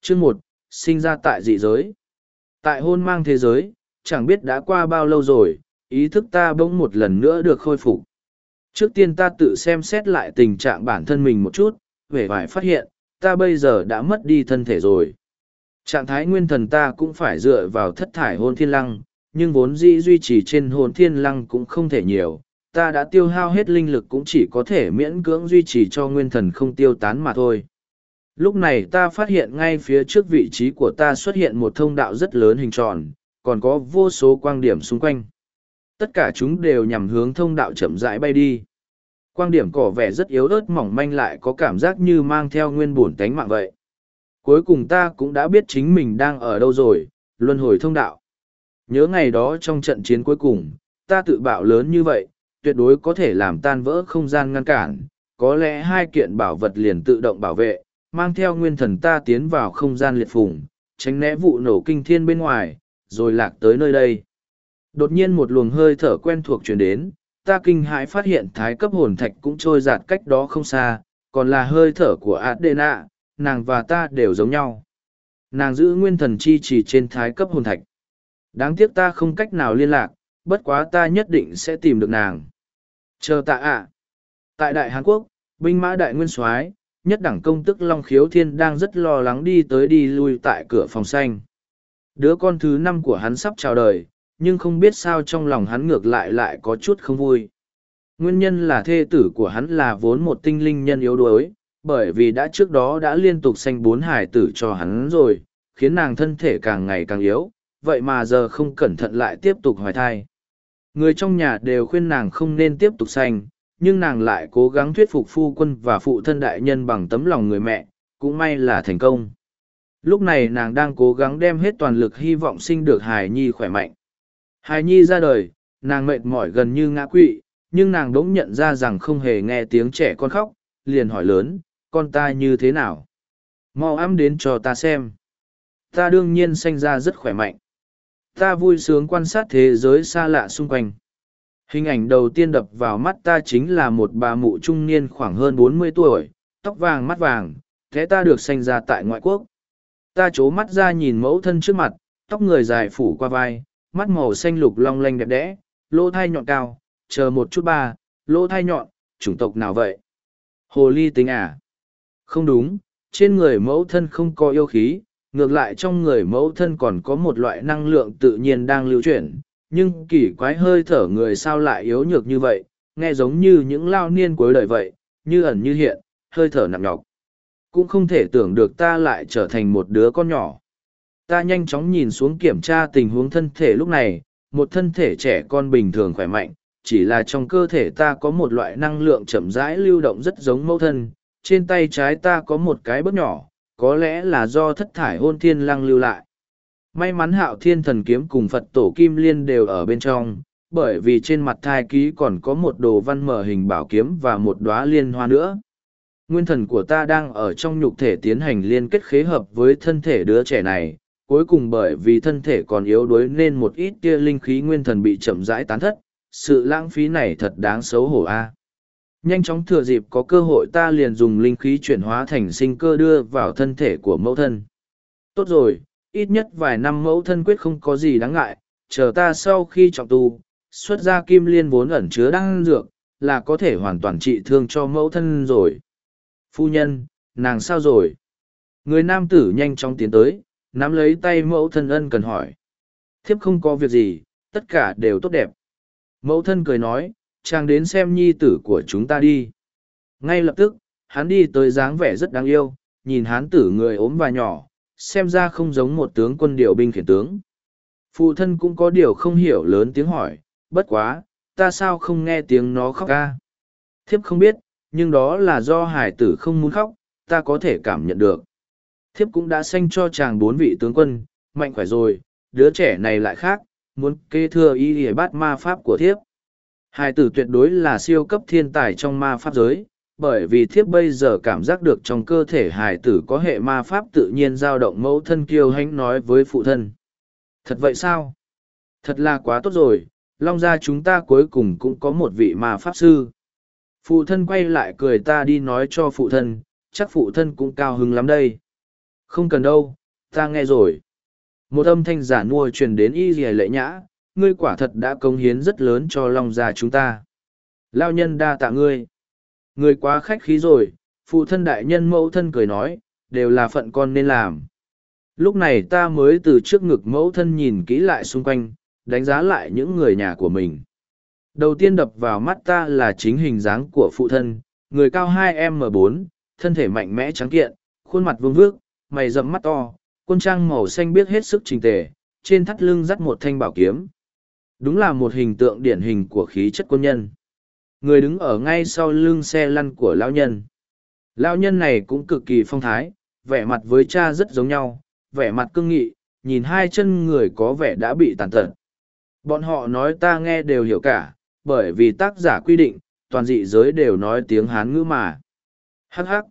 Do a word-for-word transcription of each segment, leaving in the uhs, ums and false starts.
Chương một, sinh ra tại dị giới. Tại hôn mang thế giới, chẳng biết đã qua bao lâu rồi, ý thức ta bỗng một lần nữa được khôi phục. Trước tiên ta tự xem xét lại tình trạng bản thân mình một chút, vẻ vải phát hiện, ta bây giờ đã mất đi thân thể rồi. Trạng thái nguyên thần ta cũng phải dựa vào thất thải hôn thiên lăng, nhưng vốn dĩ duy trì trên hôn thiên lăng cũng không thể nhiều. Ta đã tiêu hao hết linh lực cũng chỉ có thể miễn cưỡng duy trì cho nguyên thần không tiêu tán mà thôi. Lúc này ta phát hiện ngay phía trước vị trí của ta xuất hiện một thông đạo rất lớn hình tròn, còn có vô số quang điểm xung quanh. Tất cả chúng đều nhằm hướng thông đạo chậm rãi bay đi. Quang điểm có vẻ rất yếu ớt mỏng manh lại có cảm giác như mang theo nguyên bổn tánh mạng vậy. Cuối cùng ta cũng đã biết chính mình đang ở đâu rồi, luân hồi thông đạo. Nhớ ngày đó trong trận chiến cuối cùng, ta tự bạo lớn như vậy, tuyệt đối có thể làm tan vỡ không gian ngăn cản, có lẽ hai kiện bảo vật liền tự động bảo vệ, mang theo nguyên thần ta tiến vào không gian liệt phủng, tránh né vụ nổ kinh thiên bên ngoài, rồi lạc tới nơi đây. Đột nhiên một luồng hơi thở quen thuộc truyền đến, ta kinh hãi phát hiện thái cấp hồn thạch cũng trôi giạt cách đó không xa, còn là hơi thở của Adena, nàng và ta đều giống nhau. Nàng giữ nguyên thần chi trì trên thái cấp hồn thạch. Đáng tiếc ta không cách nào liên lạc, bất quá ta nhất định sẽ tìm được nàng. Chờ tạ ạ. Tại Đại Hàn Quốc, binh mã đại nguyên soái, nhất đẳng công tức Long Khiếu Thiên đang rất lo lắng đi tới đi lui tại cửa phòng xanh. Đứa con thứ năm của hắn sắp chào đời, nhưng không biết sao trong lòng hắn ngược lại lại có chút không vui. Nguyên nhân là thê tử của hắn là vốn một tinh linh nhân yếu đuối, bởi vì đã trước đó đã liên tục sanh bốn hài tử cho hắn rồi, khiến nàng thân thể càng ngày càng yếu, vậy mà giờ không cẩn thận lại tiếp tục hoài thai. Người trong nhà đều khuyên nàng không nên tiếp tục sanh, nhưng nàng lại cố gắng thuyết phục phu quân và phụ thân đại nhân bằng tấm lòng người mẹ, cũng may là thành công. Lúc này nàng đang cố gắng đem hết toàn lực hy vọng sinh được hài nhi khỏe mạnh. Hài nhi ra đời, nàng mệt mỏi gần như ngã quỵ, nhưng nàng đỗng nhận ra rằng không hề nghe tiếng trẻ con khóc, liền hỏi lớn, con ta như thế nào? Mau ẵm đến cho ta xem. Ta đương nhiên sanh ra rất khỏe mạnh. Ta vui sướng quan sát thế giới xa lạ xung quanh. Hình ảnh đầu tiên đập vào mắt ta chính là một bà mụ trung niên khoảng hơn bốn mươi tuổi, tóc vàng mắt vàng, thế ta được sanh ra tại ngoại quốc. Ta chố mắt ra nhìn mẫu thân trước mặt, tóc người dài phủ qua vai, mắt màu xanh lục long lanh đẹp đẽ, lỗ thai nhọn cao, chờ một chút ba, lỗ thai nhọn, chủng tộc nào vậy? Hồ ly tính à? Không đúng, trên người mẫu thân không có yêu khí, ngược lại trong người mẫu thân còn có một loại năng lượng tự nhiên đang lưu chuyển, nhưng kỳ quái hơi thở người sao lại yếu nhược như vậy, nghe giống như những lao niên cuối đời vậy, như ẩn như hiện, hơi thở nặng nhọc. Cũng không thể tưởng được ta lại trở thành một đứa con nhỏ. Ta nhanh chóng nhìn xuống kiểm tra tình huống thân thể lúc này, một thân thể trẻ con bình thường khỏe mạnh, chỉ là trong cơ thể ta có một loại năng lượng chậm rãi lưu động rất giống mẫu thân, trên tay trái ta có một cái bớt nhỏ, có lẽ là do thất thải hôn thiên lăng lưu lại. May mắn Hạo Thiên Thần Kiếm cùng Phật Tổ Kim Liên đều ở bên trong, bởi vì trên mặt thai ký còn có một đồ văn mở hình bảo kiếm và một đóa liên hoa nữa. Nguyên thần của ta đang ở trong nhục thể tiến hành liên kết khế hợp với thân thể đứa trẻ này, cuối cùng bởi vì thân thể còn yếu đuối nên một ít tia linh khí nguyên thần bị chậm rãi tán thất, sự lãng phí này thật đáng xấu hổ a. Nhanh chóng thừa dịp có cơ hội ta liền dùng linh khí chuyển hóa thành sinh cơ đưa vào thân thể của mẫu thân. Tốt rồi, ít nhất vài năm mẫu thân quyết không có gì đáng ngại, chờ ta sau khi trọng tu, xuất ra kim liên vốn ẩn chứa đan dược, là có thể hoàn toàn trị thương cho mẫu thân rồi. Phu nhân, nàng sao rồi? Người nam tử nhanh chóng tiến tới, nắm lấy tay mẫu thân ân cần hỏi. Thiếp không có việc gì, tất cả đều tốt đẹp. Mẫu thân cười nói, chàng đến xem nhi tử của chúng ta đi. Ngay lập tức, hắn đi tới dáng vẻ rất đáng yêu, nhìn hán tử người ốm và nhỏ, xem ra không giống một tướng quân điều binh khiển tướng. Phụ thân cũng có điều không hiểu lớn tiếng hỏi, bất quá, ta sao không nghe tiếng nó khóc ca? Thiếp không biết, nhưng đó là do hải tử không muốn khóc, ta có thể cảm nhận được. Thiếp cũng đã sanh cho chàng bốn vị tướng quân, mạnh khỏe rồi, đứa trẻ này lại khác, muốn kế thừa y hề bát ma pháp của thiếp. Hải tử tuyệt đối là siêu cấp thiên tài trong ma pháp giới, bởi vì thiếp bây giờ cảm giác được trong cơ thể hải tử có hệ ma pháp tự nhiên dao động mẫu thân kiêu hãnh nói với phụ thân. Thật vậy sao? Thật là quá tốt rồi, Long gia chúng ta cuối cùng cũng có một vị ma pháp sư. Phụ thân quay lại cười ta đi nói cho phụ thân, chắc phụ thân cũng cao hứng lắm đây. Không cần đâu, Ta nghe rồi. Một âm thanh giả nua truyền đến y dì lệ nhã, ngươi quả thật đã cống hiến rất lớn cho Long gia chúng ta. Lao nhân đa tạ ngươi. Ngươi quá khách khí rồi, phụ thân đại nhân mẫu thân cười nói, đều là phận con nên làm. Lúc này ta mới từ trước ngực mẫu thân nhìn kỹ lại xung quanh, đánh giá lại những người nhà của mình. Đầu tiên đập vào mắt ta là chính hình dáng của phụ thân, người cao hai m bốn, thân thể mạnh mẽ trắng kiện, khuôn mặt vương vước, mày rậm mắt to, quân trang màu xanh biếc hết sức chỉnh tề, trên thắt lưng dắt một thanh bảo kiếm. Đúng là một hình tượng điển hình của khí chất quân nhân. Người đứng ở ngay sau lưng xe lăn của lão nhân. Lão nhân này cũng cực kỳ phong thái, vẻ mặt với cha rất giống nhau, vẻ mặt cương nghị, nhìn hai chân người có vẻ đã bị tàn tật. Bọn họ nói ta nghe đều hiểu cả, bởi vì tác giả quy định, toàn dị giới đều nói tiếng Hán ngữ mà. Hắc hắc.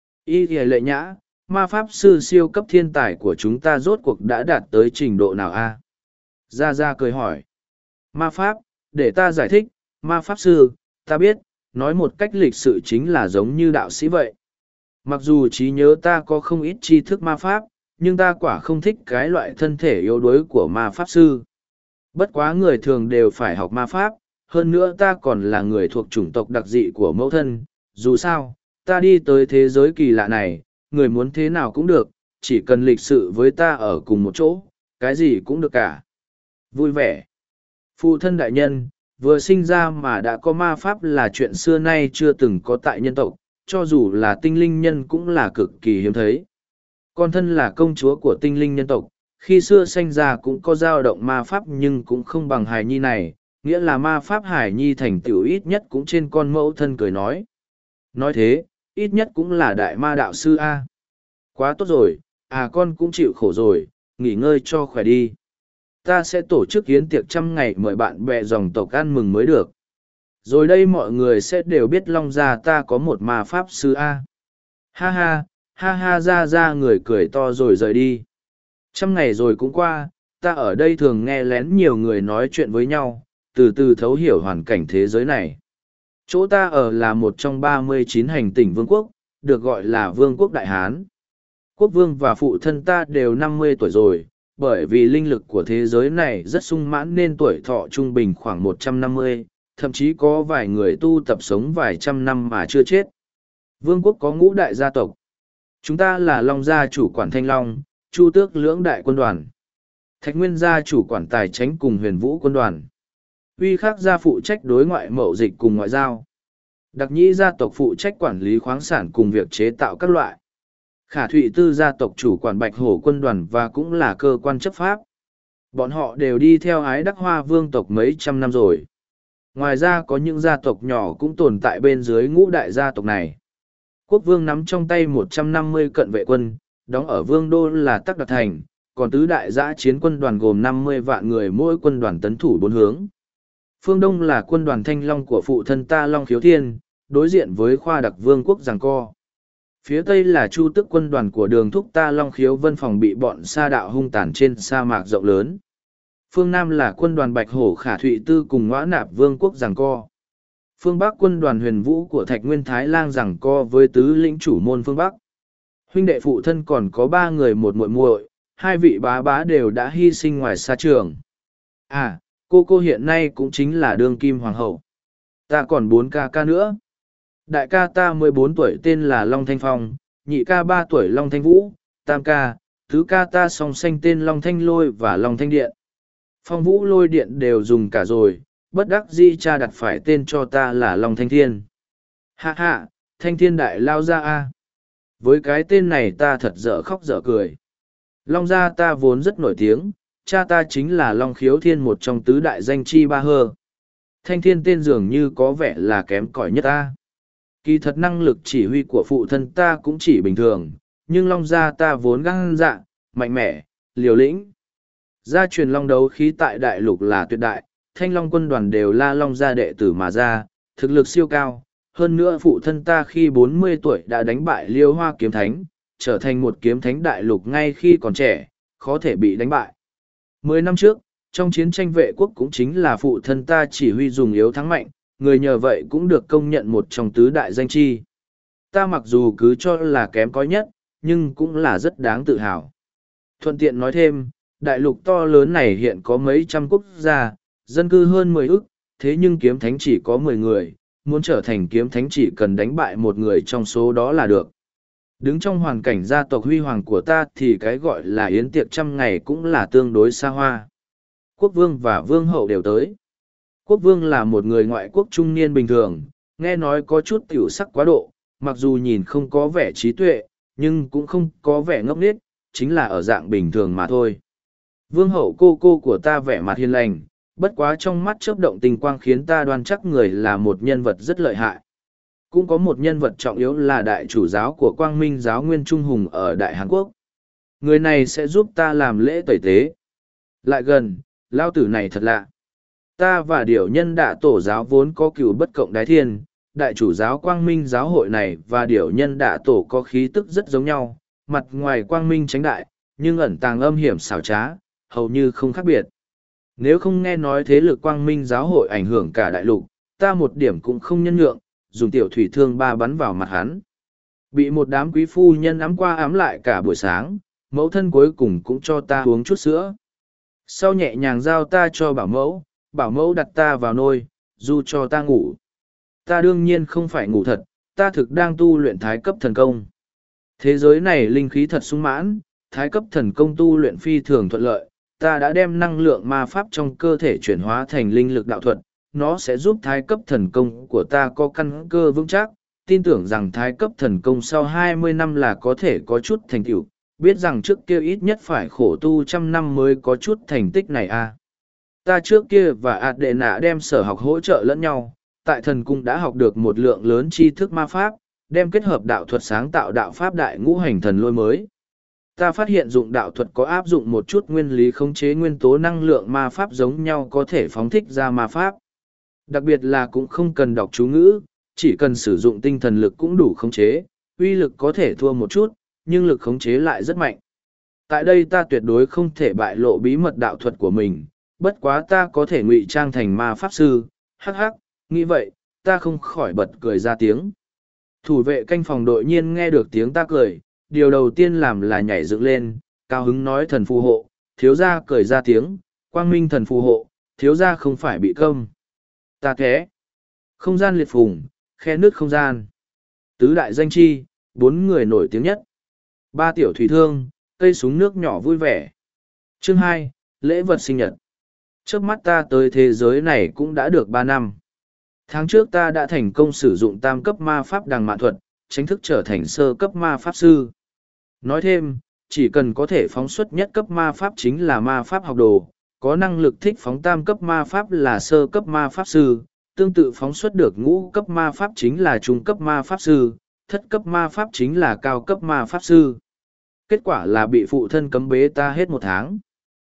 Y thìa lệ nhã, ma pháp sư siêu cấp thiên tài của chúng ta rốt cuộc đã đạt tới trình độ nào a? Gia Gia cười hỏi. Ma pháp, để ta giải thích, ma pháp sư, ta biết, nói một cách lịch sự chính là giống như đạo sĩ vậy. Mặc dù trí nhớ ta có không ít tri thức ma pháp, nhưng ta quả không thích cái loại thân thể yếu đuối của ma pháp sư. Bất quá người thường đều phải học ma pháp, hơn nữa ta còn là người thuộc chủng tộc đặc dị của mẫu thân. Dù sao, ta đi tới thế giới kỳ lạ này, người muốn thế nào cũng được, chỉ cần lịch sự với ta ở cùng một chỗ, cái gì cũng được cả. Vui vẻ. Phụ thân đại nhân, vừa sinh ra mà đã có ma pháp là chuyện xưa nay chưa từng có tại nhân tộc, cho dù là tinh linh nhân cũng là cực kỳ hiếm thấy. Con thân là công chúa của tinh linh nhân tộc, khi xưa sinh ra cũng có dao động ma pháp nhưng cũng không bằng hài nhi này, nghĩa là ma pháp hài nhi thành tựu ít nhất cũng trên con mẫu thân cười nói. Nói thế, ít nhất cũng là đại ma đạo sư A. Quá tốt rồi, à con cũng chịu khổ rồi, nghỉ ngơi cho khỏe đi. Ta sẽ tổ chức yến tiệc trăm ngày mời bạn bè dòng tộc ăn mừng mới được. Rồi đây mọi người sẽ đều biết Long gia ta có một ma pháp sư A. Ha ha, ha ha ra ra người cười to rồi rời đi. Trăm ngày rồi cũng qua, ta ở đây thường nghe lén nhiều người nói chuyện với nhau, từ từ thấu hiểu hoàn cảnh thế giới này. Chỗ ta ở là một trong ba mươi chín hành tinh vương quốc, được gọi là Vương quốc Đại Hán. Quốc vương và phụ thân ta đều năm mươi tuổi rồi, bởi vì linh lực của thế giới này rất sung mãn nên tuổi thọ trung bình khoảng một trăm năm mươi, thậm chí có vài người tu tập sống vài trăm năm mà chưa chết. Vương quốc có ngũ đại gia tộc. Chúng ta là Long gia chủ quản Thanh Long, Chu Tước lưỡng đại quân đoàn, Thạch Nguyên gia chủ quản tài chánh cùng Huyền Vũ quân đoàn, Uy Khắc gia phụ trách đối ngoại mậu dịch cùng ngoại giao, Đặc Nhĩ gia tộc phụ trách quản lý khoáng sản cùng việc chế tạo các loại, Khả Thụy Tư gia tộc chủ quản Bạch Hổ quân đoàn và cũng là cơ quan chấp pháp. Bọn họ đều đi theo Ái Đắc Hoa vương tộc mấy trăm năm rồi. Ngoài ra có những gia tộc nhỏ cũng tồn tại bên dưới ngũ đại gia tộc này. Quốc vương nắm trong tay một trăm năm mươi cận vệ quân, đóng ở vương đô là Tắc Đặc Thành, còn tứ đại giã chiến quân đoàn gồm năm mươi vạn người mỗi quân đoàn tấn thủ bốn hướng. Phương Đông là quân đoàn Thanh Long của phụ thân ta Long Khiếu Thiên, đối diện với khoa đặc vương quốc giằng co. Phía Tây là Chu Tước quân đoàn của đường thúc ta Long Khiếu Vân phòng bị bọn sa đạo hung tàn trên sa mạc rộng lớn. Phương Nam là quân đoàn Bạch Hổ Khả Thụy Tư cùng Ngõa Nạp vương quốc giằng co. Phương Bắc quân đoàn Huyền Vũ của Thạch Nguyên Thái Lang giằng co với tứ lĩnh chủ môn phương Bắc. Huynh đệ phụ thân còn có ba người một muội muội, hai vị bá bá đều đã hy sinh ngoài xa trường. À, cô cô hiện nay cũng chính là đương kim hoàng hậu. Ta còn bốn ca ca nữa. Đại ca ta mười bốn tuổi tên là Long Thanh Phong, nhị ca ba tuổi Long Thanh Vũ, tam ca, tứ ca ta song sanh tên Long Thanh Lôi và Long Thanh Điện. Phong Vũ Lôi Điện đều dùng cả rồi, bất đắc dĩ cha đặt phải tên cho ta là Long Thanh Thiên. Hạ hạ, Thanh Thiên đại lao ra a. Với cái tên này ta thật dở khóc dở cười. Long gia ta vốn rất nổi tiếng, cha ta chính là Long Khiếu Thiên một trong tứ đại danh chi ba hơ. Thanh Thiên tên dường như có vẻ là kém cỏi nhất ta. Kỳ thật năng lực chỉ huy của phụ thân ta cũng chỉ bình thường, nhưng Long gia ta vốn gan dạ, mạnh mẽ, liều lĩnh. Gia truyền Long đấu khí tại đại lục là tuyệt đại, Thanh Long quân đoàn đều là Long gia đệ tử mà ra, thực lực siêu cao. Hơn nữa phụ thân ta khi bốn mươi tuổi đã đánh bại Liêu Hoa kiếm thánh, trở thành một kiếm thánh đại lục ngay khi còn trẻ, khó thể bị đánh bại. Mười năm trước, trong chiến tranh vệ quốc cũng chính là phụ thân ta chỉ huy dùng yếu thắng mạnh, người nhờ vậy cũng được công nhận một trong tứ đại danh chi. Ta mặc dù cứ cho là kém cỏi nhất, nhưng cũng là rất đáng tự hào. Thuận tiện nói thêm, đại lục to lớn này hiện có mấy trăm quốc gia, dân cư hơn mười ức, thế nhưng kiếm thánh chỉ có mười người, muốn trở thành kiếm thánh chỉ cần đánh bại một người trong số đó là được. Đứng trong hoàn cảnh gia tộc huy hoàng của ta thì cái gọi là yến tiệc trăm ngày cũng là tương đối xa hoa. Quốc vương và vương hậu đều tới. Quốc vương là một người ngoại quốc trung niên bình thường, nghe nói có chút tiểu sắc quá độ, mặc dù nhìn không có vẻ trí tuệ, nhưng cũng không có vẻ ngốc nghếch, chính là ở dạng bình thường mà thôi. Vương hậu cô cô của ta vẻ mặt hiền lành, bất quá trong mắt chớp động tình quang khiến ta đoan chắc người là một nhân vật rất lợi hại. Cũng có một nhân vật trọng yếu là đại chủ giáo của Quang Minh giáo Nguyên Trung Hùng ở Đại Hàn Quốc. Người này sẽ giúp ta làm lễ tẩy tế. Lại gần, lao tử này thật lạ. Ta và điểu nhân đạ tổ giáo vốn có cựu bất cộng đái thiên, đại chủ giáo Quang Minh giáo hội này và điểu nhân đạ tổ có khí tức rất giống nhau, mặt ngoài Quang Minh tránh đại, nhưng ẩn tàng âm hiểm xảo trá, hầu như không khác biệt. Nếu không nghe nói thế lực Quang Minh giáo hội ảnh hưởng cả đại lục, ta một điểm cũng không nhân nhượng, dùng tiểu thủy thương ba bắn vào mặt hắn. Bị một đám quý phu nhân ám qua ám lại cả buổi sáng, mẫu thân cuối cùng cũng cho ta uống chút sữa. Sau nhẹ nhàng giao ta cho bảo mẫu, bảo mẫu đặt ta vào nôi, dù cho ta ngủ. Ta đương nhiên không phải ngủ thật, ta thực đang tu luyện thái cấp thần công. Thế giới này linh khí thật sung mãn, thái cấp thần công tu luyện phi thường thuận lợi, ta đã đem năng lượng ma pháp trong cơ thể chuyển hóa thành linh lực đạo thuật, nó sẽ giúp thái cấp thần công của ta có căn cơ vững chắc, tin tưởng rằng thái cấp thần công sau hai mươi năm là có thể có chút thành tựu, biết rằng trước kia ít nhất phải khổ tu trăm năm mới có chút thành tích này à. Ta trước kia và ạt đệ nạ đem sở học hỗ trợ lẫn nhau, tại thần cung đã học được một lượng lớn tri thức ma pháp, đem kết hợp đạo thuật sáng tạo đạo pháp đại ngũ hành thần lôi mới. Ta phát hiện dụng đạo thuật có áp dụng một chút nguyên lý khống chế nguyên tố năng lượng ma pháp giống nhau có thể phóng thích ra ma pháp. Đặc biệt là cũng không cần đọc chú ngữ, chỉ cần sử dụng tinh thần lực cũng đủ khống chế, uy lực có thể thua một chút, nhưng lực khống chế lại rất mạnh. Tại đây ta tuyệt đối không thể bại lộ bí mật đạo thuật của mình, bất quá ta có thể ngụy trang thành ma pháp sư, hắc hắc, nghĩ vậy, ta không khỏi bật cười ra tiếng. Thủ vệ canh phòng đội nhiên nghe được tiếng ta cười, điều đầu tiên làm là nhảy dựng lên, cao hứng nói thần phù hộ, thiếu gia cười ra tiếng, quang minh thần phù hộ, thiếu gia không phải bị câm. Ta thế. Không gian liệt phùng, khe nước không gian. Tứ đại danh chi, bốn người nổi tiếng nhất. Ba tiểu thủy thương, cây súng nước nhỏ vui vẻ. Chương hai, lễ vật sinh nhật. Trước mắt ta tới thế giới này cũng đã được ba năm. Tháng trước ta đã thành công sử dụng tam cấp ma pháp đằng mạn thuật, chính thức trở thành sơ cấp ma pháp sư. Nói thêm, chỉ cần có thể phóng xuất nhất cấp ma pháp chính là ma pháp học đồ, có năng lực thích phóng tam cấp ma pháp là sơ cấp ma pháp sư, tương tự phóng xuất được ngũ cấp ma pháp chính là trung cấp ma pháp sư, thất cấp ma pháp chính là cao cấp ma pháp sư. Kết quả là bị phụ thân cấm bế ta hết một tháng.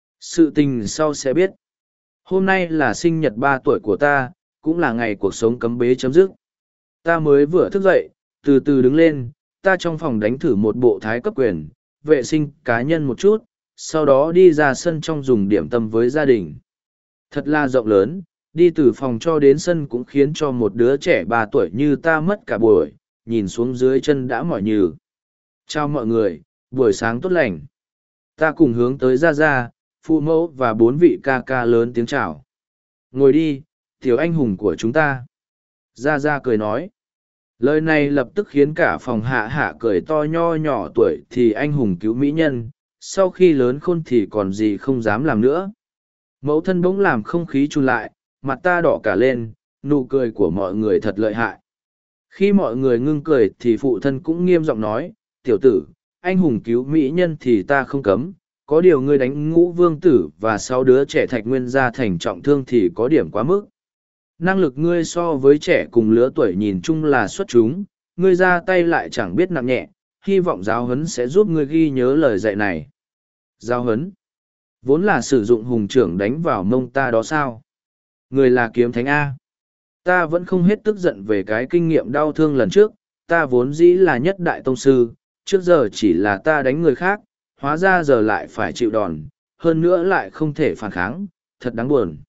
Sự tình sau sẽ biết. Hôm nay là sinh nhật ba tuổi của ta, cũng là ngày cuộc sống cấm bế chấm dứt. Ta mới vừa thức dậy, từ từ đứng lên, ta trong phòng đánh thử một bộ thái cấp quyền, vệ sinh cá nhân một chút, sau đó đi ra sân trong dùng điểm tâm với gia đình. Thật là rộng lớn, đi từ phòng cho đến sân cũng khiến cho một đứa trẻ ba tuổi như ta mất cả buổi, nhìn xuống dưới chân đã mỏi nhừ. Chào mọi người, buổi sáng tốt lành. Ta cùng hướng tới Gia Gia, phụ mẫu và bốn vị ca ca lớn tiếng chào. Ngồi đi, tiểu anh hùng của chúng ta. Gia Gia cười nói. Lời này lập tức khiến cả phòng hạ hạ cười to, nho nhỏ tuổi thì anh hùng cứu mỹ nhân, sau khi lớn khôn thì còn gì không dám làm nữa. Mẫu thân bỗng làm không khí chun lại, mặt ta đỏ cả lên, nụ cười của mọi người thật lợi hại. Khi mọi người ngưng cười thì phụ thân cũng nghiêm giọng nói, tiểu tử, anh hùng cứu mỹ nhân thì ta không cấm, có điều ngươi đánh ngũ vương tử và sáu đứa trẻ thạch nguyên gia thành trọng thương thì có điểm quá mức. Năng lực ngươi so với trẻ cùng lứa tuổi nhìn chung là xuất chúng, ngươi ra tay lại chẳng biết nặng nhẹ, hy vọng giáo huấn sẽ giúp ngươi ghi nhớ lời dạy này. Giáo huấn? Vốn là sử dụng hùng trưởng đánh vào mông ta đó sao? Người là kiếm thánh A. Ta vẫn không hết tức giận về cái kinh nghiệm đau thương lần trước, ta vốn dĩ là nhất đại tông sư, trước giờ chỉ là ta đánh người khác, hóa ra giờ lại phải chịu đòn, hơn nữa lại không thể phản kháng, thật đáng buồn.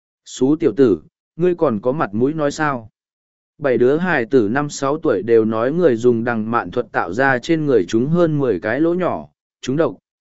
Xú tiểu tử, ngươi còn có mặt mũi nói sao? Bảy đứa hài tử năm sáu tuổi đều nói người dùng đằng mạn thuật tạo ra trên người chúng hơn mười cái lỗ nhỏ, chúng độc,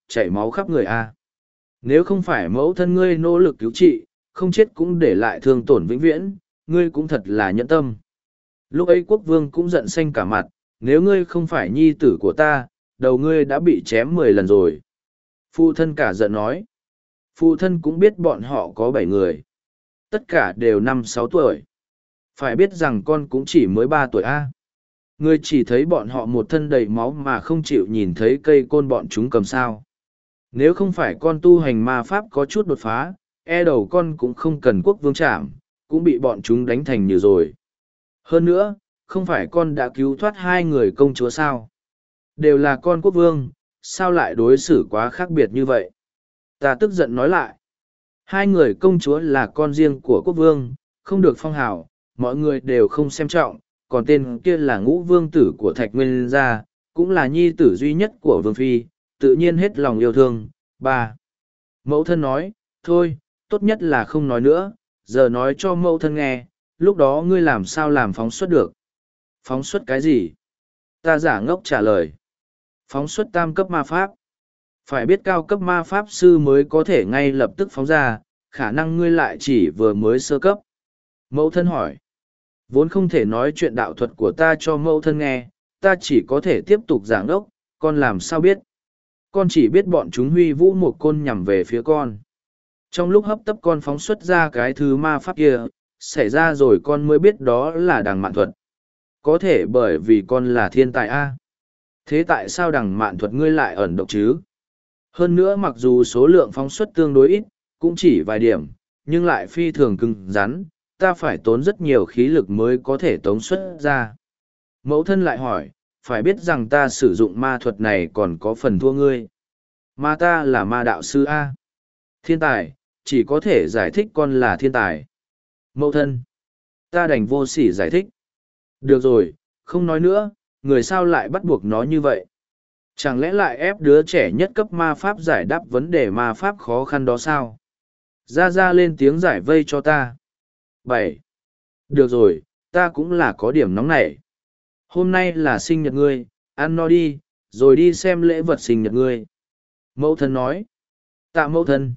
chảy máu khắp người a. Nếu không phải mẫu thân ngươi nỗ lực cứu trị, không chết cũng để lại thương tổn vĩnh viễn, ngươi cũng thật là nhẫn tâm. Lúc ấy quốc vương cũng giận xanh cả mặt, nếu ngươi không phải nhi tử của ta, đầu ngươi đã bị chém mười lần rồi. Phụ thân cả giận nói. Phụ thân cũng biết bọn họ có bảy người. Tất cả đều năm sáu tuổi. Phải biết rằng con cũng chỉ mới ba tuổi a. Ngươi chỉ thấy bọn họ một thân đầy máu mà không chịu nhìn thấy cây côn bọn chúng cầm sao. Nếu không phải con tu hành ma pháp có chút đột phá, e đầu con cũng không cần quốc vương chạm, cũng bị bọn chúng đánh thành như rồi. Hơn nữa, không phải con đã cứu thoát hai người công chúa sao? Đều là con quốc vương, sao lại đối xử quá khác biệt như vậy? Ta tức giận nói lại. Hai người công chúa là con riêng của quốc vương, không được phong hào, mọi người đều không xem trọng, còn tên kia là ngũ vương tử của Thạch Nguyên gia, cũng là nhi tử duy nhất của vương phi, tự nhiên hết lòng yêu thương. Ba. Mẫu thân nói, thôi, tốt nhất là không nói nữa, giờ nói cho mẫu thân nghe, lúc đó ngươi làm sao làm phóng xuất được. Phóng xuất cái gì? Ta giả ngốc trả lời. Phóng xuất tam cấp ma pháp. Phải biết cao cấp ma pháp sư mới có thể ngay lập tức phóng ra, khả năng ngươi lại chỉ vừa mới sơ cấp. Mẫu thân hỏi. Vốn không thể nói chuyện đạo thuật của ta cho mẫu thân nghe, ta chỉ có thể tiếp tục giảng ốc, con làm sao biết. Con chỉ biết bọn chúng huy vũ một côn nhằm về phía con. Trong lúc hấp tấp con phóng xuất ra cái thứ ma pháp kia, xảy ra rồi con mới biết đó là đằng mạn thuật. Có thể bởi vì con là thiên tài A. Thế tại sao đằng mạn thuật ngươi lại ẩn độc chứ? Hơn nữa mặc dù số lượng phóng xuất tương đối ít, cũng chỉ vài điểm, nhưng lại phi thường cứng rắn, ta phải tốn rất nhiều khí lực mới có thể tống xuất ra. Mẫu thân lại hỏi, phải biết rằng ta sử dụng ma thuật này còn có phần thua ngươi. Mà ta là ma đạo sư A. Thiên tài, chỉ có thể giải thích con là thiên tài. Mẫu thân, ta đành vô sỉ giải thích. Được rồi, không nói nữa, người sao lại bắt buộc nó như vậy? Chẳng lẽ lại ép đứa trẻ nhất cấp ma pháp giải đáp vấn đề ma pháp khó khăn đó sao? Ra ra lên tiếng giải vây cho ta. Bảy. Được rồi, ta cũng là có điểm nóng nảy. Hôm nay là sinh nhật ngươi, ăn no đi, rồi đi xem lễ vật sinh nhật ngươi. Mẫu thân nói. Tạ mẫu thân.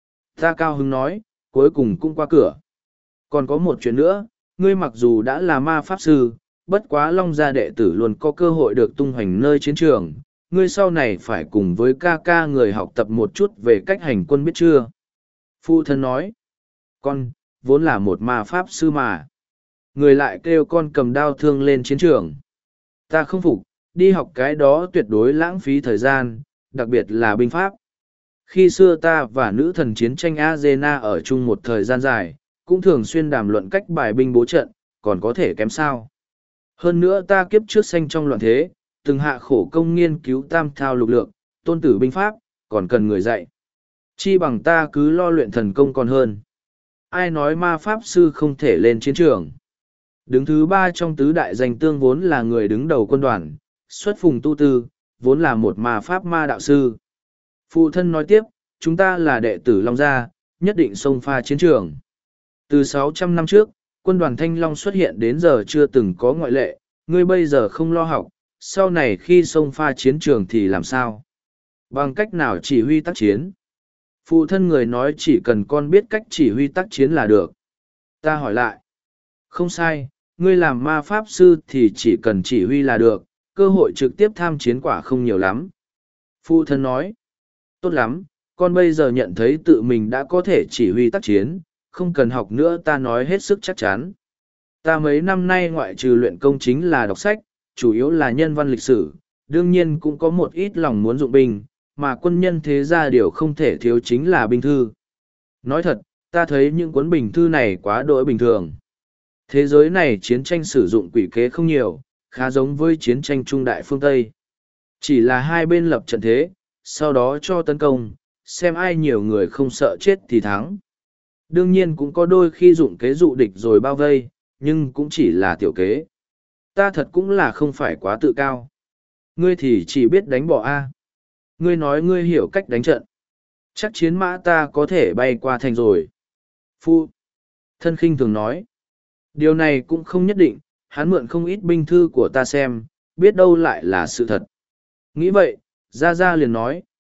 Ta cao hứng nói, cuối cùng cũng qua cửa. Còn có một chuyện nữa, ngươi mặc dù đã là ma pháp sư, bất quá Long gia đệ tử luôn có cơ hội được tung hoành nơi chiến trường. Ngươi sau này phải cùng với ca ca người học tập một chút về cách hành quân biết chưa? Phụ thân nói. Con, vốn là một ma pháp sư mà. Người lại kêu con cầm đao thương lên chiến trường. Ta không phục, đi học cái đó tuyệt đối lãng phí thời gian, đặc biệt là binh pháp. Khi xưa ta và nữ thần chiến tranh Azena ở chung một thời gian dài, cũng thường xuyên đàm luận cách bài binh bố trận, còn có thể kém sao. Hơn nữa ta kiếp trước sanh trong loạn thế, từng hạ khổ công nghiên cứu tam thao lục lược, tôn tử binh pháp, còn cần người dạy. Chi bằng ta cứ lo luyện thần công còn hơn. Ai nói ma pháp sư không thể lên chiến trường. Đứng thứ ba trong tứ đại danh tương vốn là người đứng đầu quân đoàn, xuất phùng tu tư, vốn là một ma pháp ma đạo sư. Phụ thân nói tiếp, chúng ta là đệ tử Long Gia, nhất định xông pha chiến trường. Từ sáu trăm năm trước, quân đoàn Thanh Long xuất hiện đến giờ chưa từng có ngoại lệ, ngươi bây giờ không lo học, sau này khi xông pha chiến trường thì làm sao? Bằng cách nào chỉ huy tác chiến? Phụ thân người nói chỉ cần con biết cách chỉ huy tác chiến là được. Ta hỏi lại. Không sai, ngươi làm ma pháp sư thì chỉ cần chỉ huy là được, cơ hội trực tiếp tham chiến quả không nhiều lắm. Phụ thân nói. Tốt lắm, con bây giờ nhận thấy tự mình đã có thể chỉ huy tác chiến, không cần học nữa, ta nói hết sức chắc chắn. Ta mấy năm nay ngoại trừ luyện công chính là đọc sách, chủ yếu là nhân văn lịch sử, đương nhiên cũng có một ít lòng muốn dụng binh, mà quân nhân thế ra điều không thể thiếu chính là binh thư. Nói thật, ta thấy những cuốn bình thư này quá đỗi bình thường. Thế giới này chiến tranh sử dụng quỷ kế không nhiều, khá giống với chiến tranh Trung Đại phương Tây. Chỉ là hai bên lập trận thế, sau đó cho tấn công, xem ai nhiều người không sợ chết thì thắng. Đương nhiên cũng có đôi khi dụng kế dụ địch rồi bao vây, nhưng cũng chỉ là tiểu kế. Ta thật cũng là không phải quá tự cao. Ngươi thì chỉ biết đánh bỏ A. Ngươi nói ngươi hiểu cách đánh trận. Chắc chiến mã ta có thể bay qua thành rồi. Phu. Thân khinh thường nói. Điều này cũng không nhất định, hắn mượn không ít binh thư của ta xem, biết đâu lại là sự thật. Nghĩ vậy, Gia Gia liền nói,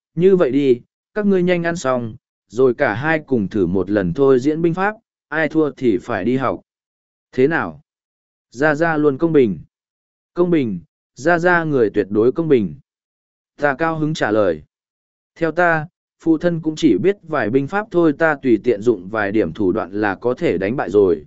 như vậy đi, các ngươi nhanh ăn xong, rồi cả hai cùng thử một lần thôi diễn binh pháp, ai thua thì phải đi học. Thế nào? Gia Gia luôn công bình. Công bình, Gia Gia người tuyệt đối công bình. Ta cao hứng trả lời. Theo ta, phụ thân cũng chỉ biết vài binh pháp thôi, ta tùy tiện dụng vài điểm thủ đoạn là có thể đánh bại rồi.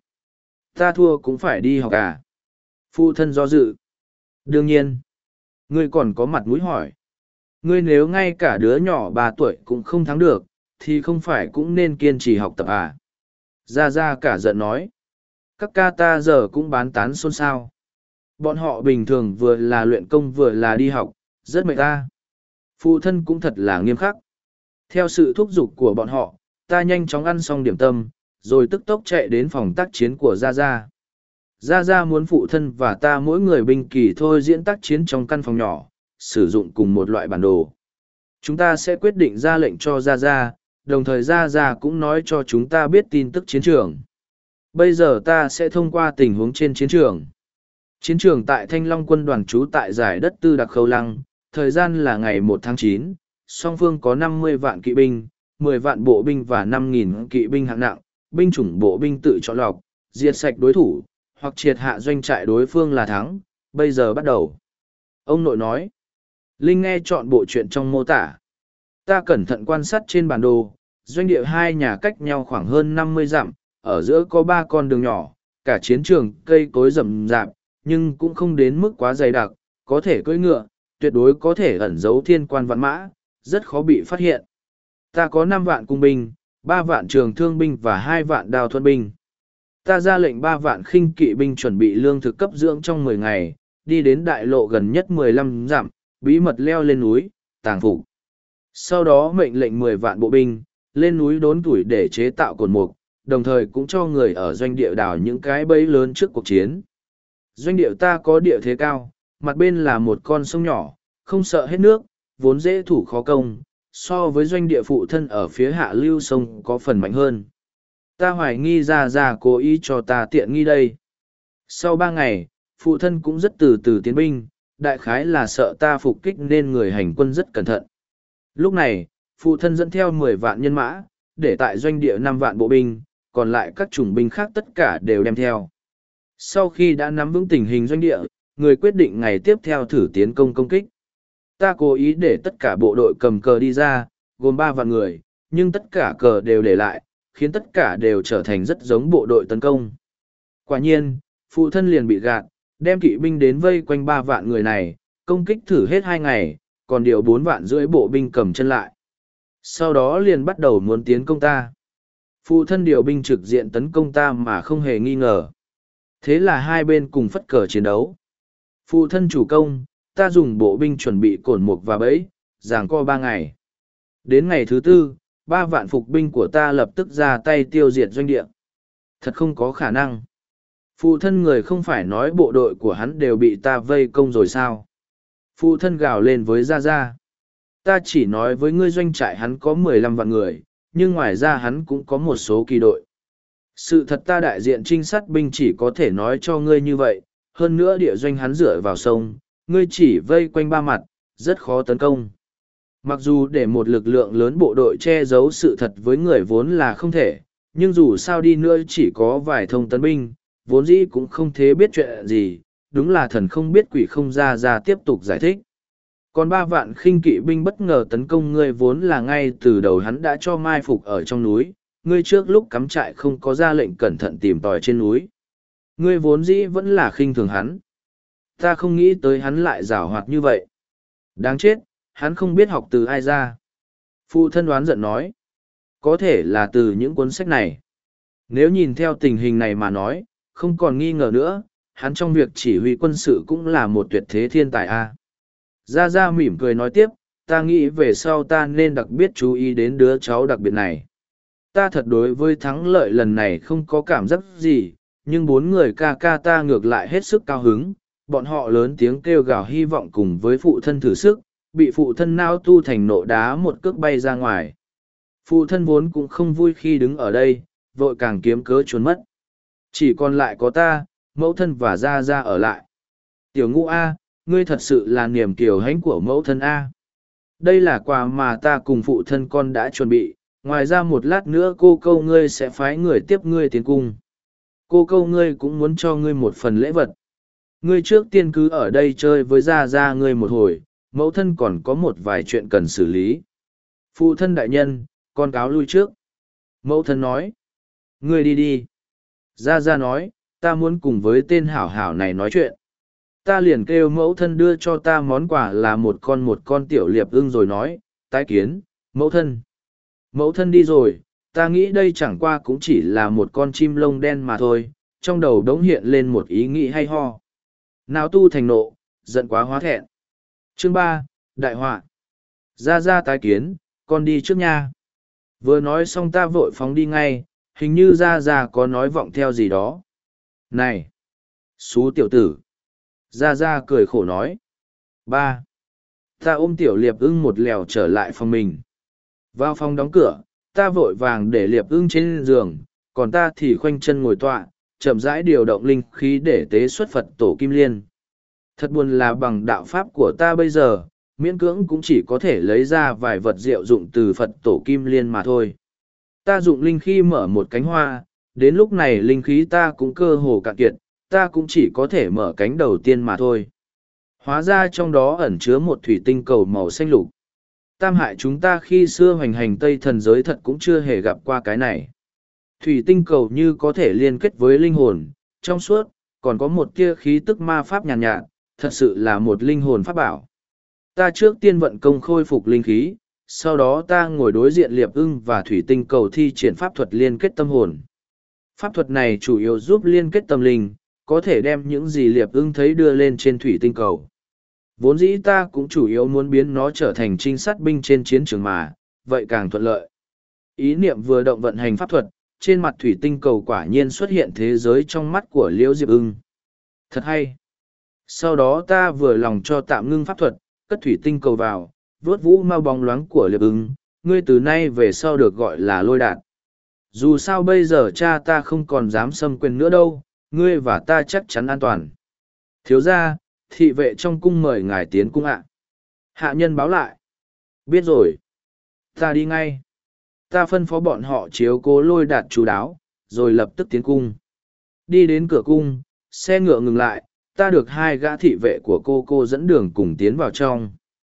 Ta thua cũng phải đi học à? Phụ thân do dự. Đương nhiên. Ngươi còn có mặt mũi hỏi. Ngươi nếu ngay cả đứa nhỏ ba tuổi cũng không thắng được, thì không phải cũng nên kiên trì học tập à? Gia Gia cả giận nói. Các ca ta giờ cũng bán tán xôn xao. Bọn họ bình thường vừa là luyện công vừa là đi học, rất mệt ta. Phụ thân cũng thật là nghiêm khắc. Theo sự thúc giục của bọn họ, ta nhanh chóng ăn xong điểm tâm, rồi tức tốc chạy đến phòng tác chiến của Gia Gia. Gia Gia muốn phụ thân và ta mỗi người binh kỳ thôi diễn tác chiến trong căn phòng nhỏ, sử dụng cùng một loại bản đồ. Chúng ta sẽ quyết định ra lệnh cho Gia Gia, đồng thời Gia Gia cũng nói cho chúng ta biết tin tức chiến trường. Bây giờ ta sẽ thông qua tình huống trên chiến trường. Chiến trường tại Thanh Long quân đoàn trú tại giải đất Tư Đặc Khâu Lăng, thời gian là ngày một tháng chín, song phương có năm mươi vạn kỵ binh, mười vạn bộ binh và năm nghìn kỵ binh hạng nặng, binh chủng bộ binh tự chọn lọc, diệt sạch đối thủ, hoặc triệt hạ doanh trại đối phương là thắng. Bây giờ bắt đầu. Ông nội nói. Linh nghe chọn bộ chuyện trong mô tả. Ta cẩn thận quan sát trên bản đồ, doanh địa hai nhà cách nhau khoảng hơn năm mươi dặm, ở giữa có ba con đường nhỏ, cả chiến trường cây cối rậm rạp, nhưng cũng không đến mức quá dày đặc, có thể cưỡi ngựa, tuyệt đối có thể ẩn giấu thiên quan vạn mã, rất khó bị phát hiện. Ta có năm vạn cung binh, ba vạn trường thương binh và hai vạn đào thuẫn binh. Ta ra lệnh ba vạn khinh kỵ binh chuẩn bị lương thực cấp dưỡng trong mười ngày, đi đến đại lộ gần nhất mười lăm dặm, bí mật leo lên núi, tàng phục. Sau đó mệnh lệnh mười vạn bộ binh, lên núi đốn tuổi để chế tạo cột mục, đồng thời cũng cho người ở doanh địa đào những cái bẫy lớn trước cuộc chiến. Doanh địa ta có địa thế cao, mặt bên là một con sông nhỏ, không sợ hết nước, vốn dễ thủ khó công, so với doanh địa phụ thân ở phía hạ lưu sông có phần mạnh hơn. Ta hoài nghi Gia Gia cố ý cho ta tiện nghi đây. Sau ba ngày, phụ thân cũng rất từ từ tiến binh, đại khái là sợ ta phục kích nên người hành quân rất cẩn thận. Lúc này, phụ thân dẫn theo mười vạn nhân mã, để tại doanh địa năm vạn bộ binh, còn lại các chủng binh khác tất cả đều đem theo. Sau khi đã nắm vững tình hình doanh địa, người quyết định ngày tiếp theo thử tiến công công kích. Ta cố ý để tất cả bộ đội cầm cờ đi ra, gồm ba vạn người, nhưng tất cả cờ đều để lại, khiến tất cả đều trở thành rất giống bộ đội tấn công. Quả nhiên, phụ thân liền bị gạt, đem kỵ binh đến vây quanh ba vạn người này, công kích thử hết hai ngày, còn điều bốn vạn rưỡi bộ binh cầm chân lại. Sau đó liền bắt đầu muốn tiến công ta. Phụ thân điều binh trực diện tấn công ta mà không hề nghi ngờ. Thế là hai bên cùng phất cờ chiến đấu. Phụ thân chủ công, ta dùng bộ binh chuẩn bị cổn mục và bẫy, giằng co ba ngày. Đến ngày thứ tư, ba vạn phục binh của ta lập tức ra tay tiêu diệt doanh địa. Thật không có khả năng. Phụ thân người không phải nói bộ đội của hắn đều bị ta vây công rồi sao? Phụ thân gào lên với Gia Gia. Ta chỉ nói với ngươi doanh trại hắn có mười lăm vạn người, nhưng ngoài ra hắn cũng có một số kỳ đội. Sự thật ta đại diện trinh sát binh chỉ có thể nói cho ngươi như vậy, hơn nữa địa doanh hắn dựa vào sông, ngươi chỉ vây quanh ba mặt, rất khó tấn công. Mặc dù để một lực lượng lớn bộ đội che giấu sự thật với người vốn là không thể, nhưng dù sao đi nữa chỉ có vài thông tấn binh, vốn dĩ cũng không thế biết chuyện gì, đúng là thần không biết quỷ không ra ra tiếp tục giải thích. Còn ba vạn khinh kỵ binh bất ngờ tấn công ngươi vốn là ngay từ đầu hắn đã cho mai phục ở trong núi, ngươi trước lúc cắm trại không có ra lệnh cẩn thận tìm tòi trên núi. Ngươi vốn dĩ vẫn là khinh thường hắn. Ta không nghĩ tới hắn lại giảo hoạt như vậy. Đáng chết, hắn không biết học từ ai ra. Phụ thân đoán giận nói. Có thể là từ những cuốn sách này. Nếu nhìn theo tình hình này mà nói, không còn nghi ngờ nữa, hắn trong việc chỉ huy quân sự cũng là một tuyệt thế thiên tài a. Gia Gia mỉm cười nói tiếp, ta nghĩ về sau ta nên đặc biệt chú ý đến đứa cháu đặc biệt này. Ta thật đối với thắng lợi lần này không có cảm giác gì, nhưng bốn người ca ca ta ngược lại hết sức cao hứng, bọn họ lớn tiếng kêu gào hy vọng cùng với phụ thân thử sức, bị phụ thân nao tu thành nộ đá một cước bay ra ngoài. Phụ thân vốn cũng không vui khi đứng ở đây, vội càng kiếm cớ trốn mất. Chỉ còn lại có ta, mẫu thân và Gia Gia ở lại. Tiểu Ngũ A, ngươi thật sự là niềm kiều hãnh của mẫu thân A. Đây là quà mà ta cùng phụ thân con đã chuẩn bị, ngoài ra một lát nữa cô câu ngươi sẽ phái người tiếp ngươi tiến cung. Cô câu ngươi cũng muốn cho ngươi một phần lễ vật. Ngươi trước tiên cứ ở đây chơi với gia gia ngươi một hồi, mẫu thân còn có một vài chuyện cần xử lý. Phụ thân đại nhân, con cáo lui trước. Mẫu thân nói. Ngươi đi đi. Gia gia nói, ta muốn cùng với tên hảo hảo này nói chuyện. Ta liền kêu mẫu thân đưa cho ta món quà là một con một con tiểu liệp ưng rồi nói, tái kiến, mẫu thân. Mẫu thân đi rồi, ta nghĩ đây chẳng qua cũng chỉ là một con chim lông đen mà thôi, trong đầu đống hiện lên một ý nghĩ hay ho. Nào tu thành nộ, giận quá hóa thẹn. Chương ba, Đại họa. Ra ra tái kiến, con đi trước nha. Vừa nói xong ta vội phóng đi ngay, hình như ra ra có nói vọng theo gì đó. Này! Xú tiểu tử! Ra ra cười khổ nói. Ba! Ta ôm tiểu liệp ưng một lèo trở lại phòng mình. Vào phòng đóng cửa, ta vội vàng để liệp ưng trên giường, còn ta thì khoanh chân ngồi tọa, chậm rãi điều động linh khí để tế xuất Phật tổ Kim Liên. Thật buồn là bằng đạo pháp của ta bây giờ, miễn cưỡng cũng chỉ có thể lấy ra vài vật diệu dụng từ Phật tổ Kim Liên mà thôi. Ta dụng linh khí mở một cánh hoa, đến lúc này linh khí ta cũng cơ hồ cạn kiệt, ta cũng chỉ có thể mở cánh đầu tiên mà thôi. Hóa ra trong đó ẩn chứa một thủy tinh cầu màu xanh lục. Tam hại chúng ta khi xưa hoành hành Tây thần giới thật cũng chưa hề gặp qua cái này. Thủy tinh cầu như có thể liên kết với linh hồn, trong suốt, còn có một tia khí tức ma pháp nhàn nhạt, nhạt, thật sự là một linh hồn pháp bảo. Ta trước tiên vận công khôi phục linh khí, sau đó ta ngồi đối diện liệp ưng và thủy tinh cầu thi triển pháp thuật liên kết tâm hồn. Pháp thuật này chủ yếu giúp liên kết tâm linh, có thể đem những gì liệp ưng thấy đưa lên trên thủy tinh cầu. Vốn dĩ ta cũng chủ yếu muốn biến nó trở thành trinh sát binh trên chiến trường mà, vậy càng thuận lợi. Ý niệm vừa động vận hành pháp thuật, trên mặt thủy tinh cầu quả nhiên xuất hiện thế giới trong mắt của Liễu Diệp ưng. Thật hay! Sau đó ta vừa lòng cho tạm ngưng pháp thuật, cất thủy tinh cầu vào, vuốt vũ mau bóng loáng của liệp ưng, ngươi từ nay về sau được gọi là Lôi Đạt. Dù sao bây giờ cha ta không còn dám xâm quyền nữa đâu, ngươi và ta chắc chắn an toàn. Thiếu gia, thị vệ trong cung mời ngài tiến cung ạ. Hạ nhân báo lại. Biết rồi. Ta đi ngay. Ta phân phó bọn họ chiếu cố Lôi Đạt chú đáo, rồi lập tức tiến cung. Đi đến cửa cung, xe ngựa ngừng lại, ta được hai gã thị vệ của cô cô dẫn đường cùng tiến vào trong.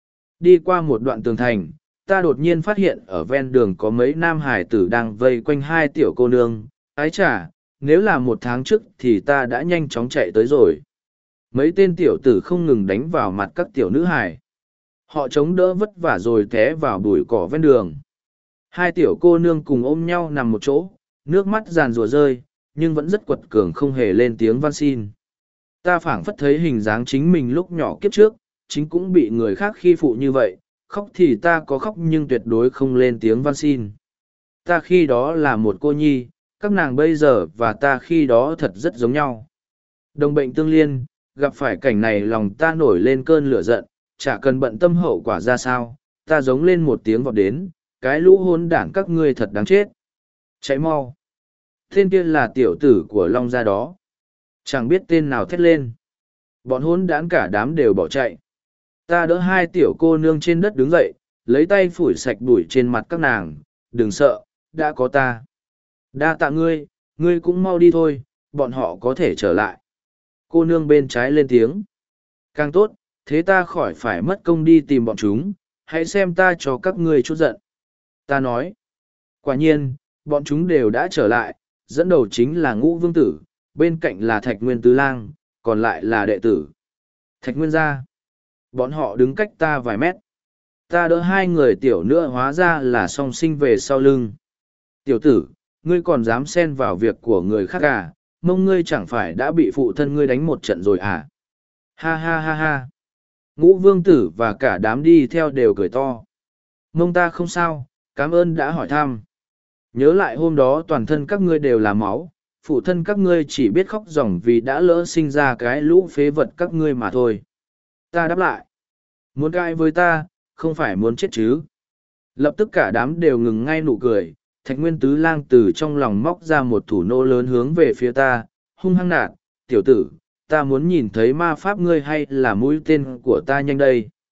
Đi qua một đoạn tường thành, ta đột nhiên phát hiện ở ven đường có mấy nam hải tử đang vây quanh hai tiểu cô nương. Ái chà, nếu là một tháng trước thì ta đã nhanh chóng chạy tới rồi. Mấy tên tiểu tử không ngừng đánh vào mặt các tiểu nữ hải. Họ chống đỡ vất vả rồi té vào bụi cỏ ven đường. Hai tiểu cô nương cùng ôm nhau nằm một chỗ, nước mắt giàn rùa rơi, nhưng vẫn rất quật cường không hề lên tiếng van xin. Ta phảng phất thấy hình dáng chính mình lúc nhỏ kiếp trước, chính cũng bị người khác khi phụ như vậy, khóc thì ta có khóc nhưng tuyệt đối không lên tiếng van xin. Ta khi đó là một cô nhi, các nàng bây giờ và ta khi đó thật rất giống nhau. Đồng bệnh tương liên, gặp phải cảnh này lòng ta nổi lên cơn lửa giận, chả cần bận tâm hậu quả ra sao, ta giống lên một tiếng vọt đến, cái lũ hôn đảng các ngươi thật đáng chết. Chạy mau. Tên kia là tiểu tử của Long gia đó. Chẳng biết tên nào thét lên. Bọn hôn đảng cả đám đều bỏ chạy. Ta đỡ hai tiểu cô nương trên đất đứng dậy, lấy tay phủi sạch bụi trên mặt các nàng, đừng sợ, đã có ta. Đa tạ ngươi, ngươi cũng mau đi thôi, bọn họ có thể trở lại. Cô nương bên trái lên tiếng. Càng tốt, thế ta khỏi phải mất công đi tìm bọn chúng, hãy xem ta cho các ngươi chút giận. Ta nói. Quả nhiên, bọn chúng đều đã trở lại, dẫn đầu chính là Ngũ Vương Tử, bên cạnh là Thạch Nguyên Tứ Lang, còn lại là đệ tử. Thạch Nguyên gia. Bọn họ đứng cách ta vài mét. Ta đỡ hai người tiểu nữa hóa ra là song sinh về sau lưng. Tiểu tử, ngươi còn dám xen vào việc của người khác à, mông ngươi chẳng phải đã bị phụ thân ngươi đánh một trận rồi à. Ha ha ha ha. Ngũ Vương Tử và cả đám đi theo đều cười to. Mông ta không sao, cảm ơn đã hỏi thăm. Nhớ lại hôm đó toàn thân các ngươi đều là máu, phụ thân các ngươi chỉ biết khóc ròng vì đã lỡ sinh ra cái lũ phế vật các ngươi mà thôi. Ta đáp lại. Muốn cãi với ta, không phải muốn chết chứ. Lập tức cả đám đều ngừng ngay nụ cười, Thạch Nguyên Tứ Lang từ trong lòng móc ra một thủ nô lớn hướng về phía ta, hung hăng nạt, tiểu tử, ta muốn nhìn thấy ma pháp ngươi hay là mũi tên của ta nhanh đây.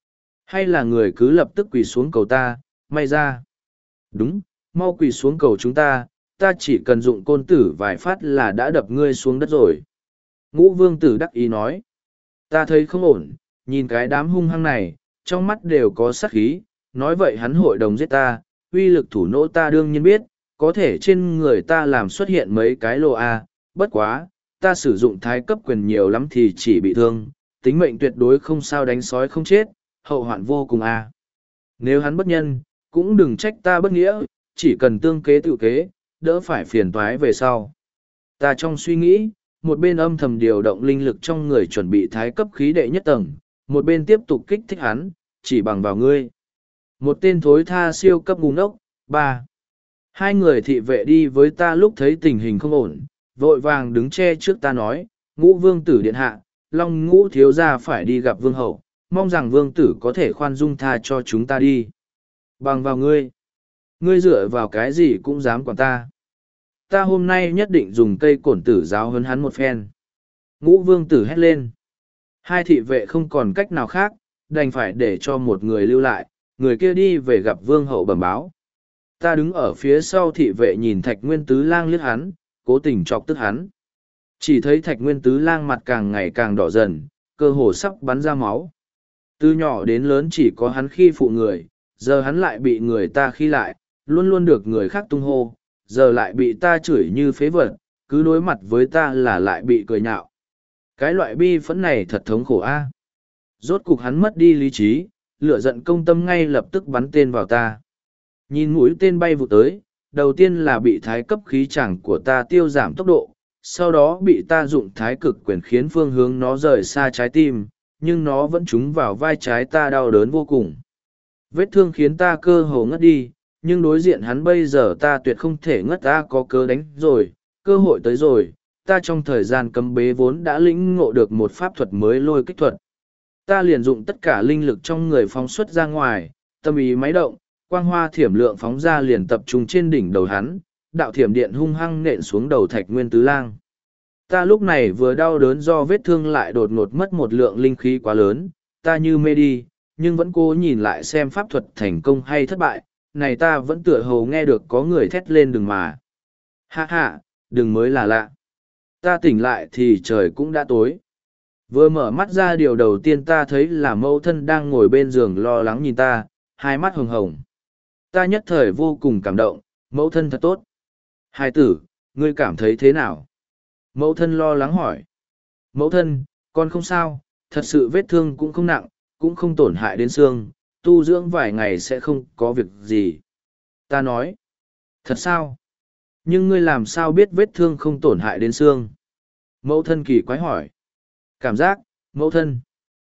Hay là người cứ lập tức quỳ xuống cầu ta, may ra. Đúng, mau quỳ xuống cầu chúng ta, ta chỉ cần dụng côn tử vài phát là đã đập ngươi xuống đất rồi. Ngũ vương tử đắc ý nói. Ta thấy không ổn, nhìn cái đám hung hăng này, trong mắt đều có sát khí, nói vậy hắn hội đồng giết ta, uy lực thủ nỗ ta đương nhiên biết, có thể trên người ta làm xuất hiện mấy cái lô A, bất quá, ta sử dụng thái cấp quyền nhiều lắm thì chỉ bị thương, tính mệnh tuyệt đối không sao đánh sói không chết, hậu hoạn vô cùng A. Nếu hắn bất nhân, cũng đừng trách ta bất nghĩa, chỉ cần tương kế tự kế, đỡ phải phiền toái về sau. Ta trong suy nghĩ, một bên âm thầm điều động linh lực trong người chuẩn bị thái cấp khí đệ nhất tầng, một bên tiếp tục kích thích hắn, chỉ bằng vào ngươi. Một tên thối tha siêu cấp ngu ngốc, ba. Hai người thị vệ đi với ta lúc thấy tình hình không ổn, vội vàng đứng che trước ta nói, ngũ vương tử điện hạ, long ngũ thiếu gia phải đi gặp vương hậu, mong rằng vương tử có thể khoan dung tha cho chúng ta đi. Bằng vào ngươi. Ngươi dựa vào cái gì cũng dám quản ta. Ta hôm nay nhất định dùng cây cổn tử giáo huấn hắn một phen. Ngũ vương tử hét lên. Hai thị vệ không còn cách nào khác, đành phải để cho một người lưu lại, người kia đi về gặp vương hậu bẩm báo. Ta đứng ở phía sau thị vệ nhìn Thạch Nguyên Tứ Lang liếc hắn, cố tình chọc tức hắn. Chỉ thấy Thạch Nguyên Tứ Lang mặt càng ngày càng đỏ dần, cơ hồ sắp bắn ra máu. Từ nhỏ đến lớn chỉ có hắn khi phụ người, giờ hắn lại bị người ta khi lại, luôn luôn được người khác tung hô, giờ lại bị ta chửi như phế vật, cứ đối mặt với ta là lại bị cười nhạo. Cái loại bi phẫn này thật thống khổ a. Rốt cục hắn mất đi lý trí, lửa giận công tâm ngay lập tức bắn tên vào ta. Nhìn mũi tên bay vụ tới, đầu tiên là bị thái cấp khí chẳng của ta tiêu giảm tốc độ, sau đó bị ta dụng thái cực quyền khiến phương hướng nó rời xa trái tim, nhưng nó vẫn trúng vào vai trái ta đau đớn vô cùng. Vết thương khiến ta cơ hồ ngất đi, nhưng đối diện hắn bây giờ ta tuyệt không thể ngất, ta có cớ đánh rồi, cơ hội tới rồi, ta trong thời gian cấm bế vốn đã lĩnh ngộ được một pháp thuật mới lôi kích thuật. Ta liền dụng tất cả linh lực trong người phóng xuất ra ngoài, tâm ý máy động, quang hoa thiểm lượng phóng ra liền tập trung trên đỉnh đầu hắn, đạo thiểm điện hung hăng nện xuống đầu Thạch Nguyên Tứ Lang. Ta lúc này vừa đau đớn do vết thương lại đột ngột mất một lượng linh khí quá lớn, ta như mê đi, nhưng vẫn cố nhìn lại xem pháp thuật thành công hay thất bại, này ta vẫn tựa hồ nghe được có người thét lên đừng mà. Ha ha, đừng mới là lạ. Ta tỉnh lại thì trời cũng đã tối. Vừa mở mắt ra điều đầu tiên ta thấy là mẫu thân đang ngồi bên giường lo lắng nhìn ta, hai mắt hồng hồng. Ta nhất thời vô cùng cảm động, mẫu thân thật tốt. Hai tử, ngươi cảm thấy thế nào? Mẫu thân lo lắng hỏi. Mẫu thân, con không sao, thật sự vết thương cũng không nặng, cũng không tổn hại đến xương, tu dưỡng vài ngày sẽ không có việc gì. Ta nói. Thật sao? Nhưng ngươi làm sao biết vết thương không tổn hại đến xương? Mẫu thân kỳ quái hỏi. Cảm giác, mẫu thân.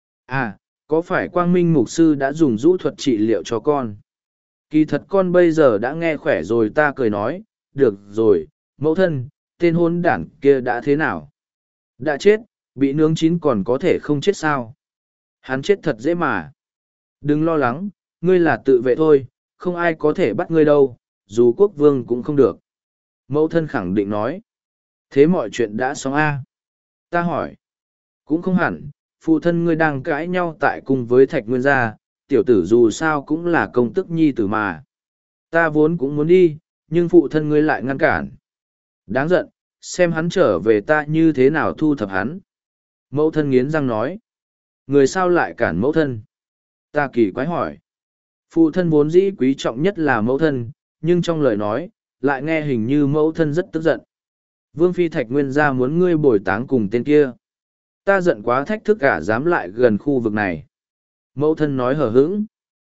À, có phải Quang Minh Mục Sư đã dùng rũ thuật trị liệu cho con? Kỳ thật con bây giờ đã nghe khỏe rồi, ta cười nói. Được rồi, mẫu thân, tên hôn đản kia đã thế nào? Đã chết, bị nướng chín còn có thể không chết sao? Hắn chết thật dễ mà. Đừng lo lắng, ngươi là tự vệ thôi, không ai có thể bắt ngươi đâu, dù quốc vương cũng không được. Mẫu thân khẳng định nói. Thế mọi chuyện đã xong a? Ta hỏi. Cũng không hẳn, phụ thân ngươi đang cãi nhau tại cung với Thạch Nguyên gia, tiểu tử dù sao cũng là công tức nhi tử mà. Ta vốn cũng muốn đi, nhưng phụ thân ngươi lại ngăn cản. Đáng giận, xem hắn trở về ta như thế nào thu thập hắn. Mẫu thân nghiến răng nói. Người sao lại cản mẫu thân? Ta kỳ quái hỏi. Phụ thân vốn dĩ quý trọng nhất là mẫu thân, nhưng trong lời nói, lại nghe hình như mẫu thân rất tức giận. Vương Phi Thạch Nguyên gia muốn ngươi bồi táng cùng tên kia. Ta giận quá thách thức cả dám lại gần khu vực này. Mẫu thân nói hờ hững.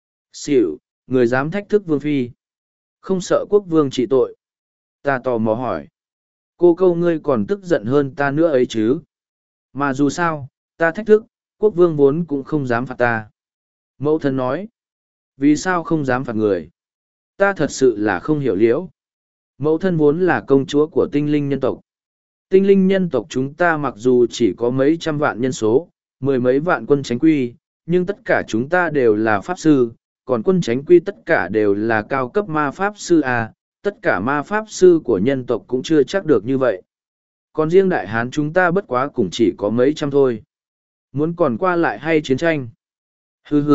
Xỉu, người dám thách thức Vương Phi. Không sợ quốc vương trị tội. Ta tò mò hỏi. Cô câu ngươi còn tức giận hơn ta nữa ấy chứ. Mà dù sao, ta thách thức, quốc vương vốn cũng không dám phạt ta. Mẫu thân nói. Vì sao không dám phạt người? Ta thật sự là không hiểu liễu. Mẫu thân vốn là công chúa của tinh linh nhân tộc. Tinh linh nhân tộc chúng ta mặc dù chỉ có mấy trăm vạn nhân số, mười mấy vạn quân chánh quy, nhưng tất cả chúng ta đều là pháp sư, còn quân chánh quy tất cả đều là cao cấp ma pháp sư à, tất cả ma pháp sư của nhân tộc cũng chưa chắc được như vậy. Còn riêng đại hán chúng ta bất quá cũng chỉ có mấy trăm thôi. Muốn còn qua lại hay chiến tranh? Hừ hừ,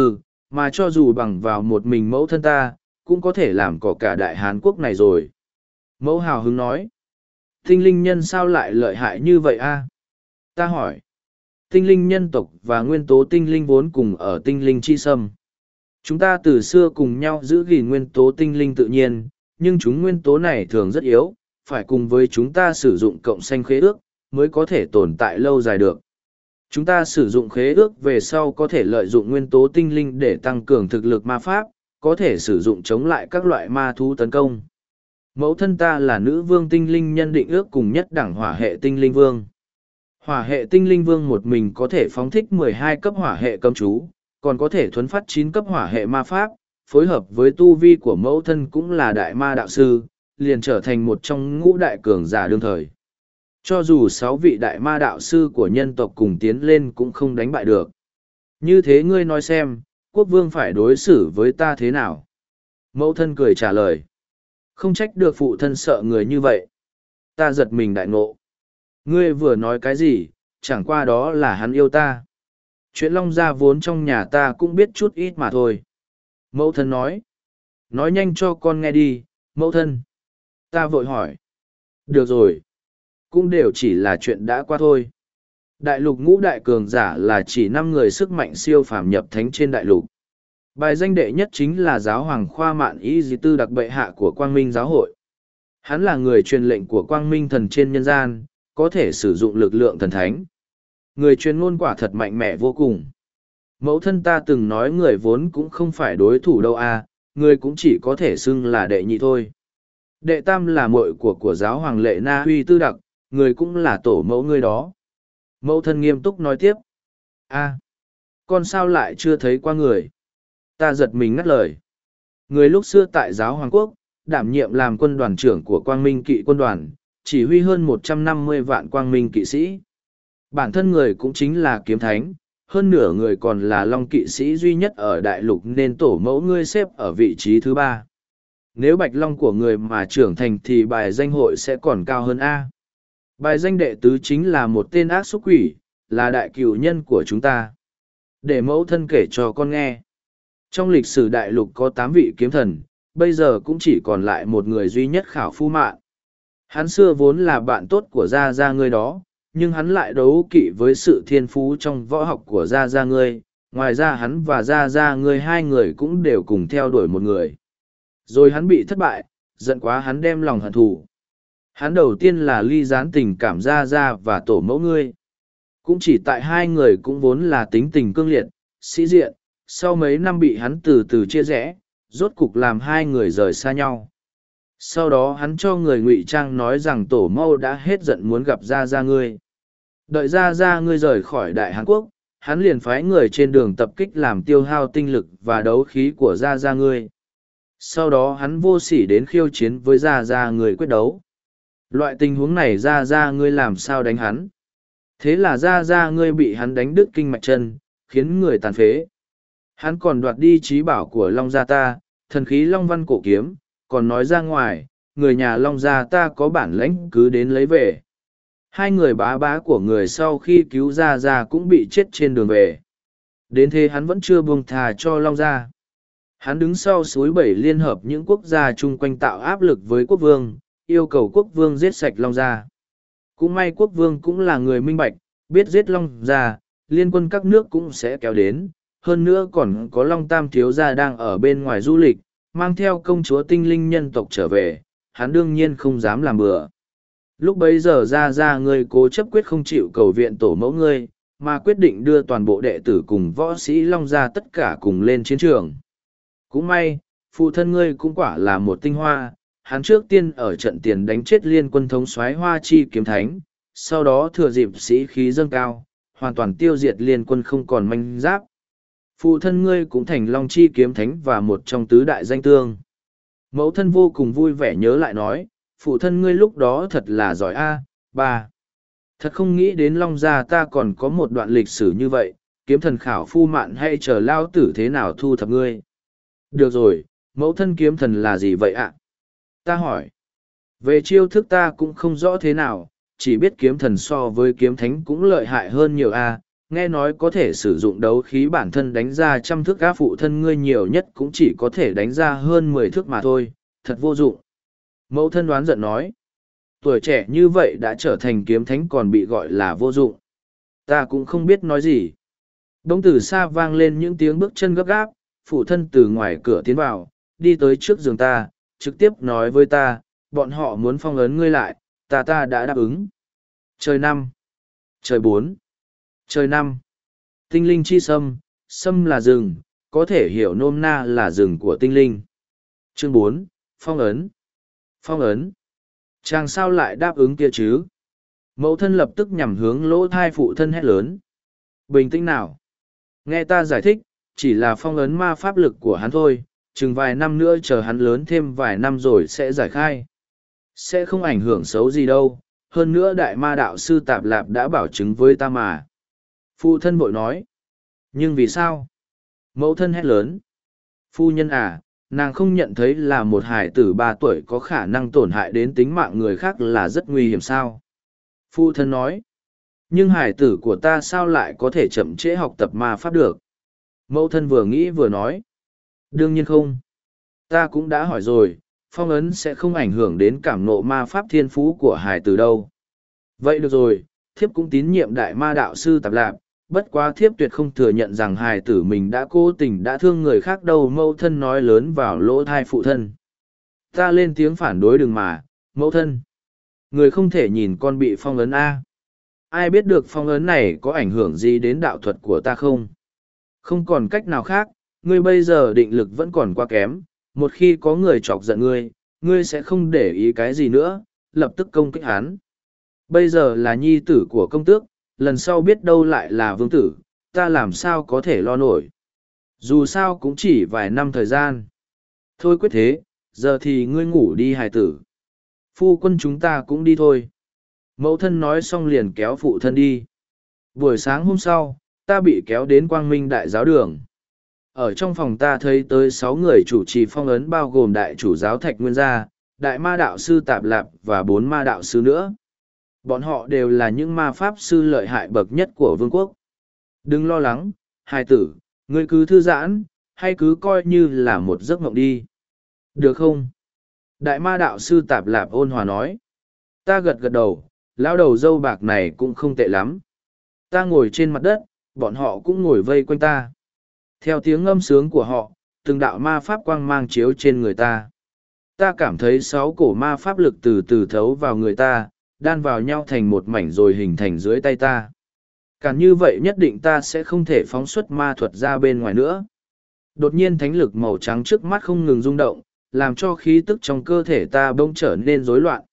Mà cho dù bằng vào một mình mẫu thân ta, cũng có thể làm cỏ cả đại Hán Quốc này rồi. Mẫu hào hứng nói. Tinh linh nhân sao lại lợi hại như vậy a? Ta hỏi. Tinh linh nhân tộc và nguyên tố tinh linh vốn cùng ở tinh linh chi sâm. Chúng ta từ xưa cùng nhau giữ gìn nguyên tố tinh linh tự nhiên, nhưng chúng nguyên tố này thường rất yếu, phải cùng với chúng ta sử dụng cộng sanh khế ước, mới có thể tồn tại lâu dài được. Chúng ta sử dụng khế ước về sau có thể lợi dụng nguyên tố tinh linh để tăng cường thực lực ma pháp, có thể sử dụng chống lại các loại ma thú tấn công. Mẫu thân ta là nữ vương tinh linh nhân định ước cùng nhất đẳng hỏa hệ tinh linh vương. Hỏa hệ tinh linh vương một mình có thể phóng thích mười hai cấp hỏa hệ cấm chú, còn có thể thuấn phát chín cấp hỏa hệ ma pháp, phối hợp với tu vi của mẫu thân cũng là đại ma đạo sư, liền trở thành một trong ngũ đại cường giả đương thời. Cho dù sáu vị đại ma đạo sư của nhân tộc cùng tiến lên cũng không đánh bại được. Như thế ngươi nói xem, quốc vương phải đối xử với ta thế nào? Mẫu thân cười trả lời. Không trách được phụ thân sợ người như vậy. Ta giật mình đại ngộ. Ngươi vừa nói cái gì, chẳng qua đó là hắn yêu ta. Chuyện Long Gia vốn trong nhà ta cũng biết chút ít mà thôi. Mẫu thân nói. Nói nhanh cho con nghe đi, mẫu thân. Ta vội hỏi. Được rồi. Cũng đều chỉ là chuyện đã qua thôi. Đại lục ngũ đại cường giả là chỉ năm người sức mạnh siêu phàm nhập thánh trên đại lục. Bài danh đệ nhất chính là giáo hoàng khoa mạn ý dì tư đặc bệ hạ của Quang Minh giáo hội. Hắn là người truyền lệnh của Quang Minh thần trên nhân gian, có thể sử dụng lực lượng thần thánh. Người truyền ngôn quả thật mạnh mẽ vô cùng. Mẫu thân ta từng nói người vốn cũng không phải đối thủ đâu à, người cũng chỉ có thể xưng là đệ nhị thôi. Đệ tam là muội của của giáo hoàng lệ na huy tư đặc, người cũng là tổ mẫu ngươi đó. Mẫu thân nghiêm túc nói tiếp. A, con sao lại chưa thấy qua người? Ta giật mình ngắt lời. Người lúc xưa tại giáo hoàng quốc, đảm nhiệm làm quân đoàn trưởng của Quang Minh kỵ quân đoàn, chỉ huy hơn một trăm năm mươi vạn Quang Minh kỵ sĩ. Bản thân người cũng chính là kiếm thánh, hơn nửa người còn là long kỵ sĩ duy nhất ở đại lục nên tổ mẫu ngươi xếp ở vị trí thứ ba. Nếu bạch long của người mà trưởng thành thì bài danh hội sẽ còn cao hơn A. Bài danh đệ tứ chính là một tên ác xúc quỷ, là đại cửu nhân của chúng ta. Để mẫu thân kể cho con nghe. Trong lịch sử đại lục có tám vị kiếm thần, bây giờ cũng chỉ còn lại một người duy nhất Khảo Phu Mạn. Hắn xưa vốn là bạn tốt của Gia Gia ngươi đó, nhưng hắn lại đấu kỵ với sự thiên phú trong võ học của Gia Gia ngươi. Ngoài ra hắn và Gia Gia ngươi hai người cũng đều cùng theo đuổi một người. Rồi hắn bị thất bại, giận quá hắn đem lòng hận thù. Hắn đầu tiên là ly gián tình cảm Gia Gia và tổ mẫu ngươi. Cũng chỉ tại hai người cũng vốn là tính tình cương liệt, sĩ diện, sau mấy năm bị hắn từ từ chia rẽ, rốt cục làm hai người rời xa nhau. Sau đó hắn cho người ngụy trang nói rằng tổ mẫu đã hết giận muốn gặp Gia Gia ngươi. Đợi Gia Gia ngươi rời khỏi Đại Hán Quốc, hắn liền phái người trên đường tập kích làm tiêu hao tinh lực và đấu khí của Gia Gia ngươi. Sau đó hắn vô sỉ đến khiêu chiến với Gia Gia ngươi quyết đấu. Loại tình huống này Gia Gia ngươi làm sao đánh hắn? Thế là Gia Gia ngươi bị hắn đánh đứt kinh mạch chân, khiến người tàn phế. Hắn còn đoạt đi trí bảo của Long Gia ta, thần khí Long Văn cổ kiếm, còn nói ra ngoài, người nhà Long Gia ta có bản lãnh cứ đến lấy về. Hai người bá bá của người sau khi cứu Gia Gia cũng bị chết trên đường về. Đến thế hắn vẫn chưa buông thà cho Long Gia. Hắn đứng sau suối bảy liên hợp những quốc gia chung quanh tạo áp lực với quốc vương, yêu cầu quốc vương giết sạch Long Gia. Cũng may quốc vương cũng là người minh bạch, biết giết Long Gia, liên quân các nước cũng sẽ kéo đến. Hơn nữa còn có Long Tam thiếu gia đang ở bên ngoài du lịch, mang theo công chúa tinh linh nhân tộc trở về, hắn đương nhiên không dám làm bừa. Lúc bấy giờ Gia Gia ngươi cố chấp quyết không chịu cầu viện tổ mẫu ngươi, mà quyết định đưa toàn bộ đệ tử cùng võ sĩ Long Gia tất cả cùng lên chiến trường. Cũng may, phụ thân ngươi cũng quả là một tinh hoa, hắn trước tiên ở trận tiền đánh chết liên quân thống soái Hoa Chi kiếm thánh, sau đó thừa dịp sĩ khí dâng cao, hoàn toàn tiêu diệt liên quân không còn manh giáp. Phụ thân ngươi cũng thành Long Chi kiếm thánh và một trong tứ đại danh tương. Mẫu thân vô cùng vui vẻ nhớ lại nói, phụ thân ngươi lúc đó thật là giỏi a, ba. Thật không nghĩ đến Long Gia ta còn có một đoạn lịch sử như vậy, kiếm thần Khảo Phu Mạn hay chờ lao tử thế nào thu thập ngươi. Được rồi, mẫu thân kiếm thần là gì vậy ạ? Ta hỏi. Về chiêu thức ta cũng không rõ thế nào, chỉ biết kiếm thần so với kiếm thánh cũng lợi hại hơn nhiều a, Nghe nói có thể sử dụng đấu khí bản thân đánh ra trăm thước gã phụ thân ngươi nhiều nhất cũng chỉ có thể đánh ra hơn mười thước mà thôi, thật vô dụng. Mẫu thân đoán giận nói, tuổi trẻ như vậy đã trở thành kiếm thánh còn bị gọi là vô dụng. Ta cũng không biết nói gì. Đông từ xa vang lên những tiếng bước chân gấp gáp, phụ thân từ ngoài cửa tiến vào, đi tới trước giường ta, trực tiếp nói với ta, bọn họ muốn phong ấn ngươi lại, ta ta đã đáp ứng. Trời năm, trời bốn, trời năm. Tinh linh chi sâm, sâm là rừng, có thể hiểu nôm na là rừng của tinh linh. Chương bốn, phong ấn. Phong ấn. Chàng sao lại đáp ứng kia chứ? Mẫu thân lập tức nhằm hướng lỗ thai phụ thân hét lớn. Bình tĩnh nào. Nghe ta giải thích, chỉ là phong ấn ma pháp lực của hắn thôi, chừng vài năm nữa chờ hắn lớn thêm vài năm rồi sẽ giải khai. Sẽ không ảnh hưởng xấu gì đâu, hơn nữa đại ma đạo sư Tạp Lạp đã bảo chứng với ta mà. Phụ thân vội nói. Nhưng vì sao? Mẫu thân hét lớn. Phu nhân à, nàng không nhận thấy là một hải tử ba tuổi có khả năng tổn hại đến tính mạng người khác là rất nguy hiểm sao? Phụ thân nói. Nhưng hải tử của ta sao lại có thể chậm trễ học tập ma pháp được? Mẫu thân vừa nghĩ vừa nói. Đương nhiên không. Ta cũng đã hỏi rồi, phong ấn sẽ không ảnh hưởng đến cảm nộ ma pháp thiên phú của hải tử đâu. Vậy được rồi, thiếp cũng tín nhiệm đại ma đạo sư Tạp Lạp, bất quá thiếp tuyệt không thừa nhận rằng hài tử mình đã cố tình đã thương người khác đâu. Mẫu thân nói lớn vào lỗ thai phụ thân. Ta lên tiếng phản đối đừng mà, mẫu thân. Người không thể nhìn con bị phong ấn A. Ai biết được phong ấn này có ảnh hưởng gì đến đạo thuật của ta không? Không còn cách nào khác, ngươi bây giờ định lực vẫn còn quá kém. Một khi có người chọc giận ngươi, ngươi sẽ không để ý cái gì nữa, lập tức công kích hắn. Bây giờ là nhi tử của công tước, lần sau biết đâu lại là vương tử, ta làm sao có thể lo nổi. Dù sao cũng chỉ vài năm thời gian. Thôi quyết thế, giờ thì ngươi ngủ đi hài tử. Phu quân chúng ta cũng đi thôi. Mẫu thân nói xong liền kéo phụ thân đi. Buổi sáng hôm sau, ta bị kéo đến Quang Minh Đại giáo đường. Ở trong phòng ta thấy tới sáu người chủ trì phong ấn bao gồm đại chủ giáo Thạch Nguyên Gia, đại ma đạo sư Tạp Lạp và bốn ma đạo sư nữa. Bọn họ đều là những ma pháp sư lợi hại bậc nhất của vương quốc. Đừng lo lắng, hài tử, ngươi cứ thư giãn, hay cứ coi như là một giấc mộng đi. Được không? Đại ma đạo sư Tạp Lạp ôn hòa nói. Ta gật gật đầu, lão đầu dâu bạc này cũng không tệ lắm. Ta ngồi trên mặt đất, bọn họ cũng ngồi vây quanh ta. Theo tiếng ngâm sướng của họ, từng đạo ma pháp quang mang chiếu trên người ta. Ta cảm thấy sáu cổ ma pháp lực từ từ thấu vào người ta, đan vào nhau thành một mảnh rồi hình thành dưới tay ta. Càng như vậy nhất định ta sẽ không thể phóng xuất ma thuật ra bên ngoài nữa. Đột nhiên thánh lực màu trắng trước mắt không ngừng rung động, làm cho khí tức trong cơ thể ta bỗng trở nên rối loạn.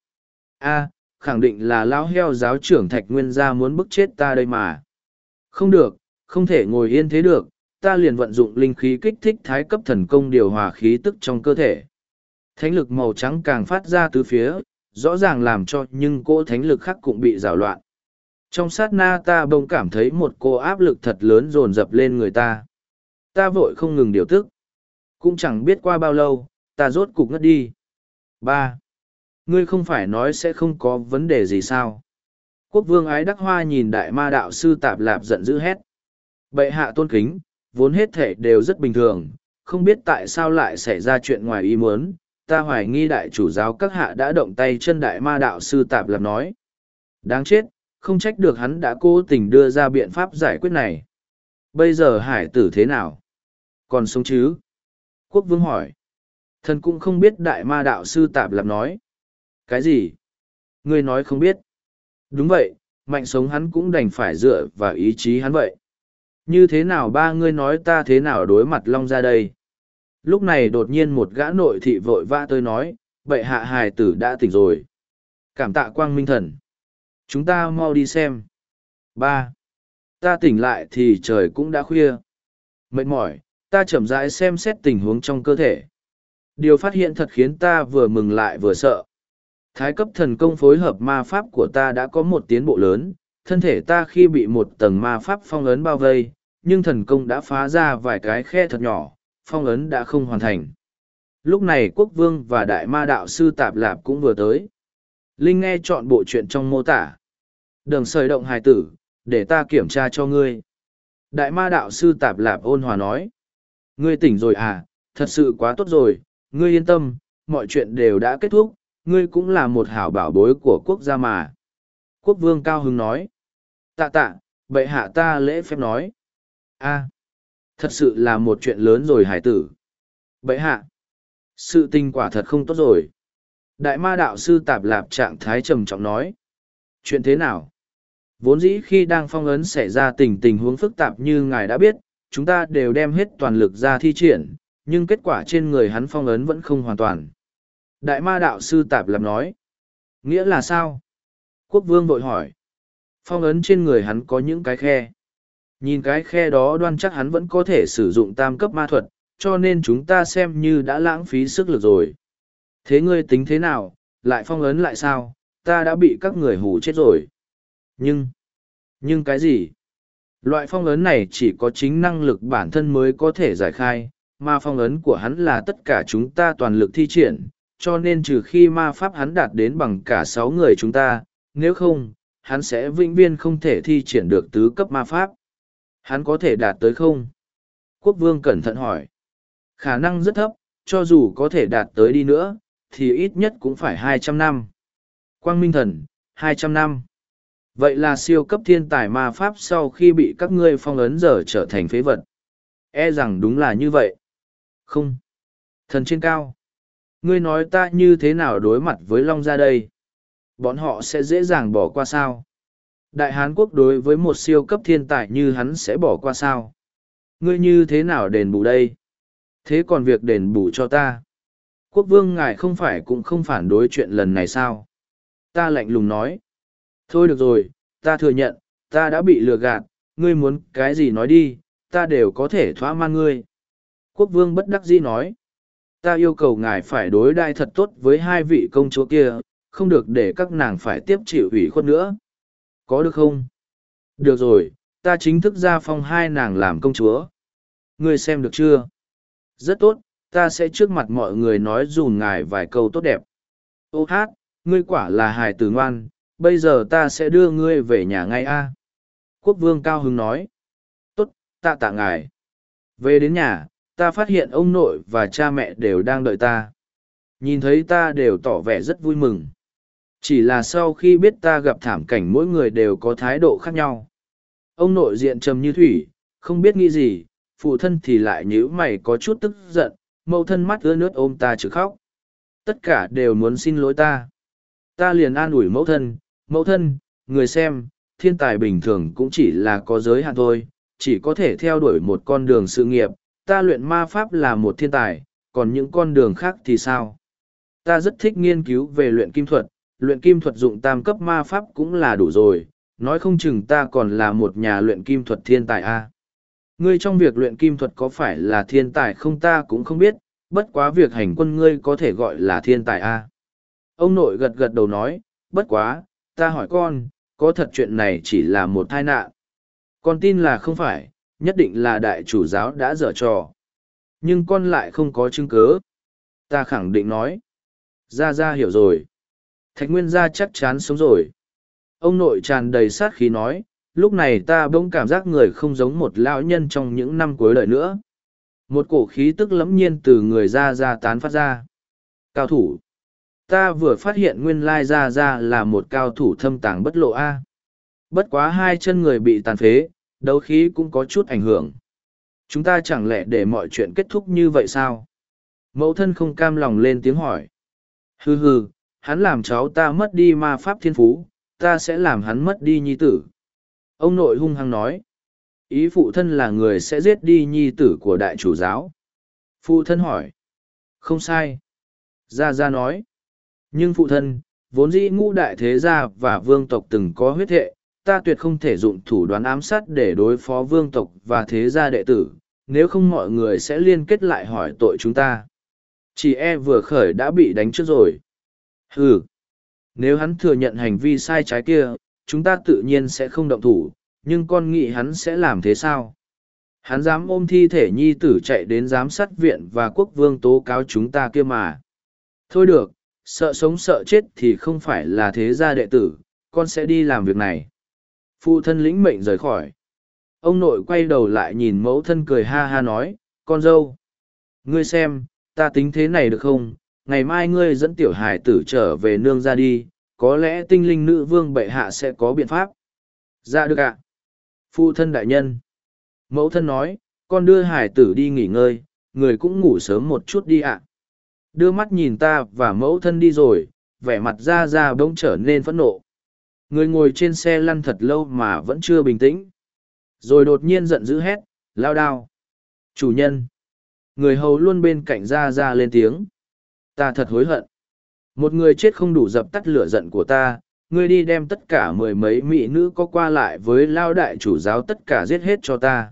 A, khẳng định là lão heo giáo trưởng Thạch Nguyên Gia muốn bức chết ta đây mà. Không được, không thể ngồi yên thế được, ta liền vận dụng linh khí kích thích thái cấp thần công điều hòa khí tức trong cơ thể. Thánh lực màu trắng càng phát ra từ phía, rõ ràng làm cho nhưng cỗ thánh lực khác cũng bị rào loạn. Trong sát na ta bỗng cảm thấy một cô áp lực thật lớn dồn dập lên người ta. Ta vội không ngừng điều tức. Cũng chẳng biết qua bao lâu, ta rốt cục ngất đi. ba. Ngươi không phải nói sẽ không có vấn đề gì sao? Quốc vương Ái Đắc Hoa nhìn đại ma đạo sư Tạp Lạp giận dữ hét. Bệ hạ tôn kính, vốn hết thể đều rất bình thường, không biết tại sao lại xảy ra chuyện ngoài ý muốn. Ta hoài nghi đại chủ giáo các hạ đã động tay chân đại ma đạo sư Tạp Lạp nói. Đáng chết, không trách được hắn đã cố tình đưa ra biện pháp giải quyết này. Bây giờ hải tử thế nào? Còn sống chứ? Quốc vương hỏi. Thần cũng không biết đại ma đạo sư Tạp Lạp nói. Cái gì? Ngươi nói không biết. Đúng vậy, mạnh sống hắn cũng đành phải dựa vào ý chí hắn vậy. Như thế nào ba ngươi nói ta thế nào đối mặt Long ra đây? Lúc này đột nhiên một gã nội thị vội vã tới nói, bệ hạ hài tử đã tỉnh rồi. Cảm tạ quang minh thần. Chúng ta mau đi xem. Ba. Ta tỉnh lại thì trời cũng đã khuya. Mệt mỏi, ta chậm rãi xem xét tình huống trong cơ thể. Điều phát hiện thật khiến ta vừa mừng lại vừa sợ. Thái cấp thần công phối hợp ma pháp của ta đã có một tiến bộ lớn, thân thể ta khi bị một tầng ma pháp phong ấn bao vây, nhưng thần công đã phá ra vài cái khe thật nhỏ, phong ấn đã không hoàn thành. Lúc này quốc vương và đại ma đạo sư Tạp Lạp cũng vừa tới. Linh nghe chọn bộ chuyện trong mô tả. Đừng sời động hài tử, để ta kiểm tra cho ngươi. Đại ma đạo sư Tạp Lạp ôn hòa nói. Ngươi tỉnh rồi à, thật sự quá tốt rồi, ngươi yên tâm, mọi chuyện đều đã kết thúc, ngươi cũng là một hảo bảo bối của quốc gia mà. Quốc vương cao hứng nói. Tạ tạ, bệ hạ ta lễ phép nói. A, thật sự là một chuyện lớn rồi hải tử. Bệ hạ, sự tình quả thật không tốt rồi. Đại ma đạo sư Tạp Lạp trạng thái trầm trọng nói. Chuyện thế nào? Vốn dĩ khi đang phong ấn xảy ra tình tình huống phức tạp như ngài đã biết, chúng ta đều đem hết toàn lực ra thi triển, nhưng kết quả trên người hắn phong ấn vẫn không hoàn toàn. Đại ma đạo sư Tạp Lạp nói. Nghĩa là sao? Quốc vương vội hỏi. Phong ấn trên người hắn có những cái khe. Nhìn cái khe đó đoan chắc hắn vẫn có thể sử dụng tam cấp ma thuật, cho nên chúng ta xem như đã lãng phí sức lực rồi. Thế ngươi tính thế nào, lại phong ấn lại sao? Ta đã bị các người hù chết rồi. Nhưng, nhưng cái gì? Loại phong ấn này chỉ có chính năng lực bản thân mới có thể giải khai, mà phong ấn của hắn là tất cả chúng ta toàn lực thi triển, cho nên trừ khi ma pháp hắn đạt đến bằng cả sáu người chúng ta, nếu không, hắn sẽ vĩnh viễn không thể thi triển được tứ cấp ma pháp. Hắn có thể đạt tới không? Quốc vương cẩn thận hỏi. Khả năng rất thấp, cho dù có thể đạt tới đi nữa, thì ít nhất cũng phải hai trăm năm. Quang Minh Thần, hai trăm năm. Vậy là siêu cấp thiên tài ma pháp sau khi bị các ngươi phong ấn giờ trở thành phế vật. E rằng đúng là như vậy. Không. Thần trên cao. Ngươi nói ta như thế nào đối mặt với Long Gia đây? Bọn họ sẽ dễ dàng bỏ qua sao? Đại Hán Quốc đối với một siêu cấp thiên tài như hắn sẽ bỏ qua sao? Ngươi như thế nào đền bù đây? Thế còn việc đền bù cho ta? Quốc vương ngài không phải cũng không phản đối chuyện lần này sao? Ta lạnh lùng nói. Thôi được rồi, ta thừa nhận, ta đã bị lừa gạt, ngươi muốn cái gì nói đi, ta đều có thể thỏa mãn ngươi. Quốc vương bất đắc dĩ nói. Ta yêu cầu ngài phải đối đãi thật tốt với hai vị công chúa kia, không được để các nàng phải tiếp chịu ủy khuất nữa. Có được không? Được rồi, ta chính thức ra phong hai nàng làm công chúa. Ngươi xem được chưa? Rất tốt, ta sẽ trước mặt mọi người nói dùm ngài vài câu tốt đẹp. Ô hát, ngươi quả là hài tử ngoan, bây giờ ta sẽ đưa ngươi về nhà ngay a. Quốc vương cao hứng nói. Tốt, tạ tạ ngài. Về đến nhà, ta phát hiện ông nội và cha mẹ đều đang đợi ta. Nhìn thấy ta đều tỏ vẻ rất vui mừng. Chỉ là sau khi biết ta gặp thảm cảnh mỗi người đều có thái độ khác nhau. Ông nội diện trầm như thủy, không biết nghĩ gì, phụ thân thì lại nhíu mày có chút tức giận, mẫu thân mắt ướt nước ôm ta chứ khóc. Tất cả đều muốn xin lỗi ta. Ta liền an ủi mẫu thân, mẫu thân, người xem, thiên tài bình thường cũng chỉ là có giới hạn thôi, chỉ có thể theo đuổi một con đường sự nghiệp, ta luyện ma pháp là một thiên tài, còn những con đường khác thì sao? Ta rất thích nghiên cứu về luyện kim thuật, luyện kim thuật dụng tam cấp ma pháp cũng là đủ rồi, nói không chừng ta còn là một nhà luyện kim thuật thiên tài a. À. Ngươi trong việc luyện kim thuật có phải là thiên tài không ta cũng không biết, bất quá việc hành quân ngươi có thể gọi là thiên tài a. À. Ông nội gật gật đầu nói, bất quá, ta hỏi con, có thật chuyện này chỉ là một tai nạn. Con tin là không phải, nhất định là đại chủ giáo đã dở trò. Nhưng con lại không có chứng cứ. Ta khẳng định nói. Gia Gia hiểu rồi. Thạch Nguyên Gia chắc chắn sống rồi. Ông nội tràn đầy sát khí nói, lúc này ta bỗng cảm giác người không giống một lão nhân trong những năm cuối đời nữa. Một cổ khí tức lẫm nhiên từ người Gia Gia tán phát ra. Cao thủ. Ta vừa phát hiện nguyên lai Gia Gia là một cao thủ thâm tàng bất lộ a. Bất quá hai chân người bị tàn phế, đấu khí cũng có chút ảnh hưởng. Chúng ta chẳng lẽ để mọi chuyện kết thúc như vậy sao? Mẫu thân không cam lòng lên tiếng hỏi. Hừ hừ, hắn làm cháu ta mất đi ma pháp thiên phú, ta sẽ làm hắn mất đi nhi tử. Ông nội hung hăng nói. Ý phụ thân là người sẽ giết đi nhi tử của đại chủ giáo. Phụ thân hỏi. Không sai. Gia Gia nói. Nhưng phụ thân, vốn dĩ ngũ đại thế gia và vương tộc từng có huyết hệ, ta tuyệt không thể dụng thủ đoán ám sát để đối phó vương tộc và thế gia đệ tử, nếu không mọi người sẽ liên kết lại hỏi tội chúng ta. Chị e vừa khởi đã bị đánh trước rồi. Ừ. Nếu hắn thừa nhận hành vi sai trái kia, chúng ta tự nhiên sẽ không động thủ, nhưng con nghĩ hắn sẽ làm thế sao? Hắn dám ôm thi thể nhi tử chạy đến giám sát viện và quốc vương tố cáo chúng ta kia mà. Thôi được, sợ sống sợ chết thì không phải là thế gia đệ tử, con sẽ đi làm việc này. Phụ thân lĩnh mệnh rời khỏi. Ông nội quay đầu lại nhìn mẫu thân cười ha ha nói, con dâu. Ngươi xem, ta tính thế này được không? Ngày mai ngươi dẫn tiểu hải tử trở về nương ra đi, có lẽ tinh linh nữ vương bệ hạ sẽ có biện pháp. Dạ được ạ. Phụ thân đại nhân. Mẫu thân nói, con đưa hải tử đi nghỉ ngơi, người cũng ngủ sớm một chút đi ạ. Đưa mắt nhìn ta và mẫu thân đi rồi, vẻ mặt ra ra bỗng trở nên phẫn nộ. Người ngồi trên xe lăn thật lâu mà vẫn chưa bình tĩnh. Rồi đột nhiên giận dữ hét, lao đao. Chủ nhân. Người hầu luôn bên cạnh ra ra lên tiếng. Ta thật hối hận. Một người chết không đủ dập tắt lửa giận của ta, ngươi đi đem tất cả mười mấy mỹ nữ có qua lại với lao đại chủ giáo tất cả giết hết cho ta.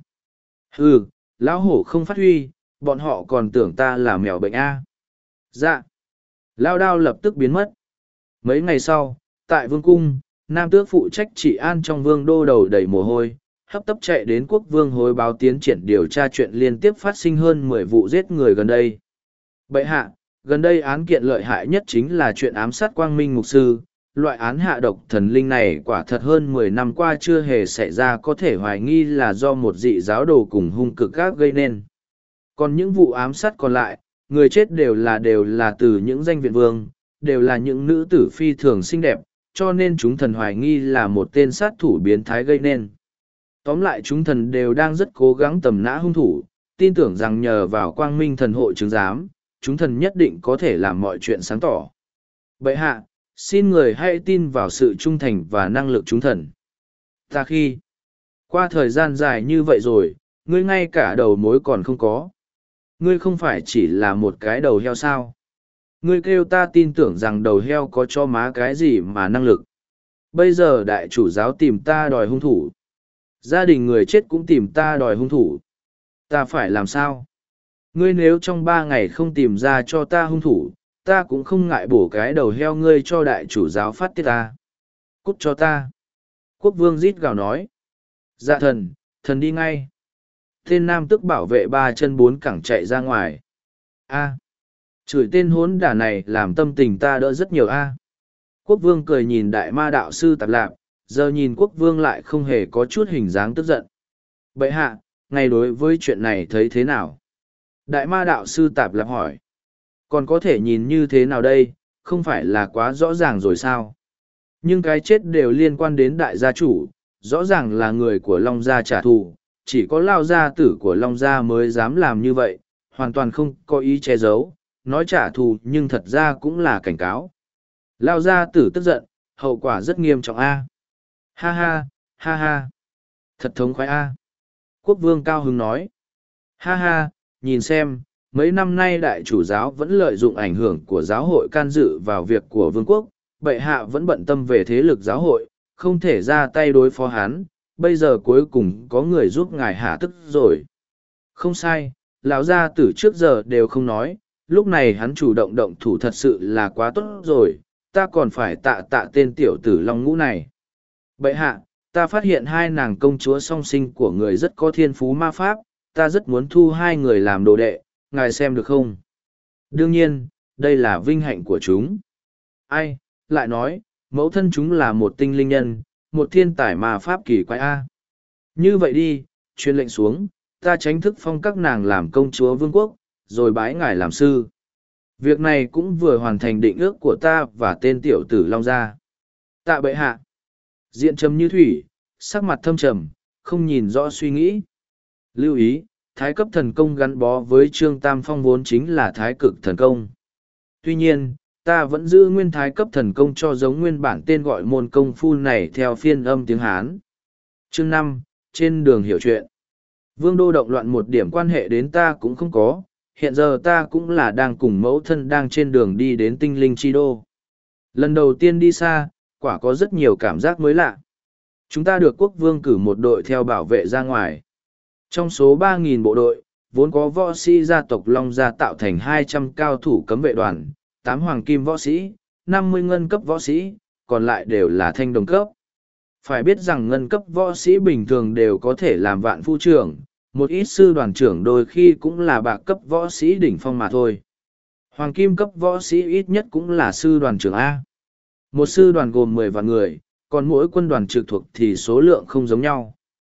Ừ, lão hổ không phát huy, bọn họ còn tưởng ta là mèo bệnh A. Dạ. Lao đao lập tức biến mất. Mấy ngày sau, tại vương cung, nam tước phụ trách trị an trong vương đô đầu đầy mồ hôi, hấp tấp chạy đến quốc vương hối báo tiến triển điều tra chuyện liên tiếp phát sinh hơn mười vụ giết người gần đây. Bệ hạ, gần đây án kiện lợi hại nhất chính là chuyện ám sát quang minh mục sư. Loại án hạ độc thần linh này quả thật hơn mười năm qua chưa hề xảy ra, có thể hoài nghi là do một dị giáo đồ cùng hung cực gác gây nên. Còn những vụ ám sát còn lại, người chết đều là đều là từ những danh viện vương, đều là những nữ tử phi thường xinh đẹp, cho nên chúng thần hoài nghi là một tên sát thủ biến thái gây nên. Tóm lại chúng thần đều đang rất cố gắng tầm nã hung thủ, tin tưởng rằng nhờ vào quang minh thần hộ chứng giám, chúng thần nhất định có thể làm mọi chuyện sáng tỏ. Bệ hạ, xin người hãy tin vào sự trung thành và năng lực chúng thần. Ta khi qua thời gian dài như vậy rồi, ngươi ngay cả đầu mối còn không có. Ngươi không phải chỉ là một cái đầu heo sao? Ngươi kêu ta tin tưởng rằng đầu heo có cho má cái gì mà năng lực. Bây giờ đại chủ giáo tìm ta đòi hung thủ. Gia đình người chết cũng tìm ta đòi hung thủ. Ta phải làm sao? Ngươi nếu trong ba ngày không tìm ra cho ta hung thủ, ta cũng không ngại bổ cái đầu heo ngươi cho đại chủ giáo phát tiết ta. Cút cho ta. Quốc vương rít gào nói. Dạ thần, thần đi ngay. Tên nam tức bảo vệ ba chân bốn cẳng chạy ra ngoài. A. Chửi tên hốn đả này làm tâm tình ta đỡ rất nhiều a. Quốc vương cười nhìn đại ma đạo sư Tạp Lạp, giờ nhìn quốc vương lại không hề có chút hình dáng tức giận. Bệ hạ, ngài đối với chuyện này thấy thế nào? Đại ma đạo sư Tạp Lạp hỏi. Còn có thể nhìn như thế nào đây, không phải là quá rõ ràng rồi sao? Nhưng cái chết đều liên quan đến đại gia chủ, rõ ràng là người của Long Gia trả thù, chỉ có lao gia tử của Long Gia mới dám làm như vậy, hoàn toàn không có ý che giấu, nói trả thù nhưng thật ra cũng là cảnh cáo. Lao gia tử tức giận, hậu quả rất nghiêm trọng a. Ha ha, ha ha. Thật thống khoái a. Quốc vương cao hứng nói. Ha ha, nhìn xem, mấy năm nay đại chủ giáo vẫn lợi dụng ảnh hưởng của giáo hội can dự vào việc của vương quốc, bệ hạ vẫn bận tâm về thế lực giáo hội, không thể ra tay đối phó hắn, bây giờ cuối cùng có người giúp ngài hạ tức rồi. Không sai, lão gia tử trước giờ đều không nói, lúc này hắn chủ động động thủ thật sự là quá tốt rồi, ta còn phải tạ tạ tên tiểu tử Long Ngũ này. Bệ hạ, ta phát hiện hai nàng công chúa song sinh của người rất có thiên phú ma pháp, ta rất muốn thu hai người làm đồ đệ, ngài xem được không? Đương nhiên, đây là vinh hạnh của chúng. Ai, lại nói, mẫu thân chúng là một tinh linh nhân, một thiên tài ma pháp kỳ quái A. Như vậy đi, truyền lệnh xuống, ta tránh thức phong các nàng làm công chúa vương quốc, rồi bái ngài làm sư. Việc này cũng vừa hoàn thành định ước của ta và tên tiểu tử Long Gia. Tạ bệ hạ. Diện trầm như thủy, sắc mặt thâm trầm, không nhìn rõ suy nghĩ. Lưu ý, thái cấp thần công gắn bó với Trương Tam Phong vốn chính là thái cực thần công. Tuy nhiên, ta vẫn giữ nguyên thái cấp thần công cho giống nguyên bản tên gọi môn công phu này theo phiên âm tiếng Hán. Chương năm, trên đường hiểu chuyện. Vương đô động loạn một điểm quan hệ đến ta cũng không có, hiện giờ ta cũng là đang cùng mẫu thân đang trên đường đi đến tinh linh chi đô. Lần đầu tiên đi xa, quả có rất nhiều cảm giác mới lạ. Chúng ta được quốc vương cử một đội theo bảo vệ ra ngoài. Trong số ba nghìn bộ đội, vốn có võ sĩ gia tộc Long Gia tạo thành hai trăm cao thủ cấm vệ đoàn, tám hoàng kim võ sĩ, năm mươi ngân cấp võ sĩ, còn lại đều là thanh đồng cấp. Phải biết rằng ngân cấp võ sĩ bình thường đều có thể làm vạn phu trưởng, một ít sư đoàn trưởng đôi khi cũng là bạc cấp võ sĩ đỉnh phong mà thôi. Hoàng kim cấp võ sĩ ít nhất cũng là sư đoàn trưởng A. Một sư đoàn gồm mười vạn người, còn mỗi quân đoàn trực thuộc thì số lượng không giống nhau.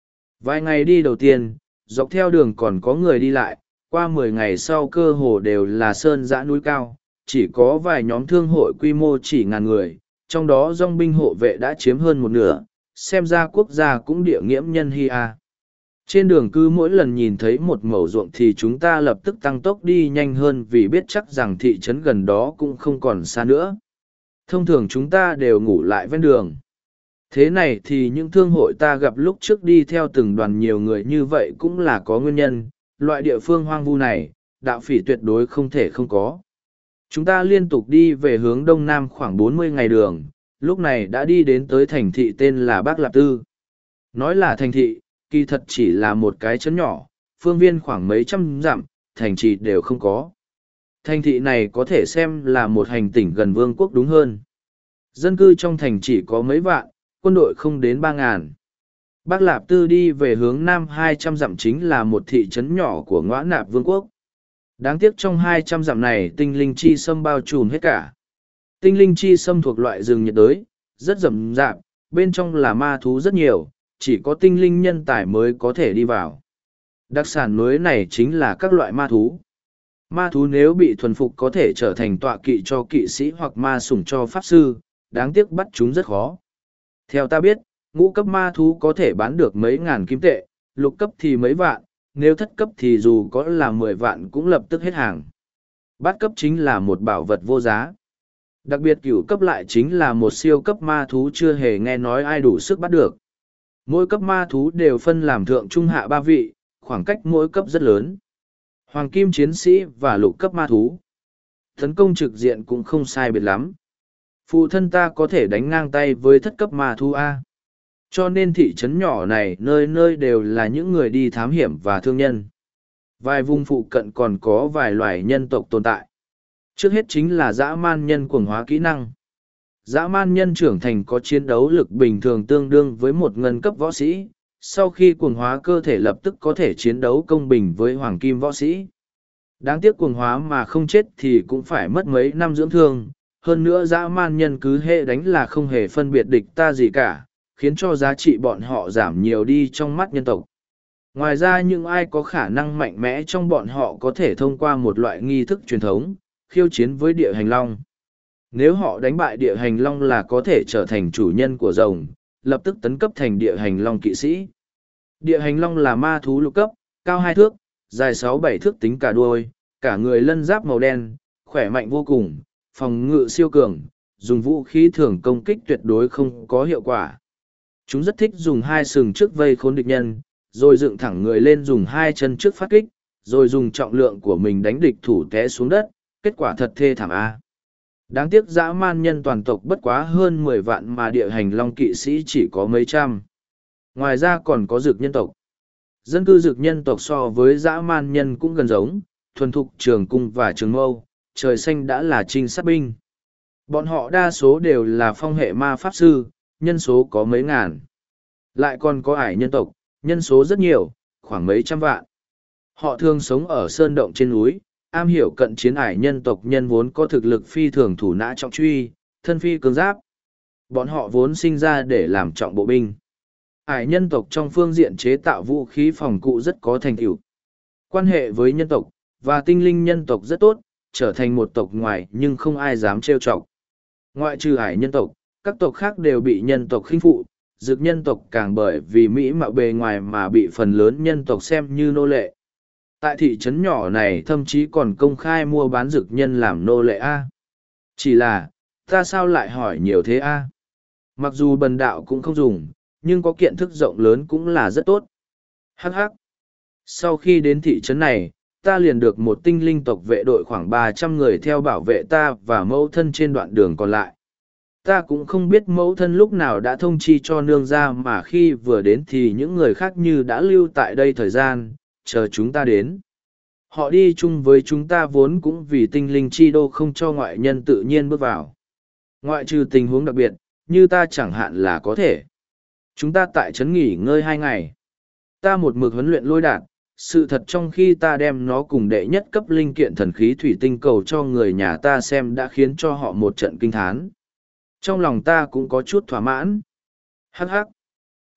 Vài ngày đi đầu tiên, dọc theo đường còn có người đi lại, qua mười ngày sau cơ hồ đều là sơn dã núi cao, chỉ có vài nhóm thương hội quy mô chỉ ngàn người, trong đó dòng binh hộ vệ đã chiếm hơn một nửa, xem ra quốc gia cũng địa nghiễm nhân hi a. Trên đường cứ mỗi lần nhìn thấy một mẩu ruộng thì chúng ta lập tức tăng tốc đi nhanh hơn vì biết chắc rằng thị trấn gần đó cũng không còn xa nữa. Thông thường chúng ta đều ngủ lại ven đường. Thế này thì những thương hội ta gặp lúc trước đi theo từng đoàn nhiều người như vậy cũng là có nguyên nhân, loại địa phương hoang vu này, đạo phỉ tuyệt đối không thể không có. Chúng ta liên tục đi về hướng đông nam khoảng bốn mươi ngày đường, lúc này đã đi đến tới thành thị tên là Bác Lạp Tư. Nói là thành thị, kỳ thật chỉ là một cái trấn nhỏ, phương viên khoảng mấy trăm dặm, thành trì đều không có. Thành thị này có thể xem là một hành tỉnh gần vương quốc đúng hơn. Dân cư trong thành chỉ có mấy vạn, quân đội không đến ba ngàn. Bác Lạp Tư đi về hướng nam hai trăm dặm chính là một thị trấn nhỏ của Ngõa Nạp Vương quốc. Đáng tiếc trong hai trăm dặm này tinh linh chi sâm bao trùm hết cả. Tinh linh chi sâm thuộc loại rừng nhiệt đới, rất rậm rạp, bên trong là ma thú rất nhiều, chỉ có tinh linh nhân tài mới có thể đi vào. Đặc sản núi này chính là các loại ma thú. Ma thú nếu bị thuần phục có thể trở thành tọa kỵ cho kỵ sĩ hoặc ma sủng cho pháp sư, đáng tiếc bắt chúng rất khó. Theo ta biết, ngũ cấp ma thú có thể bán được mấy ngàn kim tệ, lục cấp thì mấy vạn, nếu thất cấp thì dù có là mười vạn cũng lập tức hết hàng. Bát cấp chính là một bảo vật vô giá. Đặc biệt cửu cấp lại chính là một siêu cấp ma thú chưa hề nghe nói ai đủ sức bắt được. Mỗi cấp ma thú đều phân làm thượng trung hạ ba vị, khoảng cách mỗi cấp rất lớn. Hoàng kim chiến sĩ và lục cấp ma thú. Tấn công trực diện cũng không sai biệt lắm. Phụ thân ta có thể đánh ngang tay với thất cấp ma thú A. Cho nên thị trấn nhỏ này nơi nơi đều là những người đi thám hiểm và thương nhân. Vài vùng phụ cận còn có vài loài nhân tộc tồn tại. Trước hết chính là dã man nhân cuồng hóa kỹ năng. Dã man nhân trưởng thành có chiến đấu lực bình thường tương đương với một ngân cấp võ sĩ, sau khi cuồng hóa cơ thể lập tức có thể chiến đấu công bình với hoàng kim võ sĩ. Đáng tiếc cuồng hóa mà không chết thì cũng phải mất mấy năm dưỡng thương, hơn nữa dã man nhân cứ hệ đánh là không hề phân biệt địch ta gì cả, khiến cho giá trị bọn họ giảm nhiều đi trong mắt nhân tộc. Ngoài ra những ai có khả năng mạnh mẽ trong bọn họ có thể thông qua một loại nghi thức truyền thống, khiêu chiến với địa hành long. Nếu họ đánh bại địa hành long là có thể trở thành chủ nhân của rồng, lập tức tấn cấp thành địa hành long kỵ sĩ. Địa hành long là ma thú lục cấp, cao hai thước, dài sáu bảy thước tính cả đuôi, cả người lân giáp màu đen, khỏe mạnh vô cùng, phòng ngự siêu cường, dùng vũ khí thường công kích tuyệt đối không có hiệu quả. Chúng rất thích dùng hai sừng trước vây khốn địch nhân, rồi dựng thẳng người lên dùng hai chân trước phát kích, rồi dùng trọng lượng của mình đánh địch thủ té xuống đất, kết quả thật thê thảm a. Đáng tiếc dã man nhân toàn tộc bất quá hơn mười vạn mà địa hành long kỵ sĩ chỉ có mấy trăm. Ngoài ra còn có dược nhân tộc. Dân cư dược nhân tộc so với dã man nhân cũng gần giống, thuần thục trường cung và trường mâu, trời xanh đã là trinh sát binh. Bọn họ đa số đều là phong hệ ma pháp sư, nhân số có mấy ngàn. Lại còn có ải nhân tộc, nhân số rất nhiều, khoảng mấy trăm vạn. Họ thường sống ở sơn động trên núi, am hiểu cận chiến ải nhân tộc nhân vốn có thực lực phi thường thủ nã trọng truy, thân phi cường giáp. Bọn họ vốn sinh ra để làm trọng bộ binh. Ải nhân tộc trong phương diện chế tạo vũ khí phòng cụ rất có thành tựu. Quan hệ với nhân tộc và tinh linh nhân tộc rất tốt, trở thành một tộc ngoài nhưng không ai dám trêu chọc. Ngoại trừ ải nhân tộc, các tộc khác đều bị nhân tộc khinh phụ, dược nhân tộc càng bởi vì mỹ mạo bề ngoài mà bị phần lớn nhân tộc xem như nô lệ. Tại thị trấn nhỏ này thậm chí còn công khai mua bán dược nhân làm nô lệ A. Chỉ là, ta sao lại hỏi nhiều thế A? Mặc dù bần đạo cũng không dùng, nhưng có kiện thức rộng lớn cũng là rất tốt. Hắc hắc. Sau khi đến thị trấn này, ta liền được một tinh linh tộc vệ đội khoảng ba trăm người theo bảo vệ ta và mẫu thân trên đoạn đường còn lại. Ta cũng không biết mẫu thân lúc nào đã thông chi cho nương ra mà khi vừa đến thì những người khác như đã lưu tại đây thời gian, chờ chúng ta đến. Họ đi chung với chúng ta vốn cũng vì tinh linh chi đô không cho ngoại nhân tự nhiên bước vào. Ngoại trừ tình huống đặc biệt, như ta chẳng hạn là có thể. Chúng ta tại trấn nghỉ ngơi hai ngày. Ta một mực huấn luyện lôi đạn, sự thật trong khi ta đem nó cùng đệ nhất cấp linh kiện thần khí thủy tinh cầu cho người nhà ta xem đã khiến cho họ một trận kinh thán. Trong lòng ta cũng có chút thỏa mãn. Hắc hắc.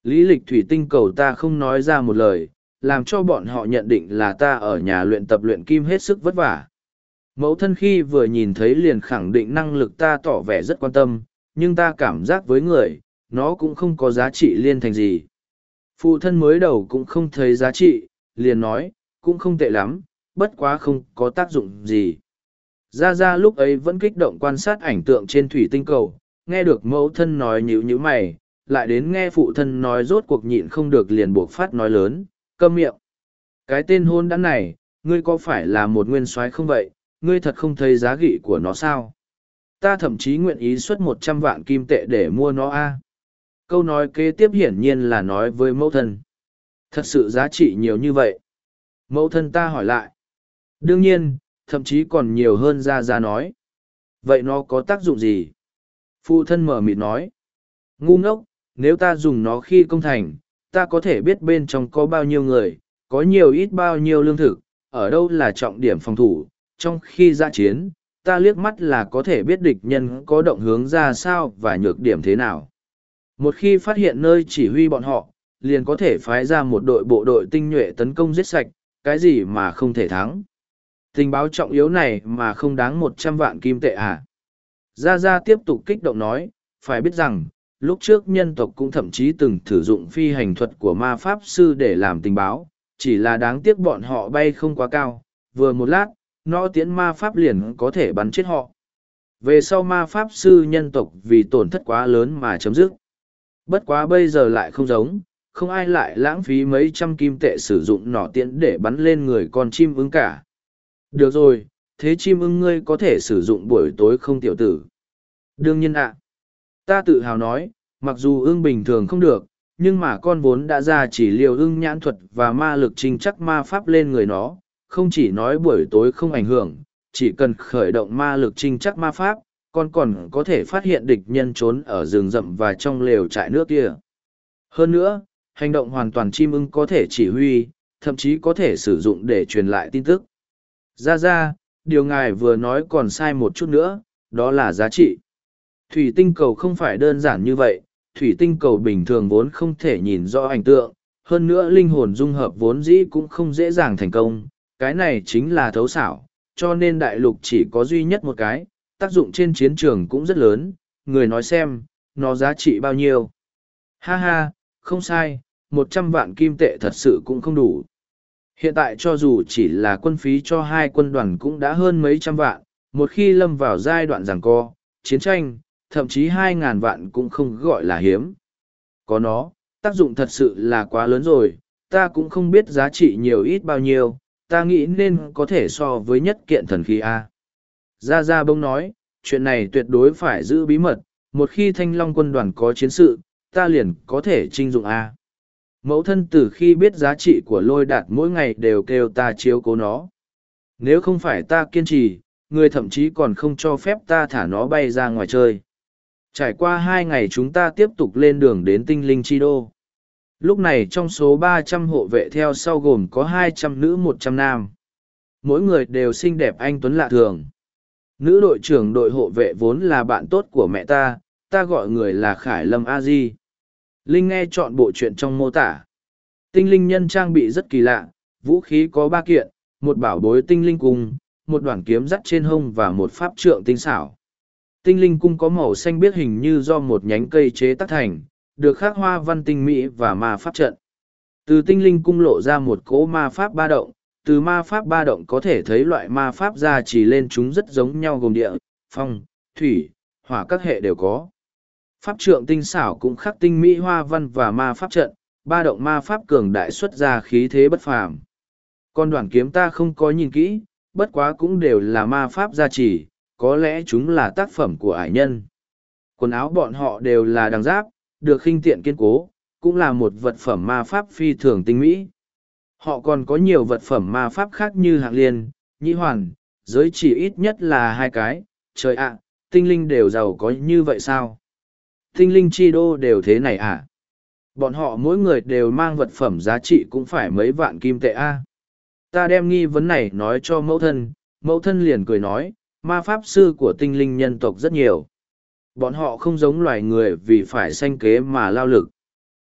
Lý lịch thủy tinh cầu ta không nói ra một lời, làm cho bọn họ nhận định là ta ở nhà luyện tập luyện kim hết sức vất vả. Mẫu thân khi vừa nhìn thấy liền khẳng định năng lực ta tỏ vẻ rất quan tâm, nhưng ta cảm giác với người, nó cũng không có giá trị liên thành gì. Phụ thân mới đầu cũng không thấy giá trị, liền nói, cũng không tệ lắm, bất quá không có tác dụng gì. Gia Gia lúc ấy vẫn kích động quan sát ảnh tượng trên thủy tinh cầu, nghe được mẫu thân nói nhíu nhíu mày, lại đến nghe phụ thân nói rốt cuộc nhịn không được liền buộc phát nói lớn, câm miệng. Cái tên hôn đản này, ngươi có phải là một nguyên soái không vậy, ngươi thật không thấy giá trị của nó sao? Ta thậm chí nguyện ý xuất một trăm vạn kim tệ để mua nó a. Câu nói kế tiếp hiển nhiên là nói với mẫu thân. Thật sự giá trị nhiều như vậy. Mẫu thân ta hỏi lại. Đương nhiên, thậm chí còn nhiều hơn Gia Gia nói. Vậy nó có tác dụng gì? Phụ thân mở mịt nói. Ngu ngốc, nếu ta dùng nó khi công thành, ta có thể biết bên trong có bao nhiêu người, có nhiều ít bao nhiêu lương thực, ở đâu là trọng điểm phòng thủ. Trong khi ra chiến, ta liếc mắt là có thể biết địch nhân có động hướng ra sao và nhược điểm thế nào. Một khi phát hiện nơi chỉ huy bọn họ, liền có thể phái ra một đội bộ đội tinh nhuệ tấn công giết sạch, cái gì mà không thể thắng. Tình báo trọng yếu này mà không đáng một trăm vạn kim tệ à? Gia Gia tiếp tục kích động nói, phải biết rằng, lúc trước nhân tộc cũng thậm chí từng thử dụng phi hành thuật của ma pháp sư để làm tình báo, chỉ là đáng tiếc bọn họ bay không quá cao, vừa một lát, nó tiễn ma pháp liền có thể bắn chết họ. Về sau ma pháp sư nhân tộc vì tổn thất quá lớn mà chấm dứt. Bất quá bây giờ lại không giống, không ai lại lãng phí mấy trăm kim tệ sử dụng nỏ tiễn để bắn lên người con chim ưng cả. Được rồi, thế chim ưng ngươi có thể sử dụng buổi tối không tiểu tử? Đương nhiên ạ. Ta tự hào nói, mặc dù ưng bình thường không được, nhưng mà con vốn đã ra chỉ liều ưng nhãn thuật và ma lực trinh chắc ma pháp lên người nó, không chỉ nói buổi tối không ảnh hưởng, chỉ cần khởi động ma lực trinh chắc ma pháp, con còn có thể phát hiện địch nhân trốn ở rừng rậm và trong lều trại nước kia. Hơn nữa, hành động hoàn toàn chim ưng có thể chỉ huy, thậm chí có thể sử dụng để truyền lại tin tức. Ra ra, điều ngài vừa nói còn sai một chút nữa, đó là giá trị. Thủy tinh cầu không phải đơn giản như vậy, thủy tinh cầu bình thường vốn không thể nhìn rõ ảnh tượng, hơn nữa linh hồn dung hợp vốn dĩ cũng không dễ dàng thành công, cái này chính là thấu xảo, cho nên đại lục chỉ có duy nhất một cái, tác dụng trên chiến trường cũng rất lớn, người nói xem, nó giá trị bao nhiêu. Ha ha, không sai, một trăm vạn kim tệ thật sự cũng không đủ. Hiện tại cho dù chỉ là quân phí cho hai quân đoàn cũng đã hơn mấy trăm vạn, một khi lâm vào giai đoạn giằng co, chiến tranh, thậm chí hai ngàn vạn cũng không gọi là hiếm. Có nó, tác dụng thật sự là quá lớn rồi, ta cũng không biết giá trị nhiều ít bao nhiêu, ta nghĩ nên có thể so với nhất kiện thần khí A. Gia Gia bông nói, chuyện này tuyệt đối phải giữ bí mật, một khi Thanh Long quân đoàn có chiến sự, ta liền có thể trinh dụng A. Mẫu thân từ khi biết giá trị của lôi đạt mỗi ngày đều kêu ta chiếu cố nó. Nếu không phải ta kiên trì, người thậm chí còn không cho phép ta thả nó bay ra ngoài chơi. Trải qua hai ngày chúng ta tiếp tục lên đường đến tinh linh chi đô. Lúc này trong số ba trăm hộ vệ theo sau gồm có hai trăm nữ một trăm nam. Mỗi người đều xinh đẹp anh tuấn lạ thường. Nữ đội trưởng đội hộ vệ vốn là bạn tốt của mẹ ta, ta gọi người là Khải Lâm A Di. Linh nghe chọn bộ chuyện trong mô tả. Tinh linh nhân trang bị rất kỳ lạ, vũ khí có ba kiện, một bảo bối tinh linh cung, một đoạn kiếm dắt trên hông và một pháp trượng tinh xảo. Tinh linh cung có màu xanh biếc hình như do một nhánh cây chế tác thành, được khắc hoa văn tinh mỹ và ma pháp trận. Từ tinh linh cung lộ ra một cỗ ma pháp ba động, từ ma pháp ba động có thể thấy loại ma pháp ra chỉ lên chúng rất giống nhau gồm địa, phong, thủy, hỏa các hệ đều có. Pháp trượng tinh xảo cũng khắc tinh mỹ hoa văn và ma pháp trận, ba động ma pháp cường đại xuất ra khí thế bất phàm. Con đoạn kiếm ta không có nhìn kỹ, bất quá cũng đều là ma pháp gia trì, có lẽ chúng là tác phẩm của ải nhân. Quần áo bọn họ đều là đằng giáp, được khinh tiện kiên cố, cũng là một vật phẩm ma pháp phi thường tinh mỹ. Họ còn có nhiều vật phẩm ma pháp khác như hạng liên, nhĩ hoàn, giới chỉ ít nhất là hai cái, trời ạ, tinh linh đều giàu có như vậy sao? Tinh linh chi đô đều thế này à? Bọn họ mỗi người đều mang vật phẩm giá trị cũng phải mấy vạn kim tệ a. Ta đem nghi vấn này nói cho mẫu thân, mẫu thân liền cười nói, ma pháp sư của tinh linh nhân tộc rất nhiều. Bọn họ không giống loài người vì phải sanh kế mà lao lực.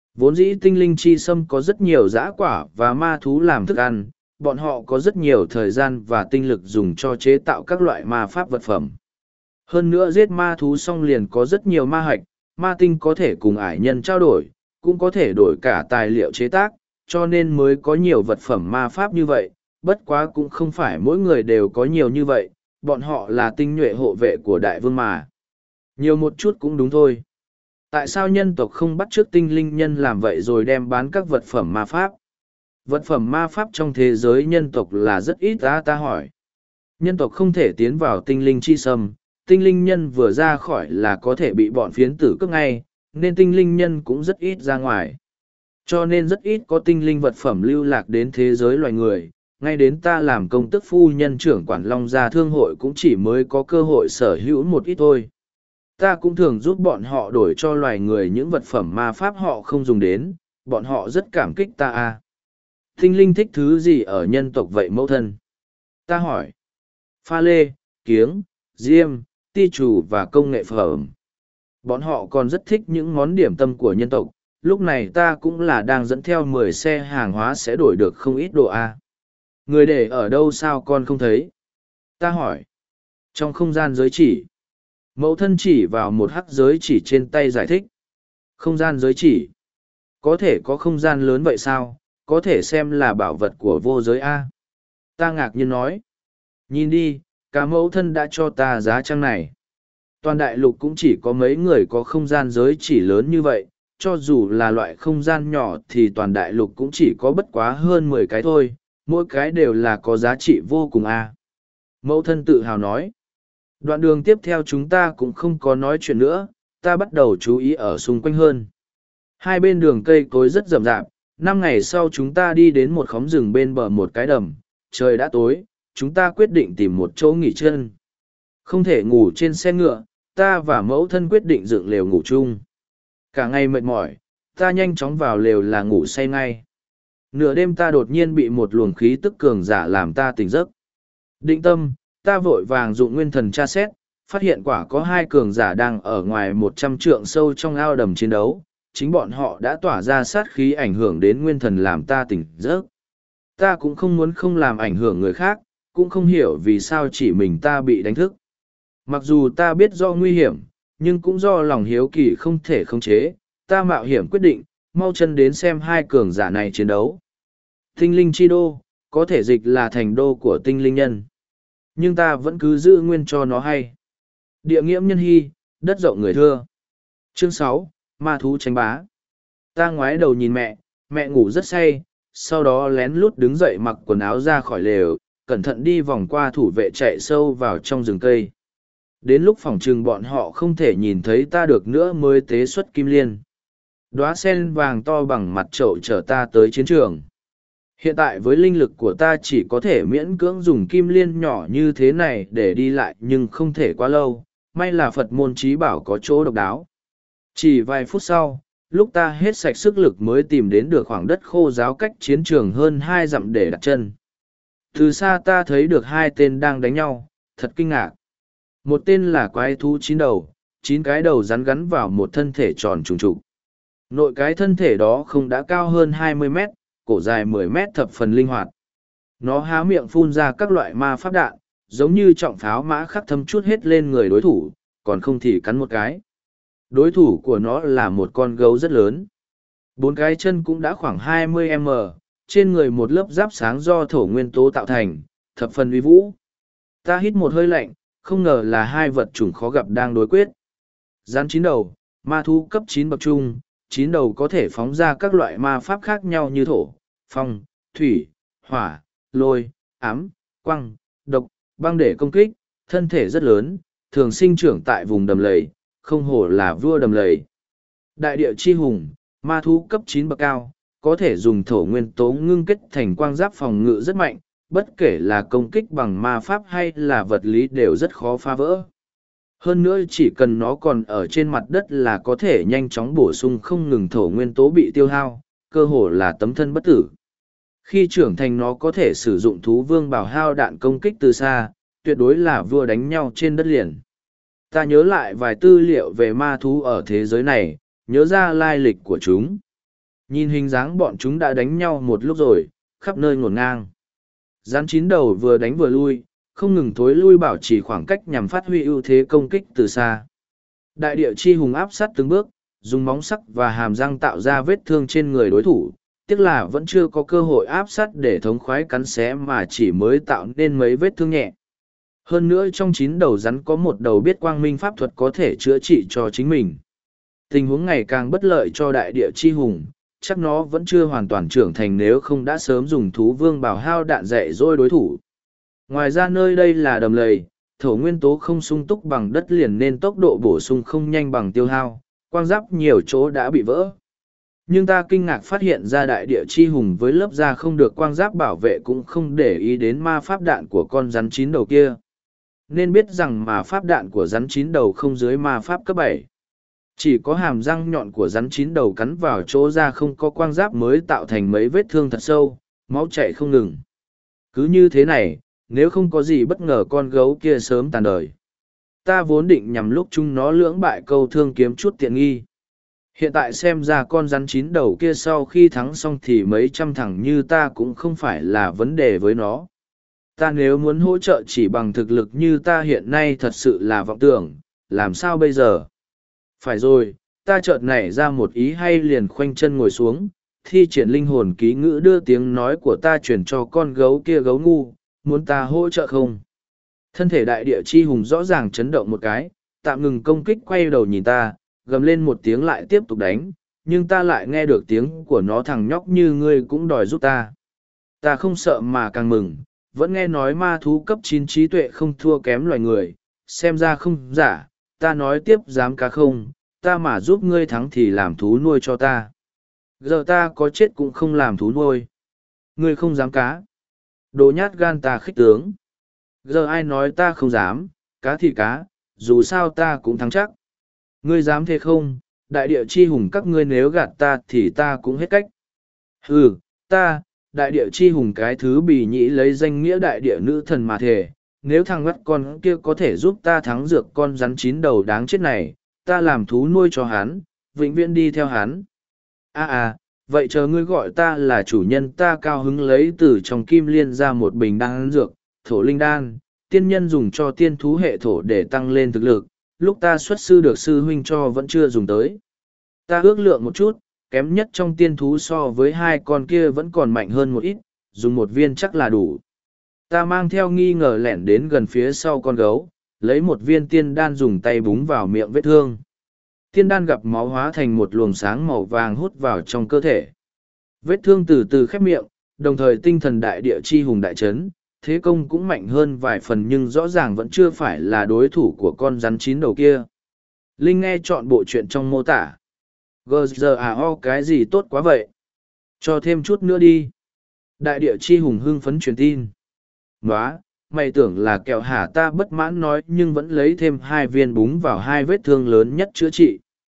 Vốn dĩ tinh linh chi sâm có rất nhiều dã quả và ma thú làm thức ăn, bọn họ có rất nhiều thời gian và tinh lực dùng cho chế tạo các loại ma pháp vật phẩm. Hơn nữa giết ma thú xong liền có rất nhiều ma hạch, ma tinh có thể cùng ải nhân trao đổi, cũng có thể đổi cả tài liệu chế tác, cho nên mới có nhiều vật phẩm ma pháp như vậy, bất quá cũng không phải mỗi người đều có nhiều như vậy, bọn họ là tinh nhuệ hộ vệ của đại vương mà. Nhiều một chút cũng đúng thôi. Tại sao nhân tộc không bắt chước tinh linh nhân làm vậy rồi đem bán các vật phẩm ma pháp? Vật phẩm ma pháp trong thế giới nhân tộc là rất ít ta ta hỏi. Nhân tộc không thể tiến vào tinh linh chi sâm, tinh linh nhân vừa ra khỏi là có thể bị bọn phiến tử cướp ngay, nên tinh linh nhân cũng rất ít ra ngoài. Cho nên rất ít có tinh linh vật phẩm lưu lạc đến thế giới loài người, ngay đến ta làm công tức phu nhân trưởng quản Long Gia Thương hội cũng chỉ mới có cơ hội sở hữu một ít thôi. Ta cũng thường giúp bọn họ đổi cho loài người những vật phẩm ma pháp họ không dùng đến, bọn họ rất cảm kích ta à. Tinh linh thích thứ gì ở nhân tộc vậy mẫu thân? Ta hỏi. Pha lê, kiếng, diêm, ti trù và công nghệ phẩm. Bọn họ còn rất thích những món điểm tâm của nhân tộc, lúc này ta cũng là đang dẫn theo mười xe hàng hóa sẽ đổi được không ít đồ a. Người để ở đâu sao con không thấy? Ta hỏi. Trong không gian giới chỉ. Mẫu thân chỉ vào một hắc giới chỉ trên tay giải thích. Không gian giới chỉ. Có thể có không gian lớn vậy sao? Có thể xem là bảo vật của vô giới a. Ta ngạc nhiên nói. Nhìn đi, cả mẫu thân đã cho ta giá trang này. Toàn đại lục cũng chỉ có mấy người có không gian giới chỉ lớn như vậy, cho dù là loại không gian nhỏ thì toàn đại lục cũng chỉ có bất quá hơn mười cái thôi, mỗi cái đều là có giá trị vô cùng a. Mẫu thân tự hào nói. Đoạn đường tiếp theo chúng ta cũng không có nói chuyện nữa, ta bắt đầu chú ý ở xung quanh hơn. Hai bên đường cây cối rất rậm rạp, năm ngày sau chúng ta đi đến một khóm rừng bên bờ một cái đầm, trời đã tối, chúng ta quyết định tìm một chỗ nghỉ chân. Không thể ngủ trên xe ngựa, ta và mẫu thân quyết định dựng lều ngủ chung. Cả ngày mệt mỏi, ta nhanh chóng vào lều là ngủ say ngay. Nửa đêm ta đột nhiên bị một luồng khí tức cường giả làm ta tỉnh giấc. Định tâm, ta vội vàng dụng nguyên thần tra xét, phát hiện quả có hai cường giả đang ở ngoài một trăm trượng sâu trong ao đầm chiến đấu. Chính bọn họ đã tỏa ra sát khí ảnh hưởng đến nguyên thần làm ta tỉnh giấc. Ta cũng không muốn không làm ảnh hưởng người khác, cũng không hiểu vì sao chỉ mình ta bị đánh thức. Mặc dù ta biết do nguy hiểm, nhưng cũng do lòng hiếu kỳ không thể khống chế, ta mạo hiểm quyết định, mau chân đến xem hai cường giả này chiến đấu. Tinh linh chi đô, có thể dịch là thành đô của tinh linh nhân. Nhưng ta vẫn cứ giữ nguyên cho nó hay. Địa nghiễm nhân hy, đất rộng người thưa. Chương sáu, ma thú tranh bá. Ta ngoái đầu nhìn mẹ, mẹ ngủ rất say, sau đó lén lút đứng dậy mặc quần áo ra khỏi lều, cẩn thận đi vòng qua thủ vệ chạy sâu vào trong rừng cây. Đến lúc phòng trừng bọn họ không thể nhìn thấy ta được nữa mới tế xuất kim liên. Đóa sen vàng to bằng mặt trậu chở ta tới chiến trường. Hiện tại với linh lực của ta chỉ có thể miễn cưỡng dùng kim liên nhỏ như thế này để đi lại nhưng không thể quá lâu, may là Phật môn trí bảo có chỗ độc đáo. Chỉ vài phút sau, lúc ta hết sạch sức lực mới tìm đến được khoảng đất khô ráo cách chiến trường hơn hai dặm để đặt chân. Từ xa ta thấy được hai tên đang đánh nhau, thật kinh ngạc. Một tên là quái thú chín đầu, chín cái đầu rắn gắn vào một thân thể tròn trùng trục. Nội cái thân thể đó không đã cao hơn hai mươi mét, cổ dài mười mét thập phần linh hoạt. Nó há miệng phun ra các loại ma pháp đạn, giống như trọng pháo mã khắc thâm chút hết lên người đối thủ, còn không thì cắn một cái. Đối thủ của nó là một con gấu rất lớn. Bốn cái chân cũng đã khoảng hai mươi mét, trên người một lớp giáp sáng do thổ nguyên tố tạo thành, thập phần uy vũ. Ta hít một hơi lạnh, không ngờ là hai vật chủng khó gặp đang đối quyết. Rắn chín đầu, ma thú cấp chín bậc trung, chín đầu có thể phóng ra các loại ma pháp khác nhau như thổ, phong, thủy, hỏa, lôi, ám, quăng, độc, băng để công kích, thân thể rất lớn, thường sinh trưởng tại vùng đầm lầy, không hổ là vua đầm lầy. Đại địa chi hùng, ma thú cấp chín bậc cao, có thể dùng thổ nguyên tố ngưng kết thành quang giáp phòng ngự rất mạnh, bất kể là công kích bằng ma pháp hay là vật lý đều rất khó phá vỡ. Hơn nữa chỉ cần nó còn ở trên mặt đất là có thể nhanh chóng bổ sung không ngừng thổ nguyên tố bị tiêu hao, cơ hồ là tấm thân bất tử. Khi trưởng thành nó có thể sử dụng thú vương bảo hao đạn công kích từ xa, tuyệt đối là vua đánh nhau trên đất liền. Ta nhớ lại vài tư liệu về ma thú ở thế giới này, nhớ ra lai lịch của chúng. Nhìn hình dáng bọn chúng đã đánh nhau một lúc rồi, khắp nơi ngổn ngang. Rắn chín đầu vừa đánh vừa lui, không ngừng thối lui bảo trì khoảng cách nhằm phát huy ưu thế công kích từ xa. Đại địa chi hùng áp sát từng bước, dùng móng sắc và hàm răng tạo ra vết thương trên người đối thủ, tiếc là vẫn chưa có cơ hội áp sát để thống khoái cắn xé mà chỉ mới tạo nên mấy vết thương nhẹ. Hơn nữa trong chín đầu rắn có một đầu biết quang minh pháp thuật có thể chữa trị cho chính mình. Tình huống ngày càng bất lợi cho đại địa chi hùng, chắc nó vẫn chưa hoàn toàn trưởng thành nếu không đã sớm dùng thú vương bảo hao đạn dạy dôi đối thủ. Ngoài ra nơi đây là đầm lầy, thổ nguyên tố không sung túc bằng đất liền nên tốc độ bổ sung không nhanh bằng tiêu hao, quang giáp nhiều chỗ đã bị vỡ. Nhưng ta kinh ngạc phát hiện ra đại địa chi hùng với lớp da không được quang giáp bảo vệ cũng không để ý đến ma pháp đạn của con rắn chín đầu kia. Nên biết rằng ma pháp đạn của rắn chín đầu không dưới ma pháp cấp bảy. Chỉ có hàm răng nhọn của rắn chín đầu cắn vào chỗ da không có quang giáp mới tạo thành mấy vết thương thật sâu, máu chảy không ngừng. Cứ như thế này, nếu không có gì bất ngờ con gấu kia sớm tàn đời. Ta vốn định nhằm lúc chúng nó lưỡng bại câu thương kiếm chút tiện nghi. Hiện tại xem ra con rắn chín đầu kia sau khi thắng xong thì mấy trăm thằng như ta cũng không phải là vấn đề với nó. Ta nếu muốn hỗ trợ chỉ bằng thực lực như ta hiện nay thật sự là vọng tưởng, làm sao bây giờ? Phải rồi, ta chợt nảy ra một ý hay liền khoanh chân ngồi xuống, thi triển linh hồn ký ngữ đưa tiếng nói của ta chuyển cho con gấu kia gấu ngu, muốn ta hỗ trợ không? Thân thể đại địa chi hùng rõ ràng chấn động một cái, tạm ngừng công kích quay đầu nhìn ta, gầm lên một tiếng lại tiếp tục đánh, nhưng ta lại nghe được tiếng của nó thằng nhóc như ngươi cũng đòi giúp ta. Ta không sợ mà càng mừng, vẫn nghe nói ma thú cấp chín trí tuệ không thua kém loài người, xem ra không giả, ta nói tiếp dám cá không, ta mà giúp ngươi thắng thì làm thú nuôi cho ta. Giờ ta có chết cũng không làm thú nuôi. Ngươi không dám cá. Đồ nhát gan ta khích tướng. Giờ ai nói ta không dám, cá thì cá, dù sao ta cũng thắng chắc. Ngươi dám thế không, đại địa chi hùng các ngươi nếu gạt ta thì ta cũng hết cách. Ừ, ta, đại địa chi hùng cái thứ bì nhĩ lấy danh nghĩa đại địa nữ thần mà thề, nếu thằng ngắt con kia có thể giúp ta thắng dược con rắn chín đầu đáng chết này, ta làm thú nuôi cho hắn, vĩnh viễn đi theo hắn. À à, vậy chờ ngươi gọi ta là chủ nhân ta cao hứng lấy từ trong kim liên ra một bình đan dược, thổ linh đan, tiên nhân dùng cho tiên thú hệ thổ để tăng lên thực lực, lúc ta xuất sư được sư huynh cho vẫn chưa dùng tới. Ta ước lượng một chút, kém nhất trong tiên thú so với hai con kia vẫn còn mạnh hơn một ít, dùng một viên chắc là đủ. Ta mang theo nghi ngờ lẻn đến gần phía sau con gấu, lấy một viên tiên đan dùng tay búng vào miệng vết thương. Tiên đan gặp máu hóa thành một luồng sáng màu vàng hút vào trong cơ thể. Vết thương từ từ khép miệng, đồng thời tinh thần đại địa chi hùng đại chấn, thế công cũng mạnh hơn vài phần nhưng rõ ràng vẫn chưa phải là đối thủ của con rắn chín đầu kia. Linh nghe chọn bộ chuyện trong mô tả. Gờ giờ à o cái gì tốt quá vậy? Cho thêm chút nữa đi. Đại địa chi hùng hưng phấn truyền tin. Nóa, mày tưởng là kẹo hả ta bất mãn nói nhưng vẫn lấy thêm hai viên búng vào hai vết thương lớn nhất chữa trị.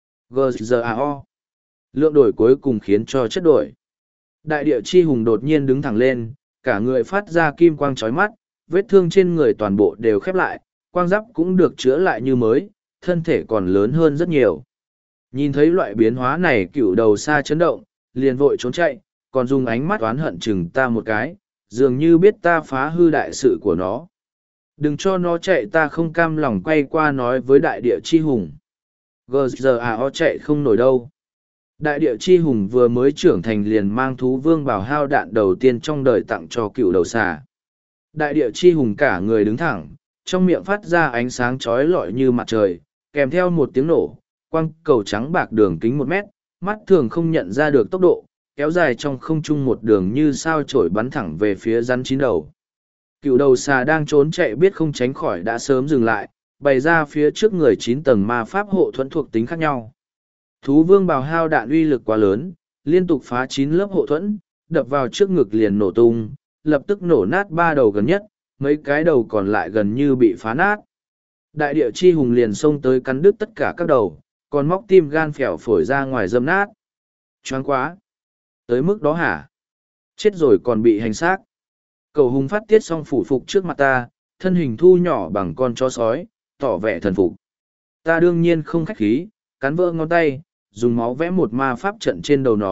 Gờ giờ à o. Lượng đổi cuối cùng khiến cho chất đổi. Đại địa chi hùng đột nhiên đứng thẳng lên, cả người phát ra kim quang chói mắt, vết thương trên người toàn bộ đều khép lại, quang giáp cũng được chữa lại như mới, thân thể còn lớn hơn rất nhiều. Nhìn thấy loại biến hóa này cựu đầu xa chấn động, liền vội trốn chạy, còn dùng ánh mắt oán hận chừng ta một cái, dường như biết ta phá hư đại sự của nó. Đừng cho nó chạy ta không cam lòng quay qua nói với đại địa chi hùng. Gờ giờ à o chạy không nổi đâu. Đại địa chi hùng vừa mới trưởng thành liền mang thú vương bảo hao đạn đầu tiên trong đời tặng cho cựu đầu xà. Đại địa chi hùng cả người đứng thẳng, trong miệng phát ra ánh sáng chói lọi như mặt trời, kèm theo một tiếng nổ, quang cầu trắng bạc đường kính một mét, mắt thường không nhận ra được tốc độ, kéo dài trong không trung một đường như sao chổi bắn thẳng về phía rắn chín đầu. Cựu đầu xà đang trốn chạy biết không tránh khỏi đã sớm dừng lại, bày ra phía trước người chín tầng ma pháp hộ thuẫn thuộc tính khác nhau. Thú vương bào hao đạn uy lực quá lớn, liên tục phá chín lớp hộ thuẫn, đập vào trước ngực liền nổ tung, lập tức nổ nát ba đầu gần nhất, mấy cái đầu còn lại gần như bị phá nát. Đại địa chi hùng liền xông tới cắn đứt tất cả các đầu, còn móc tim gan phèo phổi ra ngoài dâm nát. Choáng quá! Tới mức đó hả? Chết rồi còn bị hành xác. Cầu hùng phát tiết xong phủ phục trước mặt ta, thân hình thu nhỏ bằng con chó sói, tỏ vẻ thần phục. Ta đương nhiên không khách khí, cắn vỡ ngón tay, dùng máu vẽ một ma pháp trận trên đầu nó,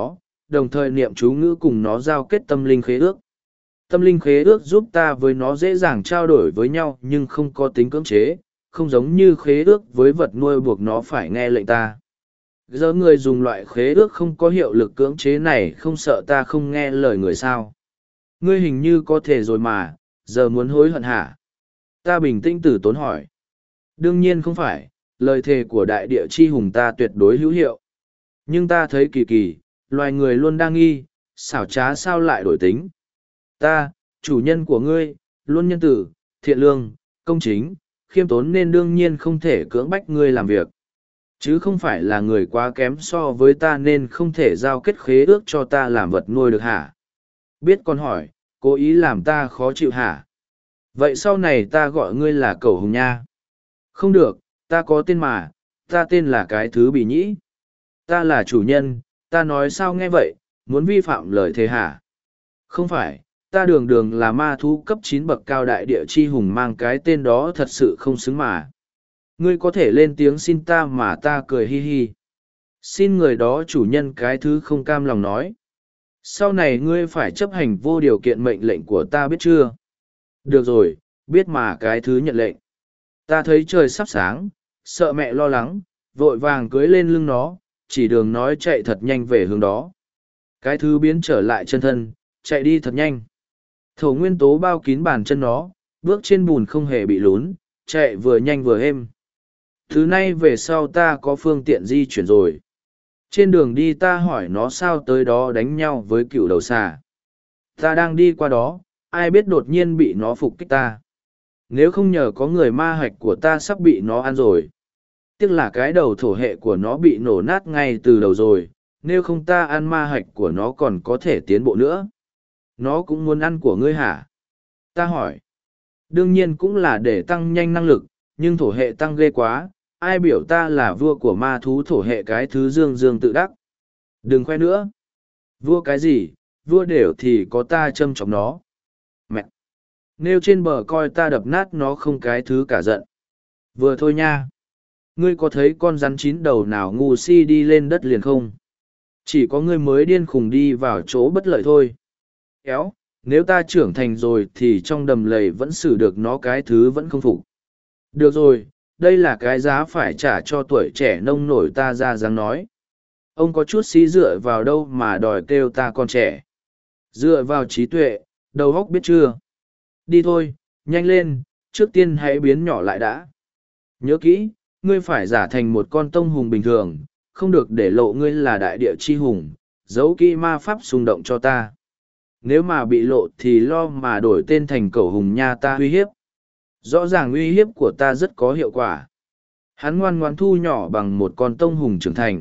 đồng thời niệm chú ngữ cùng nó giao kết tâm linh khế ước. Tâm linh khế ước giúp ta với nó dễ dàng trao đổi với nhau nhưng không có tính cưỡng chế, không giống như khế ước với vật nuôi buộc nó phải nghe lệnh ta. Giờ người dùng loại khế ước không có hiệu lực cưỡng chế này không sợ ta không nghe lời người sao? Ngươi hình như có thể rồi mà, giờ muốn hối hận hả? Ta bình tĩnh tử tốn hỏi. Đương nhiên không phải, lời thề của đại địa chi hùng ta tuyệt đối hữu hiệu. Nhưng ta thấy kỳ kỳ, loài người luôn đang nghi, xảo trá sao lại đổi tính. Ta, chủ nhân của ngươi, luôn nhân tử, thiện lương, công chính, khiêm tốn nên đương nhiên không thể cưỡng bách ngươi làm việc. Chứ không phải là người quá kém so với ta nên không thể giao kết khế ước cho ta làm vật nuôi được hả? Biết con hỏi, cố ý làm ta khó chịu hả? Vậy sau này ta gọi ngươi là cẩu hùng nha. Không được, ta có tên mà, ta tên là cái thứ bị nhĩ. Ta là chủ nhân, ta nói sao nghe vậy, muốn vi phạm lời thề hả? Không phải, ta đường đường là ma thú cấp chín bậc cao đại địa chi hùng mang cái tên đó thật sự không xứng mà. Ngươi có thể lên tiếng xin ta mà ta cười hi hi. Xin người đó chủ nhân cái thứ không cam lòng nói. Sau này ngươi phải chấp hành vô điều kiện mệnh lệnh của ta biết chưa? Được rồi, biết mà cái thứ nhận lệnh. Ta thấy trời sắp sáng, sợ mẹ lo lắng, vội vàng cưới lên lưng nó, chỉ đường nói chạy thật nhanh về hướng đó. Cái thứ biến trở lại chân thân, chạy đi thật nhanh. Thổ nguyên tố bao kín bàn chân nó, bước trên bùn không hề bị lún, chạy vừa nhanh vừa êm. Thứ nay về sau ta có phương tiện di chuyển rồi. Trên đường đi ta hỏi nó sao tới đó đánh nhau với cựu đầu xà. Ta đang đi qua đó, ai biết đột nhiên bị nó phục kích ta. Nếu không nhờ có người ma hạch của ta sắp bị nó ăn rồi. Tiếc là cái đầu thổ hệ của nó bị nổ nát ngay từ đầu rồi, nếu không ta ăn ma hạch của nó còn có thể tiến bộ nữa. Nó cũng muốn ăn của ngươi hả? Ta hỏi. Đương nhiên cũng là để tăng nhanh năng lực, nhưng thổ hệ tăng ghê quá, ai biểu ta là vua của ma thú thổ hệ cái thứ dương dương tự đắc. Đừng khoe nữa. Vua cái gì, vua đều thì có ta châm chọc nó. Mẹ! Nêu trên bờ coi ta đập nát nó không cái thứ cả giận. Vừa thôi nha. Ngươi có thấy con rắn chín đầu nào ngu si đi lên đất liền không? Chỉ có ngươi mới điên khùng đi vào chỗ bất lợi thôi. Kéo, nếu ta trưởng thành rồi thì trong đầm lầy vẫn xử được nó cái thứ vẫn không phục. Được rồi, đây là cái giá phải trả cho tuổi trẻ nông nổi ta ra dáng nói. Ông có chút xí dựa vào đâu mà đòi kêu ta con trẻ. Dựa vào trí tuệ, đầu óc biết chưa? Đi thôi, nhanh lên, trước tiên hãy biến nhỏ lại đã. Nhớ kỹ, ngươi phải giả thành một con tông hùng bình thường, không được để lộ ngươi là đại địa chi hùng, giấu kỹ ma pháp xung động cho ta. Nếu mà bị lộ thì lo mà đổi tên thành cẩu hùng nha ta uy hiếp. Rõ ràng uy hiếp của ta rất có hiệu quả. Hắn ngoan ngoan thu nhỏ bằng một con tông hùng trưởng thành.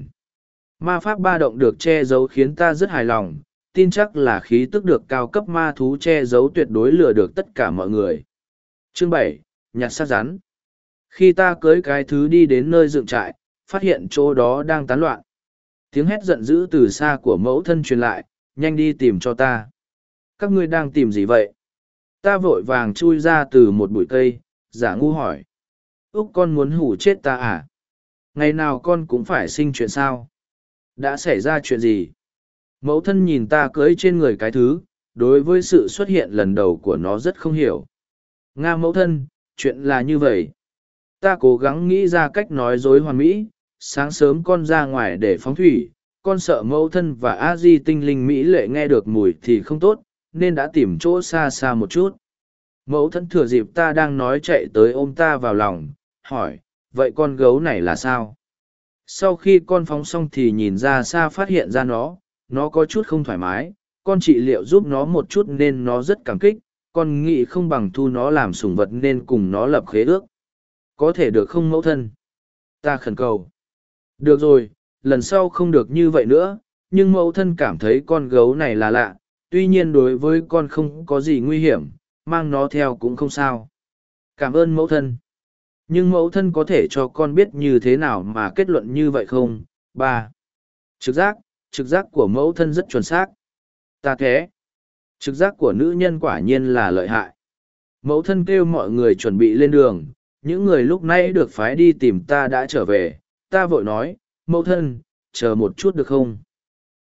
Ma pháp ba động được che giấu khiến ta rất hài lòng, tin chắc là khí tức được cao cấp ma thú che giấu tuyệt đối lừa được tất cả mọi người. Chương bảy, nhặt xác rắn. Khi ta cưới cái thứ đi đến nơi dựng trại, phát hiện chỗ đó đang tán loạn. Tiếng hét giận dữ từ xa của mẫu thân truyền lại, nhanh đi tìm cho ta. Các ngươi đang tìm gì vậy? Ta vội vàng chui ra từ một bụi cây, giả ngu hỏi. Úc con muốn hủ chết ta à? Ngày nào con cũng phải sinh chuyện sao? Đã xảy ra chuyện gì? Mẫu thân nhìn ta cưỡi trên người cái thứ, đối với sự xuất hiện lần đầu của nó rất không hiểu. Nga mẫu thân, chuyện là như vậy. Ta cố gắng nghĩ ra cách nói dối hoàn mỹ, sáng sớm con ra ngoài để phóng thủy, con sợ mẫu thân và a di tinh linh mỹ lệ nghe được mùi thì không tốt, nên đã tìm chỗ xa xa một chút. Mẫu thân thừa dịp ta đang nói chạy tới ôm ta vào lòng, hỏi, vậy con gấu này là sao? Sau khi con phóng xong thì nhìn ra xa phát hiện ra nó, nó có chút không thoải mái, con trị liệu giúp nó một chút nên nó rất cảm kích, con nghĩ không bằng thu nó làm sủng vật nên cùng nó lập khế ước. Có thể được không mẫu thân? Ta khẩn cầu. Được rồi, lần sau không được như vậy nữa, nhưng mẫu thân cảm thấy con gấu này là lạ, tuy nhiên đối với con không có gì nguy hiểm, mang nó theo cũng không sao. Cảm ơn mẫu thân. Nhưng mẫu thân có thể cho con biết như thế nào mà kết luận như vậy không? Ba. Trực giác, trực giác của mẫu thân rất chuẩn xác. Ta thế. Trực giác của nữ nhân quả nhiên là lợi hại. Mẫu thân kêu mọi người chuẩn bị lên đường, những người lúc nãy được phái đi tìm ta đã trở về, ta vội nói, mẫu thân, chờ một chút được không?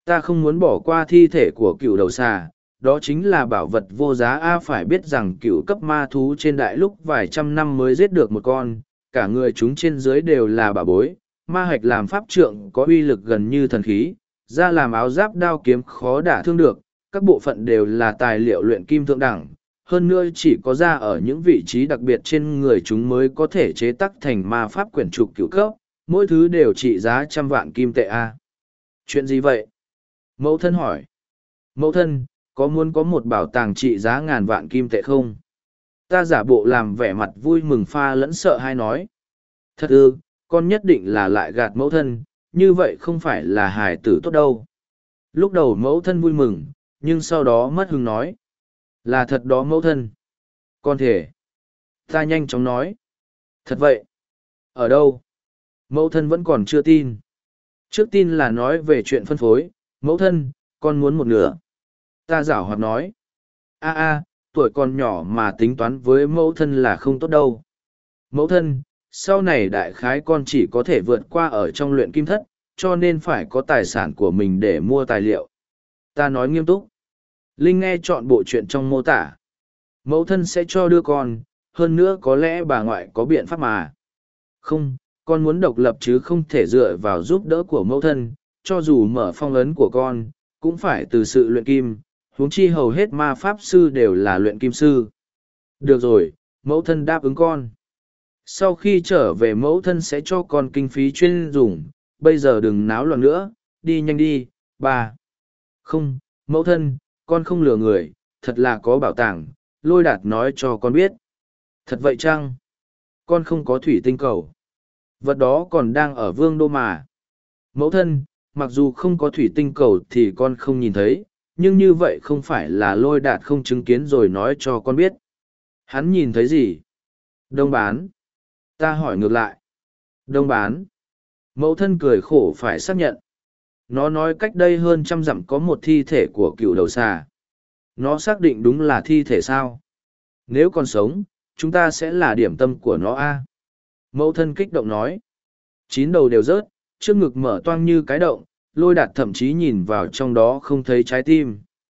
Ta không muốn bỏ qua thi thể của cựu đầu xà, đó chính là bảo vật vô giá a. Phải biết rằng cựu cấp ma thú trên đại lục vài trăm năm mới giết được một con, cả người chúng trên dưới đều là bảo bối, ma hạch làm pháp trượng có uy lực gần như thần khí, da làm áo giáp đao kiếm khó đả thương được, các bộ phận đều là tài liệu luyện kim thượng đẳng, hơn nữa chỉ có da ở những vị trí đặc biệt trên người chúng mới có thể chế tác thành ma pháp quyển trục cựu cấp, mỗi thứ đều trị giá trăm vạn kim tệ a. Chuyện gì vậy? Mẫu thân hỏi. Mẫu thân, có muốn có một bảo tàng trị giá ngàn vạn kim tệ không? Ta giả bộ làm vẻ mặt vui mừng pha lẫn sợ hay nói. Thật ư, con nhất định là lại gạt mẫu thân, như vậy không phải là hài tử tốt đâu. Lúc đầu mẫu thân vui mừng, nhưng sau đó mất hứng nói. Là thật đó mẫu thân. Con thể. Ta nhanh chóng nói. Thật vậy. Ở đâu? Mẫu thân vẫn còn chưa tin. Trước tin là nói về chuyện phân phối, mẫu thân, con muốn một nửa. Ta giảo hoạt nói. A a, tuổi còn nhỏ mà tính toán với mẫu thân là không tốt đâu. Mẫu thân, sau này đại khái con chỉ có thể vượt qua ở trong luyện kim thất, cho nên phải có tài sản của mình để mua tài liệu. Ta nói nghiêm túc. Linh nghe chọn bộ chuyện trong mô tả. Mẫu thân sẽ cho đưa con, hơn nữa có lẽ bà ngoại có biện pháp mà. Không, con muốn độc lập chứ không thể dựa vào giúp đỡ của mẫu thân, cho dù mở phong ấn của con, cũng phải từ sự luyện kim, huống chi hầu hết ma pháp sư đều là luyện kim sư. Được rồi, mẫu thân đáp ứng con. Sau khi trở về mẫu thân sẽ cho con kinh phí chuyên dùng, bây giờ đừng náo loạn nữa, đi nhanh đi, bà. Không, mẫu thân, con không lừa người, thật là có bảo tàng, Lôi Đạt nói cho con biết. Thật vậy chăng? Con không có thủy tinh cầu. Vật đó còn đang ở vương đô mà. Mẫu thân, mặc dù không có thủy tinh cầu thì con không nhìn thấy, nhưng như vậy không phải là Lôi Đạt không chứng kiến rồi nói cho con biết. Hắn nhìn thấy gì? Đông bán. Ta hỏi ngược lại. Đông bán. Mẫu thân cười khổ phải xác nhận. Nó nói cách đây hơn trăm dặm có một thi thể của cựu đầu xà. Nó xác định đúng là thi thể sao? Nếu còn sống, chúng ta sẽ là điểm tâm của nó a. Mẫu thân kích động nói. Chín đầu đều rớt, trước ngực mở toang như cái động, Lôi Đạt thậm chí nhìn vào trong đó không thấy trái tim.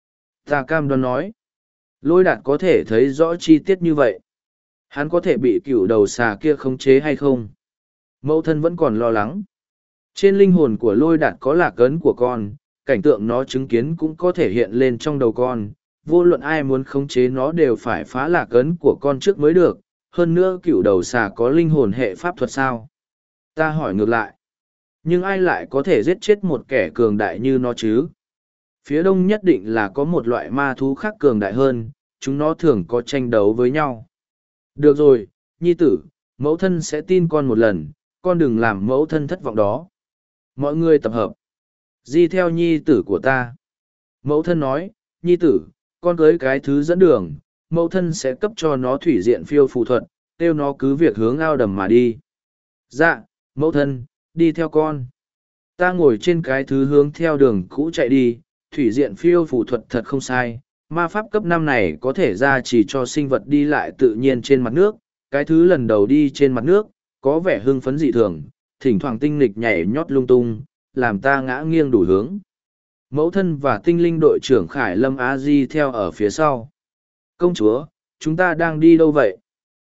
Ta cam đoan nói. Lôi Đạt có thể thấy rõ chi tiết như vậy. Hắn có thể bị cựu đầu xà kia khống chế hay không? Mẫu thân vẫn còn lo lắng. Trên linh hồn của Lôi Đạt có lạc ấn của con, cảnh tượng nó chứng kiến cũng có thể hiện lên trong đầu con. Vô luận ai muốn khống chế nó đều phải phá lạc ấn của con trước mới được. Hơn nữa cựu đầu xà có linh hồn hệ pháp thuật sao? Ta hỏi ngược lại. Nhưng ai lại có thể giết chết một kẻ cường đại như nó chứ? Phía đông nhất định là có một loại ma thú khác cường đại hơn, chúng nó thường có tranh đấu với nhau. Được rồi, nhi tử, mẫu thân sẽ tin con một lần, con đừng làm mẫu thân thất vọng đó. Mọi người tập hợp. Di theo nhi tử của ta. Mẫu thân nói, nhi tử, con cưới cái thứ dẫn đường, mẫu thân sẽ cấp cho nó thủy diện phiêu phù thuật, kêu nó cứ việc hướng ao đầm mà đi. Dạ, mẫu thân, đi theo con. Ta ngồi trên cái thứ hướng theo đường cũ chạy đi, thủy diện phiêu phù thuật thật không sai. Ma pháp cấp năm này có thể ra chỉ cho sinh vật đi lại tự nhiên trên mặt nước, cái thứ lần đầu đi trên mặt nước, có vẻ hưng phấn dị thường, thỉnh thoảng tinh nghịch nhảy nhót lung tung, làm ta ngã nghiêng đủ hướng. Mẫu thân và tinh linh đội trưởng Khải Lâm Á Di theo ở phía sau. Công chúa, chúng ta đang đi đâu vậy?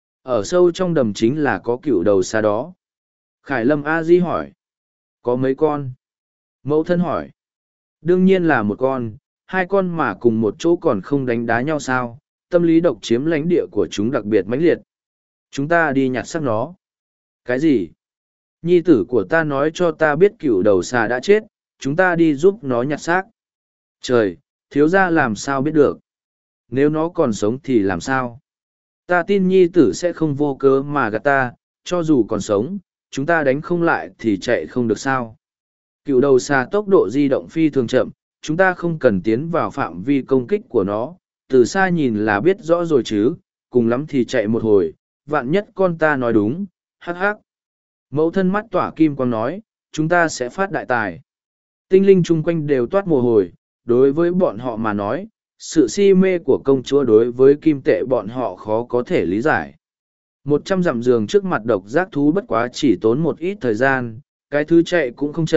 Ở sâu trong đầm chính là có cựu đầu xa đó. Khải Lâm A Di hỏi. Có mấy con? Mẫu thân hỏi. Đương nhiên là một con, hai con mà cùng một chỗ còn không đánh đá nhau sao? Tâm lý độc chiếm lãnh địa của chúng đặc biệt mãnh liệt. Chúng ta đi nhặt xác nó. Cái gì? Nhi tử của ta nói cho ta biết cựu đầu xà đã chết, chúng ta đi giúp nó nhặt xác. Trời, thiếu gia làm sao biết được? Nếu nó còn sống thì làm sao? Ta tin nhi tử sẽ không vô cớ mà gạt ta, cho dù còn sống, chúng ta đánh không lại thì chạy không được sao. Cựu đầu xà tốc độ di động phi thường chậm, chúng ta không cần tiến vào phạm vi công kích của nó, từ xa nhìn là biết rõ rồi chứ, cùng lắm thì chạy một hồi, vạn nhất con ta nói đúng, hắc hắc. Mẫu thân mắt tỏa kim quang nói, chúng ta sẽ phát đại tài. Tinh linh chung quanh đều toát mồ hôi, đối với bọn họ mà nói, sự si mê của công chúa đối với kim tệ bọn họ khó có thể lý giải. Một trăm dặm giường trước mặt độc giác thú bất quá chỉ tốn một ít thời gian, cái thứ chạy cũng không chậm,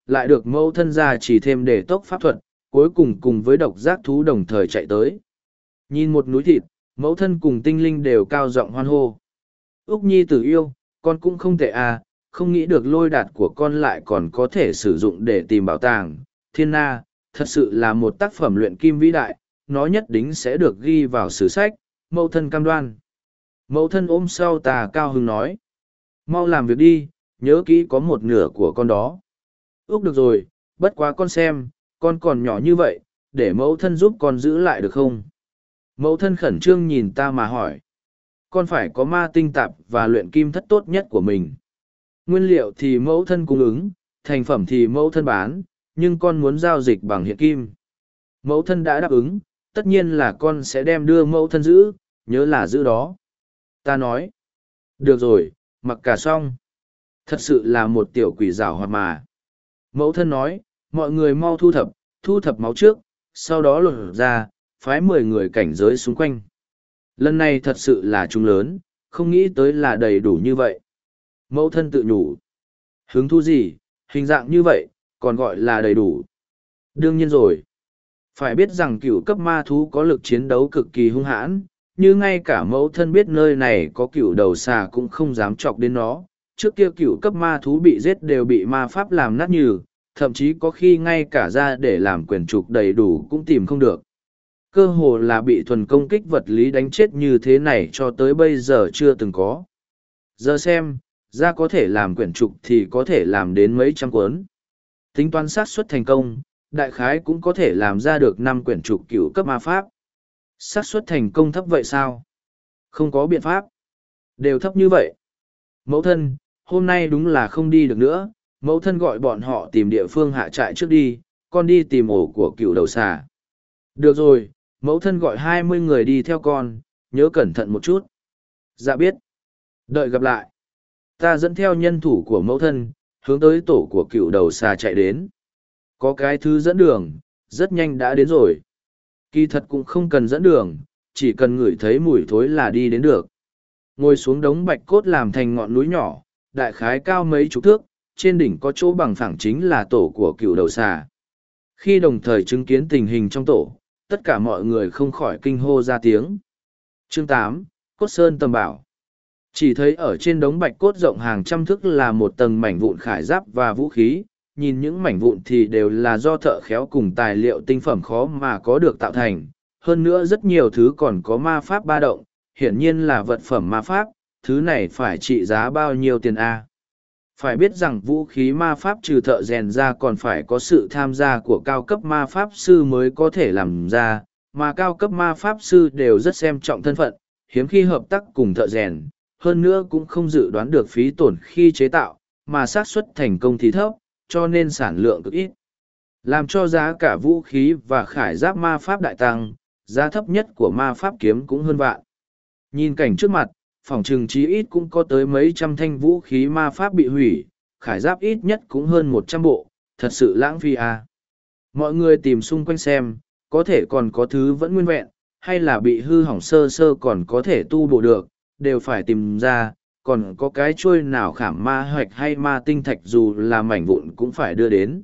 lại được mẫu thân gia chỉ thêm để tốc pháp thuật, cuối cùng cùng với độc giác thú đồng thời chạy tới. Nhìn một núi thịt, mẫu thân cùng tinh linh đều cao giọng hoan hô. Úc Nhi tử yêu, con cũng không tệ à, không nghĩ được lôi đạt của con lại còn có thể sử dụng để tìm bảo tàng. Thiên Na, thật sự là một tác phẩm luyện kim vĩ đại, nó nhất định sẽ được ghi vào sử sách, mẫu thân cam đoan. Mẫu thân ôm sau tà cao hứng nói. Mau làm việc đi, nhớ kỹ có một nửa của con đó. Úc được rồi, bất quá con xem, con còn nhỏ như vậy, để mẫu thân giúp con giữ lại được không? Mẫu thân khẩn trương nhìn ta mà hỏi. Con phải có ma tinh tạp và luyện kim thất tốt nhất của mình. Nguyên liệu thì mẫu thân cung ứng, thành phẩm thì mẫu thân bán, nhưng con muốn giao dịch bằng hiện kim. Mẫu thân đã đáp ứng, tất nhiên là con sẽ đem đưa mẫu thân giữ, nhớ là giữ đó. Ta nói. Được rồi, mặc cả xong. Thật sự là một tiểu quỷ giảo hoạt mà. Mẫu thân nói, mọi người mau thu thập, thu thập máu trước, sau đó lột ra, phái mười người cảnh giới xung quanh. Lần này thật sự là chúng lớn, không nghĩ tới là đầy đủ như vậy. Mẫu thân tự nhủ. Hứng thú gì, hình dạng như vậy, còn gọi là đầy đủ. Đương nhiên rồi. Phải biết rằng cựu cấp ma thú có lực chiến đấu cực kỳ hung hãn, như ngay cả mẫu thân biết nơi này có cựu đầu xà cũng không dám chọc đến nó. Trước kia cựu cấp ma thú bị giết đều bị ma pháp làm nát nhừ, thậm chí có khi ngay cả ra để làm quyền trục đầy đủ cũng tìm không được. Cơ hồ là bị thuần công kích vật lý đánh chết như thế này cho tới bây giờ chưa từng có. Giờ xem, ra có thể làm quyển trục thì có thể làm đến mấy trăm cuốn. Tính toán xác suất thành công, đại khái cũng có thể làm ra được năm quyển trục cựu cấp ma pháp. Xác suất thành công thấp vậy sao? Không có biện pháp. Đều thấp như vậy. Mẫu thân, hôm nay đúng là không đi được nữa. Mẫu thân gọi bọn họ tìm địa phương hạ trại trước đi, con đi tìm ổ của cựu đầu xà. Được rồi, mẫu thân gọi hai mươi người đi theo con, nhớ cẩn thận một chút. Dạ biết. Đợi gặp lại. Ta dẫn theo nhân thủ của mẫu thân, hướng tới tổ của cựu đầu xà chạy đến. Có cái thứ dẫn đường, rất nhanh đã đến rồi. Kỳ thật cũng không cần dẫn đường, chỉ cần ngửi thấy mùi thối là đi đến được. Ngồi xuống đống bạch cốt làm thành ngọn núi nhỏ, đại khái cao mấy chục thước, trên đỉnh có chỗ bằng phẳng chính là tổ của cựu đầu xà. Khi đồng thời chứng kiến tình hình trong tổ, tất cả mọi người không khỏi kinh hô ra tiếng. Chương tám, Cốt Sơn Tầm Bảo. Chỉ thấy ở trên đống bạch cốt rộng hàng trăm thước là một tầng mảnh vụn khải giáp và vũ khí, nhìn những mảnh vụn thì đều là do thợ khéo cùng tài liệu tinh phẩm khó mà có được tạo thành. Hơn nữa rất nhiều thứ còn có ma pháp ba động, hiển nhiên là vật phẩm ma pháp, thứ này phải trị giá bao nhiêu tiền a? Phải biết rằng vũ khí ma pháp trừ thợ rèn ra còn phải có sự tham gia của cao cấp ma pháp sư mới có thể làm ra, mà cao cấp ma pháp sư đều rất xem trọng thân phận, hiếm khi hợp tác cùng thợ rèn, hơn nữa cũng không dự đoán được phí tổn khi chế tạo, mà xác suất thành công thì thấp, cho nên sản lượng cực ít. Làm cho giá cả vũ khí và khải giáp ma pháp đại tăng, giá thấp nhất của ma pháp kiếm cũng hơn vạn. Nhìn cảnh trước mặt, phòng trừng chí ít cũng có tới mấy trăm thanh vũ khí ma pháp bị hủy, khải giáp ít nhất cũng hơn một trăm bộ, thật sự lãng phí à. Mọi người tìm xung quanh xem, có thể còn có thứ vẫn nguyên vẹn, hay là bị hư hỏng sơ sơ còn có thể tu bổ được, đều phải tìm ra, còn có cái chuôi nào khảm ma hoạch hay ma tinh thạch dù là mảnh vụn cũng phải đưa đến.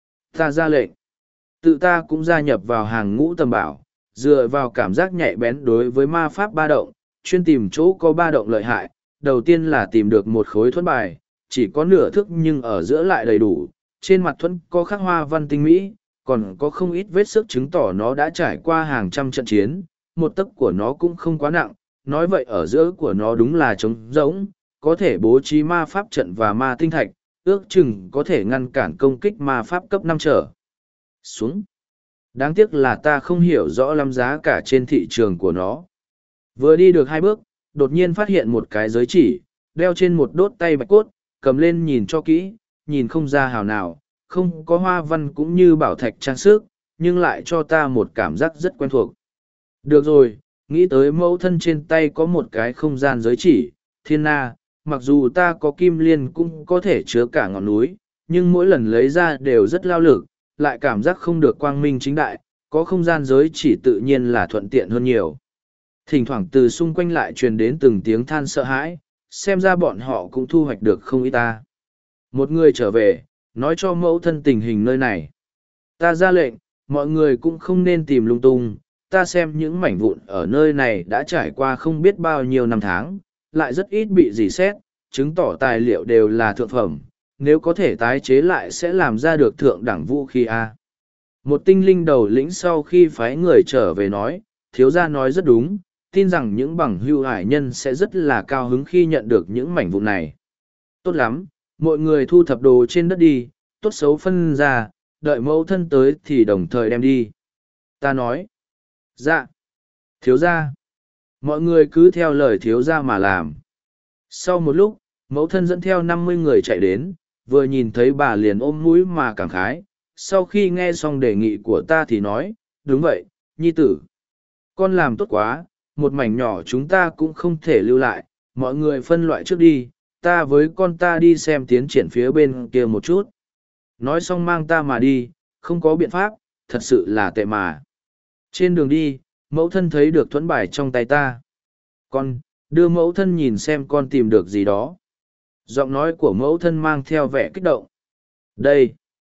Ta ra lệnh, tự ta cũng gia nhập vào hàng ngũ tầm bảo, dựa vào cảm giác nhạy bén đối với ma pháp ba động, chuyên tìm chỗ có ba động lợi hại, đầu tiên là tìm được một khối thuẫn bài, chỉ có nửa thước nhưng ở giữa lại đầy đủ, trên mặt thuẫn có khắc hoa văn tinh mỹ, còn có không ít vết xước chứng tỏ nó đã trải qua hàng trăm trận chiến, một tấc của nó cũng không quá nặng, nói vậy ở giữa của nó đúng là trống rỗng, có thể bố trí ma pháp trận và ma tinh thạch, ước chừng có thể ngăn cản công kích ma pháp cấp năm trở xuống. Đáng tiếc là ta không hiểu rõ lắm giá cả trên thị trường của nó. Vừa đi được hai bước, đột nhiên phát hiện một cái giới chỉ, đeo trên một đốt tay bạch cốt, cầm lên nhìn cho kỹ, nhìn không ra hào nào, không có hoa văn cũng như bảo thạch trang sức, nhưng lại cho ta một cảm giác rất quen thuộc. Được rồi, nghĩ tới mẫu thân trên tay có một cái không gian giới chỉ, Thiên Na, mặc dù ta có kim liên cũng có thể chứa cả ngọn núi, nhưng mỗi lần lấy ra đều rất lao lực, lại cảm giác không được quang minh chính đại, có không gian giới chỉ tự nhiên là thuận tiện hơn nhiều. Thỉnh thoảng từ xung quanh lại truyền đến từng tiếng than sợ hãi, xem ra bọn họ cũng thu hoạch được không ít ta. Một người trở về, nói cho mẫu thân tình hình nơi này. Ta ra lệnh, mọi người cũng không nên tìm lung tung, ta xem những mảnh vụn ở nơi này đã trải qua không biết bao nhiêu năm tháng, lại rất ít bị dỉ xét, chứng tỏ tài liệu đều là thượng phẩm, nếu có thể tái chế lại sẽ làm ra được thượng đẳng vũ khí A. Một tinh linh đầu lĩnh sau khi phái người trở về nói, thiếu gia nói rất đúng, tin rằng những bằng hưu hải nhân sẽ rất là cao hứng khi nhận được những mảnh vụn này. Tốt lắm, mọi người thu thập đồ trên đất đi, tốt xấu phân ra, đợi mẫu thân tới thì đồng thời đem đi. Ta nói, dạ, thiếu gia. Mọi người cứ theo lời thiếu gia mà làm. Sau một lúc, mẫu thân dẫn theo năm mươi người chạy đến, vừa nhìn thấy bà liền ôm mũi mà cảm khái. Sau khi nghe xong đề nghị của ta thì nói, đúng vậy, nhi tử. Con làm tốt quá, một mảnh nhỏ chúng ta cũng không thể lưu lại, mọi người phân loại trước đi, ta với con ta đi xem tiến triển phía bên kia một chút. Nói xong mang ta mà đi, không có biện pháp, thật sự là tệ mà. Trên đường đi, mẫu thân thấy được thuẫn bài trong tay ta. Con, đưa mẫu thân nhìn xem con tìm được gì đó. Giọng nói của mẫu thân mang theo vẻ kích động. Đây.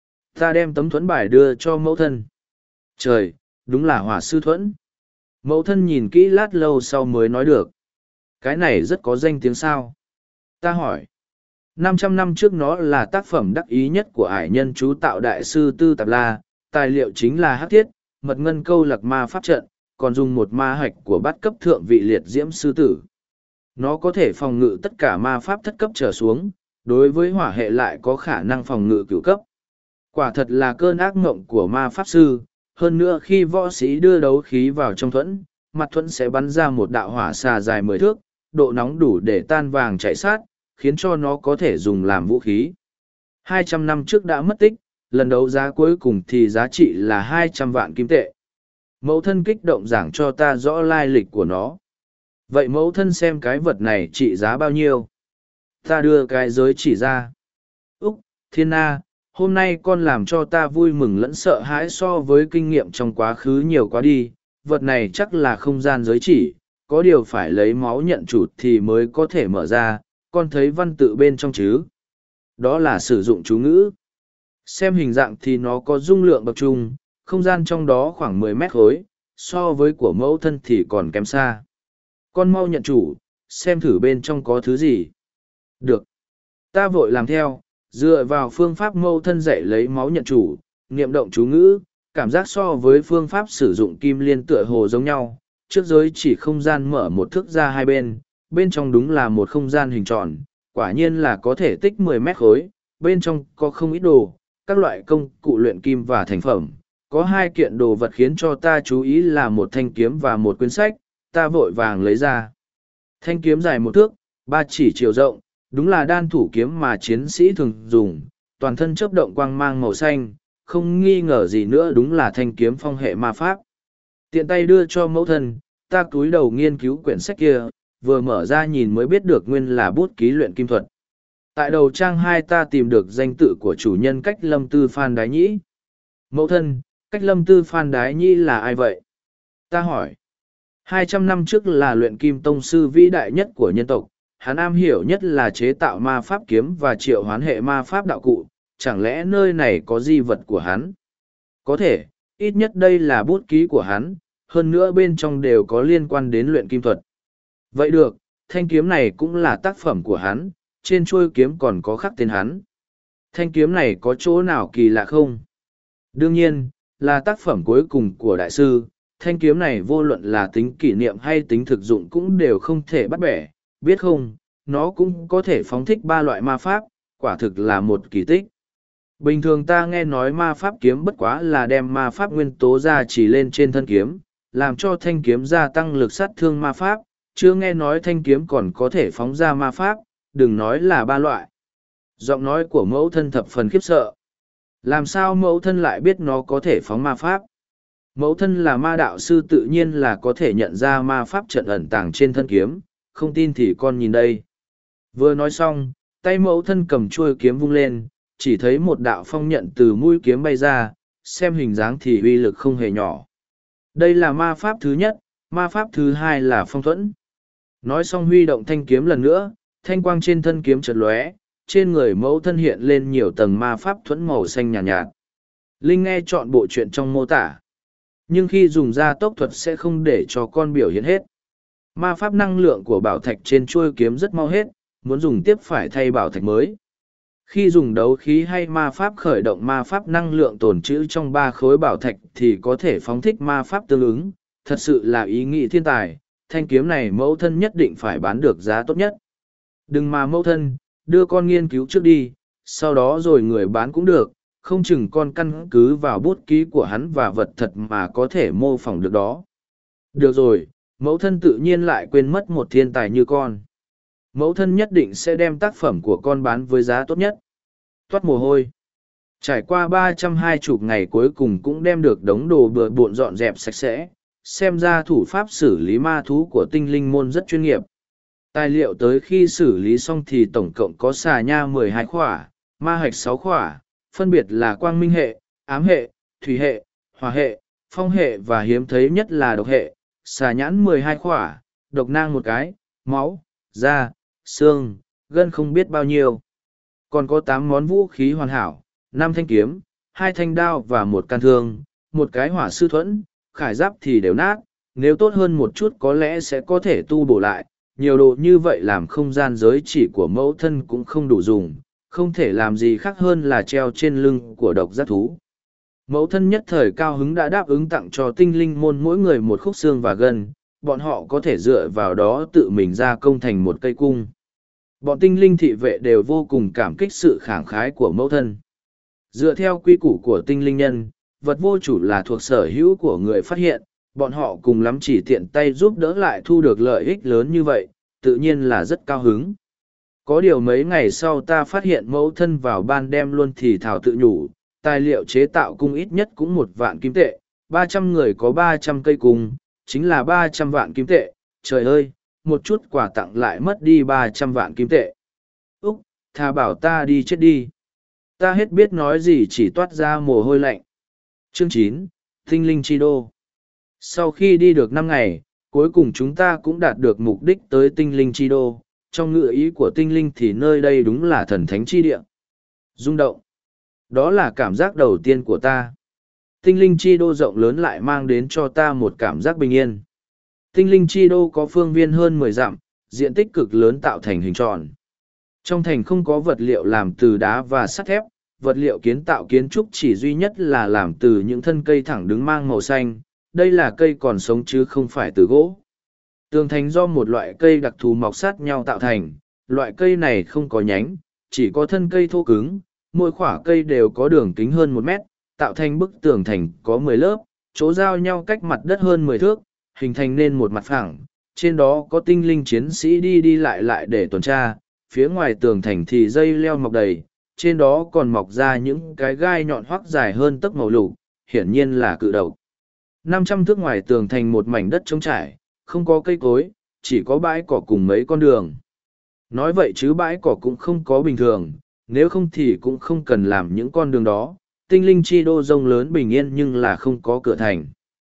Ta đem tấm thuẫn bài đưa cho mẫu thân. Trời, đúng là hỏa sư thuẫn. Mẫu thân nhìn kỹ lát lâu sau mới nói được. Cái này rất có danh tiếng sao. Ta hỏi. năm trăm năm trước nó là tác phẩm đắc ý nhất của ải nhân chú tạo đại sư Tư Tạp La, tài liệu chính là hắc thiết, mật ngân câu lạc ma pháp trận, còn dùng một ma hạch của bát cấp thượng vị liệt diễm sư tử. Nó có thể phòng ngự tất cả ma pháp thất cấp trở xuống, đối với hỏa hệ lại có khả năng phòng ngự cửu cấp. Quả thật là cơn ác mộng của ma pháp sư, hơn nữa khi võ sĩ đưa đấu khí vào trong thuẫn, mặt thuẫn sẽ bắn ra một đạo hỏa xà dài mười thước, độ nóng đủ để tan vàng chạy sát, khiến cho nó có thể dùng làm vũ khí. hai trăm năm trước đã mất tích, lần đấu giá cuối cùng thì giá trị là hai trăm vạn kim tệ. Mẫu thân kích động giảng cho ta rõ lai lịch của nó. Vậy mẫu thân xem cái vật này trị giá bao nhiêu? Ta đưa cái giới chỉ ra. Úc, Thiên Na, hôm nay con làm cho ta vui mừng lẫn sợ hãi so với kinh nghiệm trong quá khứ nhiều quá đi. Vật này chắc là không gian giới chỉ, có điều phải lấy máu nhận chủ thì mới có thể mở ra, con thấy văn tự bên trong chứ. Đó là sử dụng chú ngữ. Xem hình dạng thì nó có dung lượng bậc trung, không gian trong đó khoảng mười mét khối, so với của mẫu thân thì còn kém xa. Con mau nhận chủ, xem thử bên trong có thứ gì. Được. Ta vội làm theo, dựa vào phương pháp mẫu thân dạy lấy máu nhận chủ, niệm động chú ngữ, cảm giác so với phương pháp sử dụng kim liên tựa hồ giống nhau. Trước giới chỉ không gian mở một thước ra hai bên, bên trong đúng là một không gian hình tròn, quả nhiên là có thể tích mười mét khối, bên trong có không ít đồ, các loại công cụ luyện kim và thành phẩm. Có hai kiện đồ vật khiến cho ta chú ý là một thanh kiếm và một quyển sách, ta vội vàng lấy ra. Thanh kiếm dài một thước, ba chỉ chiều rộng, đúng là đan thủ kiếm mà chiến sĩ thường dùng, toàn thân chớp động quang mang màu xanh, không nghi ngờ gì nữa đúng là thanh kiếm phong hệ ma pháp. Tiện tay đưa cho mẫu thân, ta cúi đầu nghiên cứu quyển sách kia, vừa mở ra nhìn mới biết được nguyên là bút ký luyện kim thuật. Tại đầu trang hai ta tìm được danh tự của chủ nhân Cách Lâm Tư Phan Đái Nhĩ. Mẫu thân, Cách Lâm Tư Phan Đái Nhĩ là ai vậy? Ta hỏi. Hai trăm năm trước là luyện kim tông sư vĩ đại nhất của nhân tộc, hắn am hiểu nhất là chế tạo ma pháp kiếm và triệu hoán hệ ma pháp đạo cụ, chẳng lẽ nơi này có di vật của hắn? Có thể, ít nhất đây là bút ký của hắn, hơn nữa bên trong đều có liên quan đến luyện kim thuật. Vậy được, thanh kiếm này cũng là tác phẩm của hắn, trên chuôi kiếm còn có khắc tên hắn. Thanh kiếm này có chỗ nào kỳ lạ không? Đương nhiên, là tác phẩm cuối cùng của đại sư, thanh kiếm này vô luận là tính kỷ niệm hay tính thực dụng cũng đều không thể bắt bẻ, biết không, nó cũng có thể phóng thích ba loại ma pháp, quả thực là một kỳ tích. Bình thường ta nghe nói ma pháp kiếm bất quá là đem ma pháp nguyên tố ra chỉ lên trên thân kiếm, làm cho thanh kiếm gia tăng lực sát thương ma pháp, chưa nghe nói thanh kiếm còn có thể phóng ra ma pháp, đừng nói là ba loại. Giọng nói của mẫu thân thập phần khiếp sợ. Làm sao mẫu thân lại biết nó có thể phóng ma pháp? Mẫu thân là ma đạo sư tự nhiên là có thể nhận ra ma pháp trận ẩn tàng trên thân kiếm, không tin thì con nhìn đây. Vừa nói xong, tay mẫu thân cầm chuôi kiếm vung lên, chỉ thấy một đạo phong nhận từ mũi kiếm bay ra, xem hình dáng thì uy lực không hề nhỏ. Đây là ma pháp thứ nhất, ma pháp thứ hai là phong thuẫn. Nói xong huy động thanh kiếm lần nữa, thanh quang trên thân kiếm chợt lóe, trên người mẫu thân hiện lên nhiều tầng ma pháp thuẫn màu xanh nhàn nhạt, nhạt. Linh nghe chọn bộ chuyện trong mô tả. Nhưng khi dùng gia tốc thuật sẽ không để cho con biểu hiện hết. Ma pháp năng lượng của bảo thạch trên chuôi kiếm rất mau hết, muốn dùng tiếp phải thay bảo thạch mới. Khi dùng đấu khí hay ma pháp khởi động ma pháp năng lượng tồn trữ trong ba khối bảo thạch thì có thể phóng thích ma pháp tương ứng, thật sự là ý nghĩ thiên tài, thanh kiếm này mẫu thân nhất định phải bán được giá tốt nhất. Đừng mà mẫu thân, đưa con nghiên cứu trước đi, sau đó rồi người bán cũng được, không chừng con căn cứ vào bút ký của hắn và vật thật mà có thể mô phỏng được đó. Được rồi, mẫu thân tự nhiên lại quên mất một thiên tài như con. Mẫu thân nhất định sẽ đem tác phẩm của con bán với giá tốt nhất. Toát mồ hôi. Trải qua ba trăm hai mươi ngày cuối cùng cũng đem được đống đồ bừa bộn dọn dẹp sạch sẽ, xem ra thủ pháp xử lý ma thú của tinh linh môn rất chuyên nghiệp. Tài liệu tới khi xử lý xong thì tổng cộng có xà nha mười hai khỏa, ma hạch sáu khỏa, phân biệt là quang minh hệ, ám hệ, thủy hệ, hỏa hệ, phong hệ và hiếm thấy nhất là độc hệ, xà nhãn mười hai khỏa, độc nang một cái, máu, da, xương, gân không biết bao nhiêu. Còn có tám món vũ khí hoàn hảo, năm thanh kiếm, hai thanh đao và một can thương, một cái hỏa sư thuẫn, khải giáp thì đều nát, nếu tốt hơn một chút có lẽ sẽ có thể tu bổ lại. Nhiều đồ như vậy làm không gian giới chỉ của mẫu thân cũng không đủ dùng, không thể làm gì khác hơn là treo trên lưng của độc giác thú. Mẫu thân nhất thời cao hứng đã đáp ứng tặng cho tinh linh môn mỗi người một khúc xương và gân, bọn họ có thể dựa vào đó tự mình ra công thành một cây cung. Bọn tinh linh thị vệ đều vô cùng cảm kích sự khẳng khái của mẫu thân. Dựa theo quy củ của tinh linh nhân, vật vô chủ là thuộc sở hữu của người phát hiện, bọn họ cùng lắm chỉ tiện tay giúp đỡ lại thu được lợi ích lớn như vậy, tự nhiên là rất cao hứng. Có điều mấy ngày sau ta phát hiện mẫu thân vào ban đêm luôn thì thảo tự nhủ, tài liệu chế tạo cung ít nhất cũng một vạn kim tệ, ba trăm người có ba trăm cây cung, chính là ba trăm vạn kim tệ, trời ơi, một chút quà tặng lại mất đi ba trăm vạn kim tệ. Úc, thà bảo ta đi chết đi. Ta hết biết nói gì chỉ toát ra mồ hôi lạnh. Chương chín, Tinh linh chi đô. Sau khi đi được năm ngày, cuối cùng chúng ta cũng đạt được mục đích tới tinh linh chi đô. Trong ngữ ý của tinh linh thì nơi đây đúng là thần thánh chi địa. Rung động. Đó là cảm giác đầu tiên của ta. Tinh linh chi đô rộng lớn lại mang đến cho ta một cảm giác bình yên. Tinh linh chi đô có phương viên hơn mười dặm, diện tích cực lớn tạo thành hình tròn. Trong thành không có vật liệu làm từ đá và sắt thép, vật liệu kiến tạo kiến trúc chỉ duy nhất là làm từ những thân cây thẳng đứng mang màu xanh, đây là cây còn sống chứ không phải từ gỗ. Tường thành do một loại cây đặc thù mọc sát nhau tạo thành, loại cây này không có nhánh, chỉ có thân cây thô cứng, mỗi khỏa cây đều có đường kính hơn một mét, tạo thành bức tường thành có mười lớp, chỗ giao nhau cách mặt đất hơn mười thước, hình thành nên một mặt phẳng, trên đó có tinh linh chiến sĩ đi đi lại lại để tuần tra, phía ngoài tường thành thì dây leo mọc đầy, trên đó còn mọc ra những cái gai nhọn hoắt dài hơn tấc màu lục, hiển nhiên là cự độc. năm trăm thước ngoài tường thành một mảnh đất trống trải, không có cây cối, chỉ có bãi cỏ cùng mấy con đường. Nói vậy chứ bãi cỏ cũng không có bình thường, nếu không thì cũng không cần làm những con đường đó. Tinh linh chi đô rông lớn bình yên nhưng là không có cửa thành.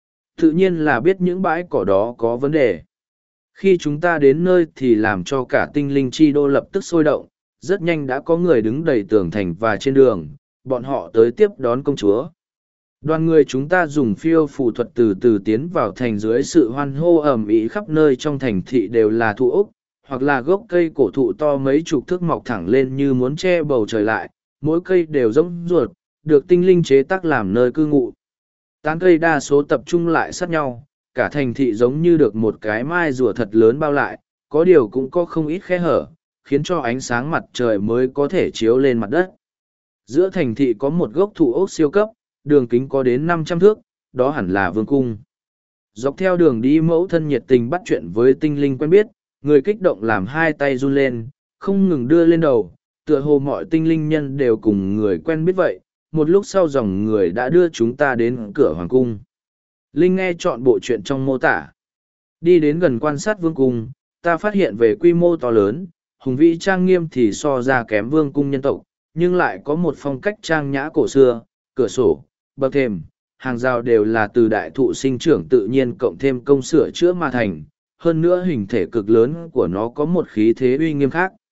Tự nhiên là biết những bãi cỏ đó có vấn đề. Khi chúng ta đến nơi thì làm cho cả tinh linh chi đô lập tức sôi động, rất nhanh đã có người đứng đầy tường thành và trên đường, bọn họ tới tiếp đón công chúa. Đoàn người chúng ta dùng phiêu phù thuật từ từ tiến vào thành dưới sự hoan hô ầm ĩ khắp nơi trong thành thị đều là thụ ốc, hoặc là gốc cây cổ thụ to mấy chục thước mọc thẳng lên như muốn che bầu trời lại, mỗi cây đều rỗng ruột, được tinh linh chế tác làm nơi cư ngụ. Tán cây đa số tập trung lại sát nhau, cả thành thị giống như được một cái mai rùa thật lớn bao lại, có điều cũng có không ít khe hở, khiến cho ánh sáng mặt trời mới có thể chiếu lên mặt đất. Giữa thành thị có một gốc thụ ốc siêu cấp, đường kính có đến năm trăm thước, đó hẳn là vương cung. Dọc theo đường đi mẫu thân nhiệt tình bắt chuyện với tinh linh quen biết, người kích động làm hai tay run lên, không ngừng đưa lên đầu, tựa hồ mọi tinh linh nhân đều cùng người quen biết vậy. Một lúc sau dòng người đã đưa chúng ta đến cửa hoàng cung. Linh nghe chọn bộ chuyện trong mô tả. Đi đến gần quan sát vương cung, ta phát hiện về quy mô to lớn, hùng vĩ trang nghiêm thì so ra kém vương cung nhân tộc, nhưng lại có một phong cách trang nhã cổ xưa, cửa sổ, bậc thềm, hàng rào đều là từ đại thụ sinh trưởng tự nhiên cộng thêm công sửa chữa mà thành, hơn nữa hình thể cực lớn của nó có một khí thế uy nghiêm khác.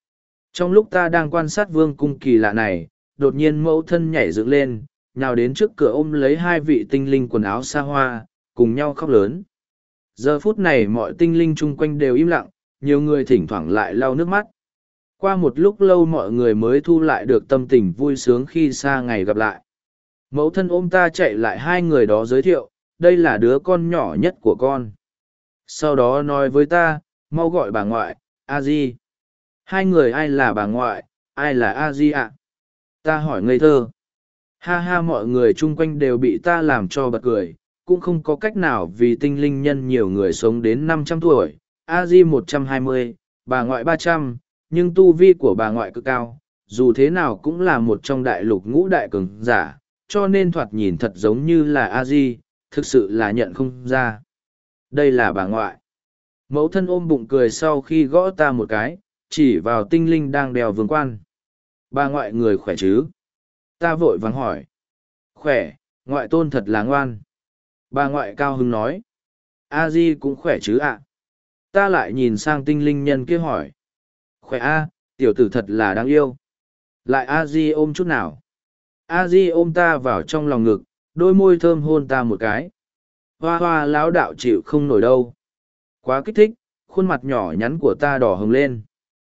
Trong lúc ta đang quan sát vương cung kỳ lạ này, đột nhiên mẫu thân nhảy dựng lên, nhào đến trước cửa ôm lấy hai vị tinh linh quần áo xa hoa, cùng nhau khóc lớn. Giờ phút này mọi tinh linh chung quanh đều im lặng, nhiều người thỉnh thoảng lại lau nước mắt. Qua một lúc lâu mọi người mới thu lại được tâm tình vui sướng khi xa ngày gặp lại. Mẫu thân ôm ta chạy lại hai người đó giới thiệu, đây là đứa con nhỏ nhất của con. Sau đó nói với ta, mau gọi bà ngoại, a di. Hai người ai là bà ngoại, ai là a di ạ? Ta hỏi ngây thơ. Ha ha, mọi người chung quanh đều bị ta làm cho bật cười, cũng không có cách nào vì tinh linh nhân nhiều người sống đến năm trăm tuổi, a di một trăm hai mươi, bà ngoại ba trăm, nhưng tu vi của bà ngoại cực cao, dù thế nào cũng là một trong đại lục ngũ đại cường giả, cho nên thoạt nhìn thật giống như là a di, thực sự là nhận không ra. Đây là bà ngoại. Mẫu thân ôm bụng cười sau khi gõ ta một cái, chỉ vào tinh linh đang đèo vương quan. Bà ngoại người khỏe chứ? Ta vội vàng hỏi. Khỏe, ngoại tôn thật là ngoan. Bà ngoại cao hứng nói. A di cũng khỏe chứ ạ? Ta lại nhìn sang tinh linh nhân kia hỏi. Khỏe a, tiểu tử thật là đáng yêu. Lại a di ôm chút nào. A di ôm ta vào trong lòng ngực, đôi môi thơm hôn ta một cái. Hoa hoa lão đạo chịu không nổi đâu. Quá kích thích, khuôn mặt nhỏ nhắn của ta đỏ hồng lên.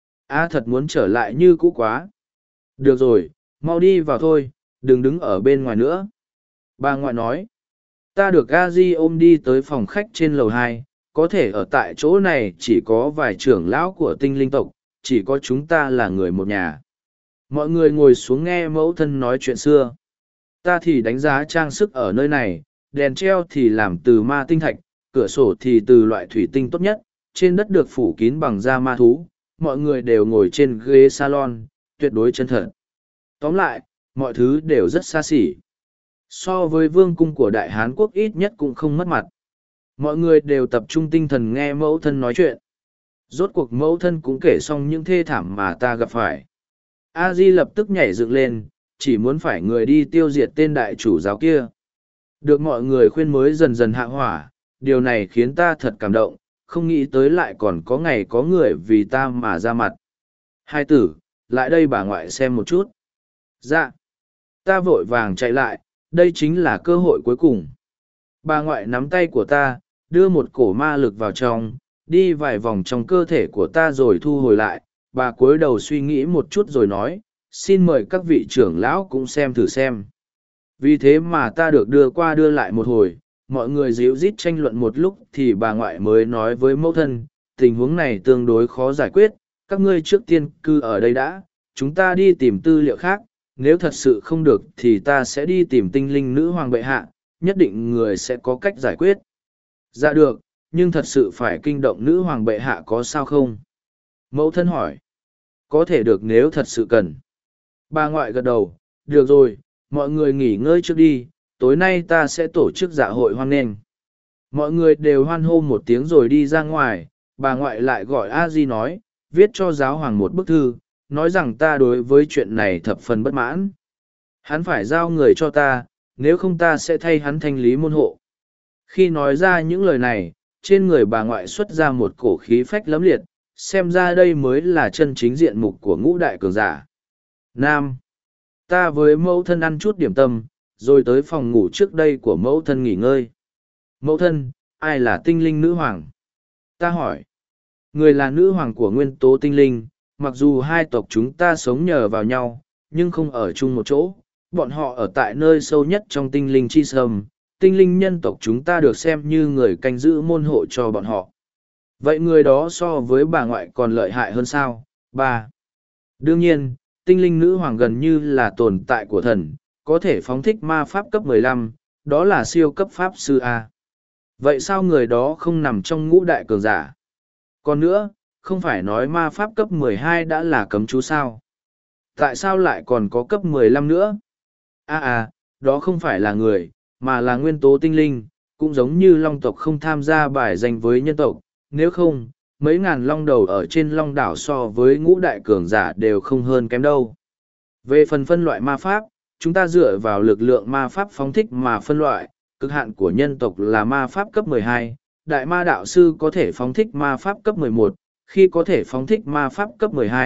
A thật muốn trở lại như cũ quá. Được rồi, mau đi vào thôi, đừng đứng ở bên ngoài nữa. Bà ngoại nói. Ta được a di ôm đi tới phòng khách trên lầu hai, có thể ở tại chỗ này chỉ có vài trưởng lão của tinh linh tộc, chỉ có chúng ta là người một nhà. Mọi người ngồi xuống nghe mẫu thân nói chuyện xưa. Ta thì đánh giá trang sức ở nơi này, đèn treo thì làm từ ma tinh thạch, cửa sổ thì từ loại thủy tinh tốt nhất, trên đất được phủ kín bằng da ma thú, mọi người đều ngồi trên ghế salon, tuyệt đối chân thật. Tóm lại, mọi thứ đều rất xa xỉ. So với vương cung của Đại Hán Quốc ít nhất cũng không mất mặt. Mọi người đều tập trung tinh thần nghe mẫu thân nói chuyện. Rốt cuộc mẫu thân cũng kể xong những thê thảm mà ta gặp phải. A Di lập tức nhảy dựng lên, chỉ muốn phải người đi tiêu diệt tên đại chủ giáo kia. Được mọi người khuyên mới dần dần hạ hỏa, điều này khiến ta thật cảm động, không nghĩ tới lại còn có ngày có người vì ta mà ra mặt. Hai tử, lại đây bà ngoại xem một chút. Dạ. Ta vội vàng chạy lại, đây chính là cơ hội cuối cùng. Bà ngoại nắm tay của ta, đưa một cổ ma lực vào trong, đi vài vòng trong cơ thể của ta rồi thu hồi lại. Bà cúi đầu suy nghĩ một chút rồi nói, xin mời các vị trưởng lão cũng xem thử xem. Vì thế mà ta được đưa qua đưa lại một hồi, mọi người díu dít tranh luận một lúc thì bà ngoại mới nói với mẫu thân, tình huống này tương đối khó giải quyết, các ngươi trước tiên cư ở đây đã, chúng ta đi tìm tư liệu khác, nếu thật sự không được thì ta sẽ đi tìm tinh linh nữ hoàng bệ hạ, nhất định người sẽ có cách giải quyết. Dạ được, nhưng thật sự phải kinh động nữ hoàng bệ hạ có sao không? Mẫu thân hỏi. Có thể được nếu thật sự cần. Bà ngoại gật đầu, được rồi, mọi người nghỉ ngơi trước đi, tối nay ta sẽ tổ chức dạ hội hoan nghênh. Mọi người đều hoan hô một tiếng rồi đi ra ngoài, bà ngoại lại gọi a di nói, viết cho giáo hoàng một bức thư, nói rằng ta đối với chuyện này thập phần bất mãn. Hắn phải giao người cho ta, nếu không ta sẽ thay hắn thanh lý môn hộ. Khi nói ra những lời này, trên người bà ngoại xuất ra một cổ khí phách lẫm liệt, xem ra đây mới là chân chính diện mục của ngũ đại cường giả. Nam. Ta với mẫu thân ăn chút điểm tâm, rồi tới phòng ngủ trước đây của mẫu thân nghỉ ngơi. Mẫu thân, ai là tinh linh nữ hoàng? Ta hỏi. Người là nữ hoàng của nguyên tố tinh linh, mặc dù hai tộc chúng ta sống nhờ vào nhau, nhưng không ở chung một chỗ. Bọn họ ở tại nơi sâu nhất trong tinh linh chi sâm, tinh linh nhân tộc chúng ta được xem như người canh giữ môn hộ cho bọn họ. Vậy người đó so với bà ngoại còn lợi hại hơn sao? Ba. Đương nhiên, tinh linh nữ hoàng gần như là tồn tại của thần, có thể phóng thích ma pháp cấp mười lăm, đó là siêu cấp pháp sư A. Vậy sao người đó không nằm trong ngũ đại cường giả? Còn nữa, không phải nói ma pháp cấp mười hai đã là cấm chú sao? Tại sao lại còn có cấp mười lăm nữa? À à, đó không phải là người, mà là nguyên tố tinh linh, cũng giống như long tộc không tham gia bài danh với nhân tộc, nếu không, mấy ngàn long đầu ở trên long đảo so với ngũ đại cường giả đều không hơn kém đâu. Về phần phân loại ma pháp, chúng ta dựa vào lực lượng ma pháp phóng thích mà phân loại, cực hạn của nhân tộc là ma pháp cấp mười hai, đại ma đạo sư có thể phóng thích ma pháp cấp mười một, khi có thể phóng thích ma pháp cấp mười hai,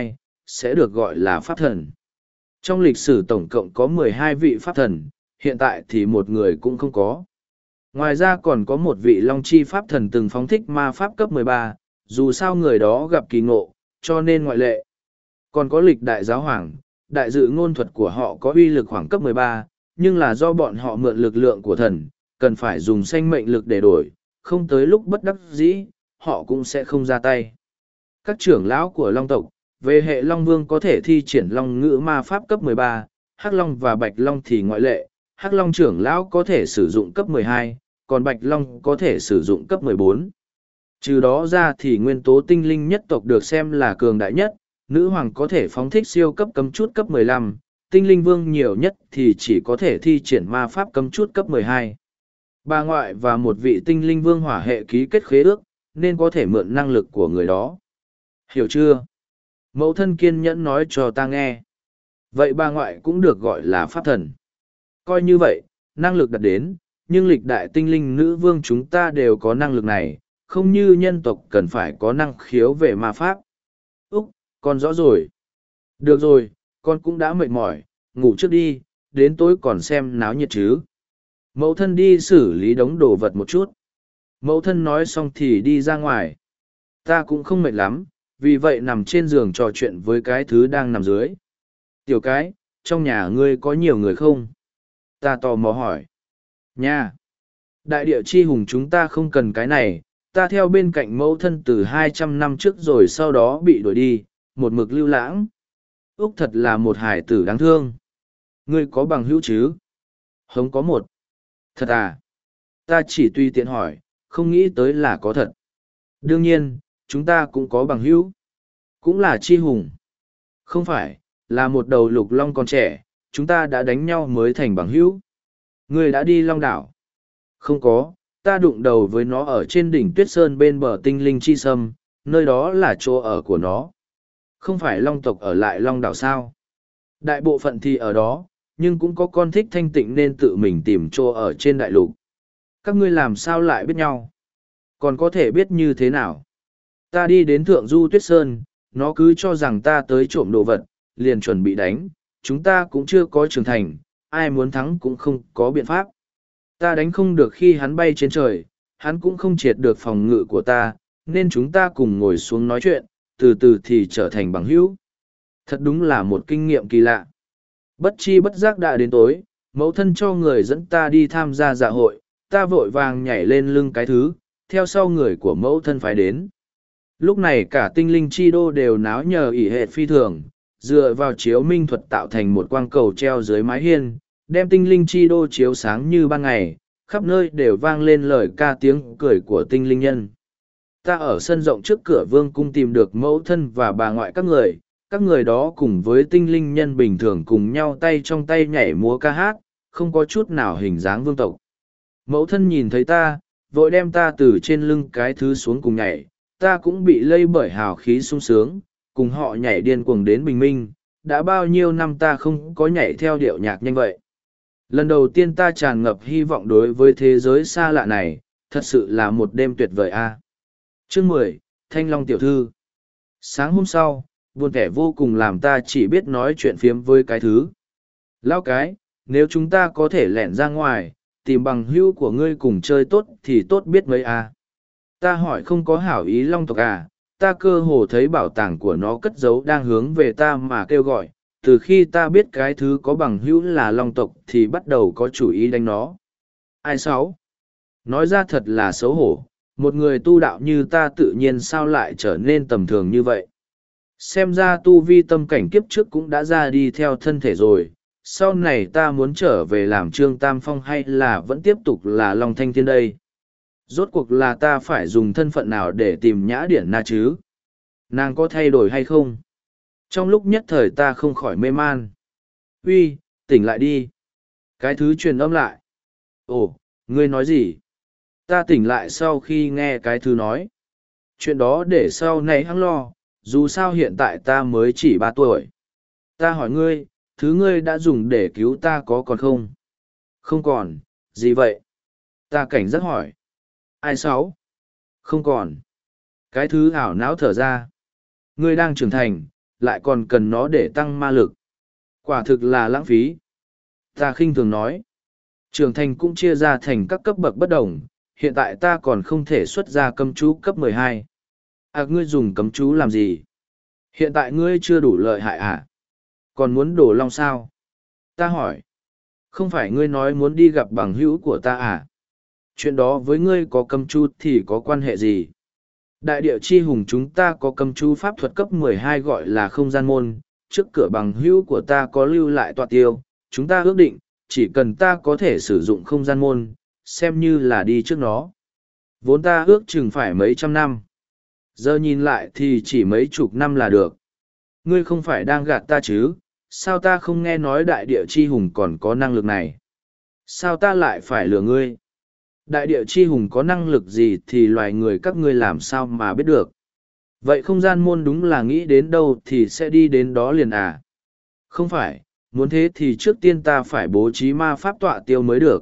sẽ được gọi là pháp thần. Trong lịch sử tổng cộng có mười hai vị pháp thần, hiện tại thì một người cũng không có. Ngoài ra còn có một vị Long Chi pháp thần từng phóng thích ma pháp cấp mười ba, dù sao người đó gặp kỳ ngộ, cho nên ngoại lệ. Còn có lịch đại giáo hoàng, đại dự ngôn thuật của họ có uy lực khoảng cấp mười ba, nhưng là do bọn họ mượn lực lượng của thần, cần phải dùng sinh mệnh lực để đổi, không tới lúc bất đắc dĩ, họ cũng sẽ không ra tay. Các trưởng lão của Long tộc, về hệ Long Vương có thể thi triển Long ngữ ma pháp cấp mười ba, Hắc Long và Bạch Long thì ngoại lệ, Hắc Long trưởng lão có thể sử dụng cấp mười hai, còn Bạch Long có thể sử dụng cấp mười bốn. Trừ đó ra thì nguyên tố tinh linh nhất tộc được xem là cường đại nhất, nữ hoàng có thể phóng thích siêu cấp cấm chút cấp mười lăm, tinh linh vương nhiều nhất thì chỉ có thể thi triển ma pháp cấm chút cấp mười hai. Bà ngoại và một vị tinh linh vương hỏa hệ ký kết khế ước, nên có thể mượn năng lực của người đó. Hiểu chưa? Mẫu thân kiên nhẫn nói cho ta nghe. Vậy bà ngoại cũng được gọi là pháp thần. Coi như vậy, năng lực đạt đến, nhưng lịch đại tinh linh nữ vương chúng ta đều có năng lực này, không như nhân tộc cần phải có năng khiếu về ma pháp. Úc, con rõ rồi. Được rồi, con cũng đã mệt mỏi, ngủ trước đi, đến tối còn xem náo nhiệt chứ. Mẫu thân đi xử lý đống đồ vật một chút. Mẫu thân nói xong thì đi ra ngoài. Ta cũng không mệt lắm, vì vậy nằm trên giường trò chuyện với cái thứ đang nằm dưới. Tiểu cái, trong nhà ngươi có nhiều người không? Ta tò mò hỏi. Nhà. Đại địa chi hùng chúng ta không cần cái này, ta theo bên cạnh mẫu thân từ hai trăm năm trước rồi sau đó bị đuổi đi, một mực lưu lãng. Úc thật là một hải tử đáng thương. Ngươi có bằng hữu chứ? Hống có một. Thật à? Ta chỉ tùy tiện hỏi, không nghĩ tới là có thật. Đương nhiên, chúng ta cũng có bằng hữu. Cũng là chi hùng. Không phải, là một đầu lục long còn trẻ, chúng ta đã đánh nhau mới thành bằng hữu. Ngươi đã đi Long đảo? Không có, ta đụng đầu với nó ở trên đỉnh Tuyết Sơn bên bờ tinh linh chi sâm, nơi đó là chỗ ở của nó. Không phải long tộc ở lại Long đảo sao? Đại bộ phận thì ở đó, nhưng cũng có con thích thanh tịnh nên tự mình tìm chỗ ở trên đại lục. Các ngươi làm sao lại biết nhau? Còn có thể biết như thế nào? Ta đi đến Thượng Du Tuyết Sơn, nó cứ cho rằng ta tới trộm đồ vật, liền chuẩn bị đánh, chúng ta cũng chưa có trưởng thành, ai muốn thắng cũng không có biện pháp. Ta đánh không được khi hắn bay trên trời, hắn cũng không triệt được phòng ngự của ta, nên chúng ta cùng ngồi xuống nói chuyện, từ từ thì trở thành bằng hữu. Thật đúng là một kinh nghiệm kỳ lạ. Bất chi bất giác đã đến tối, mẫu thân cho người dẫn ta đi tham gia dạ hội, ta vội vàng nhảy lên lưng cái thứ, theo sau người của mẫu thân phải đến. Lúc này cả tinh linh chi đô đều náo nhờ ỉ hệ phi thường, dựa vào chiếu minh thuật tạo thành một quang cầu treo dưới mái hiên, đem tinh linh chi đô chiếu sáng như ban ngày, khắp nơi đều vang lên lời ca tiếng cười của tinh linh nhân. Ta ở sân rộng trước cửa vương cung tìm được mẫu thân và bà ngoại các người, các người đó cùng với tinh linh nhân bình thường cùng nhau tay trong tay nhảy múa ca hát, không có chút nào hình dáng vương tộc. Mẫu thân nhìn thấy ta, vội đem ta từ trên lưng cái thứ xuống cùng nhảy, ta cũng bị lây bởi hào khí sung sướng, cùng họ nhảy điên cuồng đến bình minh, đã bao nhiêu năm ta không có nhảy theo điệu nhạc nhanh vậy. Lần đầu tiên ta tràn ngập hy vọng đối với thế giới xa lạ này, thật sự là một đêm tuyệt vời a. Chương mười, Thanh Long tiểu thư. Sáng hôm sau, buồn kẻ vô cùng làm ta chỉ biết nói chuyện phiếm với cái thứ. Lao cái, nếu chúng ta có thể lẻn ra ngoài, tìm bằng hữu của ngươi cùng chơi tốt thì tốt biết mấy a. Ta hỏi không có hảo ý long tộc à, ta cơ hồ thấy bảo tàng của nó cất giấu đang hướng về ta mà kêu gọi. Từ khi ta biết cái thứ có bằng hữu là long tộc thì bắt đầu có chủ ý đánh nó. Ai sáu? Nói ra thật là xấu hổ, một người tu đạo như ta tự nhiên sao lại trở nên tầm thường như vậy. Xem ra tu vi tâm cảnh kiếp trước cũng đã ra đi theo thân thể rồi, sau này ta muốn trở về làm Trương Tam Phong hay là vẫn tiếp tục là Long Thanh Thiên đây? Rốt cuộc là ta phải dùng thân phận nào để tìm Nhã Điển Na chứ? Nàng có thay đổi hay không? Trong lúc nhất thời ta không khỏi mê man. Uy, tỉnh lại đi. Cái thứ truyền âm lại. Ồ, ngươi nói gì? Ta tỉnh lại sau khi nghe cái thứ nói. Chuyện đó để sau này hăng lo, dù sao hiện tại ta mới chỉ ba tuổi. Ta hỏi ngươi, thứ ngươi đã dùng để cứu ta có còn không? Không còn, gì vậy? Ta cảnh giác hỏi. Ai sáu? Không còn. Cái thứ ảo não thở ra. Ngươi đang trưởng thành, lại còn cần nó để tăng ma lực. Quả thực là lãng phí. Ta khinh thường nói. Trưởng thành cũng chia ra thành các cấp bậc bất đồng, hiện tại ta còn không thể xuất ra cấm chú cấp mười hai. À, ngươi dùng cấm chú làm gì? Hiện tại ngươi chưa đủ lợi hại à? Còn muốn đổ long sao? Ta hỏi. Không phải ngươi nói muốn đi gặp bằng hữu của ta à? Chuyện đó với ngươi có cấm chú thì có quan hệ gì? Đại địa chi hùng chúng ta có cấm chú pháp thuật cấp mười hai gọi là không gian môn, trước cửa bằng hữu của ta có lưu lại tọa tiêu, chúng ta ước định, chỉ cần ta có thể sử dụng không gian môn, xem như là đi trước nó. Vốn ta ước chừng phải mấy trăm năm. Giờ nhìn lại thì chỉ mấy chục năm là được. Ngươi không phải đang gạt ta chứ, sao ta không nghe nói đại địa chi hùng còn có năng lực này? Sao ta lại phải lừa ngươi? Đại địa chi hùng có năng lực gì thì loài người các ngươi làm sao mà biết được? Vậy không gian môn đúng là nghĩ đến đâu thì sẽ đi đến đó liền à? Không phải, muốn thế thì trước tiên ta phải bố trí ma pháp tọa tiêu mới được.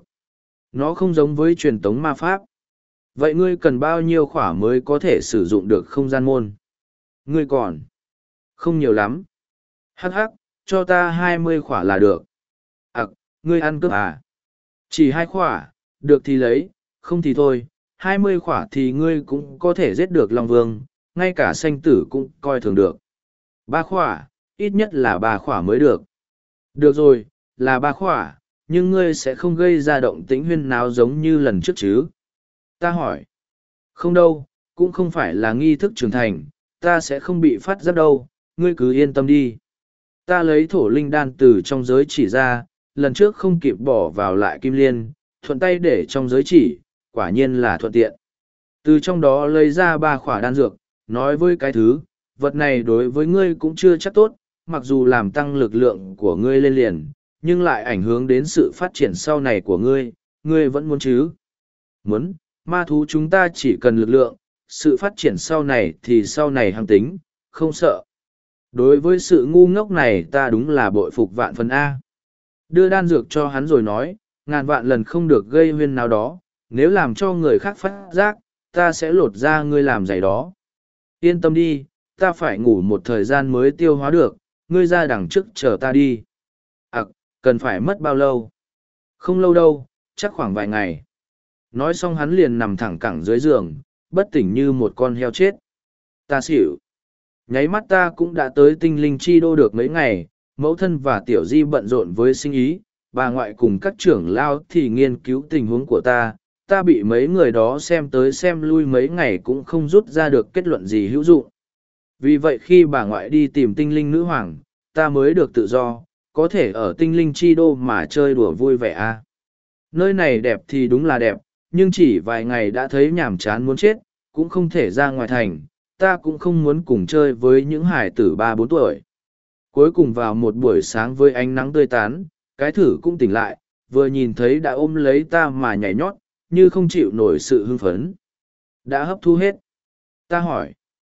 Nó không giống với truyền tống ma pháp. Vậy ngươi cần bao nhiêu khỏa mới có thể sử dụng được không gian môn? Ngươi còn? Không nhiều lắm. Hắc hắc, cho ta hai mươi khỏa là được. À, ngươi ăn cướp à? Chỉ hai khỏa, được thì lấy, không thì thôi. Hai mươi khỏa thì ngươi cũng có thể giết được Long Vương, ngay cả sanh tử cũng coi thường được. Ba khỏa, ít nhất là ba khỏa mới được. Được rồi, là ba khỏa, nhưng ngươi sẽ không gây ra động tĩnh huyên náo giống như lần trước chứ? Ta hỏi. Không đâu, cũng không phải là nghi thức trưởng thành, ta sẽ không bị phát giác đâu, ngươi cứ yên tâm đi. Ta lấy thổ linh đan từ trong giới chỉ ra, lần trước không kịp bỏ vào lại kim liên, thuận tay để trong giới chỉ, quả nhiên là thuận tiện. Từ trong đó lấy ra ba khỏa đan dược, nói với cái thứ, vật này đối với ngươi cũng chưa chắc tốt, mặc dù làm tăng lực lượng của ngươi lên liền, nhưng lại ảnh hưởng đến sự phát triển sau này của ngươi, ngươi vẫn muốn chứ? Muốn, ma thú chúng ta chỉ cần lực lượng, sự phát triển sau này thì sau này hăng tính, không sợ. Đối với sự ngu ngốc này ta đúng là bội phục vạn phần A. Đưa đan dược cho hắn rồi nói, ngàn vạn lần không được gây huyên nào đó, nếu làm cho người khác phát giác, ta sẽ lột ra ngươi làm giày đó. Yên tâm đi, ta phải ngủ một thời gian mới tiêu hóa được, ngươi ra đằng trước chờ ta đi. À, cần phải mất bao lâu? Không lâu đâu, chắc khoảng vài ngày. Nói xong hắn liền nằm thẳng cẳng dưới giường, bất tỉnh như một con heo chết. Ta xỉu. Nháy mắt ta cũng đã tới tinh linh chi đô được mấy ngày, mẫu thân và tiểu di bận rộn với sinh ý, bà ngoại cùng các trưởng lao thì nghiên cứu tình huống của ta, ta bị mấy người đó xem tới xem lui mấy ngày cũng không rút ra được kết luận gì hữu dụng. Vì vậy khi bà ngoại đi tìm tinh linh nữ hoàng, ta mới được tự do, có thể ở tinh linh chi đô mà chơi đùa vui vẻ a. Nơi này đẹp thì đúng là đẹp, nhưng chỉ vài ngày đã thấy nhàm chán muốn chết, cũng không thể ra ngoài thành, ta cũng không muốn cùng chơi với những hải tử ba bốn tuổi. Cuối cùng vào một buổi sáng với ánh nắng tươi tán, cái thử cũng tỉnh lại, vừa nhìn thấy đã ôm lấy ta mà nhảy nhót, như không chịu nổi sự hưng phấn. Đã hấp thu hết. Ta hỏi.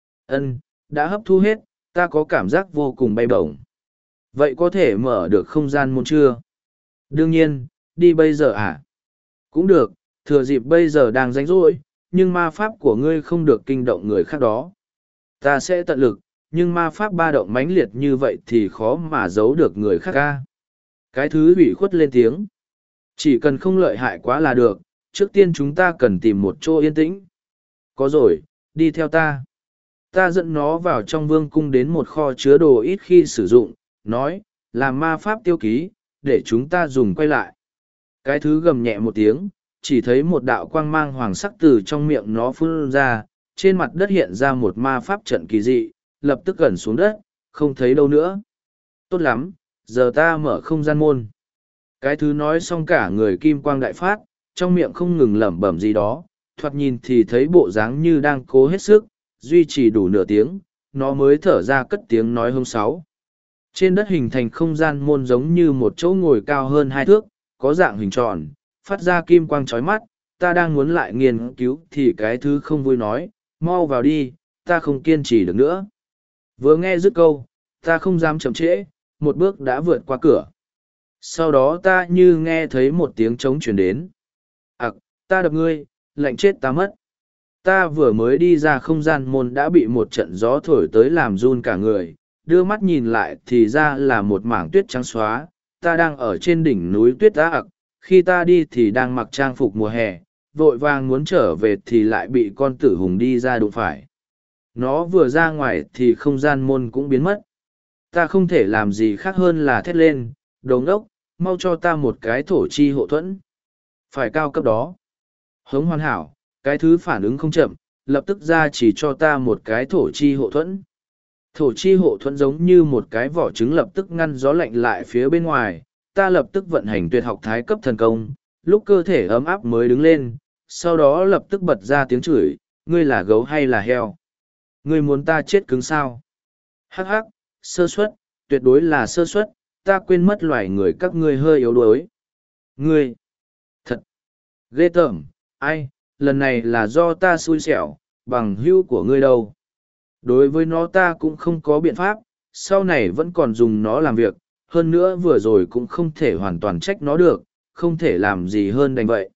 Ân, đã hấp thu hết, ta có cảm giác vô cùng bay bổng. Vậy có thể mở được không gian môn chưa? Đương nhiên, đi bây giờ à? Cũng được, thừa dịp bây giờ đang rảnh rỗi, nhưng ma pháp của ngươi không được kinh động người khác đó. Ta sẽ tận lực, nhưng ma pháp ba động mãnh liệt như vậy thì khó mà giấu được người khác ca. Cái thứ ủy khuất lên tiếng. Chỉ cần không lợi hại quá là được, trước tiên chúng ta cần tìm một chỗ yên tĩnh. Có rồi, đi theo ta. Ta dẫn nó vào trong vương cung đến một kho chứa đồ ít khi sử dụng, nói, làm ma pháp tiêu ký, để chúng ta dùng quay lại. Cái thứ gầm nhẹ một tiếng, chỉ thấy một đạo quang mang hoàng sắc từ trong miệng nó phun ra, trên mặt đất hiện ra một ma pháp trận kỳ dị, lập tức gần xuống đất, không thấy đâu nữa. Tốt lắm, giờ ta mở không gian môn. Cái thứ nói xong cả người kim quang đại phát, trong miệng không ngừng lẩm bẩm gì đó, thoạt nhìn thì thấy bộ dáng như đang cố hết sức, duy trì đủ nửa tiếng, nó mới thở ra cất tiếng nói hông sáu. Trên đất hình thành không gian môn giống như một chỗ ngồi cao hơn hai thước, có dạng hình tròn, phát ra kim quang chói mắt, ta đang muốn lại nghiên cứu thì cái thứ không vui nói, mau vào đi, ta không kiên trì được nữa. Vừa nghe dứt câu, ta không dám chậm trễ, một bước đã vượt qua cửa. Sau đó ta như nghe thấy một tiếng trống chuyển đến. Ặc, ta đập ngươi, lạnh chết ta mất. Ta vừa mới đi ra không gian môn đã bị một trận gió thổi tới làm run cả người, đưa mắt nhìn lại thì ra là một mảng tuyết trắng xóa, ta đang ở trên đỉnh núi tuyết đá ặc, khi ta đi thì đang mặc trang phục mùa hè, vội vàng muốn trở về thì lại bị con tử hùng đi ra đụng phải. Nó vừa ra ngoài thì không gian môn cũng biến mất. Ta không thể làm gì khác hơn là thét lên, đồ ngốc, mau cho ta một cái thổ chi hộ thuẫn. Phải cao cấp đó. Hống hoàn hảo, cái thứ phản ứng không chậm, lập tức ra chỉ cho ta một cái thổ chi hộ thuẫn. Thổ chi hộ thuẫn giống như một cái vỏ trứng lập tức ngăn gió lạnh lại phía bên ngoài, ta lập tức vận hành tuyệt học thái cấp thần công, lúc cơ thể ấm áp mới đứng lên, sau đó lập tức bật ra tiếng chửi, ngươi là gấu hay là heo? Ngươi muốn ta chết cứng sao? Hắc hắc, sơ suất, tuyệt đối là sơ suất, ta quên mất loài người các ngươi hơi yếu đuối. Ngươi, thật, ghê tởm, ai, lần này là do ta xui xẻo, bằng hữu của ngươi đâu. Đối với nó ta cũng không có biện pháp, sau này vẫn còn dùng nó làm việc, hơn nữa vừa rồi cũng không thể hoàn toàn trách nó được, không thể làm gì hơn đành vậy.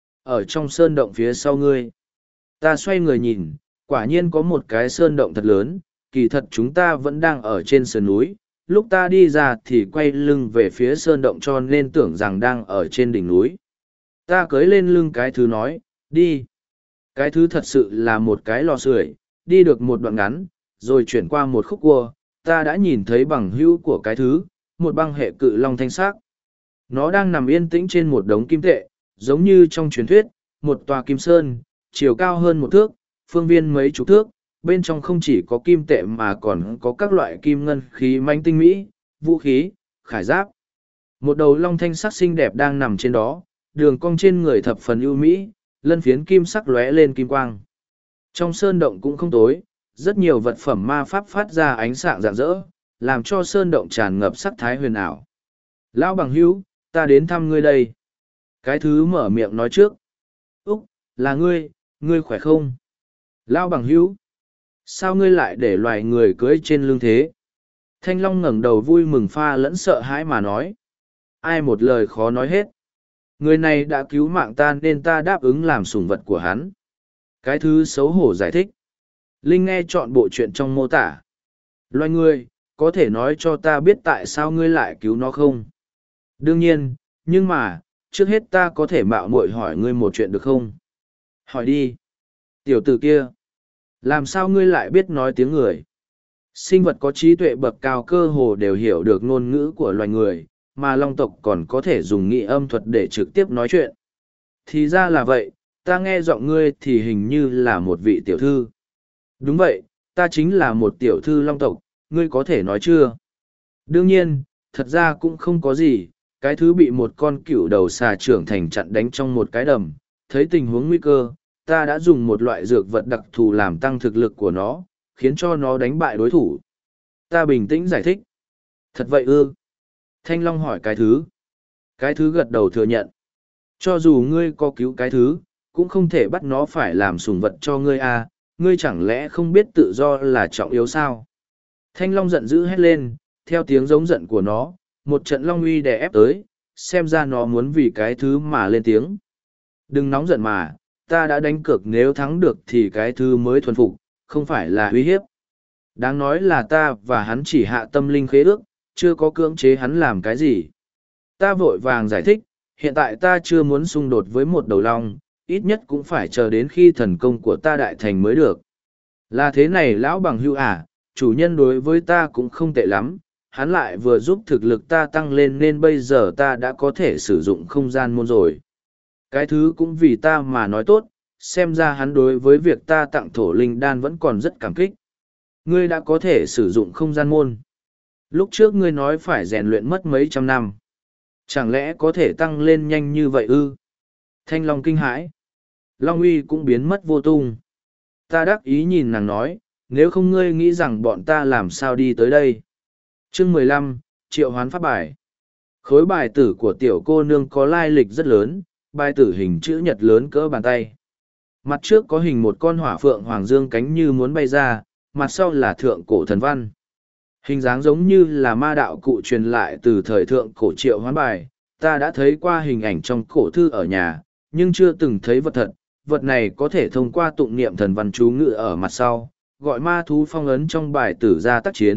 Ở trong sơn động phía sau ngươi, ta xoay người nhìn, quả nhiên có một cái sơn động thật lớn, kỳ thật chúng ta vẫn đang ở trên sườn núi, lúc ta đi ra thì quay lưng về phía sơn động cho nên tưởng rằng đang ở trên đỉnh núi. Ta cưới lên lưng cái thứ nói, đi. Cái thứ thật sự là một cái lò sưởi, đi được một đoạn ngắn, rồi chuyển qua một khúc cua, ta đã nhìn thấy bằng hữu của cái thứ, một băng hệ cự long thanh sắc. Nó đang nằm yên tĩnh trên một đống kim tệ, giống như trong truyền thuyết, một tòa kim sơn, chiều cao hơn một thước, phương viên mấy chục thước, bên trong không chỉ có kim tệ mà còn có các loại kim ngân khí manh tinh mỹ, vũ khí, khải giáp. Một đầu long thanh sắc xinh đẹp đang nằm trên đó, đường cong trên người thập phần ưu mỹ, lân phiến kim sắc lóe lên kim quang. Trong sơn động cũng không tối, rất nhiều vật phẩm ma pháp phát ra ánh sáng rạng rỡ, làm cho sơn động tràn ngập sắc thái huyền ảo. Lão bằng hữu, ta đến thăm ngươi đây. Cái thứ mở miệng nói trước. Úc, là ngươi, ngươi khỏe không? Lão bằng hữu, sao ngươi lại để loài người cưỡi trên lưng thế? Thanh Long ngẩng đầu vui mừng pha lẫn sợ hãi mà nói. Ai một lời khó nói hết. Người này đã cứu mạng ta nên ta đáp ứng làm sủng vật của hắn. Cái thứ xấu hổ giải thích. Linh nghe chọn bộ chuyện trong mô tả. Loài người, có thể nói cho ta biết tại sao ngươi lại cứu nó không? Đương nhiên, nhưng mà, trước hết ta có thể mạo muội hỏi ngươi một chuyện được không? Hỏi đi. Tiểu tử kia. Làm sao ngươi lại biết nói tiếng người? Sinh vật có trí tuệ bậc cao cơ hồ đều hiểu được ngôn ngữ của loài người, mà long tộc còn có thể dùng nghị âm thuật để trực tiếp nói chuyện. Thì ra là vậy, ta nghe giọng ngươi thì hình như là một vị tiểu thư. Đúng vậy, ta chính là một tiểu thư long tộc, ngươi có thể nói chưa? Đương nhiên, thật ra cũng không có gì, cái thứ bị một con cựu đầu xà trưởng thành chặn đánh trong một cái đầm, thấy tình huống nguy cơ, ta đã dùng một loại dược vật đặc thù làm tăng thực lực của nó, khiến cho nó đánh bại đối thủ. Ta bình tĩnh giải thích. Thật vậy ư? Thanh Long hỏi cái thứ. Cái thứ gật đầu thừa nhận. Cho dù ngươi có cứu cái thứ, cũng không thể bắt nó phải làm sủng vật cho ngươi à, ngươi chẳng lẽ không biết tự do là trọng yếu sao? Thanh Long giận dữ hét lên, theo tiếng giống giận của nó, một trận long uy đè ép tới, xem ra nó muốn vì cái thứ mà lên tiếng. Đừng nóng giận mà, ta đã đánh cược nếu thắng được thì cái thứ mới thuần phục, không phải là uy hiếp. Đáng nói là ta và hắn chỉ hạ tâm linh khế ước, chưa có cưỡng chế hắn làm cái gì. Ta vội vàng giải thích, hiện tại ta chưa muốn xung đột với một đầu long, ít nhất cũng phải chờ đến khi thần công của ta đại thành mới được. Là thế này lão bằng hữu à, chủ nhân đối với ta cũng không tệ lắm, hắn lại vừa giúp thực lực ta tăng lên nên bây giờ ta đã có thể sử dụng không gian môn rồi. Cái thứ cũng vì ta mà nói tốt, xem ra hắn đối với việc ta tặng thổ linh đan vẫn còn rất cảm kích. Ngươi đã có thể sử dụng không gian môn. Lúc trước ngươi nói phải rèn luyện mất mấy trăm năm. Chẳng lẽ có thể tăng lên nhanh như vậy ư? Thanh Long kinh hãi. Long uy cũng biến mất vô tung. Ta đắc ý nhìn nàng nói, nếu không ngươi nghĩ rằng bọn ta làm sao đi tới đây. Chương mười lăm, triệu hoán pháp bài. Khối bài tử của tiểu cô nương có lai lịch rất lớn, bài tử hình chữ nhật lớn cỡ bàn tay. Mặt trước có hình một con hỏa phượng hoàng dương cánh như muốn bay ra, mặt sau là thượng cổ thần văn. Hình dáng giống như là ma đạo cụ truyền lại từ thời thượng cổ triệu hoán bài, ta đã thấy qua hình ảnh trong cổ thư ở nhà, nhưng chưa từng thấy vật thật. Vật này có thể thông qua tụng niệm thần văn chú ngự ở mặt sau, gọi ma thú phong ấn trong bài tử ra tác chiến,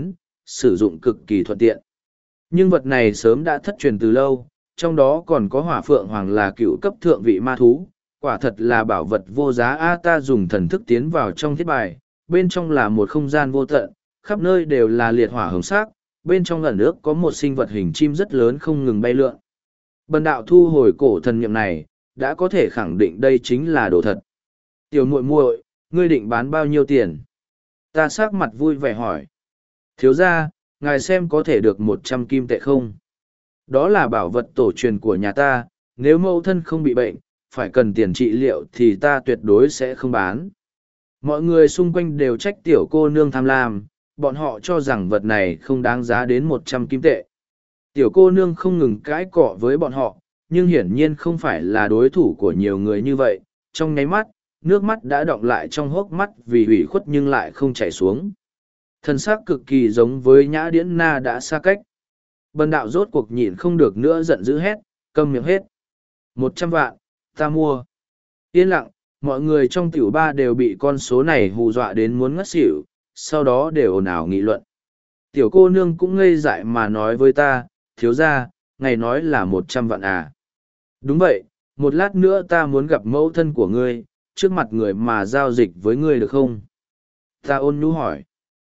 sử dụng cực kỳ thuận tiện. Nhưng vật này sớm đã thất truyền từ lâu, trong đó còn có hỏa phượng hoàng là cựu cấp thượng vị ma thú, quả thật là bảo vật vô giá. A ta dùng thần thức tiến vào trong thiết bài, bên trong là một không gian vô tận, khắp nơi đều là liệt hỏa hồng sắc, bên trong ẩn nước có một sinh vật hình chim rất lớn không ngừng bay lượn. Bần đạo thu hồi cổ thần niệm này, đã có thể khẳng định đây chính là đồ thật. Tiểu muội muội, ngươi định bán bao nhiêu tiền? Ta sắc mặt vui vẻ hỏi. Thiếu gia, ngài xem có thể được một trăm kim tệ không? Đó là bảo vật tổ truyền của nhà ta, nếu mẫu thân không bị bệnh, phải cần tiền trị liệu thì ta tuyệt đối sẽ không bán. Mọi người xung quanh đều trách tiểu cô nương tham lam, bọn họ cho rằng vật này không đáng giá đến một trăm kim tệ. Tiểu cô nương không ngừng cãi cọ với bọn họ, nhưng hiển nhiên không phải là đối thủ của nhiều người như vậy. Trong nháy mắt, nước mắt đã đọng lại trong hốc mắt vì ủy khuất nhưng lại không chảy xuống. Thân xác cực kỳ giống với nhã điễn na đã xa cách. Bần đạo rốt cuộc nhịn không được nữa giận dữ hét, câm miệng hết. Một trăm vạn, ta mua. Yên lặng, mọi người trong tiểu ba đều bị con số này hù dọa đến muốn ngất xỉu, sau đó đều ồn ào nghị luận. Tiểu cô nương cũng ngây dại mà nói với ta, thiếu gia, ngài nói là một trăm vạn à. Đúng vậy, một lát nữa ta muốn gặp mẫu thân của ngươi, trước mặt người mà giao dịch với ngươi được không? Ta ôn nhu hỏi.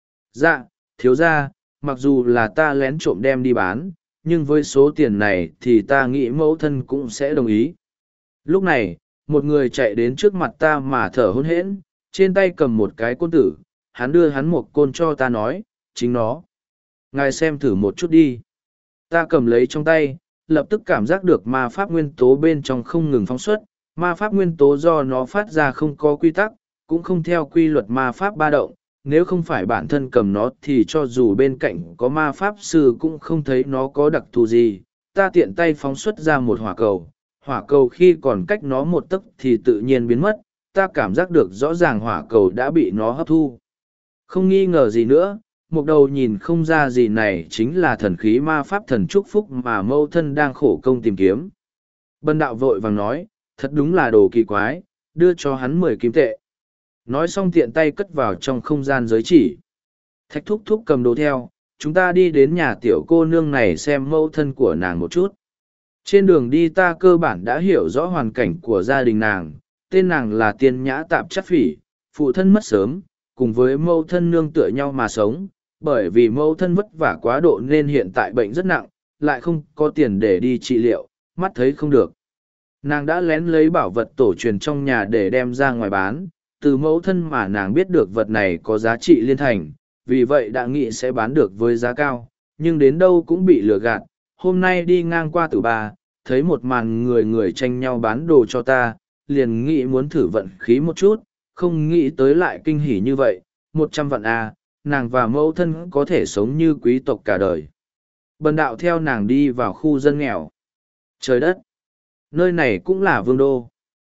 Dạ, thiếu gia, mặc dù là ta lén trộm đem đi bán, nhưng với số tiền này thì ta nghĩ mẫu thân cũng sẽ đồng ý. Lúc này, một người chạy đến trước mặt ta mà thở hổn hển, trên tay cầm một cái côn tử, hắn đưa hắn một côn cho ta nói, chính nó. Ngài xem thử một chút đi. Ta cầm lấy trong tay, lập tức cảm giác được ma pháp nguyên tố bên trong không ngừng phóng xuất. Ma pháp nguyên tố do nó phát ra không có quy tắc, cũng không theo quy luật ma pháp ba động. Nếu không phải bản thân cầm nó thì cho dù bên cạnh có ma pháp sư cũng không thấy nó có đặc thù gì. Ta tiện tay phóng xuất ra một hỏa cầu. Hỏa cầu khi còn cách nó một tấc thì tự nhiên biến mất. Ta cảm giác được rõ ràng hỏa cầu đã bị nó hấp thu. Không nghi ngờ gì nữa, một đầu nhìn không ra gì này chính là thần khí ma pháp thần chúc phúc mà mẫu thân đang khổ công tìm kiếm. Bần đạo vội vàng nói, thật đúng là đồ kỳ quái, đưa cho hắn mười kim tệ. Nói xong tiện tay cất vào trong không gian giới chỉ. Thạch thúc thúc cầm đồ theo, chúng ta đi đến nhà tiểu cô nương này xem mẫu thân của nàng một chút. Trên đường đi ta cơ bản đã hiểu rõ hoàn cảnh của gia đình nàng, tên nàng là Tiên Nhã Tạp Chất Phỉ, phụ thân mất sớm, cùng với mẫu thân nương tựa nhau mà sống, bởi vì mẫu thân vất vả quá độ nên hiện tại bệnh rất nặng, lại không có tiền để đi trị liệu, mắt thấy không được. Nàng đã lén lấy bảo vật tổ truyền trong nhà để đem ra ngoài bán, từ mẫu thân mà nàng biết được vật này có giá trị liên thành, vì vậy đã nghĩ sẽ bán được với giá cao, nhưng đến đâu cũng bị lừa gạt. Hôm nay đi ngang qua tử ba, thấy một màn người người tranh nhau bán đồ cho ta, liền nghĩ muốn thử vận khí một chút, không nghĩ tới lại kinh hỉ như vậy, một trăm vạn a, nàng và mẫu thân có thể sống như quý tộc cả đời. Bần đạo theo nàng đi vào khu dân nghèo. Trời đất! Nơi này cũng là vương đô.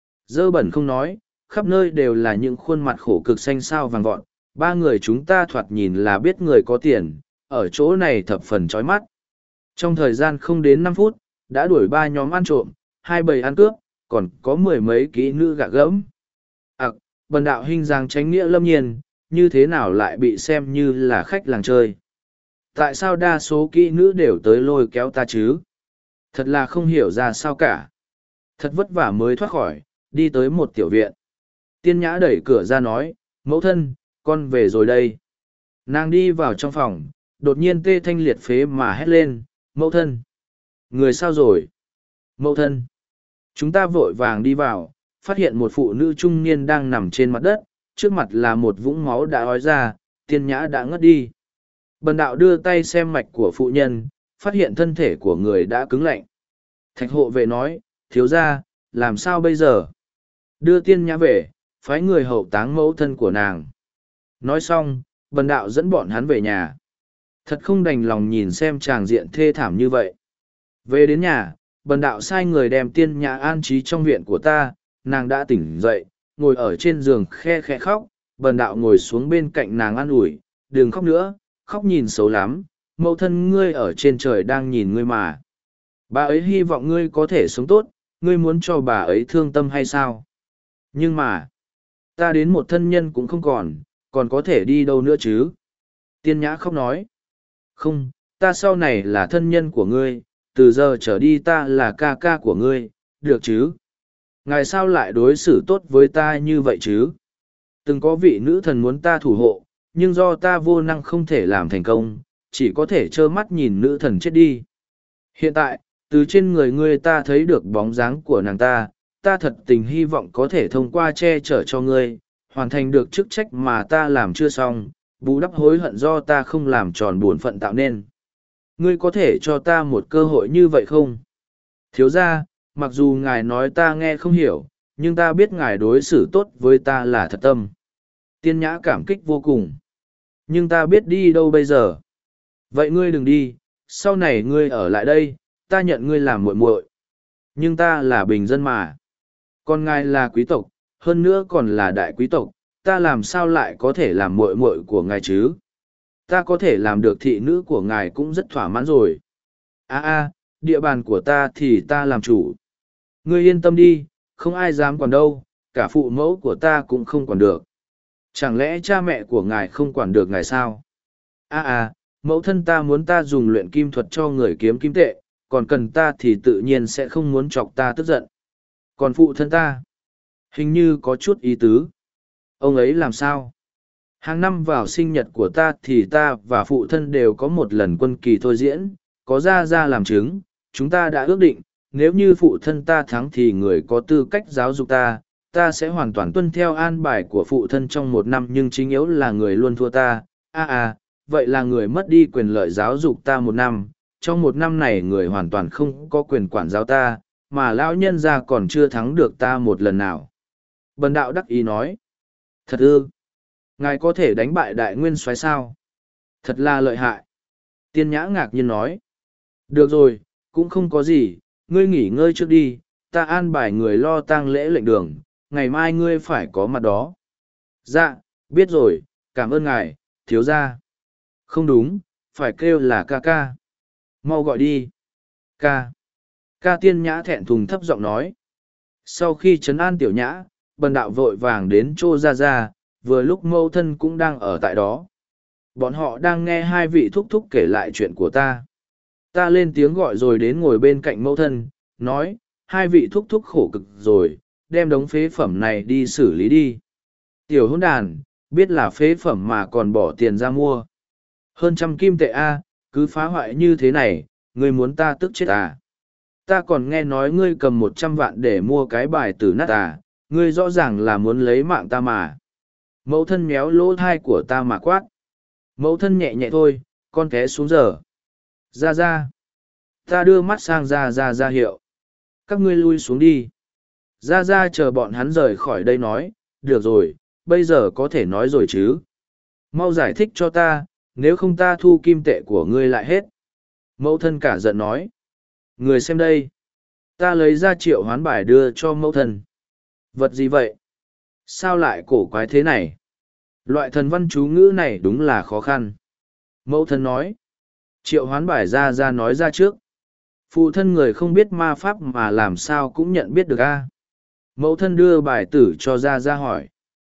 Dơ bẩn không nói, khắp nơi đều là những khuôn mặt khổ cực xanh xao vàng vọt. Ba người chúng ta thoạt nhìn là biết người có tiền, ở chỗ này thập phần chói mắt. Trong thời gian không đến năm phút, đã đuổi ba nhóm ăn trộm, hai bầy ăn cướp, còn có mười mấy kỹ nữ gạ gẫm. À, bần đạo hình dáng tránh nghĩa lâm nhiên, như thế nào lại bị xem như là khách làng chơi? Tại sao đa số kỹ nữ đều tới lôi kéo ta chứ? Thật là không hiểu ra sao cả. Thật vất vả mới thoát khỏi, đi tới một tiểu viện. Tiên Nhã đẩy cửa ra nói, mẫu thân, con về rồi đây. Nàng đi vào trong phòng, đột nhiên tê thanh liệt phế mà hét lên, mẫu thân. Người sao rồi? Mẫu thân. Chúng ta vội vàng đi vào, phát hiện một phụ nữ trung niên đang nằm trên mặt đất, trước mặt là một vũng máu đã ói ra, Tiên Nhã đã ngất đi. Bần đạo đưa tay xem mạch của phụ nhân, phát hiện thân thể của người đã cứng lạnh. Thạch hộ vệ nói, thiếu gia, làm sao bây giờ? Đưa Tiên Nhã về, phái người hậu táng mẫu thân của nàng. Nói xong, bần đạo dẫn bọn hắn về nhà. Thật không đành lòng nhìn xem tràng diện thê thảm như vậy. Về đến nhà, bần đạo sai người đem Tiên Nhã an trí trong viện của ta, nàng đã tỉnh dậy, ngồi ở trên giường khe khẽ khóc, bần đạo ngồi xuống bên cạnh nàng an ủi, đừng khóc nữa, khóc nhìn xấu lắm, mẫu thân ngươi ở trên trời đang nhìn ngươi mà. Bà ấy hy vọng ngươi có thể sống tốt, ngươi muốn cho bà ấy thương tâm hay sao? Nhưng mà, ta đến một thân nhân cũng không còn, còn có thể đi đâu nữa chứ? Tiên Nhã khóc nói. Không, ta sau này là thân nhân của ngươi, từ giờ trở đi ta là ca ca của ngươi, được chứ? Ngài sao lại đối xử tốt với ta như vậy chứ? Từng có vị nữ thần muốn ta thủ hộ, nhưng do ta vô năng không thể làm thành công, chỉ có thể trơ mắt nhìn nữ thần chết đi. Hiện tại, từ trên người ngươi ta thấy được bóng dáng của nàng ta, ta thật tình hy vọng có thể thông qua che chở cho ngươi, hoàn thành được chức trách mà ta làm chưa xong, bù đắp hối hận do ta không làm tròn bổn phận tạo nên. Ngươi có thể cho ta một cơ hội như vậy không? Thiếu gia, mặc dù ngài nói ta nghe không hiểu, nhưng ta biết ngài đối xử tốt với ta là thật tâm. Tiên nhã cảm kích vô cùng. Nhưng ta biết đi đâu bây giờ? Vậy ngươi đừng đi, sau này ngươi ở lại đây, ta nhận ngươi làm muội muội. Nhưng ta là bình dân mà. Còn ngài là quý tộc, hơn nữa còn là đại quý tộc, ta làm sao lại có thể làm muội muội của ngài chứ? Ta có thể làm được thị nữ của ngài cũng rất thỏa mãn rồi. A a, địa bàn của ta thì ta làm chủ. Ngươi yên tâm đi, không ai dám quản đâu, cả phụ mẫu của ta cũng không quản được. Chẳng lẽ cha mẹ của ngài không quản được ngài sao? A a, mẫu thân ta muốn ta dùng luyện kim thuật cho người kiếm kim tệ, còn cần ta thì tự nhiên sẽ không muốn chọc ta tức giận. Còn phụ thân ta, hình như có chút ý tứ. Ông ấy làm sao? Hàng năm vào sinh nhật của ta thì ta và phụ thân đều có một lần quân kỳ thôi diễn, có ra ra làm chứng, chúng ta đã ước định, nếu như phụ thân ta thắng thì người có tư cách giáo dục ta, ta sẽ hoàn toàn tuân theo an bài của phụ thân trong một năm nhưng chính yếu là người luôn thua ta. À à, vậy là người mất đi quyền lợi giáo dục ta một năm, trong một năm này người hoàn toàn không có quyền quản giáo ta, mà lão nhân gia còn chưa thắng được ta một lần nào. Bần đạo đắc ý nói, thật ư, ngài có thể đánh bại đại nguyên soái sao? Thật là lợi hại. Tiên nhã ngạc nhiên nói, được rồi, cũng không có gì, ngươi nghỉ ngơi trước đi, ta an bài người lo tang lễ lệnh đường, ngày mai ngươi phải có mặt đó. Dạ, biết rồi, cảm ơn ngài, thiếu gia. Không đúng, phải kêu là ca ca. Mau gọi đi. Ca. Ca tiên nhã thẹn thùng thấp giọng nói. Sau khi trấn an tiểu nhã, bần đạo vội vàng đến chô ra ra, vừa lúc mâu thân cũng đang ở tại đó. Bọn họ đang nghe hai vị thúc thúc kể lại chuyện của ta. Ta lên tiếng gọi rồi đến ngồi bên cạnh mâu thân, nói, hai vị thúc thúc khổ cực rồi, đem đống phế phẩm này đi xử lý đi. Tiểu hôn đàn, biết là phế phẩm mà còn bỏ tiền ra mua. Hơn trăm kim tệ A, cứ phá hoại như thế này, ngươi muốn ta tức chết à? Ta còn nghe nói ngươi cầm một trăm vạn để mua cái bài tử nát à, ngươi rõ ràng là muốn lấy mạng ta mà. Mẫu thân méo lỗ thai của ta mà quát. Mẫu thân nhẹ nhẹ thôi, con té xuống giờ. Ra ra. Ta đưa mắt sang ra ra ra hiệu. Các ngươi lui xuống đi. Ra ra chờ bọn hắn rời khỏi đây nói, được rồi, bây giờ có thể nói rồi chứ. Mau giải thích cho ta, nếu không ta thu kim tệ của ngươi lại hết. Mẫu thân cả giận nói. Người xem đây. Ta lấy ra triệu hoán bài đưa cho mẫu thân. Vật gì vậy? Sao lại cổ quái thế này? Loại thần văn chú ngữ này đúng là khó khăn. Mẫu thân nói. Triệu hoán bài ra ra nói ra trước. Phụ thân người không biết ma pháp mà làm sao cũng nhận biết được a. Mẫu thân đưa bài tử cho ra ra hỏi.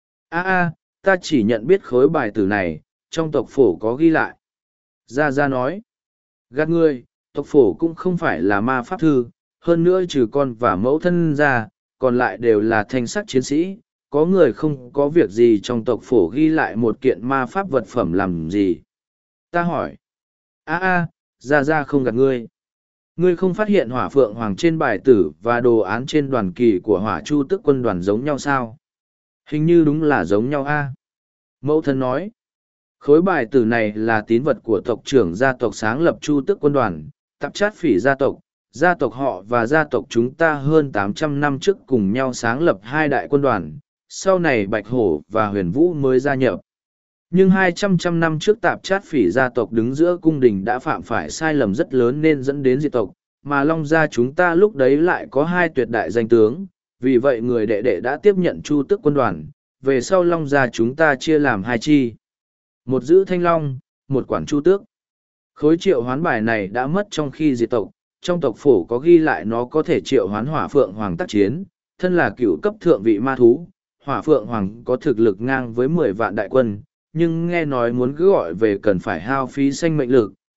A a, ta chỉ nhận biết khối bài tử này, trong tộc phổ có ghi lại. Ra ra nói. Gạt ngươi, tộc phổ cũng không phải là ma pháp thư, hơn nữa trừ con và mẫu thân ra, còn lại đều là thanh sắc chiến sĩ. Có người không có việc gì trong tộc phổ ghi lại một kiện ma pháp vật phẩm làm gì. Ta hỏi. A a, ra ra không gạt ngươi. Ngươi không phát hiện hỏa phượng hoàng trên bài tử và đồ án trên đoàn kỳ của hỏa chu tức quân đoàn giống nhau sao? Hình như đúng là giống nhau a. Mẫu thân nói. Khối bài tử này là tín vật của tộc trưởng gia tộc sáng lập chu tức quân đoàn, tạp chát phỉ gia tộc. Gia tộc họ và gia tộc chúng ta hơn tám trăm năm trước cùng nhau sáng lập hai đại quân đoàn, sau này Bạch Hổ và Huyền Vũ mới gia nhập. Nhưng hai trăm trăm năm trước tạp chát phỉ gia tộc đứng giữa cung đình đã phạm phải sai lầm rất lớn nên dẫn đến diệt tộc, mà Long gia chúng ta lúc đấy lại có hai tuyệt đại danh tướng, vì vậy người đệ đệ đã tiếp nhận chu tước quân đoàn, về sau Long gia chúng ta chia làm hai chi. Một giữ thanh long, một quản chu tước. Khối triệu hoán bài này đã mất trong khi diệt tộc, trong tộc phổ có ghi lại nó có thể triệu hoán hỏa phượng hoàng tác chiến, thân là cựu cấp thượng vị ma thú, hỏa phượng hoàng có thực lực ngang với mười vạn đại quân, nhưng nghe nói muốn cứ gọi về cần phải hao phí sanh mệnh lực,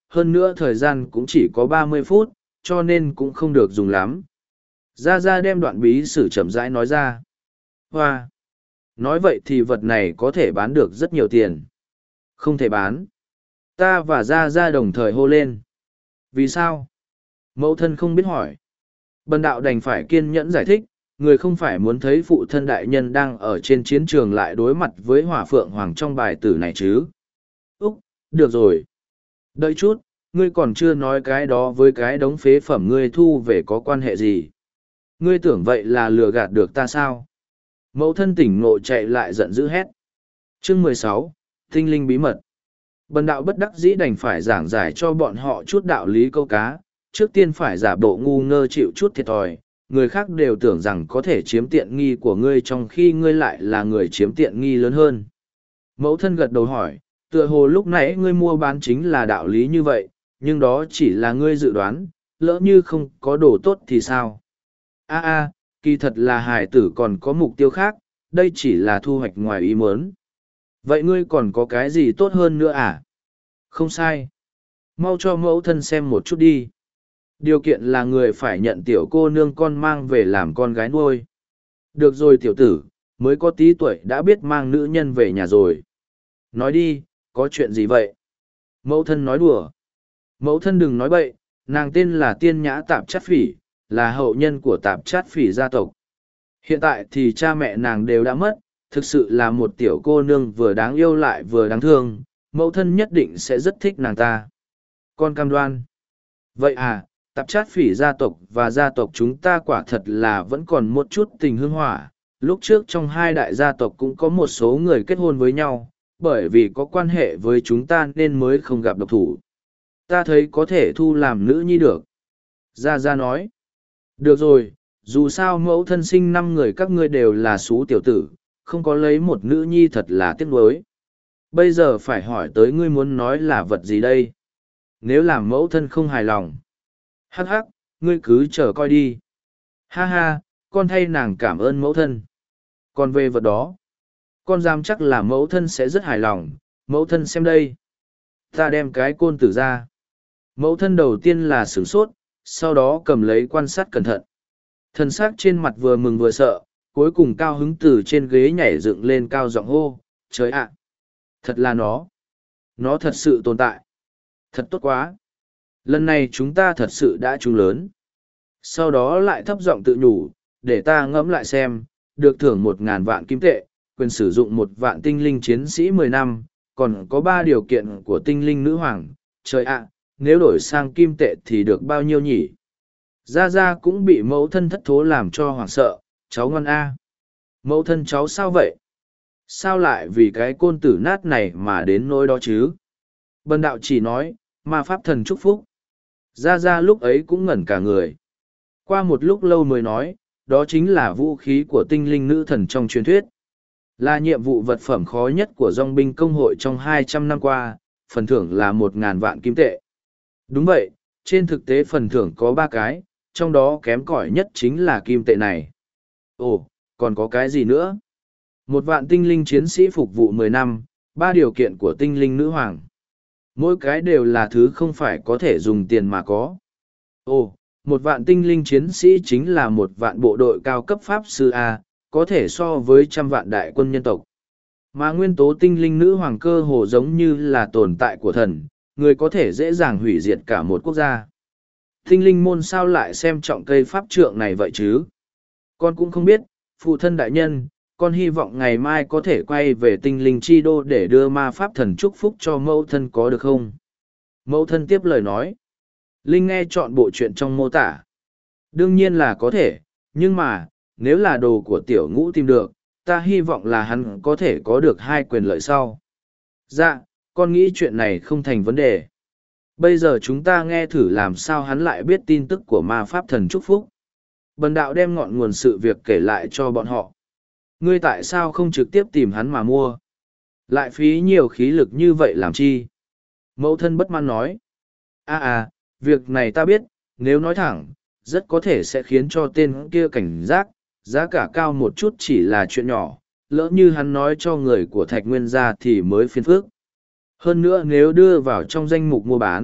hơn nữa thời gian cũng chỉ có ba mươi phút, cho nên cũng không được dùng lắm. Gia Gia đem đoạn bí sử chậm rãi nói ra. Hoa! Nói vậy thì vật này có thể bán được rất nhiều tiền. Không thể bán. Ta và Gia Gia đồng thời hô lên. Vì sao? Mẫu thân không biết hỏi. Bần đạo đành phải kiên nhẫn giải thích, người không phải muốn thấy phụ thân đại nhân đang ở trên chiến trường lại đối mặt với hỏa phượng hoàng trong bài tử này chứ. Úc, được rồi. Đợi chút, ngươi còn chưa nói cái đó với cái đống phế phẩm ngươi thu về có quan hệ gì. Ngươi tưởng vậy là lừa gạt được ta sao? Mẫu thân tỉnh ngộ chạy lại giận dữ hét. Chương mười sáu, Tinh linh bí mật. Bần đạo bất đắc dĩ đành phải giảng giải cho bọn họ chút đạo lý câu cá, trước tiên phải giả bộ ngu ngơ chịu chút thiệt thòi, người khác đều tưởng rằng có thể chiếm tiện nghi của ngươi trong khi ngươi lại là người chiếm tiện nghi lớn hơn. Mẫu thân gật đầu hỏi, tựa hồ lúc nãy ngươi mua bán chính là đạo lý như vậy, nhưng đó chỉ là ngươi dự đoán, lỡ như không có đồ tốt thì sao? A a, kỳ thật là hải tử còn có mục tiêu khác, đây chỉ là thu hoạch ngoài ý muốn. Vậy ngươi còn có cái gì tốt hơn nữa à? Không sai. Mau cho mẫu thân xem một chút đi. Điều kiện là người phải nhận tiểu cô nương con mang về làm con gái nuôi. Được rồi tiểu tử, mới có tí tuổi đã biết mang nữ nhân về nhà rồi. Nói đi, có chuyện gì vậy? Mẫu thân nói đùa. Mẫu thân đừng nói bậy, nàng tên là Tiên Nhã Tạp Chát Phỉ, là hậu nhân của Tạp Chát Phỉ gia tộc. Hiện tại thì cha mẹ nàng đều đã mất, thực sự là một tiểu cô nương vừa đáng yêu lại vừa đáng thương, mẫu thân nhất định sẽ rất thích nàng ta. Con cam đoan. Vậy à, Tạp Chát Phỉ gia tộc và gia tộc chúng ta quả thật là vẫn còn một chút tình hương hỏa. Lúc trước trong hai đại gia tộc cũng có một số người kết hôn với nhau, bởi vì có quan hệ với chúng ta nên mới không gặp độc thủ. Ta thấy có thể thu làm nữ nhi được. Gia Gia nói. Được rồi, dù sao mẫu thân sinh năm người các ngươi đều là xú tiểu tử, không có lấy một nữ nhi thật là tiếc nuối. Bây giờ phải hỏi tới ngươi muốn nói là vật gì đây? Nếu làm mẫu thân không hài lòng. Hắc hắc, ngươi cứ chờ coi đi. Ha ha, con thay nàng cảm ơn mẫu thân. Còn về vật đó, con dám chắc là mẫu thân sẽ rất hài lòng. Mẫu thân xem đây. Ta đem cái côn tử ra. Mẫu thân đầu tiên là sửng sốt, sau đó cầm lấy quan sát cẩn thận. Thần sắc trên mặt vừa mừng vừa sợ, cuối cùng cao hứng từ trên ghế nhảy dựng lên cao giọng hô, trời ạ! Thật là nó! Nó thật sự tồn tại! Thật tốt quá! Lần này chúng ta thật sự đã trúng lớn. Sau đó lại thấp giọng tự nhủ, để ta ngẫm lại xem, được thưởng một ngàn vạn kim tệ, quyền sử dụng một vạn tinh linh chiến sĩ mười năm, còn có ba điều kiện của tinh linh nữ hoàng. Trời ạ! Nếu đổi sang kim tệ thì được bao nhiêu nhỉ? Gia Gia cũng bị mẫu thân thất thố làm cho hoảng sợ, cháu ngoan A. Mẫu thân cháu sao vậy? Sao lại vì cái côn tử nát này mà đến nỗi đó chứ? Bần đạo chỉ nói, ma pháp thần chúc phúc. Gia Gia lúc ấy cũng ngẩn cả người. Qua một lúc lâu mới nói, đó chính là vũ khí của tinh linh nữ thần trong truyền thuyết. Là nhiệm vụ vật phẩm khó nhất của dòng binh công hội trong hai trăm năm qua, phần thưởng là một ngàn vạn kim tệ. Đúng vậy, trên thực tế phần thưởng có ba cái, trong đó kém cỏi nhất chính là kim tệ này. Ồ, còn có cái gì nữa? Một vạn tinh linh chiến sĩ phục vụ mười năm, ba điều kiện của tinh linh nữ hoàng. Mỗi cái đều là thứ không phải có thể dùng tiền mà có. Ồ, một vạn tinh linh chiến sĩ chính là một vạn bộ đội cao cấp pháp sư A, có thể so với trăm vạn đại quân nhân tộc. Mà nguyên tố tinh linh nữ hoàng cơ hồ giống như là tồn tại của thần, người có thể dễ dàng hủy diệt cả một quốc gia. Tinh linh môn sao lại xem trọng cây pháp trượng này vậy chứ? Con cũng không biết, phụ thân đại nhân, con hy vọng ngày mai có thể quay về tinh linh chi đô để đưa ma pháp thần chúc phúc cho mẫu thân có được không? Mẫu thân tiếp lời nói. Linh nghe chọn bộ chuyện trong mô tả. Đương nhiên là có thể, nhưng mà, nếu là đồ của tiểu ngũ tìm được, ta hy vọng là hắn có thể có được hai quyền lợi sau. Dạ, con nghĩ chuyện này không thành vấn đề. Bây giờ chúng ta nghe thử làm sao hắn lại biết tin tức của ma pháp thần chúc phúc. Bần đạo đem ngọn nguồn sự việc kể lại cho bọn họ. Ngươi tại sao không trực tiếp tìm hắn mà mua? Lại phí nhiều khí lực như vậy làm chi? Mẫu thân bất mãn nói. À à, việc này ta biết, nếu nói thẳng, rất có thể sẽ khiến cho tên kia cảnh giác, giá cả cao một chút chỉ là chuyện nhỏ, lỡ như hắn nói cho người của Thạch Nguyên gia thì mới phiền phức. Hơn nữa nếu đưa vào trong danh mục mua bán,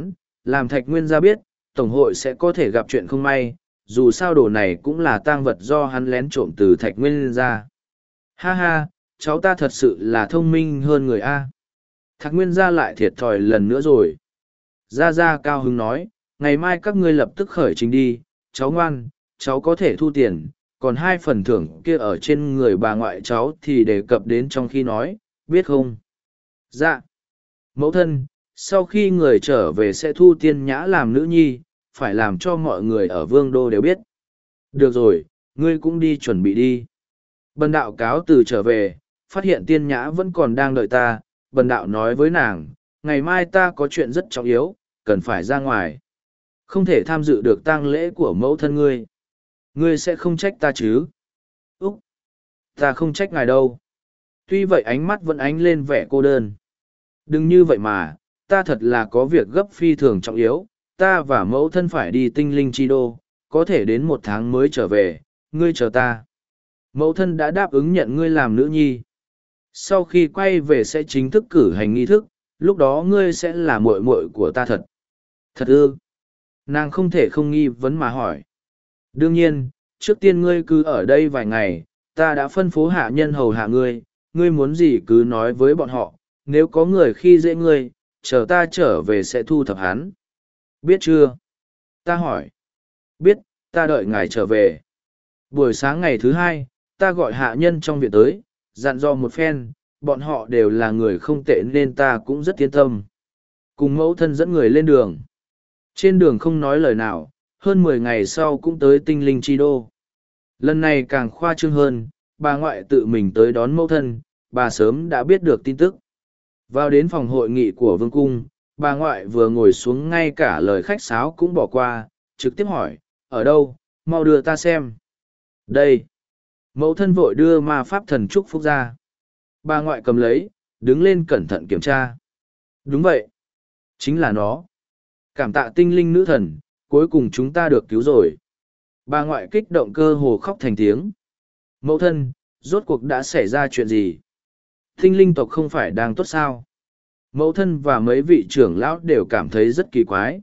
làm Thạch Nguyên gia biết, Tổng hội sẽ có thể gặp chuyện không may, dù sao đồ này cũng là tang vật do hắn lén trộm từ Thạch Nguyên gia. Ha ha, cháu ta thật sự là thông minh hơn người A. Thạch Nguyên gia lại thiệt thòi lần nữa rồi. Gia Gia cao hứng nói, ngày mai các ngươi lập tức khởi trình đi, cháu ngoan, cháu có thể thu tiền, còn hai phần thưởng kia ở trên người bà ngoại cháu thì đề cập đến trong khi nói, biết không? Dạ. Mẫu thân, sau khi người trở về sẽ thu Tiên Nhã làm nữ nhi, phải làm cho mọi người ở Vương Đô đều biết. Được rồi, ngươi cũng đi chuẩn bị đi. Bần đạo cáo từ trở về, phát hiện Tiên Nhã vẫn còn đang đợi ta, bần đạo nói với nàng, ngày mai ta có chuyện rất trọng yếu, cần phải ra ngoài. Không thể tham dự được tang lễ của mẫu thân ngươi. Ngươi sẽ không trách ta chứ? Úc! Ta không trách ngài đâu. Tuy vậy ánh mắt vẫn ánh lên vẻ cô đơn. Đừng như vậy mà, ta thật là có việc gấp phi thường trọng yếu, ta và mẫu thân phải đi tinh linh chi đô, có thể đến một tháng mới trở về, ngươi chờ ta. Mẫu thân đã đáp ứng nhận ngươi làm nữ nhi. Sau khi quay về sẽ chính thức cử hành nghi thức, lúc đó ngươi sẽ là muội muội của ta thật. Thật ư? Nàng không thể không nghi vấn mà hỏi. Đương nhiên, trước tiên ngươi cứ ở đây vài ngày, ta đã phân phối hạ nhân hầu hạ ngươi, ngươi muốn gì cứ nói với bọn họ, nếu có người khi dễ ngươi, chờ ta trở về sẽ thu thập hắn. Biết chưa? Ta hỏi. Biết, ta đợi ngài trở về. Buổi sáng ngày thứ hai, ta gọi hạ nhân trong viện tới, dặn dò một phen, bọn họ đều là người không tệ nên ta cũng rất yên tâm. Cùng mẫu thân dẫn người lên đường. Trên đường không nói lời nào, hơn mười ngày sau cũng tới tinh linh chi đô. Lần này càng khoa trương hơn, bà ngoại tự mình tới đón mẫu thân, bà sớm đã biết được tin tức. Vào đến phòng hội nghị của vương cung, bà ngoại vừa ngồi xuống ngay cả lời khách sáo cũng bỏ qua, trực tiếp hỏi, ở đâu, mau đưa ta xem. Đây. Mẫu thân vội đưa ma pháp thần chúc phúc ra. Bà ngoại cầm lấy, đứng lên cẩn thận kiểm tra. Đúng vậy. Chính là nó. Cảm tạ tinh linh nữ thần, cuối cùng chúng ta được cứu rồi. Bà ngoại kích động cơ hồ khóc thành tiếng. Mẫu thân, rốt cuộc đã xảy ra chuyện gì? Tinh linh tộc không phải đang tốt sao? Mẫu thân và mấy vị trưởng lão đều cảm thấy rất kỳ quái.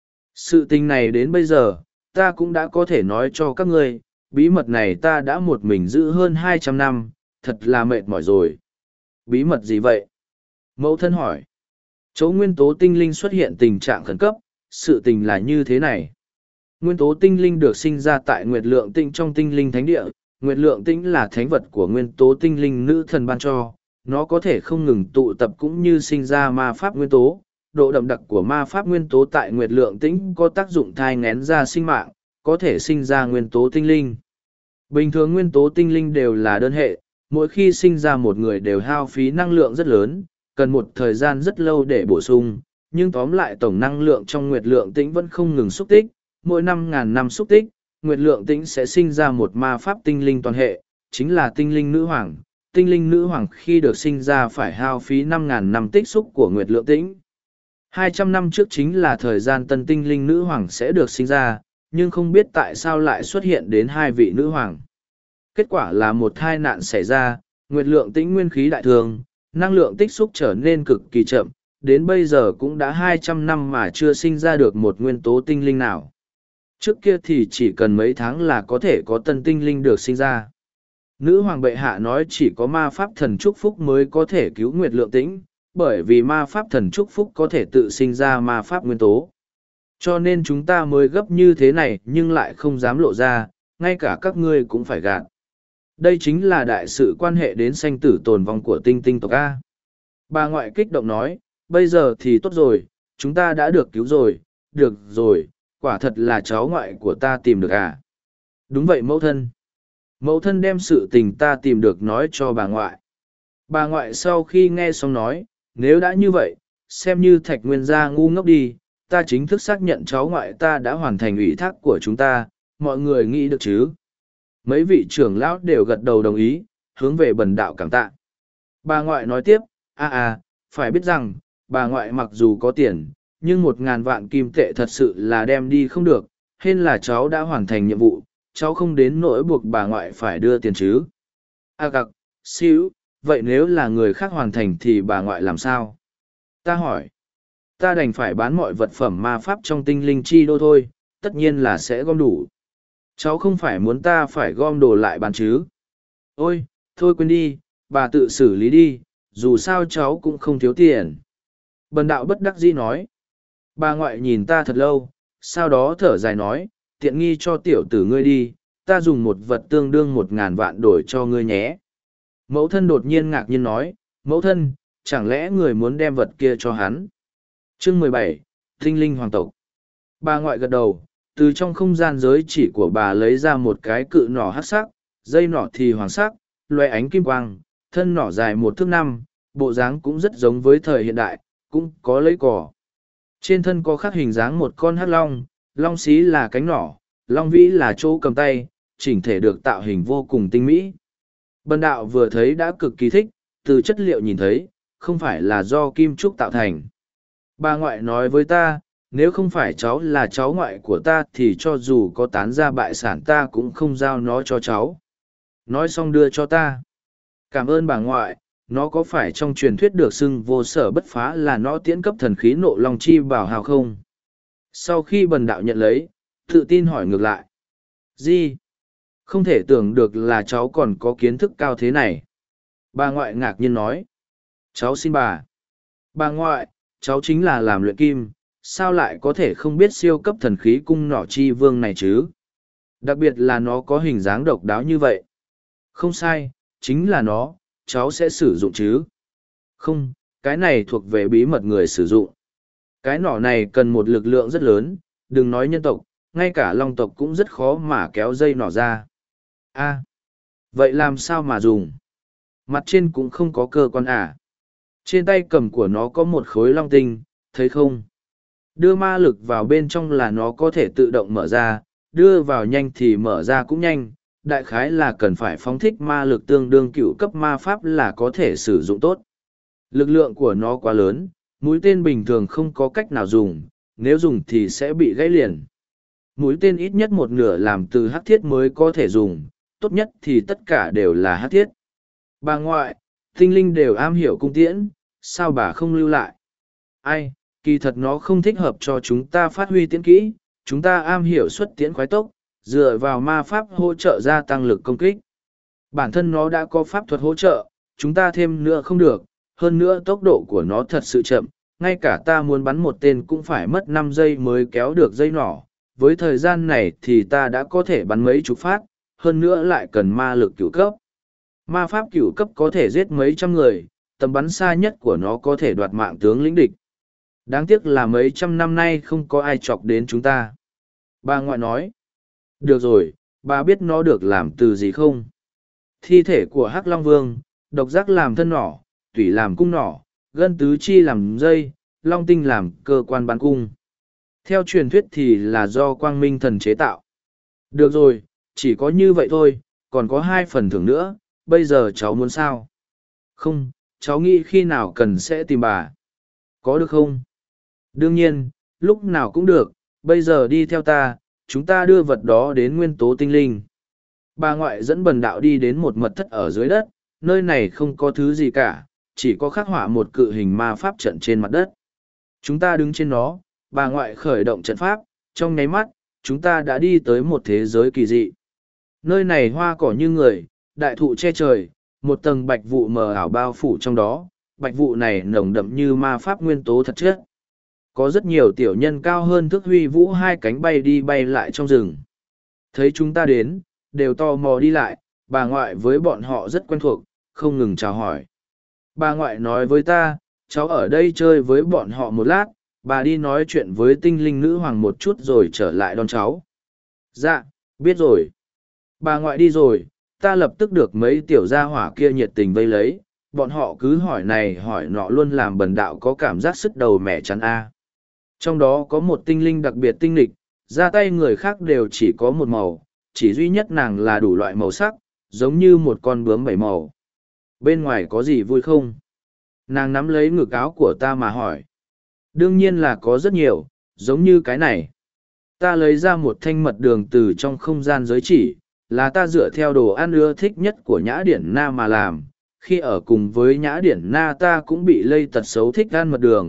Sự tình này đến bây giờ, ta cũng đã có thể nói cho các ngươi, bí mật này ta đã một mình giữ hơn hai trăm năm, thật là mệt mỏi rồi. Bí mật gì vậy? Mẫu thân hỏi. Chỗ nguyên tố tinh linh xuất hiện tình trạng khẩn cấp, sự tình là như thế này. Nguyên tố tinh linh được sinh ra tại Nguyệt Lượng Tinh trong tinh linh thánh địa. Nguyệt Lượng Tinh là thánh vật của nguyên tố tinh linh nữ thần ban cho. Nó có thể không ngừng tụ tập cũng như sinh ra ma pháp nguyên tố. Độ đậm đặc của ma pháp nguyên tố tại Nguyệt Lượng Tinh có tác dụng thai ngén ra sinh mạng, có thể sinh ra nguyên tố tinh linh. Bình thường nguyên tố tinh linh đều là đơn hệ, mỗi khi sinh ra một người đều hao phí năng lượng rất lớn, cần một thời gian rất lâu để bổ sung, nhưng tóm lại tổng năng lượng trong Nguyệt Lượng Tĩnh vẫn không ngừng xúc tích, mỗi năm ngàn năm xúc tích, Nguyệt Lượng Tĩnh sẽ sinh ra một ma pháp tinh linh toàn hệ, chính là tinh linh nữ hoàng. Tinh linh nữ hoàng khi được sinh ra phải hao phí năm ngàn năm tích xúc của Nguyệt Lượng Tĩnh. hai trăm năm trước chính là thời gian tân tinh linh nữ hoàng sẽ được sinh ra, nhưng không biết tại sao lại xuất hiện đến hai vị nữ hoàng. Kết quả là một tai nạn xảy ra, Nguyệt Lượng Tĩnh nguyên khí đại thường, năng lượng tích xúc trở nên cực kỳ chậm, đến bây giờ cũng đã hai trăm năm mà chưa sinh ra được một nguyên tố tinh linh nào. Trước kia thì chỉ cần mấy tháng là có thể có tân tinh linh được sinh ra. Nữ hoàng bệ hạ nói chỉ có ma pháp thần chúc phúc mới có thể cứu Nguyệt Lượng Tĩnh, bởi vì ma pháp thần chúc phúc có thể tự sinh ra ma pháp nguyên tố. Cho nên chúng ta mới gấp như thế này nhưng lại không dám lộ ra, ngay cả các ngươi cũng phải gạt. Đây chính là đại sự quan hệ đến sanh tử tồn vong của tinh tinh tộc A. Bà ngoại kích động nói, bây giờ thì tốt rồi, chúng ta đã được cứu rồi, được rồi, quả thật là cháu ngoại của ta tìm được à. Đúng vậy mẫu thân. Mẫu thân đem sự tình ta tìm được nói cho bà ngoại. Bà ngoại sau khi nghe xong nói, nếu đã như vậy, xem như Thạch Nguyên gia ngu ngốc đi, ta chính thức xác nhận cháu ngoại ta đã hoàn thành ủy thác của chúng ta, mọi người nghĩ được chứ. Mấy vị trưởng lão đều gật đầu đồng ý, hướng về bần đạo cảm tạ. Bà ngoại nói tiếp, à à, phải biết rằng, bà ngoại mặc dù có tiền, nhưng một ngàn vạn kim tệ thật sự là đem đi không được, hên là cháu đã hoàn thành nhiệm vụ, cháu không đến nỗi buộc bà ngoại phải đưa tiền chứ. À cặc, xíu, vậy nếu là người khác hoàn thành thì bà ngoại làm sao? Ta hỏi. Ta đành phải bán mọi vật phẩm ma pháp trong tinh linh chi đô thôi, tất nhiên là sẽ gom đủ. Cháu không phải muốn ta phải gom đồ lại bán chứ. Ôi, thôi quên đi, bà tự xử lý đi, dù sao cháu cũng không thiếu tiền. Bần đạo bất đắc dĩ nói. Bà ngoại nhìn ta thật lâu, sau đó thở dài nói, tiện nghi cho tiểu tử ngươi đi, ta dùng một vật tương đương một ngàn vạn đổi cho ngươi nhé. Mẫu thân đột nhiên ngạc nhiên nói, mẫu thân, chẳng lẽ người muốn đem vật kia cho hắn? Chương mười bảy, Tinh linh hoàng tộc. Bà ngoại gật đầu, từ trong không gian giới chỉ của bà lấy ra một cái cự nỏ hắc sắc, dây nỏ thì hoàng sắc, loe ánh kim quang, thân nỏ dài một thước năm, bộ dáng cũng rất giống với thời hiện đại, cũng có lấy cỏ. Trên thân có khắc hình dáng một con hắc long, long xí là cánh nỏ, long vĩ là chỗ cầm tay, chỉnh thể được tạo hình vô cùng tinh mỹ. Bần đạo vừa thấy đã cực kỳ thích, từ chất liệu nhìn thấy, không phải là do kim trúc tạo thành. Bà ngoại nói với ta, nếu không phải cháu là cháu ngoại của ta thì cho dù có tán ra bại sản ta cũng không giao nó cho cháu. Nói xong đưa cho ta. Cảm ơn bà ngoại, nó có phải trong truyền thuyết được xưng vô sở bất phá là nó tiễn cấp thần khí nộ long chi bảo hào không? Sau khi bần đạo nhận lấy, tự tin hỏi ngược lại. Gì? Không thể tưởng được là cháu còn có kiến thức cao thế này. Bà ngoại ngạc nhiên nói. Cháu xin bà. Bà ngoại, cháu chính là làm luyện kim, sao lại có thể không biết siêu cấp thần khí cung nỏ chi vương này chứ? Đặc biệt là nó có hình dáng độc đáo như vậy. Không sai, chính là nó, cháu sẽ sử dụng chứ? Không, cái này thuộc về bí mật người sử dụng. Cái nỏ này cần một lực lượng rất lớn, đừng nói nhân tộc, ngay cả long tộc cũng rất khó mà kéo dây nỏ ra. A, vậy làm sao mà dùng? Mặt trên cũng không có cơ quan à? Trên tay cầm của nó có một khối long tinh, thấy không? Đưa ma lực vào bên trong là nó có thể tự động mở ra, đưa vào nhanh thì mở ra cũng nhanh, đại khái là cần phải phóng thích ma lực tương đương cựu cấp ma pháp là có thể sử dụng tốt. Lực lượng của nó quá lớn, mũi tên bình thường không có cách nào dùng, nếu dùng thì sẽ bị gãy liền. Mũi tên ít nhất một nửa làm từ hắc thiết mới có thể dùng, tốt nhất thì tất cả đều là hắc thiết. Bà ngoại, tinh linh đều am hiểu cung tiễn, sao bà không lưu lại? Ai, kỳ thật nó không thích hợp cho chúng ta phát huy tiễn kỹ, chúng ta am hiểu xuất tiễn khoái tốc, dựa vào ma pháp hỗ trợ gia tăng lực công kích. Bản thân nó đã có pháp thuật hỗ trợ, chúng ta thêm nữa không được, hơn nữa tốc độ của nó thật sự chậm, ngay cả ta muốn bắn một tên cũng phải mất năm giây mới kéo được dây nỏ, với thời gian này thì ta đã có thể bắn mấy chục phát, hơn nữa lại cần ma lực cửu cấp. Ma pháp cửu cấp có thể giết mấy trăm người, tầm bắn xa nhất của nó có thể đoạt mạng tướng lĩnh địch. Đáng tiếc là mấy trăm năm nay không có ai chọc đến chúng ta. Bà ngoại nói, được rồi, bà biết nó được làm từ gì không? Thi thể của Hắc Long Vương, độc giác làm thân nỏ, tủy làm cung nỏ, gân tứ chi làm dây, long tinh làm cơ quan bắn cung. Theo truyền thuyết thì là do quang minh thần chế tạo. Được rồi, chỉ có như vậy thôi, còn có hai phần thưởng nữa, bây giờ cháu muốn sao? Không, cháu nghĩ khi nào cần sẽ tìm bà. Có được không? Đương nhiên, lúc nào cũng được, bây giờ đi theo ta, chúng ta đưa vật đó đến nguyên tố tinh linh. Bà ngoại dẫn bần đạo đi đến một mật thất ở dưới đất, nơi này không có thứ gì cả, chỉ có khắc họa một cự hình ma pháp trận trên mặt đất. Chúng ta đứng trên nó, bà ngoại khởi động trận pháp, trong nháy mắt, chúng ta đã đi tới một thế giới kỳ dị. Nơi này hoa cỏ như người, đại thụ che trời, một tầng bạch vụ mờ ảo bao phủ trong đó, bạch vụ này nồng đậm như ma pháp nguyên tố thật chất. Có rất nhiều tiểu nhân cao hơn thước huy vũ hai cánh bay đi bay lại trong rừng. Thấy chúng ta đến, đều tò mò đi lại, bà ngoại với bọn họ rất quen thuộc, không ngừng chào hỏi. Bà ngoại nói với ta, cháu ở đây chơi với bọn họ một lát, bà đi nói chuyện với tinh linh nữ hoàng một chút rồi trở lại đón cháu. Dạ, biết rồi. Bà ngoại đi rồi, ta lập tức được mấy tiểu gia hỏa kia nhiệt tình vây lấy, bọn họ cứ hỏi này hỏi nọ luôn làm bần đạo có cảm giác sứt đầu mẻ chắn a. Trong đó có một tinh linh đặc biệt tinh lịch, ra tay người khác đều chỉ có một màu, chỉ duy nhất nàng là đủ loại màu sắc, giống như một con bướm bảy màu. Bên ngoài có gì vui không? Nàng nắm lấy ngực áo của ta mà hỏi. Đương nhiên là có rất nhiều, giống như cái này. Ta lấy ra một thanh mật đường từ trong không gian giới chỉ, là ta dựa theo đồ ăn ưa thích nhất của Nhã Điển Na mà làm. Khi ở cùng với Nhã Điển Na ta cũng bị lây tật xấu thích ăn mật đường,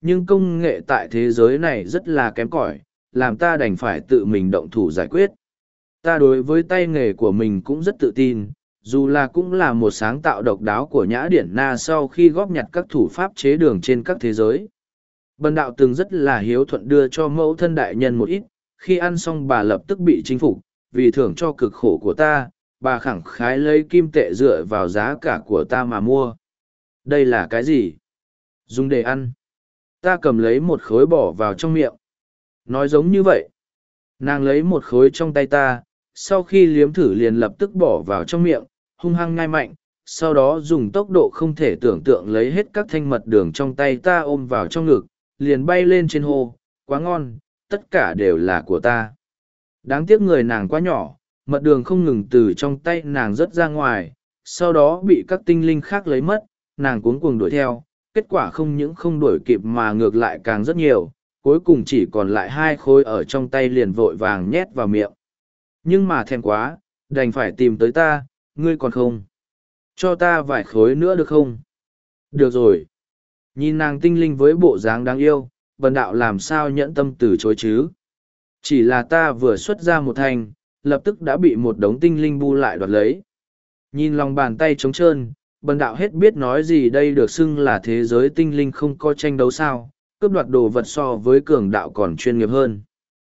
nhưng công nghệ tại thế giới này rất là kém cỏi, làm ta đành phải tự mình động thủ giải quyết. Ta đối với tay nghề của mình cũng rất tự tin, dù là cũng là một sáng tạo độc đáo của Nhã Điển Na sau khi góp nhặt các thủ pháp chế đường trên các thế giới. Bần đạo từng rất là hiếu thuận đưa cho mẫu thân đại nhân một ít, khi ăn xong bà lập tức bị chinh phục, vì thưởng cho cực khổ của ta, bà khẳng khái lấy kim tệ dựa vào giá cả của ta mà mua. Đây là cái gì? Dùng để ăn. Ta cầm lấy một khối bỏ vào trong miệng. Nói giống như vậy. Nàng lấy một khối trong tay ta, sau khi liếm thử liền lập tức bỏ vào trong miệng, hung hăng nhai mạnh, sau đó dùng tốc độ không thể tưởng tượng lấy hết các thanh mật đường trong tay ta ôm vào trong ngực, liền bay lên trên hồ, quá ngon, tất cả đều là của ta. Đáng tiếc người nàng quá nhỏ, mật đường không ngừng từ trong tay nàng rớt ra ngoài, sau đó bị các tinh linh khác lấy mất, nàng cuống cuồng đuổi theo, kết quả không những không đuổi kịp mà ngược lại càng rất nhiều, cuối cùng chỉ còn lại hai khối ở trong tay liền vội vàng nhét vào miệng. Nhưng mà thèm quá, đành phải tìm tới ta, ngươi còn không? Cho ta vài khối nữa được không? Được rồi. Nhìn nàng tinh linh với bộ dáng đáng yêu, bần đạo làm sao nhẫn tâm từ chối chứ? Chỉ là ta vừa xuất ra một thanh, lập tức đã bị một đống tinh linh bu lại đoạt lấy. Nhìn lòng bàn tay trống trơn, bần đạo hết biết nói gì đây, được xưng là thế giới tinh linh không có tranh đấu sao, cướp đoạt đồ vật so với cường đạo còn chuyên nghiệp hơn.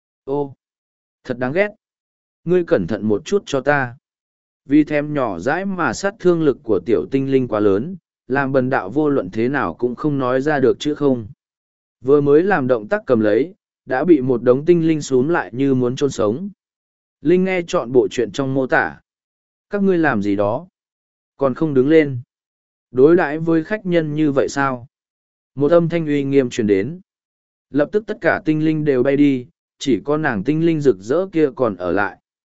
Ô, thật đáng ghét. Ngươi cẩn thận một chút cho ta. Vì thèm nhỏ dãi mà sát thương lực của tiểu tinh linh quá lớn, làm bần đạo vô luận thế nào cũng không nói ra được chứ không. Vừa mới làm động tác cầm lấy, đã bị một đống tinh linh xúm lại như muốn chôn sống. Linh nghe chọn bộ chuyện trong mô tả. Các ngươi làm gì đó? Còn không đứng lên. Đối đãi với khách nhân như vậy sao? Một âm thanh uy nghiêm truyền đến. Lập tức tất cả tinh linh đều bay đi, chỉ có nàng tinh linh rực rỡ kia còn ở lại.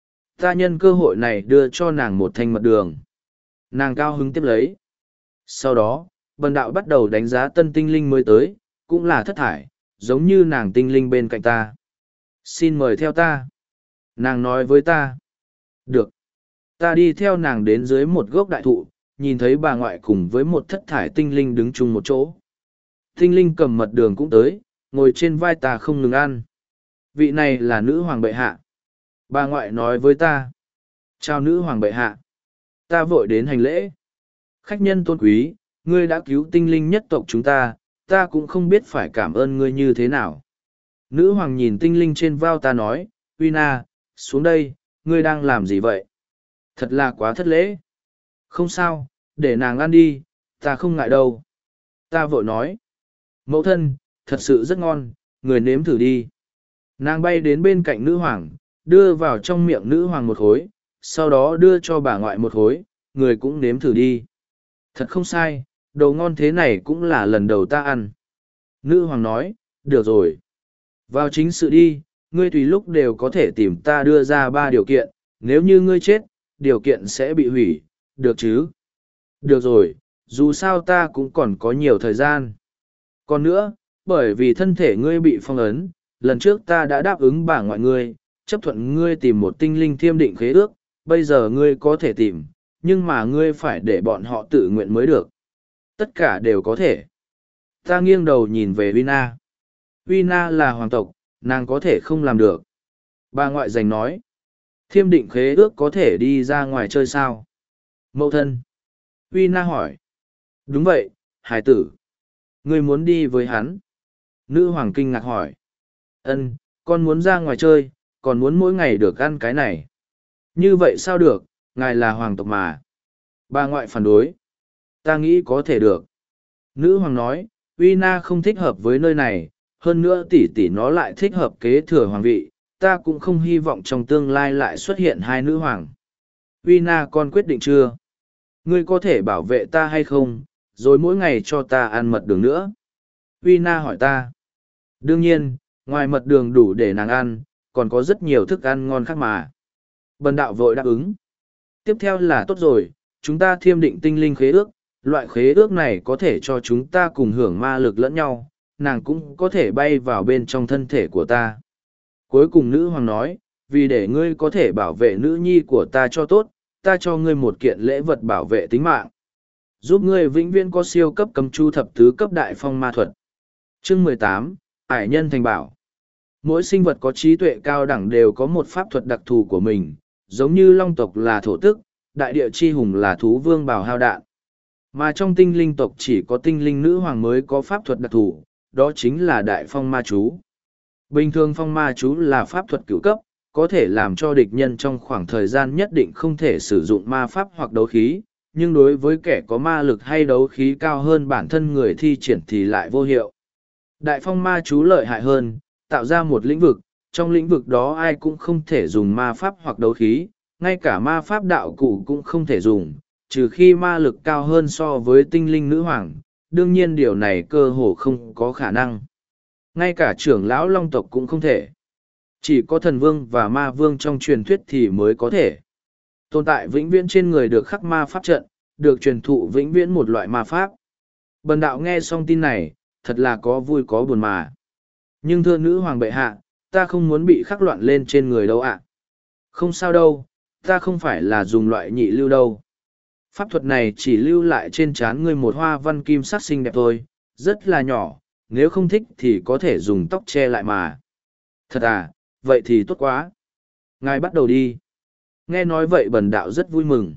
Ta nhân cơ hội này đưa cho nàng một thanh mật đường. Nàng cao hứng tiếp lấy. Sau đó, bần đạo bắt đầu đánh giá tân tinh linh mới tới, cũng là thất thải, giống như nàng tinh linh bên cạnh ta. Xin mời theo ta. Nàng nói với ta. Được. Ta đi theo nàng đến dưới một gốc đại thụ, nhìn thấy bà ngoại cùng với một thất thải tinh linh đứng chung một chỗ. Tinh linh cầm mật đường cũng tới, ngồi trên vai ta không ngừng ăn. Vị này là nữ hoàng bệ hạ. Bà ngoại nói với ta. Chào nữ hoàng bệ hạ. Ta vội đến hành lễ. Khách nhân tôn quý, ngươi đã cứu tinh linh nhất tộc chúng ta, ta cũng không biết phải cảm ơn ngươi như thế nào. Nữ hoàng nhìn tinh linh trên vai ta nói, Uy Na, xuống đây, ngươi đang làm gì vậy? Thật là quá thất lễ. Không sao, để nàng ăn đi, ta không ngại đâu. Ta vội nói. Mẫu thân, thật sự rất ngon, người nếm thử đi. Nàng bay đến bên cạnh nữ hoàng, đưa vào trong miệng nữ hoàng một khối, sau đó đưa cho bà ngoại một khối, người cũng nếm thử đi. Thật không sai, đồ ngon thế này cũng là lần đầu ta ăn. Nữ hoàng nói, được rồi. Vào chính sự đi, ngươi tùy lúc đều có thể tìm ta đưa ra ba điều kiện, nếu như ngươi chết, điều kiện sẽ bị hủy, được chứ? Được rồi, dù sao ta cũng còn có nhiều thời gian. Còn nữa, bởi vì thân thể ngươi bị phong ấn, lần trước ta đã đáp ứng bà ngoại ngươi, chấp thuận ngươi tìm một tinh linh thiêm định khế ước, bây giờ ngươi có thể tìm, nhưng mà ngươi phải để bọn họ tự nguyện mới được. Tất cả đều có thể. Ta nghiêng đầu nhìn về Vina. Vina là hoàng tộc, nàng có thể không làm được. Bà ngoại giành nói. Thiêm định khế ước có thể đi ra ngoài chơi sao? Mẫu thân. Vina hỏi. Đúng vậy, hải tử. Ngươi muốn đi với hắn? Nữ hoàng kinh ngạc hỏi. Ân, con muốn ra ngoài chơi, còn muốn mỗi ngày được ăn cái này. Như vậy sao được, ngài là hoàng tộc mà. Bà ngoại phản đối. Ta nghĩ có thể được. Nữ hoàng nói, Uy Na không thích hợp với nơi này, hơn nữa tỷ tỷ nó lại thích hợp kế thừa hoàng vị, ta cũng không hy vọng trong tương lai lại xuất hiện hai nữ hoàng. Uy Na con quyết định chưa? Ngươi có thể bảo vệ ta hay không, rồi mỗi ngày cho ta ăn mật đường nữa? Uy Na hỏi ta. Đương nhiên, ngoài mật đường đủ để nàng ăn, còn có rất nhiều thức ăn ngon khác mà. Bần đạo vội đáp ứng. Tiếp theo là tốt rồi, chúng ta thiêm định tinh linh khế ước, loại khế ước này có thể cho chúng ta cùng hưởng ma lực lẫn nhau, nàng cũng có thể bay vào bên trong thân thể của ta. Cuối cùng nữ hoàng nói, vì để ngươi có thể bảo vệ nữ nhi của ta cho tốt, ta cho ngươi một kiện lễ vật bảo vệ tính mạng. Giúp ngươi vĩnh viễn có siêu cấp cấm chu thập tứ cấp đại phong ma thuật. Chương mười tám, Ải nhân thành bảo. Mỗi sinh vật có trí tuệ cao đẳng đều có một pháp thuật đặc thù của mình, giống như long tộc là thổ tức, đại địa chi hùng là thú vương bào hao đạn. Mà trong tinh linh tộc chỉ có tinh linh nữ hoàng mới có pháp thuật đặc thù, đó chính là đại phong ma chú. Bình thường phong ma chú là pháp thuật cửu cấp, có thể làm cho địch nhân trong khoảng thời gian nhất định không thể sử dụng ma pháp hoặc đấu khí, nhưng đối với kẻ có ma lực hay đấu khí cao hơn bản thân người thi triển thì lại vô hiệu. Đại phong ma chú lợi hại hơn, tạo ra một lĩnh vực, trong lĩnh vực đó ai cũng không thể dùng ma pháp hoặc đấu khí, ngay cả ma pháp đạo cụ cũng không thể dùng, trừ khi ma lực cao hơn so với tinh linh nữ hoàng, đương nhiên điều này cơ hồ không có khả năng. Ngay cả trưởng lão long tộc cũng không thể. Chỉ có thần vương và ma vương trong truyền thuyết thì mới có thể. Tồn tại vĩnh viễn trên người được khắc ma pháp trận, được truyền thụ vĩnh viễn một loại ma pháp. Bần đạo nghe xong tin này, thật là có vui có buồn mà. Nhưng thưa nữ hoàng bệ hạ, ta không muốn bị khắc loạn lên trên người đâu ạ. Không sao đâu, ta không phải là dùng loại nhị lưu đâu. Pháp thuật này chỉ lưu lại trên trán ngươi một hoa văn kim sắc xinh đẹp thôi, rất là nhỏ, nếu không thích thì có thể dùng tóc che lại mà. Thật à, vậy thì tốt quá. Ngài bắt đầu đi. Nghe nói vậy bần đạo rất vui mừng.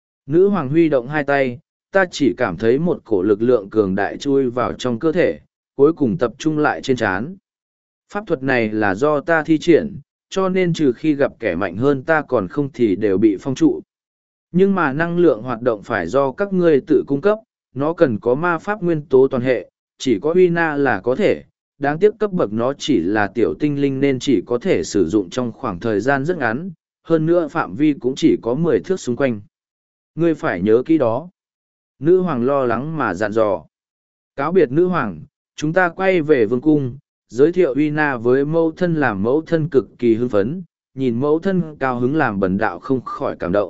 Nữ hoàng huy động hai tay, ta chỉ cảm thấy một cổ lực lượng cường đại chui vào trong cơ thể, cuối cùng tập trung lại trên trán. Pháp thuật này là do ta thi triển, cho nên trừ khi gặp kẻ mạnh hơn ta còn không thì đều bị phong trụ. Nhưng mà năng lượng hoạt động phải do các ngươi tự cung cấp, nó cần có ma pháp nguyên tố toàn hệ, chỉ có uy na là có thể. Đáng tiếc cấp bậc nó chỉ là tiểu tinh linh nên chỉ có thể sử dụng trong khoảng thời gian rất ngắn, hơn nữa phạm vi cũng chỉ có mười thước xung quanh. Ngươi phải nhớ kỹ đó. Nữ hoàng lo lắng mà dặn dò. Cáo biệt nữ hoàng, chúng ta quay về vương cung, giới thiệu uy na với mẫu thân, làm mẫu thân cực kỳ hưng phấn, nhìn mẫu thân cao hứng làm bần đạo không khỏi cảm động.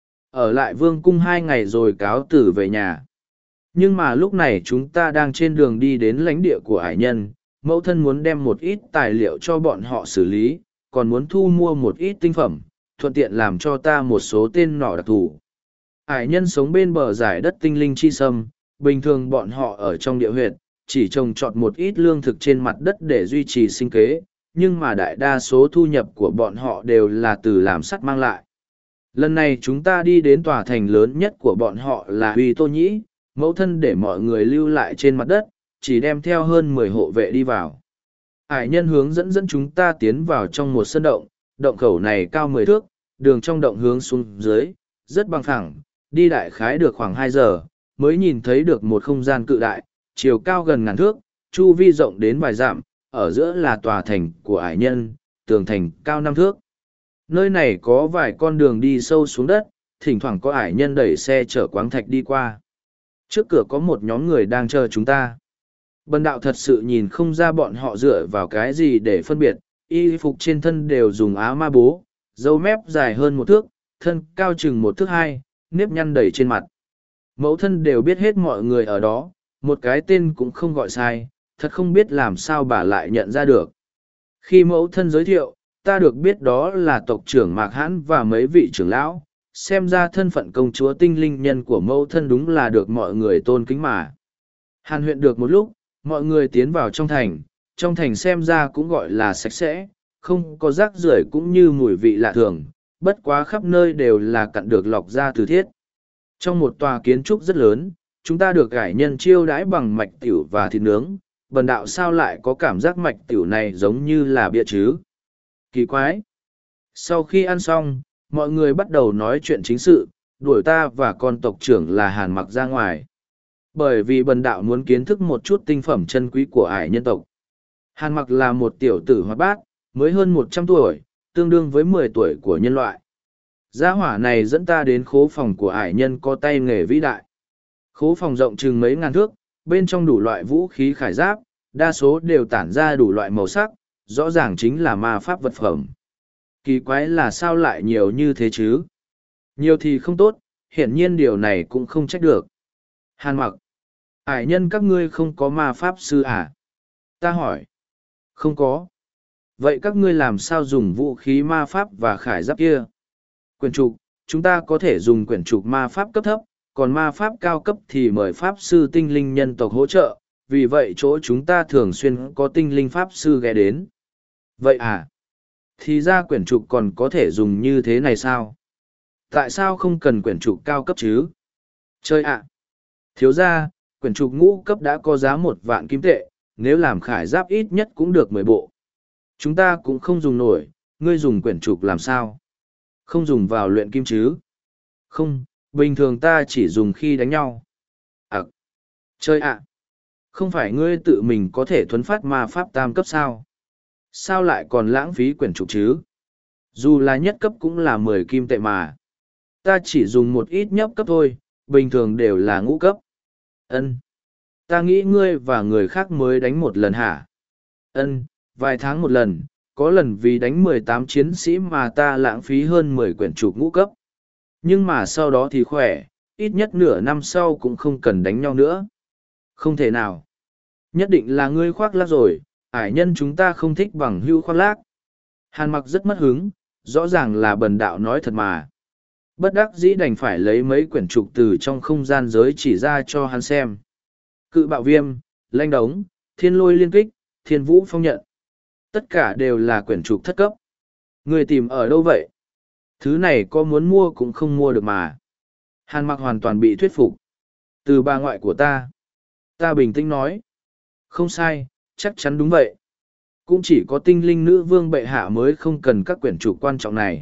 Ở lại vương cung hai ngày rồi cáo tử về nhà. Nhưng mà lúc này chúng ta đang trên đường đi đến lãnh địa của hải nhân, mẫu thân muốn đem một ít tài liệu cho bọn họ xử lý, còn muốn thu mua một ít tinh phẩm, thuận tiện làm cho ta một số tên nỏ đặc thù. Hải nhân sống bên bờ giải đất tinh linh chi sâm, bình thường bọn họ ở trong địa huyệt, chỉ trồng trọt một ít lương thực trên mặt đất để duy trì sinh kế, nhưng mà đại đa số thu nhập của bọn họ đều là từ làm sắt mang lại. Lần này chúng ta đi đến tòa thành lớn nhất của bọn họ là Huy Tô Nhĩ, mẫu thân để mọi người lưu lại trên mặt đất, chỉ đem theo hơn mười hộ vệ đi vào. Hải nhân hướng dẫn dẫn chúng ta tiến vào trong một sân động, động khẩu này cao mười thước, đường trong động hướng xuống dưới, rất bằng phẳng, đi đại khái được khoảng hai giờ, mới nhìn thấy được một không gian cự đại, chiều cao gần ngàn thước, chu vi rộng đến vài dặm, ở giữa là tòa thành của hải nhân, tường thành cao năm thước. Nơi này có vài con đường đi sâu xuống đất, thỉnh thoảng có hải nhân đẩy xe chở quáng thạch đi qua. Trước cửa có một nhóm người đang chờ chúng ta. Bần đạo thật sự nhìn không ra bọn họ dựa vào cái gì để phân biệt, y phục trên thân đều dùng áo ma bố, dâu mép dài hơn một thước, thân cao chừng một thước hai, nếp nhăn đầy trên mặt. Mẫu thân đều biết hết mọi người ở đó, một cái tên cũng không gọi sai, thật không biết làm sao bà lại nhận ra được. Khi mẫu thân giới thiệu, ta được biết đó là tộc trưởng Mạc Hãn và mấy vị trưởng lão, xem ra thân phận công chúa tinh linh nhân của mẫu thân đúng là được mọi người tôn kính mà. Hàn huyện được một lúc, mọi người tiến vào trong thành, trong thành xem ra cũng gọi là sạch sẽ, không có rác rưởi cũng như mùi vị lạ thường, bất quá khắp nơi đều là cặn được lọc ra từ thiết. Trong một tòa kiến trúc rất lớn, chúng ta được gải nhân chiêu đãi bằng mạch tiểu và thịt nướng, bần đạo sao lại có cảm giác mạch tiểu này giống như là bia chứ? Kỳ quái! Sau khi ăn xong, mọi người bắt đầu nói chuyện chính sự, đuổi ta và con tộc trưởng là Hàn Mặc ra ngoài. Bởi vì bần đạo muốn kiến thức một chút tinh phẩm chân quý của ải nhân tộc. Hàn Mặc là một tiểu tử hoạt bát, mới hơn một trăm tuổi, tương đương với mười tuổi của nhân loại. Gia hỏa này dẫn ta đến khố phòng của ải nhân có tay nghề vĩ đại. Khố phòng rộng chừng mấy ngàn thước, bên trong đủ loại vũ khí khải giáp, đa số đều tản ra đủ loại màu sắc, rõ ràng chính là ma pháp vật phẩm. Kỳ quái là sao lại nhiều như thế chứ? Nhiều thì không tốt, hiển nhiên điều này cũng không trách được. Hàn Mặc, ải nhân các ngươi không có ma pháp sư à? Ta hỏi. Không có. Vậy các ngươi làm sao dùng vũ khí ma pháp và khải giáp kia? Quyển trục, chúng ta có thể dùng quyển trục ma pháp cấp thấp, còn ma pháp cao cấp thì mời pháp sư tinh linh nhân tộc hỗ trợ, vì vậy chỗ chúng ta thường xuyên có tinh linh pháp sư ghé đến. Vậy à? Thì ra quyển trục còn có thể dùng như thế này sao? Tại sao không cần quyển trục cao cấp chứ? Chơi ạ! Thiếu ra, quyển trục ngũ cấp đã có giá một vạn kim tệ, nếu làm khải giáp ít nhất cũng được mười bộ. Chúng ta cũng không dùng nổi, ngươi dùng quyển trục làm sao? Không dùng vào luyện kim chứ? Không, bình thường ta chỉ dùng khi đánh nhau. À, chơi ạ! Không phải ngươi tự mình có thể thuấn phát ma pháp tam cấp sao? Sao lại còn lãng phí quyển trục chứ? Dù là nhất cấp cũng là mười kim tệ mà. Ta chỉ dùng một ít nhấp cấp thôi, bình thường đều là ngũ cấp. Ân, ta nghĩ ngươi và người khác mới đánh một lần hả? Ân, vài tháng một lần, có lần vì đánh mười tám chiến sĩ mà ta lãng phí hơn mười quyển trục ngũ cấp. Nhưng mà sau đó thì khỏe, ít nhất nửa năm sau cũng không cần đánh nhau nữa. Không thể nào. Nhất định là ngươi khoác lác rồi, ải nhân chúng ta không thích bằng hưu khoác lác. Hàn Mặc rất mất hứng, rõ ràng là bần đạo nói thật mà. Bất đắc dĩ đành phải lấy mấy quyển trục từ trong không gian giới chỉ ra cho hắn xem. Cự bạo viêm, lanh đống, thiên lôi liên kích, thiên vũ phong nhận. Tất cả đều là quyển trục thất cấp. Người tìm ở đâu vậy? Thứ này có muốn mua cũng không mua được mà. Hàn Mặc hoàn toàn bị thuyết phục. Từ bà ngoại của ta. Ta bình tĩnh nói. Không sai, chắc chắn đúng vậy. Cũng chỉ có tinh linh nữ vương bệ hạ mới không cần các quyển trục quan trọng này.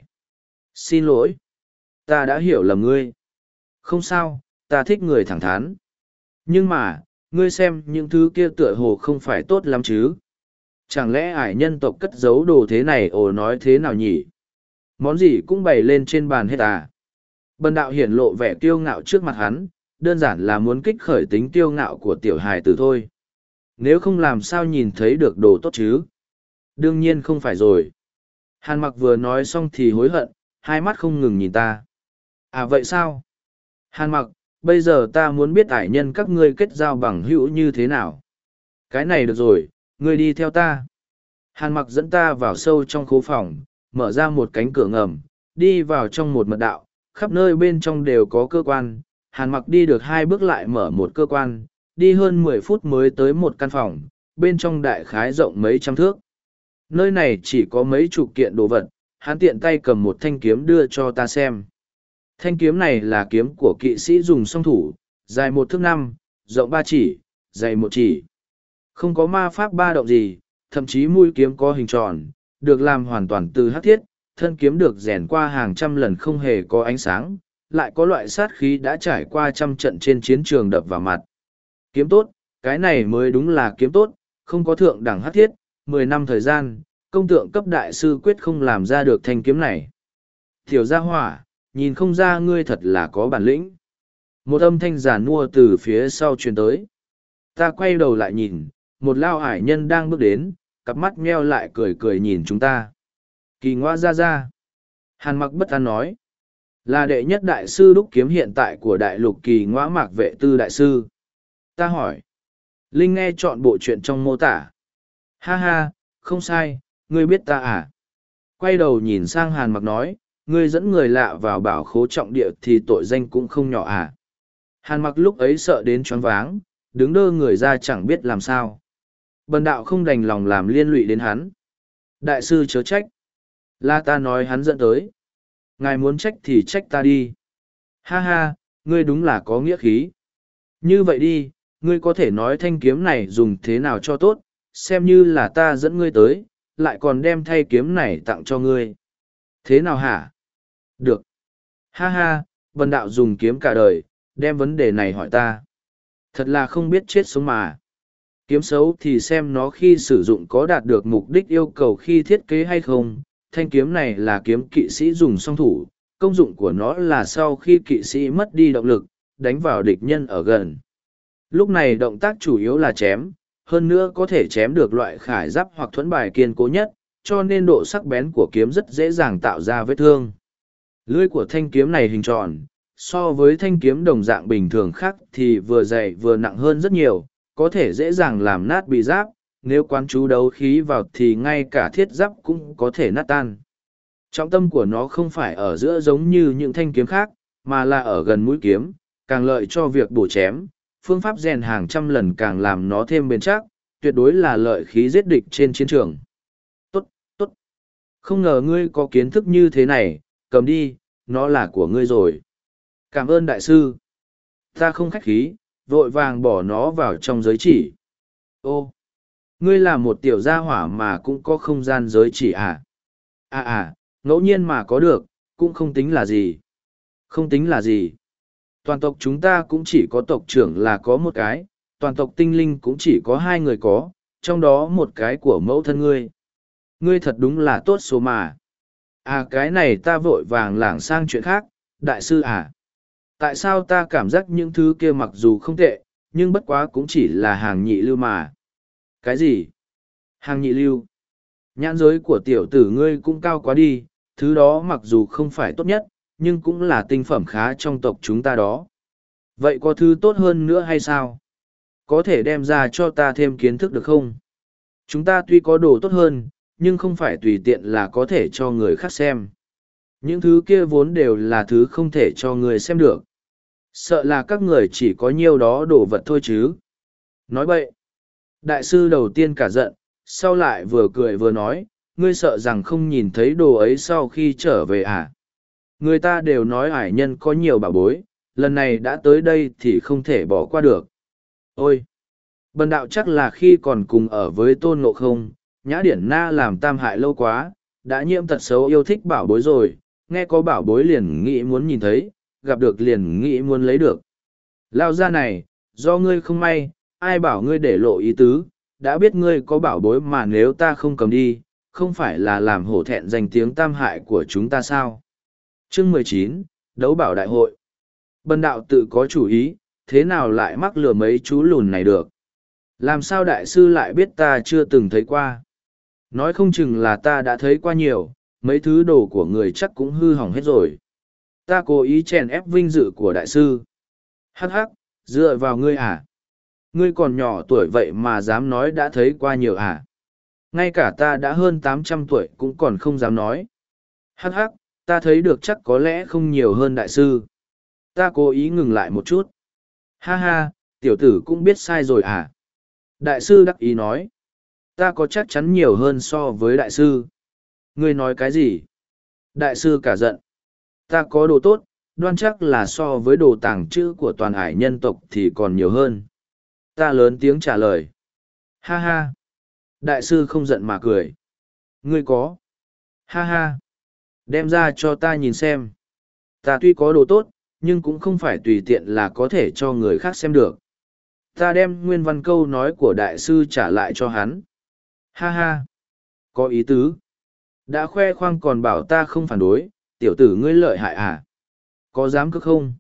Xin lỗi. Ta đã hiểu lầm ngươi. Không sao, ta thích người thẳng thắn. Nhưng mà, ngươi xem những thứ kia tựa hồ không phải tốt lắm chứ. Chẳng lẽ ải nhân tộc cất giấu đồ thế này ồ nói thế nào nhỉ? Món gì cũng bày lên trên bàn hết à? Bần đạo hiển lộ vẻ kiêu ngạo trước mặt hắn, đơn giản là muốn kích khởi tính kiêu ngạo của tiểu hài tử thôi. Nếu không làm sao nhìn thấy được đồ tốt chứ? Đương nhiên không phải rồi. Hàn Mặc vừa nói xong thì hối hận, hai mắt không ngừng nhìn ta. À vậy sao? Hàn Mặc, bây giờ ta muốn biết ải nhân các ngươi kết giao bằng hữu như thế nào. Cái này được rồi, ngươi đi theo ta. Hàn Mặc dẫn ta vào sâu trong khố phòng, mở ra một cánh cửa ngầm, đi vào trong một mật đạo, khắp nơi bên trong đều có cơ quan. Hàn Mặc đi được hai bước lại mở một cơ quan, đi hơn mười phút mới tới một căn phòng, bên trong đại khái rộng mấy trăm thước. Nơi này chỉ có mấy chục kiện đồ vật, hắn tiện tay cầm một thanh kiếm đưa cho ta xem. Thanh kiếm này là kiếm của kỵ sĩ dùng song thủ, dài một thước năm, rộng ba chỉ, dày một chỉ. Không có ma pháp ba động gì, thậm chí mũi kiếm có hình tròn, được làm hoàn toàn từ hắc thiết, thân kiếm được rèn qua hàng trăm lần không hề có ánh sáng, lại có loại sát khí đã trải qua trăm trận trên chiến trường đập vào mặt. Kiếm tốt, cái này mới đúng là kiếm tốt, không có thượng đẳng hắc thiết, mười năm thời gian, công tượng cấp đại sư quyết không làm ra được thanh kiếm này. Tiểu gia hỏa, nhìn không ra ngươi thật là có bản lĩnh. Một âm thanh giản mua từ phía sau truyền tới. Ta quay đầu lại nhìn, một lao ải nhân đang bước đến, cặp mắt meo lại cười cười nhìn chúng ta. Kỳ ngoa ra ra. Hàn Mặc bất an nói. Là đệ nhất đại sư đúc kiếm hiện tại của đại lục kỳ ngoa mạc vệ tư đại sư. Ta hỏi. Linh nghe chọn bộ chuyện trong mô tả. Ha ha, không sai, ngươi biết ta à? Quay đầu nhìn sang Hàn Mặc nói, ngươi dẫn người lạ vào bảo khố trọng địa thì tội danh cũng không nhỏ à? Hàn Mặc lúc ấy sợ đến choáng váng, đứng đơ người ra chẳng biết làm sao. Bần đạo không đành lòng làm liên lụy đến hắn. Đại sư chớ trách. Là ta nói hắn dẫn tới. Ngài muốn trách thì trách ta đi. Ha ha, ngươi đúng là có nghĩa khí. Như vậy đi, ngươi có thể nói thanh kiếm này dùng thế nào cho tốt, xem như là ta dẫn ngươi tới, lại còn đem thay kiếm này tặng cho ngươi. Thế nào hả? Được. Ha ha, bần đạo dùng kiếm cả đời, đem vấn đề này hỏi ta. Thật là không biết chết sống mà. Kiếm xấu thì xem nó khi sử dụng có đạt được mục đích yêu cầu khi thiết kế hay không. Thanh kiếm này là kiếm kỵ sĩ dùng song thủ, công dụng của nó là sau khi kỵ sĩ mất đi động lực, đánh vào địch nhân ở gần. Lúc này động tác chủ yếu là chém, hơn nữa có thể chém được loại khải giáp hoặc thuẫn bài kiên cố nhất, cho nên độ sắc bén của kiếm rất dễ dàng tạo ra vết thương. Lưỡi của thanh kiếm này hình tròn, so với thanh kiếm đồng dạng bình thường khác thì vừa dày vừa nặng hơn rất nhiều, có thể dễ dàng làm nát bị giáp, nếu quán chú đấu khí vào thì ngay cả thiết giáp cũng có thể nát tan. Trọng tâm của nó không phải ở giữa giống như những thanh kiếm khác, mà là ở gần mũi kiếm, càng lợi cho việc bổ chém, phương pháp rèn hàng trăm lần càng làm nó thêm bền chắc, tuyệt đối là lợi khí giết địch trên chiến trường. Tốt, tốt. Không ngờ ngươi có kiến thức như thế này, cầm đi, nó là của ngươi rồi. Cảm ơn đại sư. Ta không khách khí, vội vàng bỏ nó vào trong giới chỉ. Ô, ngươi là một tiểu gia hỏa mà cũng có không gian giới chỉ à? À à, ngẫu nhiên mà có được, cũng không tính là gì. Không tính là gì. Toàn tộc chúng ta cũng chỉ có tộc trưởng là có một cái, toàn tộc tinh linh cũng chỉ có hai người có, trong đó một cái của mẫu thân ngươi. Ngươi thật đúng là tốt số mà. À cái này ta vội vàng lảng sang chuyện khác, đại sư à. Tại sao ta cảm giác những thứ kia mặc dù không tệ, nhưng bất quá cũng chỉ là hàng nhị lưu mà. Cái gì? Hàng nhị lưu? Nhãn giới của tiểu tử ngươi cũng cao quá đi, thứ đó mặc dù không phải tốt nhất, nhưng cũng là tinh phẩm khá trong tộc chúng ta đó. Vậy có thứ tốt hơn nữa hay sao? Có thể đem ra cho ta thêm kiến thức được không? Chúng ta tuy có đồ tốt hơn, nhưng không phải tùy tiện là có thể cho người khác xem. Những thứ kia vốn đều là thứ không thể cho người xem được. Sợ là các người chỉ có nhiêu đó đồ vật thôi chứ. Nói bậy. Đại sư đầu tiên cả giận, sau lại vừa cười vừa nói, ngươi sợ rằng không nhìn thấy đồ ấy sau khi trở về à? Người ta đều nói ải nhân có nhiều bảo bối, lần này đã tới đây thì không thể bỏ qua được. Ôi! Bần đạo chắc là khi còn cùng ở với Tôn Ngộ Không, Nhã Điển Na làm tam hại lâu quá, đã nhiễm tật xấu yêu thích bảo bối rồi, nghe có bảo bối liền nghĩ muốn nhìn thấy, gặp được liền nghĩ muốn lấy được. Lao ra này, do ngươi không may, ai bảo ngươi để lộ ý tứ, đã biết ngươi có bảo bối mà nếu ta không cầm đi, không phải là làm hổ thẹn danh tiếng tam hại của chúng ta sao? Chương mười chín, Đấu bảo đại hội. Bần đạo tự có chủ ý, thế nào lại mắc lừa mấy chú lùn này được? Làm sao đại sư lại biết ta chưa từng thấy qua? Nói không chừng là ta đã thấy qua nhiều, mấy thứ đồ của người chắc cũng hư hỏng hết rồi. Ta cố ý chèn ép vinh dự của đại sư. Hắc hắc, dựa vào ngươi à? Ngươi còn nhỏ tuổi vậy mà dám nói đã thấy qua nhiều à? Ngay cả ta đã hơn tám trăm tuổi cũng còn không dám nói. Hắc hắc, ta thấy được chắc có lẽ không nhiều hơn đại sư. Ta cố ý ngừng lại một chút. Ha ha, tiểu tử cũng biết sai rồi à? Đại sư đắc ý nói. Ta có chắc chắn nhiều hơn so với đại sư. Ngươi nói cái gì? Đại sư cả giận. Ta có đồ tốt, đoan chắc là so với đồ tàng trữ của toàn hải nhân tộc thì còn nhiều hơn. Ta lớn tiếng trả lời. Ha ha. Đại sư không giận mà cười. Ngươi có. Ha ha. Đem ra cho ta nhìn xem. Ta tuy có đồ tốt, nhưng cũng không phải tùy tiện là có thể cho người khác xem được. Ta đem nguyên văn câu nói của đại sư trả lại cho hắn. Ha ha. Có ý tứ. Đã khoe khoang còn bảo ta không phản đối, tiểu tử ngươi lợi hại à? Có dám cực không?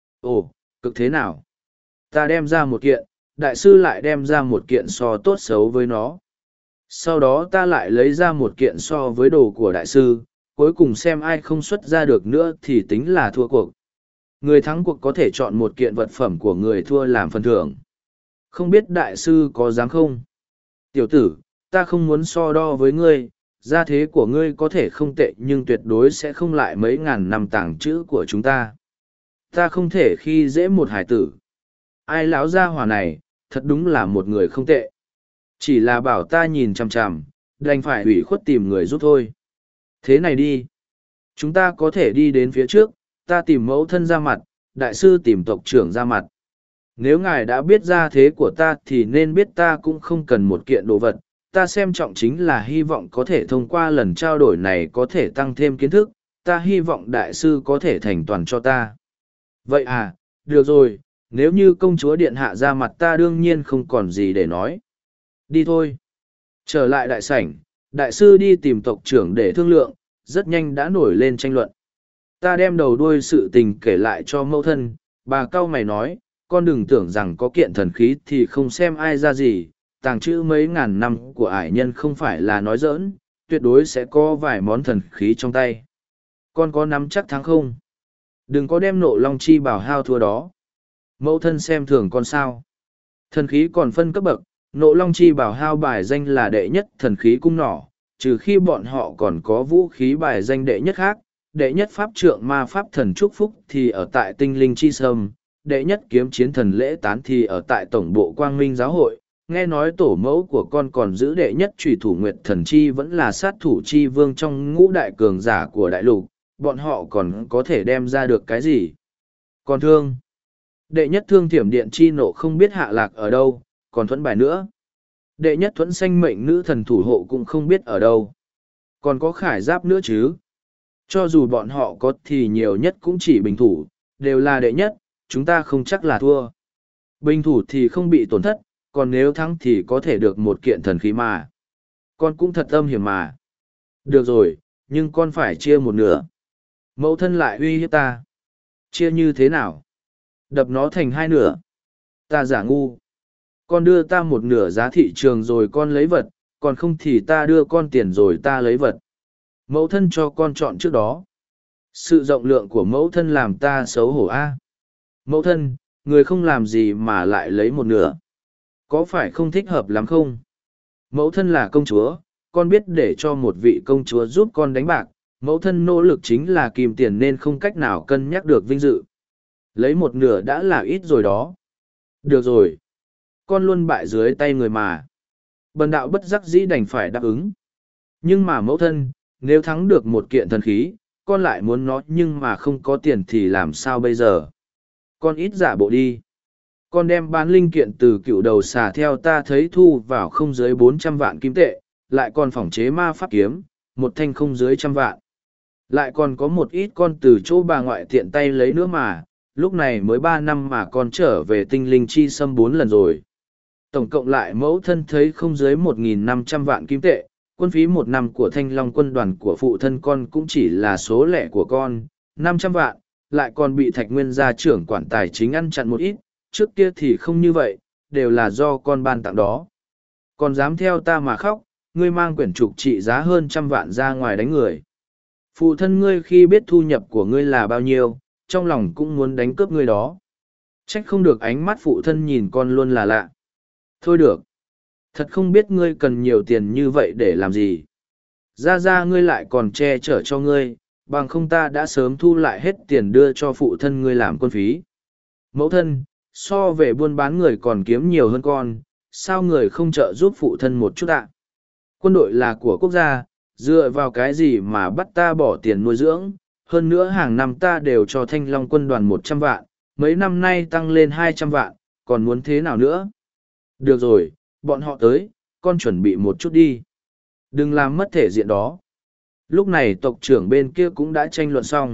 Ồ, cực thế nào? Ta đem ra một kiện, đại sư lại đem ra một kiện so tốt xấu với nó. Sau đó ta lại lấy ra một kiện so với đồ của đại sư, cuối cùng xem ai không xuất ra được nữa thì tính là thua cuộc. Người thắng cuộc có thể chọn một kiện vật phẩm của người thua làm phần thưởng. Không biết đại sư có dám không? Tiểu tử, ta không muốn so đo với ngươi, gia thế của ngươi có thể không tệ nhưng tuyệt đối sẽ không lại mấy ngàn năm tàng trữ của chúng ta. Ta không thể khi dễ một hải tử. Ai lão gia hỏa này, thật đúng là một người không tệ. Chỉ là bảo ta nhìn chằm chằm, đành phải ủy khuất tìm người giúp thôi. Thế này đi. Chúng ta có thể đi đến phía trước, ta tìm mẫu thân ra mặt, đại sư tìm tộc trưởng ra mặt. Nếu ngài đã biết gia thế của ta thì nên biết ta cũng không cần một kiện đồ vật. Ta xem trọng chính là hy vọng có thể thông qua lần trao đổi này có thể tăng thêm kiến thức, ta hy vọng đại sư có thể thành toàn cho ta. Vậy à, được rồi, nếu như công chúa điện hạ ra mặt ta đương nhiên không còn gì để nói. Đi thôi. Trở lại đại sảnh, đại sư đi tìm tộc trưởng để thương lượng, rất nhanh đã nổi lên tranh luận. Ta đem đầu đuôi sự tình kể lại cho mẫu thân, bà cau mày nói, con đừng tưởng rằng có kiện thần khí thì không xem ai ra gì, tàng trữ mấy ngàn năm của ải nhân không phải là nói giỡn, tuyệt đối sẽ có vài món thần khí trong tay. Con có nắm chắc thắng không? Đừng có đem nộ long chi bảo hao thua đó. Mẫu thân xem thường con sao. Thần khí còn phân cấp bậc, nộ long chi bảo hao bài danh là đệ nhất thần khí cung nỏ, trừ khi bọn họ còn có vũ khí bài danh đệ nhất khác, đệ nhất pháp trượng ma pháp thần trúc phúc thì ở tại tinh linh chi sâm, đệ nhất kiếm chiến thần lễ tán thì ở tại tổng bộ Quang Minh giáo hội, nghe nói tổ mẫu của con còn giữ đệ nhất trùy thủ Nguyệt Thần Chi vẫn là sát thủ chi vương trong ngũ đại cường giả của đại lục, bọn họ còn có thể đem ra được cái gì? Còn thương, đệ nhất thương thiểm điện chi nộ không biết hạ lạc ở đâu, còn thuẫn bài nữa. Đệ nhất thuẫn xanh mệnh nữ thần thủ hộ cũng không biết ở đâu. Còn có khải giáp nữa chứ. Cho dù bọn họ có thì nhiều nhất cũng chỉ bình thủ, đều là đệ nhất, chúng ta không chắc là thua. Bình thủ thì không bị tổn thất, còn nếu thắng thì có thể được một kiện thần khí mà. Con cũng thật âm hiểm mà. Được rồi, nhưng con phải chia một nửa. Mẫu thân lại uy hiếp ta. Chia như thế nào? Đập nó thành hai nửa. Ta giả ngu. Con đưa ta một nửa giá thị trường rồi con lấy vật, còn không thì ta đưa con tiền rồi ta lấy vật. Mẫu thân cho con chọn trước đó. Sự rộng lượng của mẫu thân làm ta xấu hổ a. Mẫu thân, người không làm gì mà lại lấy một nửa. Có phải không thích hợp lắm không? Mẫu thân là công chúa, con biết để cho một vị công chúa giúp con đánh bạc, mẫu thân nỗ lực chính là kìm tiền nên không cách nào cân nhắc được vinh dự. Lấy một nửa đã là ít rồi đó. Được rồi. Con luôn bại dưới tay người mà. Bần đạo bất đắc dĩ đành phải đáp ứng. Nhưng mà mẫu thân, nếu thắng được một kiện thần khí, con lại muốn nó nhưng mà không có tiền thì làm sao bây giờ? Con ít giả bộ đi. Con đem bán linh kiện từ cựu đầu xà theo ta thấy thu vào không dưới bốn trăm vạn kim tệ, lại còn phỏng chế ma pháp kiếm, một thanh không dưới trăm vạn. Lại còn có một ít con từ chỗ bà ngoại tiện tay lấy nữa mà, lúc này mới ba năm mà con trở về tinh linh chi xâm bốn lần rồi. Tổng cộng lại mẫu thân thấy không dưới một nghìn năm trăm vạn kim tệ, quân phí một năm của thanh long quân đoàn của phụ thân con cũng chỉ là số lẻ của con, năm trăm vạn, lại còn bị thạch nguyên gia trưởng quản tài chính ăn chặn một ít, trước kia thì không như vậy, đều là do con ban tặng đó. Còn dám theo ta mà khóc, ngươi mang quyển trục trị giá hơn trăm vạn ra ngoài đánh người. Phụ thân ngươi khi biết thu nhập của ngươi là bao nhiêu, trong lòng cũng muốn đánh cướp ngươi đó. Trách không được ánh mắt phụ thân nhìn con luôn là lạ. Thôi được. Thật không biết ngươi cần nhiều tiền như vậy để làm gì. Ra ra ngươi lại còn che chở cho ngươi, bằng không ta đã sớm thu lại hết tiền đưa cho phụ thân ngươi làm quân phí. Mẫu thân, so về buôn bán người còn kiếm nhiều hơn con, sao người không trợ giúp phụ thân một chút ạ? Quân đội là của quốc gia, dựa vào cái gì mà bắt ta bỏ tiền nuôi dưỡng, hơn nữa hàng năm ta đều cho thanh long quân đoàn một trăm vạn, mấy năm nay tăng lên hai trăm vạn, còn muốn thế nào nữa? Được rồi, bọn họ tới, con chuẩn bị một chút đi. Đừng làm mất thể diện đó. Lúc này tộc trưởng bên kia cũng đã tranh luận xong.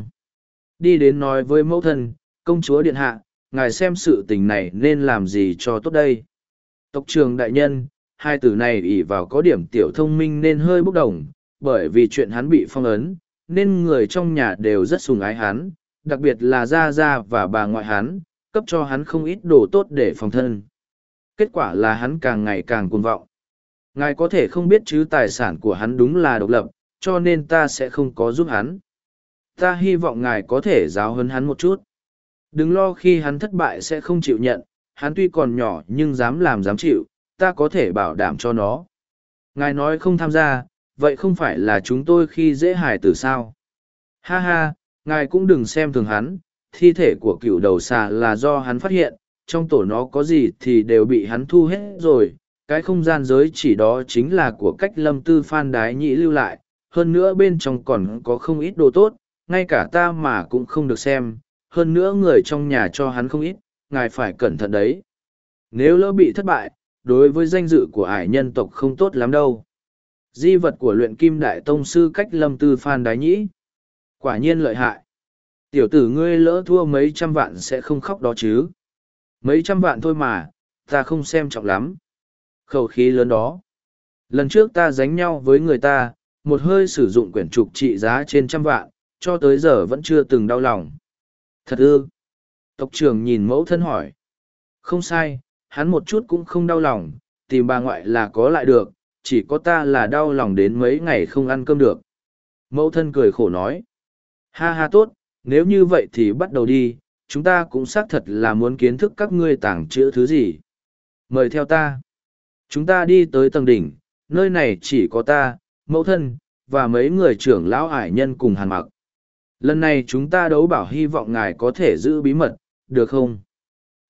Đi đến nói với mẫu thân, công chúa điện hạ, ngài xem sự tình này nên làm gì cho tốt đây. Tộc trưởng đại nhân, hai tử này ỷ vào có điểm tiểu thông minh nên hơi bốc đồng, bởi vì chuyện hắn bị phong ấn, nên người trong nhà đều rất sùng ái hắn, đặc biệt là gia gia và bà ngoại hắn, cấp cho hắn không ít đồ tốt để phòng thân. Kết quả là hắn càng ngày càng cuồng vọng. Ngài có thể không biết chứ tài sản của hắn đúng là độc lập, cho nên ta sẽ không có giúp hắn. Ta hy vọng ngài có thể giáo huấn hắn một chút. Đừng lo khi hắn thất bại sẽ không chịu nhận, hắn tuy còn nhỏ nhưng dám làm dám chịu, ta có thể bảo đảm cho nó. Ngài nói không tham gia, vậy không phải là chúng tôi khi dễ hài tử sao? Ha ha, ngài cũng đừng xem thường hắn, thi thể của cựu đầu xà là do hắn phát hiện, trong tổ nó có gì thì đều bị hắn thu hết rồi, cái không gian giới chỉ đó chính là của cách lâm tư Phan Đái Nhĩ lưu lại, hơn nữa bên trong còn có không ít đồ tốt, ngay cả ta mà cũng không được xem, hơn nữa người trong nhà cho hắn không ít, ngài phải cẩn thận đấy. Nếu lỡ bị thất bại, đối với danh dự của ải nhân tộc không tốt lắm đâu. Di vật của luyện kim đại tông sư cách lâm tư Phan Đái Nhĩ. Quả nhiên lợi hại. Tiểu tử ngươi lỡ thua mấy trăm vạn sẽ không khóc đó chứ. Mấy trăm vạn thôi mà, ta không xem trọng lắm. Khẩu khí lớn đó. Lần trước ta đánh nhau với người ta, một hơi sử dụng quyển trục trị giá trên trăm vạn, cho tới giờ vẫn chưa từng đau lòng. Thật ư? Tộc trưởng nhìn mẫu thân hỏi. Không sai, hắn một chút cũng không đau lòng, tìm bà ngoại là có lại được, chỉ có ta là đau lòng đến mấy ngày không ăn cơm được. Mẫu thân cười khổ nói. Ha ha tốt, nếu như vậy thì bắt đầu đi, chúng ta cũng xác thật là muốn kiến thức các ngươi tàng trữ thứ gì. Mời theo ta. Chúng ta đi tới tầng đỉnh, nơi này chỉ có ta, mẫu thân, và mấy người trưởng lão ải nhân cùng Hàn Mặc. Lần này chúng ta đấu bảo hy vọng ngài có thể giữ bí mật, được không?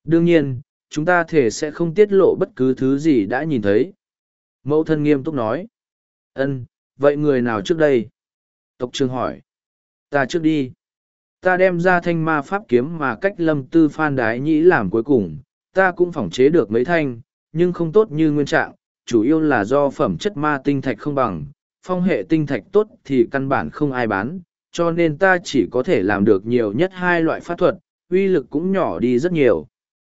Đương nhiên, chúng ta thể sẽ không tiết lộ bất cứ thứ gì đã nhìn thấy. Mẫu thân nghiêm túc nói. Ân, vậy người nào trước đây? Tộc trưởng hỏi. Ta trước đi. Ta đem ra thanh ma pháp kiếm mà cách lâm tư phan đái nhĩ làm cuối cùng. Ta cũng phỏng chế được mấy thanh, nhưng không tốt như nguyên trạng, chủ yếu là do phẩm chất ma tinh thạch không bằng. Phong hệ tinh thạch tốt thì căn bản không ai bán, cho nên ta chỉ có thể làm được nhiều nhất hai loại pháp thuật, uy lực cũng nhỏ đi rất nhiều.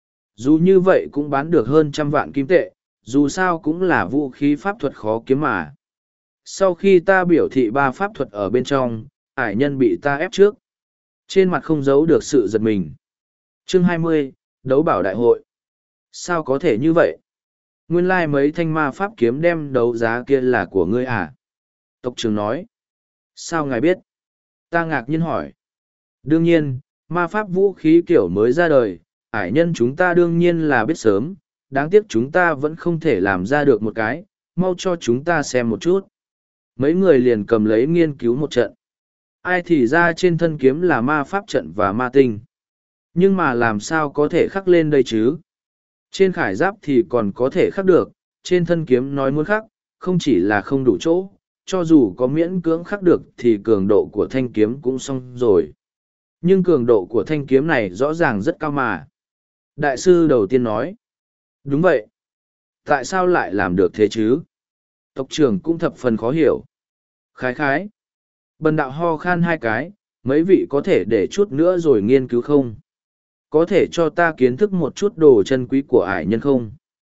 Dù như vậy cũng bán được hơn trăm vạn kim tệ, dù sao cũng là vũ khí pháp thuật khó kiếm mà. Sau khi ta biểu thị ba pháp thuật ở bên trong, ải nhân bị ta ép trước. Trên mặt không giấu được sự giật mình. Chương hai mươi, Đấu bảo đại hội. Sao có thể như vậy? Nguyên lai mấy thanh ma pháp kiếm đem đấu giá kia là của ngươi à? Tộc trưởng nói. Sao ngài biết? Ta ngạc nhiên hỏi. Đương nhiên, ma pháp vũ khí kiểu mới ra đời, ải nhân chúng ta đương nhiên là biết sớm, đáng tiếc chúng ta vẫn không thể làm ra được một cái, mau cho chúng ta xem một chút. Mấy người liền cầm lấy nghiên cứu một trận. Ai thì ra trên thân kiếm là ma pháp trận và ma tinh. Nhưng mà làm sao có thể khắc lên đây chứ? Trên khải giáp thì còn có thể khắc được, trên thân kiếm nói muốn khắc, không chỉ là không đủ chỗ, cho dù có miễn cưỡng khắc được thì cường độ của thanh kiếm cũng xong rồi. Nhưng cường độ của thanh kiếm này rõ ràng rất cao mà. Đại sư đầu tiên nói. Đúng vậy. Tại sao lại làm được thế chứ? Tộc trưởng cũng thập phần khó hiểu. Khái khái. Bần đạo ho khan hai cái, mấy vị có thể để chút nữa rồi nghiên cứu không? Có thể cho ta kiến thức một chút đồ chân quý của ải nhân không?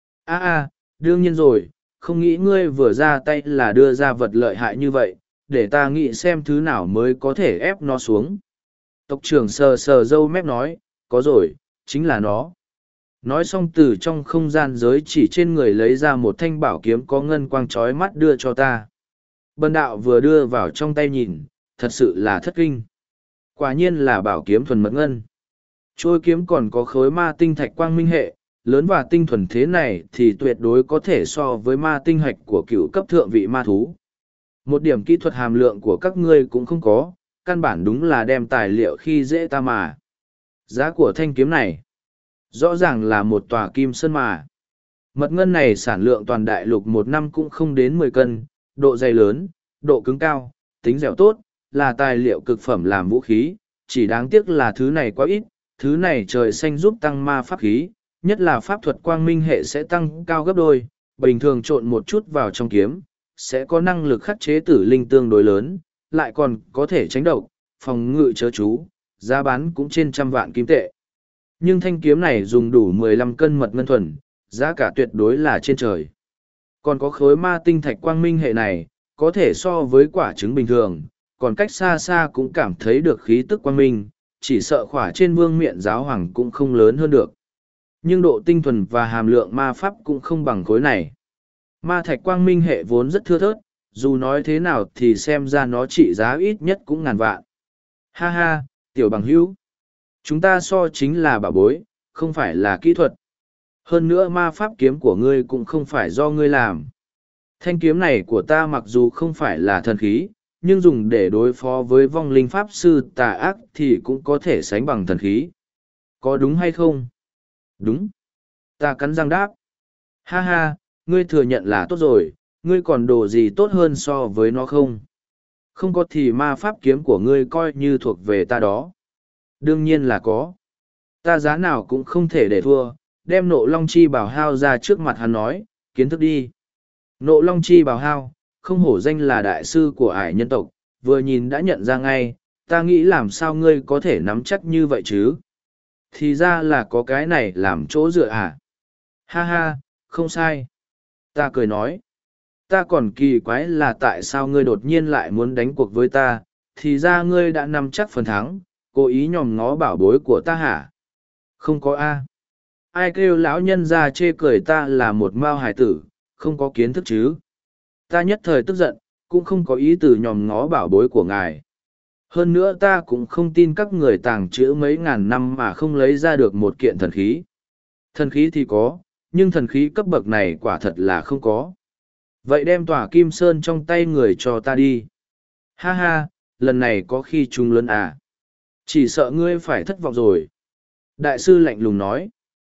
A a, đương nhiên rồi, không nghĩ ngươi vừa ra tay là đưa ra vật lợi hại như vậy, để ta nghĩ xem thứ nào mới có thể ép nó xuống. Tộc trưởng sờ sờ râu mép nói, có rồi, chính là nó. Nói xong từ trong không gian giới chỉ trên người lấy ra một thanh bảo kiếm có ngân quang trói mắt đưa cho ta. Bần đạo vừa đưa vào trong tay nhìn, thật sự là thất kinh. Quả nhiên là bảo kiếm thuần mật ngân. Trôi kiếm còn có khối ma tinh thạch quang minh hệ, lớn và tinh thuần thế này thì tuyệt đối có thể so với ma tinh hạch của cựu cấp thượng vị ma thú. Một điểm kỹ thuật hàm lượng của các ngươi cũng không có, căn bản đúng là đem tài liệu khi dễ ta mà. Giá của thanh kiếm này, rõ ràng là một tòa kim sơn mà. Mật ngân này sản lượng toàn đại lục một năm cũng không đến mười cân, độ dày lớn, độ cứng cao, tính dẻo tốt, là tài liệu cực phẩm làm vũ khí, chỉ đáng tiếc là thứ này quá ít, thứ này trời xanh giúp tăng ma pháp khí, nhất là pháp thuật quang minh hệ sẽ tăng cao gấp đôi, bình thường trộn một chút vào trong kiếm, sẽ có năng lực khắc chế tử linh tương đối lớn, lại còn có thể tránh độc, phòng ngự chớ chú, giá bán cũng trên trăm vạn kim tệ. Nhưng thanh kiếm này dùng đủ mười lăm cân mật ngân thuần, giá cả tuyệt đối là trên trời. Còn có khối ma tinh thạch quang minh hệ này, có thể so với quả trứng bình thường, còn cách xa xa cũng cảm thấy được khí tức quang minh, chỉ sợ khỏa trên vương miện giáo hoàng cũng không lớn hơn được. Nhưng độ tinh thuần và hàm lượng ma pháp cũng không bằng khối này. Ma thạch quang minh hệ vốn rất thưa thớt, dù nói thế nào thì xem ra nó trị giá ít nhất cũng ngàn vạn. Ha ha, tiểu bằng hữu. Chúng ta so chính là bảo bối, không phải là kỹ thuật. Hơn nữa ma pháp kiếm của ngươi cũng không phải do ngươi làm. Thanh kiếm này của ta mặc dù không phải là thần khí, nhưng dùng để đối phó với vong linh pháp sư tà ác thì cũng có thể sánh bằng thần khí. Có đúng hay không? Đúng. Ta cắn răng đáp. Ha ha, ngươi thừa nhận là tốt rồi, ngươi còn đồ gì tốt hơn so với nó không? Không có thì ma pháp kiếm của ngươi coi như thuộc về ta đó. Đương nhiên là có. Ta giá nào cũng không thể để thua, đem nộ long chi bảo hao ra trước mặt hắn nói, kiến thức đi. Nộ long chi bảo hao, không hổ danh là đại sư của ải nhân tộc, vừa nhìn đã nhận ra ngay, ta nghĩ làm sao ngươi có thể nắm chắc như vậy chứ? Thì ra là có cái này làm chỗ dựa à? Ha ha, không sai. Ta cười nói. Ta còn kỳ quái là tại sao ngươi đột nhiên lại muốn đánh cuộc với ta, thì ra ngươi đã nắm chắc phần thắng, cố ý nhòm ngó bảo bối của ta hả? Không có a. Ai kêu lão nhân ra chê cười ta là một mao hải tử, không có kiến thức chứ? Ta nhất thời tức giận, cũng không có ý từ nhòm ngó bảo bối của ngài. Hơn nữa ta cũng không tin các người tàng trữ mấy ngàn năm mà không lấy ra được một kiện thần khí. Thần khí thì có, nhưng thần khí cấp bậc này quả thật là không có. Vậy đem tòa kim sơn trong tay người cho ta đi. Ha ha, lần này có khi chúng lớn à. Chỉ sợ ngươi phải thất vọng rồi. Đại sư lạnh lùng nói.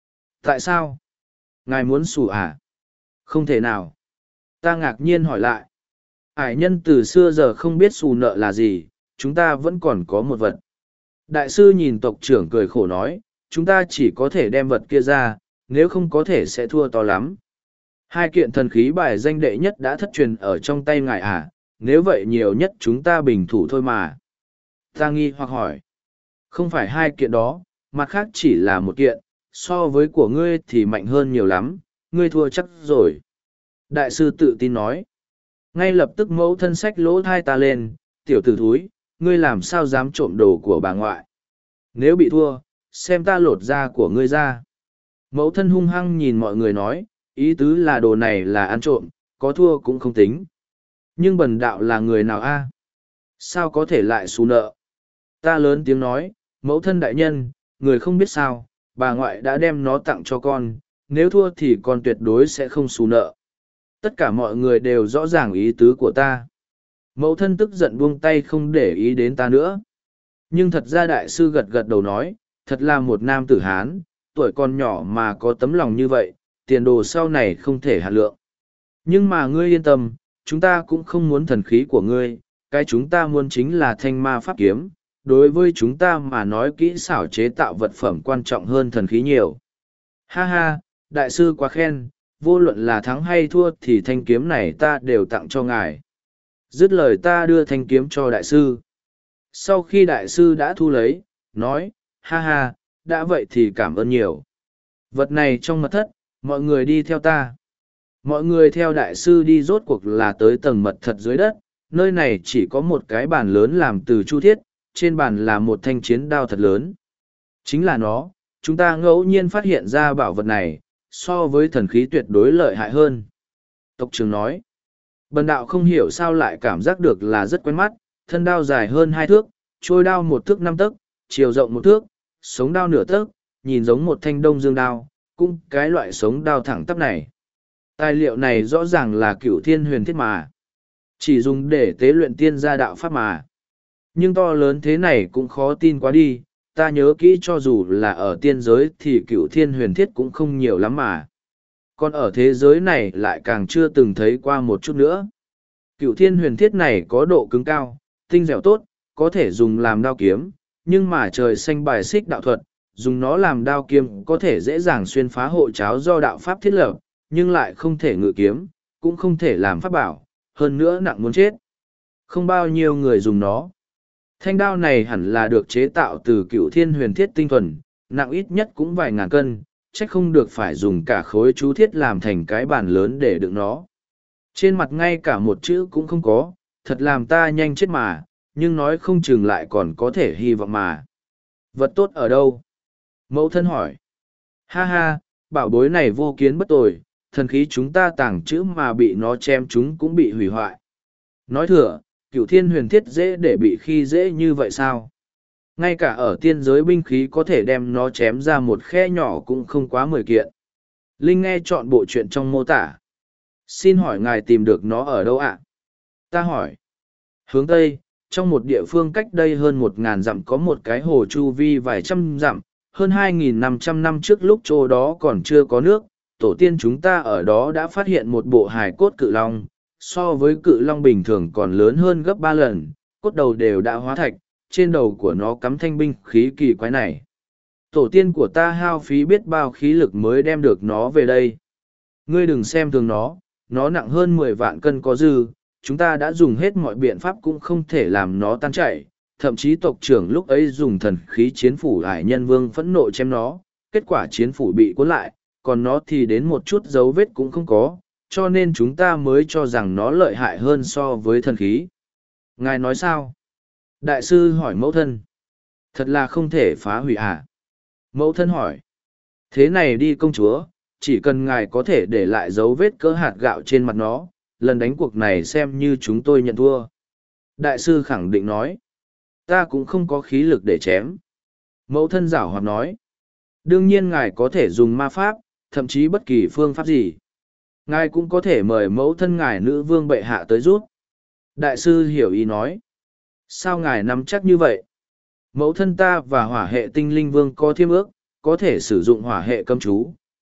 Tại sao? Ngài muốn xù à? Không thể nào. Ta ngạc nhiên hỏi lại. Ải nhân từ xưa giờ không biết xù nợ là gì, chúng ta vẫn còn có một vật. Đại sư nhìn tộc trưởng cười khổ nói, chúng ta chỉ có thể đem vật kia ra, nếu không có thể sẽ thua to lắm. Hai kiện thần khí bài danh đệ nhất đã thất truyền ở trong tay ngài à, nếu vậy nhiều nhất chúng ta bình thủ thôi mà. Ta nghi hoặc hỏi. Không phải hai kiện đó, mặt khác chỉ là một kiện, so với của ngươi thì mạnh hơn nhiều lắm, ngươi thua chắc rồi. Đại sư tự tin nói. Ngay lập tức mẫu thân xách lỗ thai ta lên, tiểu tử thúi, ngươi làm sao dám trộm đồ của bà ngoại. Nếu bị thua, xem ta lột da của ngươi ra. Mẫu thân hung hăng nhìn mọi người nói, ý tứ là đồ này là ăn trộm, có thua cũng không tính. Nhưng bần đạo là người nào a? Sao có thể lại xù nợ? Ta lớn tiếng nói, mẫu thân đại nhân, người không biết sao, bà ngoại đã đem nó tặng cho con, nếu thua thì con tuyệt đối sẽ không xù nợ. Tất cả mọi người đều rõ ràng ý tứ của ta. Mẫu thân tức giận buông tay không để ý đến ta nữa. Nhưng thật ra đại sư gật gật đầu nói, thật là một nam tử Hán, tuổi còn nhỏ mà có tấm lòng như vậy, tiền đồ sau này không thể hạt lượng. Nhưng mà ngươi yên tâm, chúng ta cũng không muốn thần khí của ngươi, cái chúng ta muốn chính là thanh ma pháp kiếm. Đối với chúng ta mà nói kỹ xảo chế tạo vật phẩm quan trọng hơn thần khí nhiều. Ha ha, đại sư quá khen, vô luận là thắng hay thua thì thanh kiếm này ta đều tặng cho ngài. Dứt lời ta đưa thanh kiếm cho đại sư. Sau khi đại sư đã thu lấy, nói, ha ha, đã vậy thì cảm ơn nhiều. Vật này trong mật thất, mọi người đi theo ta. Mọi người theo đại sư đi rốt cuộc là tới tầng mật thất dưới đất, nơi này chỉ có một cái bàn lớn làm từ chu thiết, trên bàn là một thanh chiến đao thật lớn. Chính là nó, chúng ta ngẫu nhiên phát hiện ra bảo vật này, so với thần khí tuyệt đối lợi hại hơn. Tộc trưởng nói, bần đạo không hiểu sao lại cảm giác được là rất quen mắt, thân đao dài hơn hai thước, trôi đao một thước năm tấc, chiều rộng một thước, sống đao nửa tấc, nhìn giống một thanh đông dương đao, cũng cái loại sống đao thẳng tắp này. Tài liệu này rõ ràng là cửu thiên huyền thiết mà. Chỉ dùng để tế luyện tiên gia đạo pháp mà. Nhưng to lớn thế này cũng khó tin quá đi, ta nhớ kỹ cho dù là ở tiên giới thì cửu thiên huyền thiết cũng không nhiều lắm mà. Còn ở thế giới này lại càng chưa từng thấy qua một chút nữa. Cửu thiên huyền thiết này có độ cứng cao, tinh dẻo tốt, có thể dùng làm đao kiếm, nhưng mà trời xanh bài xích đạo thuật, dùng nó làm đao kiếm có thể dễ dàng xuyên phá hộ cháo do đạo pháp thiết lập, nhưng lại không thể ngự kiếm, cũng không thể làm pháp bảo, hơn nữa nặng muốn chết. Không bao nhiêu người dùng nó. Thanh đao này hẳn là được chế tạo từ cửu thiên huyền thiết tinh thuần, nặng ít nhất cũng vài ngàn cân, trách không được phải dùng cả khối chú thiết làm thành cái bàn lớn để đựng nó. Trên mặt ngay cả một chữ cũng không có, thật làm ta nhanh chết mà, nhưng nói không chừng lại còn có thể hy vọng mà. Vật tốt ở đâu? Mẫu thân hỏi. Ha ha, bảo bối này vô kiến bất tồi, thần khí chúng ta tàng trữ mà bị nó chém chúng cũng bị hủy hoại. Nói thừa, cửu thiên huyền thiết dễ để bị khi dễ như vậy sao? Ngay cả ở tiên giới binh khí có thể đem nó chém ra một khe nhỏ cũng không quá mười kiện. Linh nghe chọn bộ chuyện trong mô tả. Xin hỏi ngài tìm được nó ở đâu ạ? Ta hỏi. Hướng Tây, trong một địa phương cách đây hơn một ngàn dặm có một cái hồ chu vi vài trăm dặm, hơn hai nghìn năm trăm năm trước lúc chỗ đó còn chưa có nước, tổ tiên chúng ta ở đó đã phát hiện một bộ hài cốt cự long, so với cự long bình thường còn lớn hơn gấp ba lần, cốt đầu đều đã hóa thạch, trên đầu của nó cắm thanh binh khí kỳ quái này. Tổ tiên của ta hao phí biết bao khí lực mới đem được nó về đây. Ngươi đừng xem thường nó, nó nặng hơn mười vạn cân có dư, chúng ta đã dùng hết mọi biện pháp cũng không thể làm nó tan chảy. Thậm chí tộc trưởng lúc ấy dùng thần khí chiến phủ hải nhân vương phẫn nộ chém nó, kết quả chiến phủ bị cuốn lại, còn nó thì đến một chút dấu vết cũng không có, cho nên chúng ta mới cho rằng nó lợi hại hơn so với thần khí. Ngài nói sao? Đại sư hỏi mẫu thân. Thật là không thể phá hủy à? Mẫu thân hỏi. Thế này đi công chúa, chỉ cần ngài có thể để lại dấu vết cỡ hạt gạo trên mặt nó, lần đánh cuộc này xem như chúng tôi nhận thua. Đại sư khẳng định nói. Ta cũng không có khí lực để chém. Mẫu thân giảo hoạt nói. Đương nhiên ngài có thể dùng ma pháp, thậm chí bất kỳ phương pháp gì. Ngài cũng có thể mời mẫu thân ngài nữ vương bệ hạ tới giúp. Đại sư hiểu ý nói. Sao ngài nắm chắc như vậy? Mẫu thân ta và hỏa hệ tinh linh vương có thiêm ước, có thể sử dụng hỏa hệ cấm chú,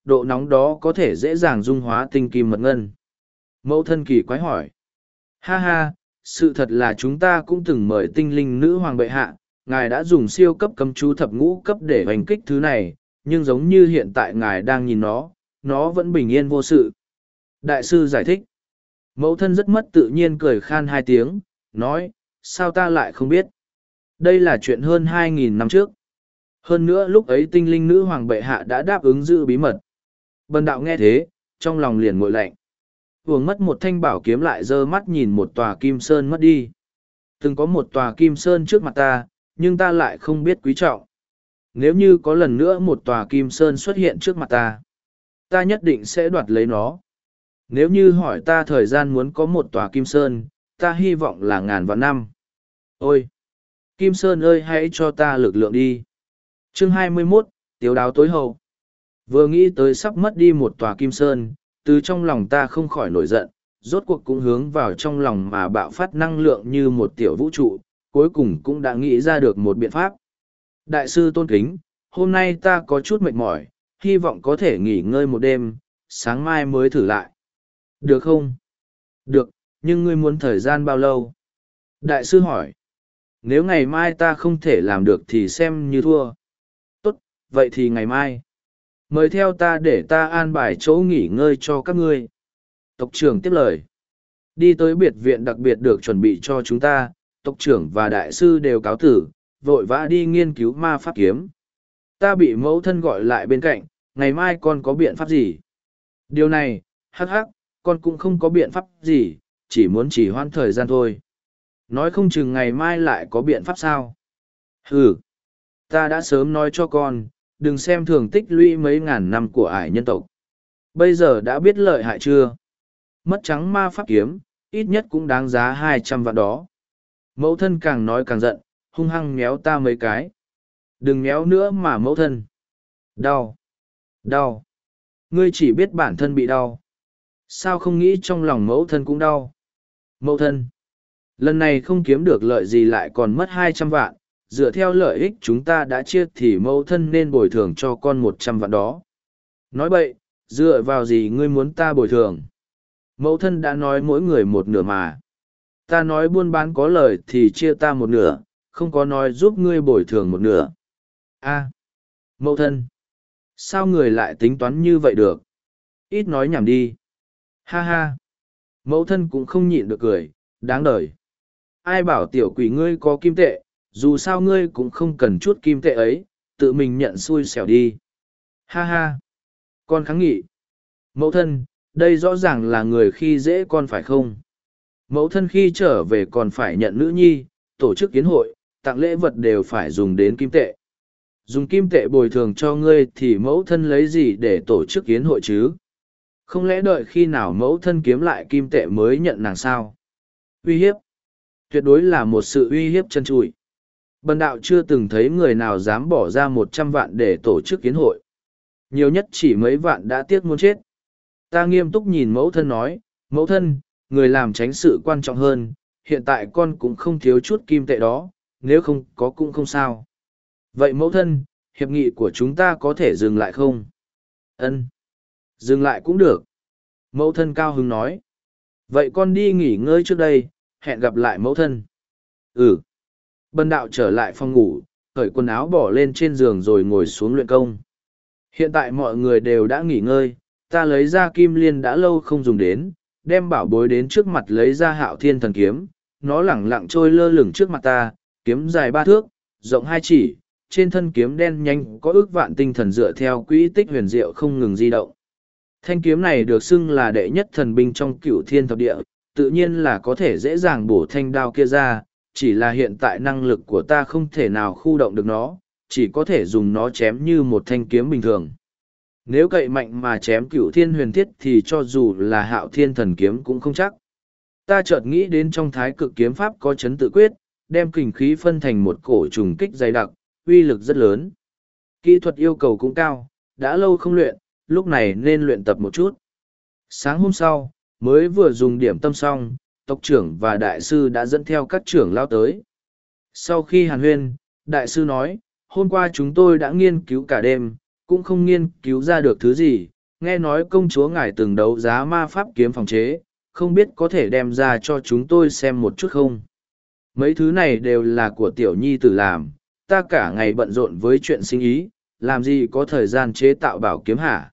độ nóng đó có thể dễ dàng dung hóa tinh kim mật ngân. Mẫu thân kỳ quái hỏi. Ha ha, sự thật là chúng ta cũng từng mời tinh linh nữ hoàng bệ hạ, ngài đã dùng siêu cấp cấm chú thập ngũ cấp để hành kích thứ này, nhưng giống như hiện tại ngài đang nhìn nó, nó vẫn bình yên vô sự. Đại sư giải thích. Mẫu thân rất mất tự nhiên cười khan hai tiếng, nói, sao ta lại không biết? Đây là chuyện hơn hai nghìn năm trước. Hơn nữa lúc ấy tinh linh nữ hoàng bệ hạ đã đáp ứng giữ bí mật. Bần đạo nghe thế, trong lòng liền nguội lạnh. Uổng mất một thanh bảo kiếm lại giơ mắt nhìn một tòa kim sơn mất đi. Từng có một tòa kim sơn trước mặt ta, nhưng ta lại không biết quý trọng. Nếu như có lần nữa một tòa kim sơn xuất hiện trước mặt ta, ta nhất định sẽ đoạt lấy nó. Nếu như hỏi ta thời gian muốn có một tòa kim sơn, ta hy vọng là ngàn vạn năm. Ôi! Kim sơn ơi, hãy cho ta lực lượng đi. Chương hai mươi mốt, Tiếu đáo tối hậu. Vừa nghĩ tới sắp mất đi một tòa kim sơn, từ trong lòng ta không khỏi nổi giận, rốt cuộc cũng hướng vào trong lòng mà bạo phát năng lượng như một tiểu vũ trụ, cuối cùng cũng đã nghĩ ra được một biện pháp. Đại sư tôn kính, hôm nay ta có chút mệt mỏi, hy vọng có thể nghỉ ngơi một đêm, sáng mai mới thử lại. Được không? Được, nhưng ngươi muốn thời gian bao lâu? Đại sư hỏi. Nếu ngày mai ta không thể làm được thì xem như thua. Tốt, vậy thì ngày mai. Mời theo ta để ta an bài chỗ nghỉ ngơi cho các ngươi. Tộc trưởng tiếp lời. Đi tới biệt viện đặc biệt được chuẩn bị cho chúng ta, tộc trưởng và đại sư đều cáo tử, vội vã đi nghiên cứu ma pháp kiếm. Ta bị mẫu thân gọi lại bên cạnh, ngày mai con có biện pháp gì? Điều này, hắc hắc, con cũng không có biện pháp gì, chỉ muốn chỉ hoãn thời gian thôi. Nói không chừng ngày mai lại có biện pháp sao? Ừ, ta đã sớm nói cho con, đừng xem thường tích lũy mấy ngàn năm của ải nhân tộc. Bây giờ đã biết lợi hại chưa? Mất trắng ma pháp kiếm, ít nhất cũng đáng giá hai trăm vạn đó. Mẫu thân càng nói càng giận, hung hăng méo ta mấy cái. Đừng méo nữa mà mẫu thân. Đau. Đau. Ngươi chỉ biết bản thân bị đau. Sao không nghĩ trong lòng mẫu thân cũng đau? Mẫu thân. Lần này không kiếm được lợi gì lại còn mất hai trăm vạn. Dựa theo lợi ích chúng ta đã chia thì mẫu thân nên bồi thường cho con một trăm vạn đó. Nói bậy, dựa vào gì ngươi muốn ta bồi thường? Mẫu thân đã nói mỗi người một nửa mà. Ta nói buôn bán có lời thì chia ta một nửa, không có nói giúp ngươi bồi thường một nửa. A, mẫu thân, sao người lại tính toán như vậy được? Ít nói nhảm đi. Ha ha, mẫu thân cũng không nhịn được cười, đáng đời. Ai bảo tiểu quỷ ngươi có kim tệ, dù sao ngươi cũng không cần chút kim tệ ấy, tự mình nhận xui xẻo đi. Ha ha, con kháng nghị. Mẫu thân, đây rõ ràng là người khi dễ con phải không? Mẫu thân khi trở về còn phải nhận nữ nhi, tổ chức kiến hội, tặng lễ vật đều phải dùng đến kim tệ. Dùng kim tệ bồi thường cho ngươi thì mẫu thân lấy gì để tổ chức kiến hội chứ? Không lẽ đợi khi nào mẫu thân kiếm lại kim tệ mới nhận nàng sao? Uy hiếp. Tuyệt đối là một sự uy hiếp chân trụi. Bần đạo chưa từng thấy người nào dám bỏ ra một trăm vạn để tổ chức kiến hội. Nhiều nhất chỉ mấy vạn đã tiếc muốn chết. Ta nghiêm túc nhìn mẫu thân nói, mẫu thân, người làm tránh sự quan trọng hơn, hiện tại con cũng không thiếu chút kim tệ đó, nếu không có cũng không sao. Vậy mẫu thân, hiệp nghị của chúng ta có thể dừng lại không? Ân, dừng lại cũng được. Mẫu thân cao hứng nói. Vậy con đi nghỉ ngơi trước đây, hẹn gặp lại mẫu thân. Ừ. Bần đạo trở lại phòng ngủ, cởi quần áo bỏ lên trên giường rồi ngồi xuống luyện công. Hiện tại mọi người đều đã nghỉ ngơi, ta lấy ra kim liên đã lâu không dùng đến, đem bảo bối đến trước mặt lấy ra hạo thiên thần kiếm, nó lẳng lặng trôi lơ lửng trước mặt ta, kiếm dài ba thước, rộng hai chỉ, trên thân kiếm đen nhanh có ước vạn tinh thần dựa theo quỹ tích huyền diệu không ngừng di động. Thanh kiếm này được xưng là đệ nhất thần binh trong cửu thiên thập địa, tự nhiên là có thể dễ dàng bổ thanh đao kia ra, chỉ là hiện tại năng lực của ta không thể nào khu động được nó, chỉ có thể dùng nó chém như một thanh kiếm bình thường. Nếu cậy mạnh mà chém cửu thiên huyền thiết thì cho dù là hạo thiên thần kiếm cũng không chắc. Ta chợt nghĩ đến trong thái cực kiếm pháp có chấn tự quyết, đem kình khí phân thành một cổ trùng kích dày đặc, uy lực rất lớn. Kỹ thuật yêu cầu cũng cao, đã lâu không luyện, lúc này nên luyện tập một chút. Sáng hôm sau, mới vừa dùng điểm tâm xong, tộc trưởng và đại sư đã dẫn theo các trưởng lao tới. Sau khi hàn huyên, đại sư nói, hôm qua chúng tôi đã nghiên cứu cả đêm, cũng không nghiên cứu ra được thứ gì, nghe nói công chúa ngài từng đấu giá ma pháp kiếm phòng chế, không biết có thể đem ra cho chúng tôi xem một chút không? Mấy thứ này đều là của tiểu nhi tử làm, ta cả ngày bận rộn với chuyện sinh ý, làm gì có thời gian chế tạo bảo kiếm hả?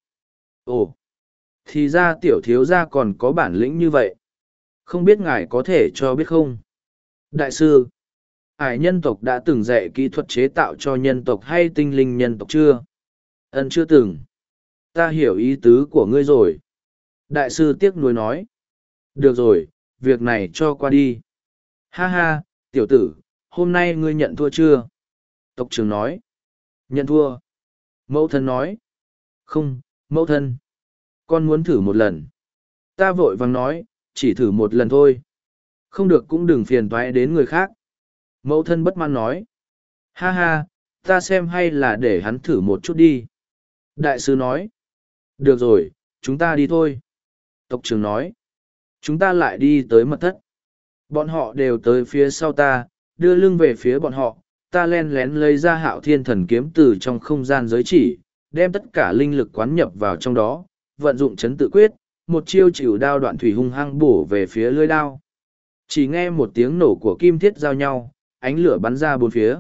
Ồ, thì ra tiểu thiếu gia còn có bản lĩnh như vậy. Không biết ngài có thể cho biết không? Đại sư, ải nhân tộc đã từng dạy kỹ thuật chế tạo cho nhân tộc hay tinh linh nhân tộc chưa? Ân chưa từng. Ta hiểu ý tứ của ngươi rồi. Đại sư tiếc nuối nói. Được rồi, việc này cho qua đi. Ha ha, tiểu tử, hôm nay ngươi nhận thua chưa? Tộc trưởng nói. Nhận thua. Mẫu thân nói. Không, mẫu thân. Con muốn thử một lần. Ta vội vàng nói, chỉ thử một lần thôi. Không được cũng đừng phiền toái đến người khác. Mẫu thân bất mãn nói. Ha ha, ta xem hay là để hắn thử một chút đi. Đại sư nói. Được rồi, chúng ta đi thôi. Tộc trưởng nói. Chúng ta lại đi tới mật thất. Bọn họ đều tới phía sau ta, đưa lưng về phía bọn họ. Ta len lén lấy ra Hạo Thiên Thần Kiếm từ trong không gian giới chỉ, đem tất cả linh lực quán nhập vào trong đó, vận dụng chấn tự quyết, một chiêu chịu đao đoạn thủy hung hăng bổ về phía lưỡi đao. Chỉ nghe một tiếng nổ của kim thiết giao nhau, ánh lửa bắn ra bốn phía.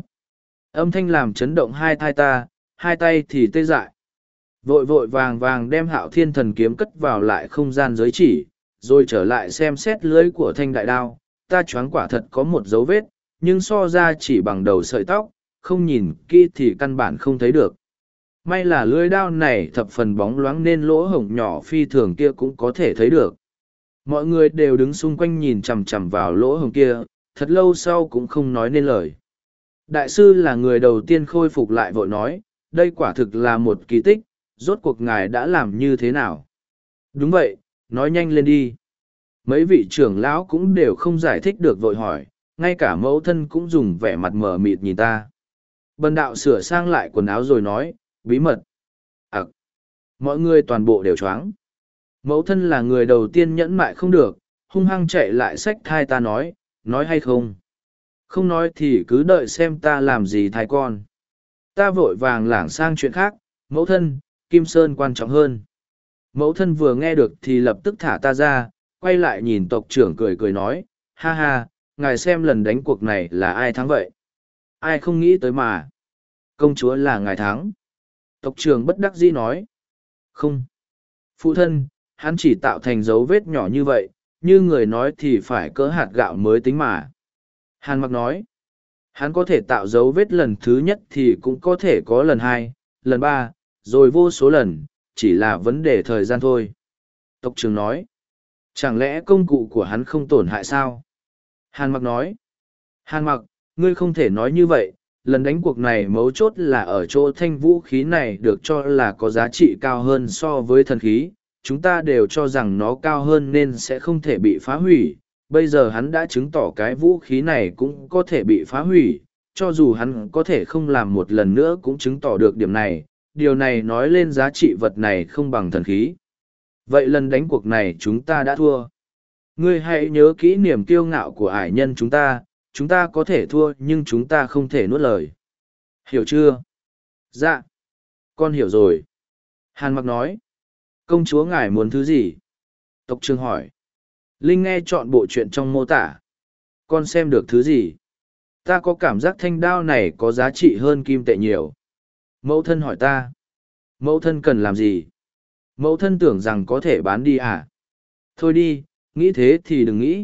Âm thanh làm chấn động hai thai ta, hai tay thì tê dại. Vội vội vàng vàng đem Hạo Thiên Thần Kiếm cất vào lại không gian giới chỉ, rồi trở lại xem xét lưới của thanh đại đao. Ta choáng quả thật có một dấu vết, nhưng so ra chỉ bằng đầu sợi tóc, không nhìn kỹ thì căn bản không thấy được. May là lưỡi đao này thập phần bóng loáng nên lỗ hổng nhỏ phi thường kia cũng có thể thấy được. Mọi người đều đứng xung quanh nhìn chằm chằm vào lỗ hổng kia, thật lâu sau cũng không nói nên lời. Đại sư là người đầu tiên khôi phục lại vội nói, đây quả thực là một kỳ tích, rốt cuộc ngài đã làm như thế nào? Đúng vậy, nói nhanh lên đi. Mấy vị trưởng lão cũng đều không giải thích được vội hỏi, ngay cả mẫu thân cũng dùng vẻ mặt mờ mịt nhìn ta. Bần đạo sửa sang lại quần áo rồi nói, bí mật. À, mọi người toàn bộ đều choáng. Mẫu thân là người đầu tiên nhẫn mại không được, hung hăng chạy lại xách thai ta nói, nói hay không? Không nói thì cứ đợi xem ta làm gì thai con. Ta vội vàng lảng sang chuyện khác, mẫu thân, Kim Sơn quan trọng hơn. Mẫu thân vừa nghe được thì lập tức thả ta ra, quay lại nhìn tộc trưởng cười cười nói, ha ha, ngài xem lần đánh cuộc này là ai thắng vậy? Ai không nghĩ tới mà. Công chúa là ngài thắng. Tộc trưởng bất đắc dĩ nói. Không. Phụ thân, hắn chỉ tạo thành dấu vết nhỏ như vậy, như người nói thì phải cỡ hạt gạo mới tính mà. Hàn Mặc nói. Hắn có thể tạo dấu vết lần thứ nhất thì cũng có thể có lần hai, lần ba, rồi vô số lần, chỉ là vấn đề thời gian thôi. Tộc trưởng nói. Chẳng lẽ công cụ của hắn không tổn hại sao? Hàn Mặc nói. Hàn Mặc, ngươi không thể nói như vậy, lần đánh cuộc này mấu chốt là ở chỗ thanh vũ khí này được cho là có giá trị cao hơn so với thần khí, chúng ta đều cho rằng nó cao hơn nên sẽ không thể bị phá hủy. Bây giờ hắn đã chứng tỏ cái vũ khí này cũng có thể bị phá hủy, cho dù hắn có thể không làm một lần nữa cũng chứng tỏ được điểm này, điều này nói lên giá trị vật này không bằng thần khí. Vậy lần đánh cuộc này chúng ta đã thua. Ngươi hãy nhớ kỹ niềm kiêu ngạo của ải nhân chúng ta, chúng ta có thể thua nhưng chúng ta không thể nuốt lời. Hiểu chưa? Dạ. Con hiểu rồi. Hàn Mặc nói. Công chúa ngài muốn thứ gì? Tộc trưởng hỏi. Linh nghe chọn bộ chuyện trong mô tả. Con xem được thứ gì? Ta có cảm giác thanh đao này có giá trị hơn kim tệ nhiều. Mẫu thân hỏi ta. Mẫu thân cần làm gì? Mẫu thân tưởng rằng có thể bán đi à? Thôi đi, nghĩ thế thì đừng nghĩ.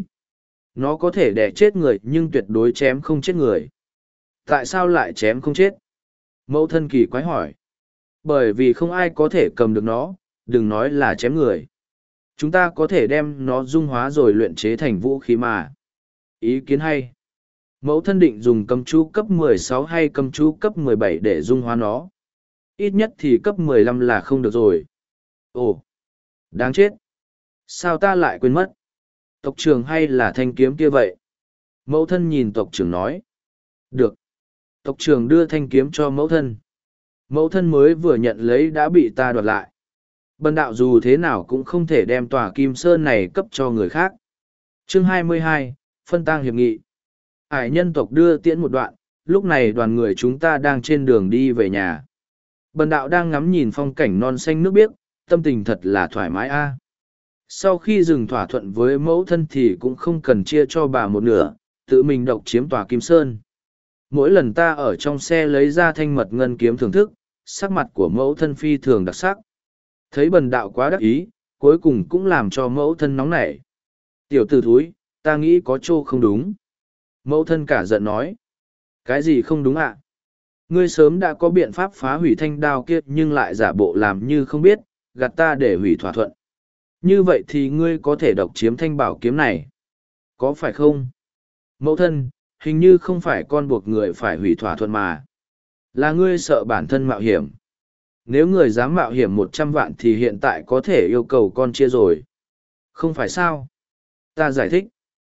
Nó có thể đẻ chết người nhưng tuyệt đối chém không chết người. Tại sao lại chém không chết? Mẫu thân kỳ quái hỏi. Bởi vì không ai có thể cầm được nó, đừng nói là chém người. Chúng ta có thể đem nó dung hóa rồi luyện chế thành vũ khí mà. Ý kiến hay. Mẫu thân định dùng cầm chú cấp mười sáu hay cầm chú cấp mười bảy để dung hóa nó. Ít nhất thì cấp mười lăm là không được rồi. Ồ, đáng chết. Sao ta lại quên mất? Tộc trưởng hay là thanh kiếm kia vậy? Mẫu thân nhìn tộc trưởng nói. Được. Tộc trưởng đưa thanh kiếm cho mẫu thân. Mẫu thân mới vừa nhận lấy đã bị ta đoạt lại. Bần đạo dù thế nào cũng không thể đem tòa Kim Sơn này cấp cho người khác. Chương hai mươi hai, Phân tang hiệp nghị. Ải nhân tộc đưa tiễn một đoạn, lúc này đoàn người chúng ta đang trên đường đi về nhà. Bần đạo đang ngắm nhìn phong cảnh non xanh nước biếc, tâm tình thật là thoải mái a. Sau khi dừng thỏa thuận với mẫu thân thì cũng không cần chia cho bà một nửa, tự mình độc chiếm tòa Kim Sơn. Mỗi lần ta ở trong xe lấy ra thanh mật ngân kiếm thưởng thức, sắc mặt của mẫu thân phi thường đặc sắc. Thấy bần đạo quá đắc ý, cuối cùng cũng làm cho mẫu thân nóng nảy. Tiểu tử thúi, ta nghĩ có chỗ không đúng. Mẫu thân cả giận nói. Cái gì không đúng ạ? Ngươi sớm đã có biện pháp phá hủy thanh đao kia nhưng lại giả bộ làm như không biết, gạt ta để hủy thỏa thuận. Như vậy thì ngươi có thể độc chiếm thanh bảo kiếm này. Có phải không? Mẫu thân, hình như không phải con buộc người phải hủy thỏa thuận mà. Là ngươi sợ bản thân mạo hiểm. Nếu người dám mạo hiểm một trăm vạn thì hiện tại có thể yêu cầu con chia rồi. Không phải sao? Ta giải thích.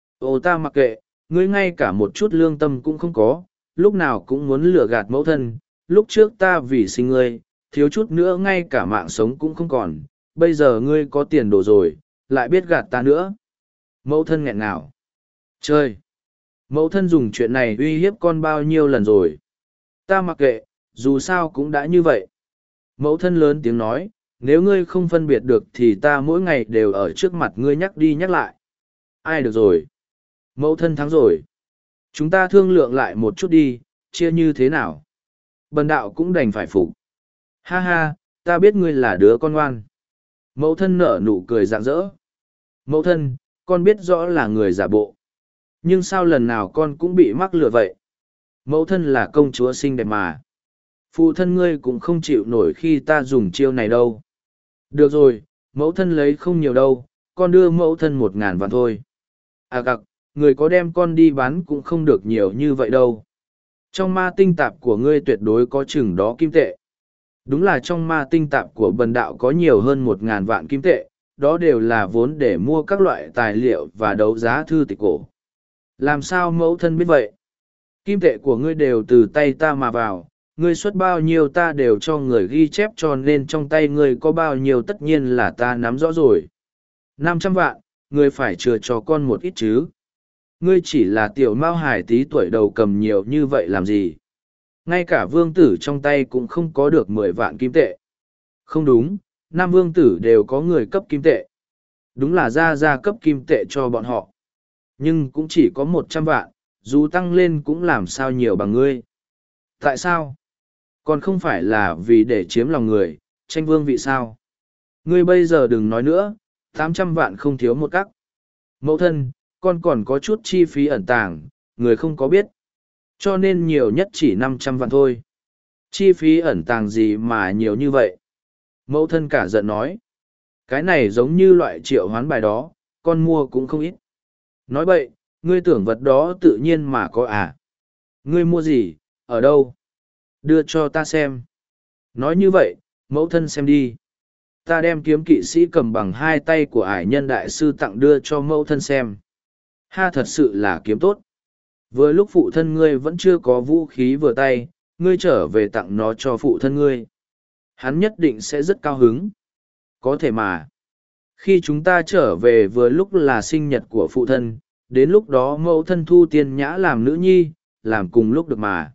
Ồ ta mặc kệ, ngươi ngay cả một chút lương tâm cũng không có, lúc nào cũng muốn lừa gạt mẫu thân. Lúc trước ta vì sinh ngươi, thiếu chút nữa ngay cả mạng sống cũng không còn. Bây giờ ngươi có tiền đồ rồi, lại biết gạt ta nữa. Mẫu thân nghẹn ngào. Chơi! Mẫu thân dùng chuyện này uy hiếp con bao nhiêu lần rồi. Ta mặc kệ, dù sao cũng đã như vậy. Mẫu thân lớn tiếng nói, nếu ngươi không phân biệt được thì ta mỗi ngày đều ở trước mặt ngươi nhắc đi nhắc lại. Ai được rồi? Mẫu thân thắng rồi. Chúng ta thương lượng lại một chút đi, chia như thế nào? Bần đạo cũng đành phải phục. Ha ha, ta biết ngươi là đứa con ngoan. Mẫu thân nở nụ cười rạng rỡ. Mẫu thân, con biết rõ là người giả bộ. Nhưng sao lần nào con cũng bị mắc lừa vậy? Mẫu thân là công chúa xinh đẹp mà. Phụ thân ngươi cũng không chịu nổi khi ta dùng chiêu này đâu. Được rồi, mẫu thân lấy không nhiều đâu, con đưa mẫu thân một ngàn vạn thôi. À cặc, người có đem con đi bán cũng không được nhiều như vậy đâu. Trong ma tinh tạp của ngươi tuyệt đối có chừng đó kim tệ. Đúng là trong ma tinh tạp của bần đạo có nhiều hơn một ngàn vạn kim tệ, đó đều là vốn để mua các loại tài liệu và đấu giá thư tịch cổ. Làm sao mẫu thân biết vậy? Kim tệ của ngươi đều từ tay ta mà vào, ngươi xuất bao nhiêu ta đều cho người ghi chép cho nên trong tay ngươi có bao nhiêu tất nhiên là ta nắm rõ rồi. Năm trăm vạn, ngươi phải chừa cho con một ít chứ. Ngươi chỉ là tiểu mao hải tí tuổi đầu cầm nhiều như vậy làm gì? Ngay cả vương tử trong tay cũng không có được mười vạn kim tệ. Không đúng, năm vương tử đều có người cấp kim tệ. Đúng là ra ra cấp kim tệ cho bọn họ. Nhưng cũng chỉ có một trăm vạn, dù tăng lên cũng làm sao nhiều bằng ngươi. Tại sao? Còn không phải là vì để chiếm lòng người, tranh vương vị sao? Ngươi bây giờ đừng nói nữa, tám trăm vạn không thiếu một cắc. Mẫu thân, con còn có chút chi phí ẩn tàng, người không có biết. Cho nên nhiều nhất chỉ năm trăm vạn thôi. Chi phí ẩn tàng gì mà nhiều như vậy? Mẫu thân cả giận nói. Cái này giống như loại triệu hoán bài đó, con mua cũng không ít. Nói bậy, ngươi tưởng vật đó tự nhiên mà có à? Ngươi mua gì, ở đâu? Đưa cho ta xem. Nói như vậy, mẫu thân xem đi. Ta đem kiếm kỵ sĩ cầm bằng hai tay của ải nhân đại sư tặng đưa cho mẫu thân xem. Ha thật sự là kiếm tốt. Vừa lúc phụ thân ngươi vẫn chưa có vũ khí vừa tay, ngươi trở về tặng nó cho phụ thân ngươi. Hắn nhất định sẽ rất cao hứng. Có thể mà. Khi chúng ta trở về vừa lúc là sinh nhật của phụ thân, đến lúc đó mẫu thân thu tiên nhã làm nữ nhi, làm cùng lúc được mà.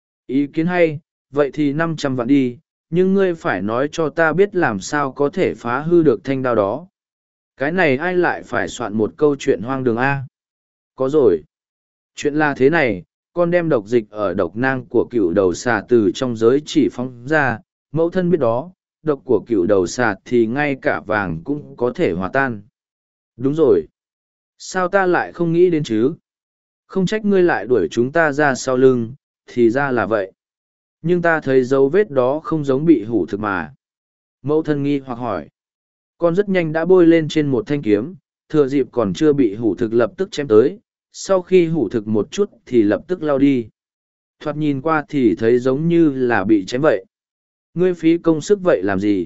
Ý kiến hay, vậy thì năm trăm vạn đi, nhưng ngươi phải nói cho ta biết làm sao có thể phá hư được thanh đao đó. Cái này ai lại phải soạn một câu chuyện hoang đường A? Có rồi. Chuyện là thế này, con đem độc dịch ở độc nang của cựu đầu xà từ trong giới chỉ phóng ra, mẫu thân biết đó, độc của cựu đầu xà thì ngay cả vàng cũng có thể hòa tan. Đúng rồi. Sao ta lại không nghĩ đến chứ? Không trách ngươi lại đuổi chúng ta ra sau lưng, thì ra là vậy. Nhưng ta thấy dấu vết đó không giống bị hủ thực mà. Mẫu thân nghi hoặc hỏi. Con rất nhanh đã bôi lên trên một thanh kiếm, thừa dịp còn chưa bị hủ thực lập tức chém tới, sau khi hủ thực một chút thì lập tức lao đi. Thoạt nhìn qua thì thấy giống như là bị chém vậy. Ngươi phí công sức vậy làm gì?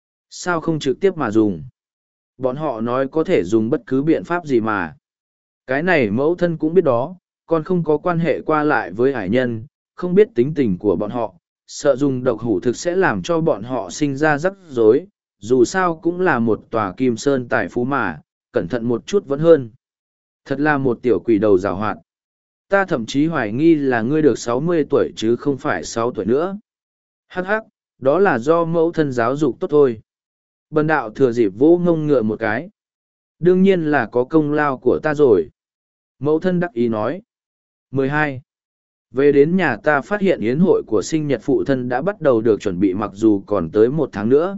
Sao không trực tiếp mà dùng? Bọn họ nói có thể dùng bất cứ biện pháp gì mà. Cái này mẫu thân cũng biết đó, con không có quan hệ qua lại với hải nhân, không biết tính tình của bọn họ, sợ dùng độc hủ thực sẽ làm cho bọn họ sinh ra rắc rối, dù sao cũng là một tòa kim sơn tài phú mà, cẩn thận một chút vẫn hơn. Thật là một tiểu quỷ đầu giàu hoạt. Ta thậm chí hoài nghi là ngươi được sáu mươi tuổi chứ không phải sáu tuổi nữa. Hắc hắc, Đó là do mẫu thân giáo dục tốt thôi. Bần đạo thừa dịp vỗ ngông ngựa một cái. Đương nhiên là có công lao của ta rồi. Mẫu thân đắc ý nói. mười hai. Về đến nhà ta phát hiện yến hội của sinh nhật phụ thân đã bắt đầu được chuẩn bị mặc dù còn tới một tháng nữa.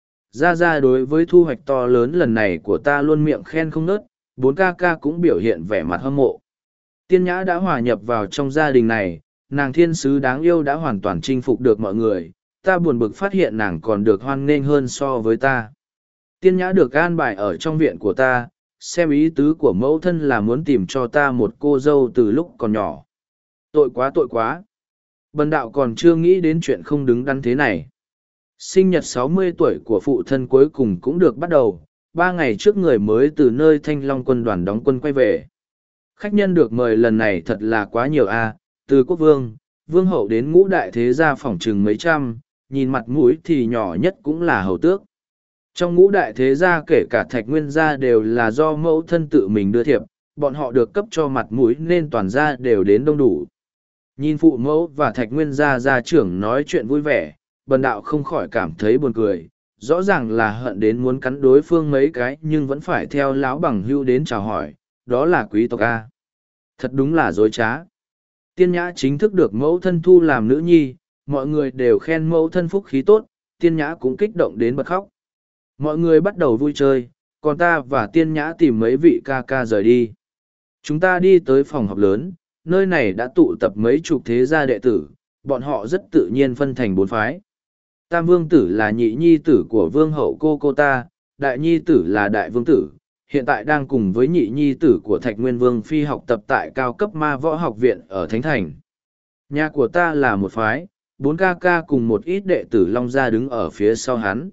Ra ra đối với thu hoạch to lớn lần này của ta luôn miệng khen không ngớt, bốn ca ca cũng biểu hiện vẻ mặt hâm mộ. Tiên Nhã đã hòa nhập vào trong gia đình này, nàng thiên sứ đáng yêu đã hoàn toàn chinh phục được mọi người, ta buồn bực phát hiện nàng còn được hoan nghênh hơn so với ta. Tiên Nhã được an bài ở trong viện của ta, xem ý tứ của mẫu thân là muốn tìm cho ta một cô dâu từ lúc còn nhỏ. Tội quá tội quá. Bần đạo còn chưa nghĩ đến chuyện không đứng đắn thế này. Sinh nhật sáu mươi tuổi của phụ thân cuối cùng cũng được bắt đầu, ba ngày trước người mới từ nơi Thanh Long quân đoàn đóng quân quay về. Khách nhân được mời lần này thật là quá nhiều a, từ quốc vương, vương hậu đến ngũ đại thế gia phỏng chừng mấy trăm, nhìn mặt mũi thì nhỏ nhất cũng là hầu tước. Trong ngũ đại thế gia kể cả Thạch Nguyên gia đều là do mẫu thân tự mình đưa thiệp, bọn họ được cấp cho mặt mũi nên toàn gia đều đến đông đủ. Nhìn phụ mẫu và Thạch Nguyên gia gia trưởng nói chuyện vui vẻ, bần đạo không khỏi cảm thấy buồn cười, rõ ràng là hận đến muốn cắn đối phương mấy cái nhưng vẫn phải theo lão bằng hưu đến chào hỏi, đó là quý tộc A. Thật đúng là dối trá. Tiên Nhã chính thức được mẫu thân thu làm nữ nhi, mọi người đều khen mẫu thân phúc khí tốt, Tiên Nhã cũng kích động đến bật khóc. Mọi người bắt đầu vui chơi, còn ta và Tiên Nhã tìm mấy vị ca ca rời đi. Chúng ta đi tới phòng họp lớn, nơi này đã tụ tập mấy chục thế gia đệ tử, bọn họ rất tự nhiên phân thành bốn phái. Tam vương tử là nhị nhi tử của vương hậu cô cô ta, đại nhi tử là đại vương tử, hiện tại đang cùng với nhị nhi tử của Thạch Nguyên Vương Phi học tập tại cao cấp ma võ học viện ở Thánh Thành. Nhà của ta là một phái, bốn ca ca cùng một ít đệ tử Long Gia đứng ở phía sau hắn.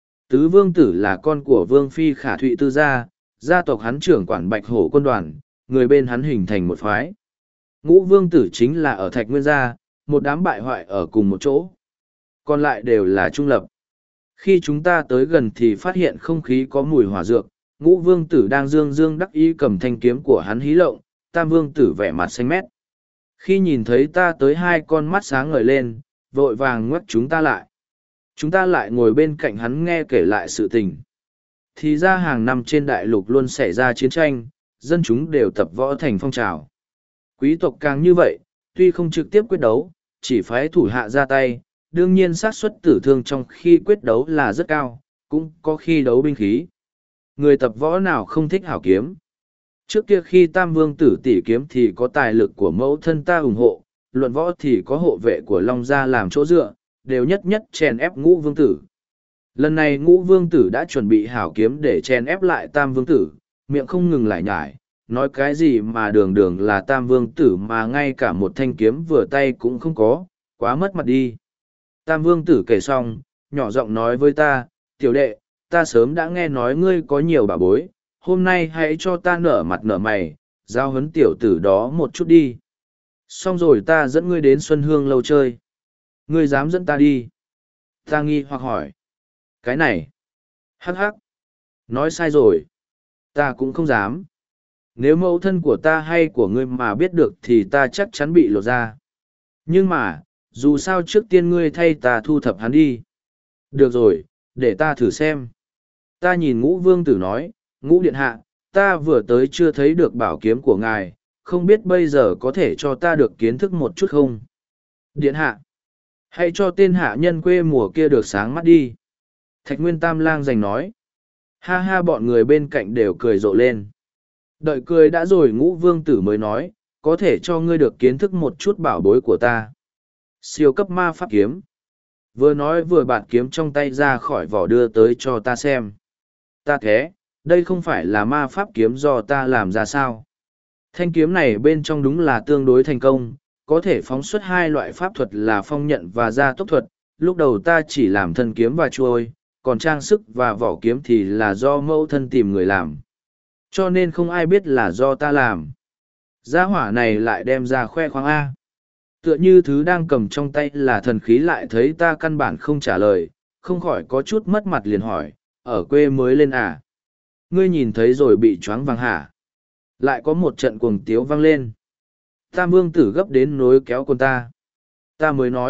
Tứ vương tử là con của Vương Phi Khả Thụy Tư Gia, gia tộc hắn trưởng quản Bạch Hổ quân đoàn, người bên hắn hình thành một phái. Ngũ vương tử chính là ở Thạch Nguyên Gia, một đám bại hoại ở cùng một chỗ. Còn lại đều là trung lập. Khi chúng ta tới gần thì phát hiện không khí có mùi hỏa dược, ngũ vương tử đang dương dương đắc ý cầm thanh kiếm của hắn hí lộng, tam vương tử vẻ mặt xanh mét. Khi nhìn thấy ta tới hai con mắt sáng ngời lên, vội vàng ngoắc chúng ta lại. Chúng ta lại ngồi bên cạnh hắn nghe kể lại sự tình. Thì ra hàng năm trên đại lục luôn xảy ra chiến tranh, dân chúng đều tập võ thành phong trào. Quý tộc càng như vậy, tuy không trực tiếp quyết đấu, chỉ phái thủ hạ ra tay, đương nhiên xác suất tử thương trong khi quyết đấu là rất cao, cũng có khi đấu binh khí. Người tập võ nào không thích hảo kiếm. Trước kia khi tam vương tử tỷ kiếm thì có tài lực của mẫu thân ta ủng hộ, luận võ thì có hộ vệ của Long Gia làm chỗ dựa, đều nhất nhất chèn ép ngũ vương tử. Lần này ngũ vương tử đã chuẩn bị hảo kiếm để chèn ép lại tam vương tử, miệng không ngừng lại nhải, nói cái gì mà đường đường là tam vương tử mà ngay cả một thanh kiếm vừa tay cũng không có, quá mất mặt đi. Tam vương tử kể xong, nhỏ giọng nói với ta, tiểu đệ, ta sớm đã nghe nói ngươi có nhiều bà bối, hôm nay hãy cho ta nở mặt nở mày, giao huấn tiểu tử đó một chút đi. Xong rồi ta dẫn ngươi đến Xuân Hương lâu chơi. Ngươi dám dẫn ta đi? Ta nghi hoặc hỏi. Cái này? Hắc hắc. Nói sai rồi. Ta cũng không dám. Nếu mẫu thân của ta hay của ngươi mà biết được thì ta chắc chắn bị lột ra. Nhưng mà, dù sao trước tiên ngươi thay ta thu thập hắn đi. Được rồi, để ta thử xem. Ta nhìn ngũ vương tử nói, ngũ điện hạ, ta vừa tới chưa thấy được bảo kiếm của ngài, không biết bây giờ có thể cho ta được kiến thức một chút không? Điện hạ, hãy cho tên hạ nhân quê mùa kia được sáng mắt đi. Thạch Nguyên Tam Lang giành nói. Ha ha, bọn người bên cạnh đều cười rộ lên. Đợi cười đã rồi ngũ vương tử mới nói, có thể cho ngươi được kiến thức một chút bảo bối của ta. Siêu cấp ma pháp kiếm. Vừa nói vừa bạt kiếm trong tay ra khỏi vỏ đưa tới cho ta xem. Ta thế, đây không phải là ma pháp kiếm do ta làm ra sao. Thanh kiếm này bên trong đúng là tương đối thành công, có thể phóng xuất hai loại pháp thuật là phong nhận và gia tốc thuật. Lúc đầu ta chỉ làm thân kiếm và chuôi, còn trang sức và vỏ kiếm thì là do mẫu thân tìm người làm. Cho nên không ai biết là do ta làm. Gia hỏa này lại đem ra khoe khoang A. Tựa như thứ đang cầm trong tay là thần khí lại thấy ta căn bản không trả lời, không khỏi có chút mất mặt liền hỏi, ở quê mới lên à? Ngươi nhìn thấy rồi bị choáng váng hả? Lại có một trận cuồng tiếu vang lên. Tam vương tử gấp đến nối kéo con ta. Ta mới nói,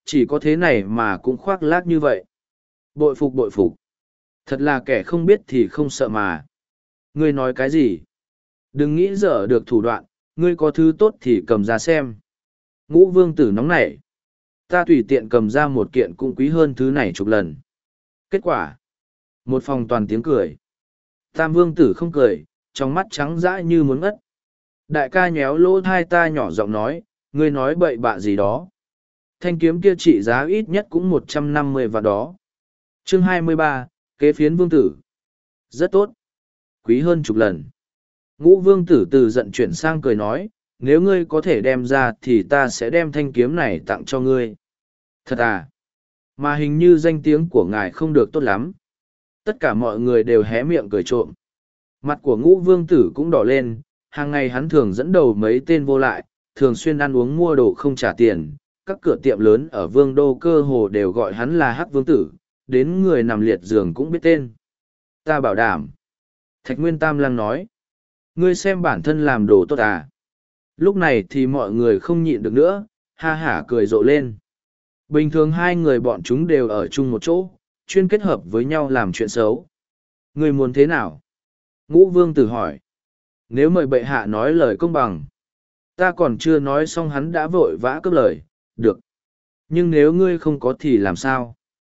chỉ có thế này mà cũng khoác lác như vậy. Bội phục bội phục. Thật là kẻ không biết thì không sợ mà. Ngươi nói cái gì? Đừng nghĩ dở được thủ đoạn, ngươi có thứ tốt thì cầm ra xem. Ngũ vương tử nóng nảy. Ta tùy tiện cầm ra một kiện cũng quý hơn thứ này chục lần. Kết quả? Một phòng toàn tiếng cười. Tam vương tử không cười, trong mắt trắng dã như muốn ngất. Đại ca nhéo lỗ thai ta nhỏ giọng nói, ngươi nói bậy bạ gì đó. Thanh kiếm kia trị giá ít nhất cũng một trăm năm mươi vạn đó. Chương hai mươi ba, kế phiến vương tử. Rất tốt. Quý hơn chục lần. Ngũ vương tử từ giận chuyển sang cười nói, nếu ngươi có thể đem ra thì ta sẽ đem thanh kiếm này tặng cho ngươi. Thật à? Mà hình như danh tiếng của ngài không được tốt lắm. Tất cả mọi người đều hé miệng cười trộm. Mặt của ngũ vương tử cũng đỏ lên, hàng ngày hắn thường dẫn đầu mấy tên vô lại, thường xuyên ăn uống mua đồ không trả tiền. Các cửa tiệm lớn ở vương đô cơ hồ đều gọi hắn là Hắc vương tử, đến người nằm liệt giường cũng biết tên. Ta bảo đảm. Thạch Nguyên Tam Lăng nói. Ngươi xem bản thân làm đồ tốt à? Lúc này thì mọi người không nhịn được nữa, ha hả cười rộ lên. Bình thường hai người bọn chúng đều ở chung một chỗ, chuyên kết hợp với nhau làm chuyện xấu. Ngươi muốn thế nào? Ngũ vương tử hỏi. Nếu mời bệ hạ nói lời công bằng. Ta còn chưa nói xong hắn đã vội vã cướp lời. Được. Nhưng nếu ngươi không có thì làm sao?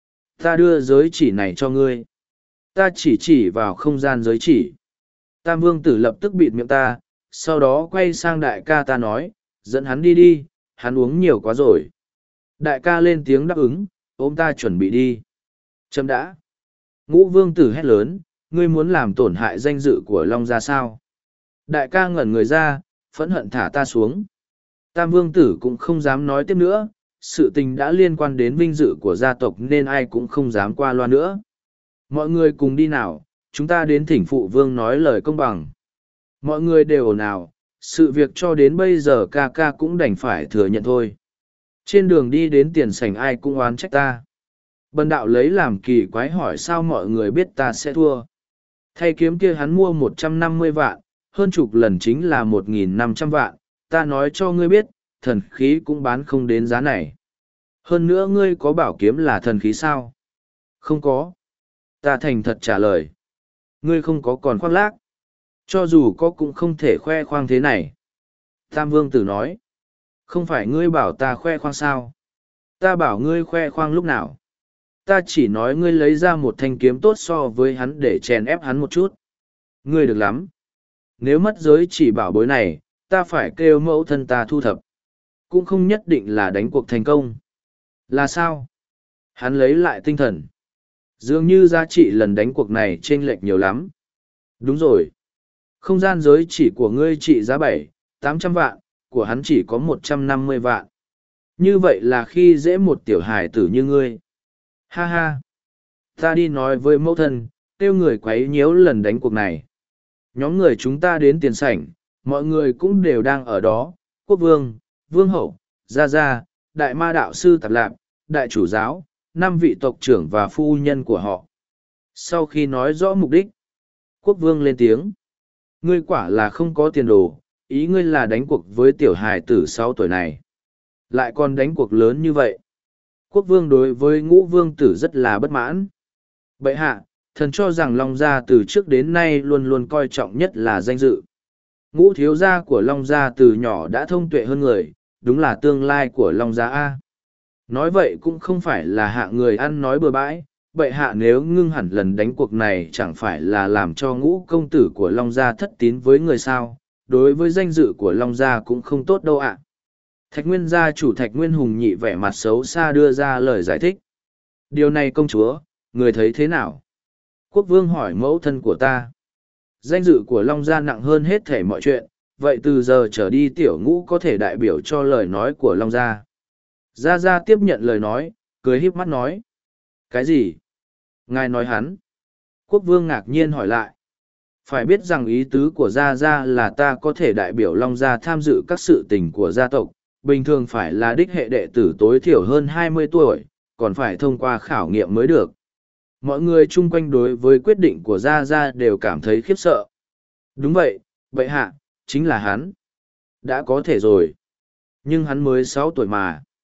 Ta đưa giới chỉ này cho ngươi. Ta chỉ chỉ vào không gian giới chỉ. Tam vương tử lập tức bịt miệng ta, sau đó quay sang đại ca ta nói, dẫn hắn đi đi, hắn uống nhiều quá rồi. Đại ca lên tiếng đáp ứng, ôm ta chuẩn bị đi. Chấm đã. Ngũ vương tử hét lớn, ngươi muốn làm tổn hại danh dự của Long gia sao? Đại ca ngẩn người ra, phẫn hận thả ta xuống. Tam vương tử cũng không dám nói tiếp nữa, sự tình đã liên quan đến vinh dự của gia tộc nên ai cũng không dám qua loa nữa. Mọi người cùng đi nào, chúng ta đến thỉnh phụ vương nói lời công bằng. Mọi người đều ồn ào, sự việc cho đến bây giờ ca ca cũng đành phải thừa nhận thôi. Trên đường đi đến tiền sảnh ai cũng oán trách ta. Bần đạo lấy làm kỳ quái hỏi sao mọi người biết ta sẽ thua. Thay kiếm kia hắn mua một trăm năm mươi vạn, hơn chục lần chính là một nghìn năm trăm vạn, ta nói cho ngươi biết, thần khí cũng bán không đến giá này. Hơn nữa ngươi có bảo kiếm là thần khí sao? Không có. Ta thành thật trả lời. Ngươi không có còn khoác lác. Cho dù có cũng không thể khoe khoang thế này. Tam vương tử nói. Không phải ngươi bảo ta khoe khoang sao? Ta bảo ngươi khoe khoang lúc nào? Ta chỉ nói ngươi lấy ra một thanh kiếm tốt so với hắn để chèn ép hắn một chút. Ngươi được lắm. Nếu mất giới chỉ bảo bối này, ta phải kêu mẫu thân ta thu thập. Cũng không nhất định là đánh cuộc thành công. Là sao? Hắn lấy lại tinh thần. Dường như giá trị lần đánh cuộc này chênh lệch nhiều lắm. Đúng rồi. Không gian giới chỉ của ngươi trị giá bảy, tám trăm vạn, của hắn chỉ có một trăm năm mươi vạn. Như vậy là khi dễ một tiểu hài tử như ngươi. Ha ha. Ta đi nói với mẫu thân, kêu người quấy nhiễu lần đánh cuộc này. Nhóm người chúng ta đến tiền sảnh, mọi người cũng đều đang ở đó. Quốc vương, vương hậu, gia gia, đại ma đạo sư tạp lạp, đại chủ giáo, năm vị tộc trưởng và phu nhân của họ. Sau khi nói rõ mục đích, quốc vương lên tiếng. Ngươi quả là không có tiền đồ, ý ngươi là đánh cuộc với tiểu hài tử sáu tuổi này. Lại còn đánh cuộc lớn như vậy. Quốc vương đối với ngũ vương tử rất là bất mãn. Bệ hạ, thần cho rằng Long gia từ trước đến nay luôn luôn coi trọng nhất là danh dự. Ngũ thiếu gia của Long gia từ nhỏ đã thông tuệ hơn người, đúng là tương lai của Long gia A. Nói vậy cũng không phải là hạ người ăn nói bừa bãi, bệ hạ nếu ngưng hẳn lần đánh cuộc này chẳng phải là làm cho ngũ công tử của Long gia thất tín với người sao, đối với danh dự của Long gia cũng không tốt đâu ạ. Thạch Nguyên gia chủ Thạch Nguyên Hùng nhị vẻ mặt xấu xa đưa ra lời giải thích. Điều này công chúa, người thấy thế nào? Quốc vương hỏi mẫu thân của ta. Danh dự của Long gia nặng hơn hết thể mọi chuyện, vậy từ giờ trở đi tiểu ngũ có thể đại biểu cho lời nói của Long gia. Gia Gia tiếp nhận lời nói, cười híp mắt nói. Cái gì? Ngài nói hắn. Quốc vương ngạc nhiên hỏi lại. Phải biết rằng ý tứ của Gia Gia là ta có thể đại biểu Long gia tham dự các sự tình của gia tộc, bình thường phải là đích hệ đệ tử tối thiểu hơn hai mươi tuổi, còn phải thông qua khảo nghiệm mới được. Mọi người chung quanh đối với quyết định của Gia Gia đều cảm thấy khiếp sợ. Đúng vậy, bệ hạ, chính là hắn. Đã có thể rồi. Nhưng hắn mới sáu tuổi mà.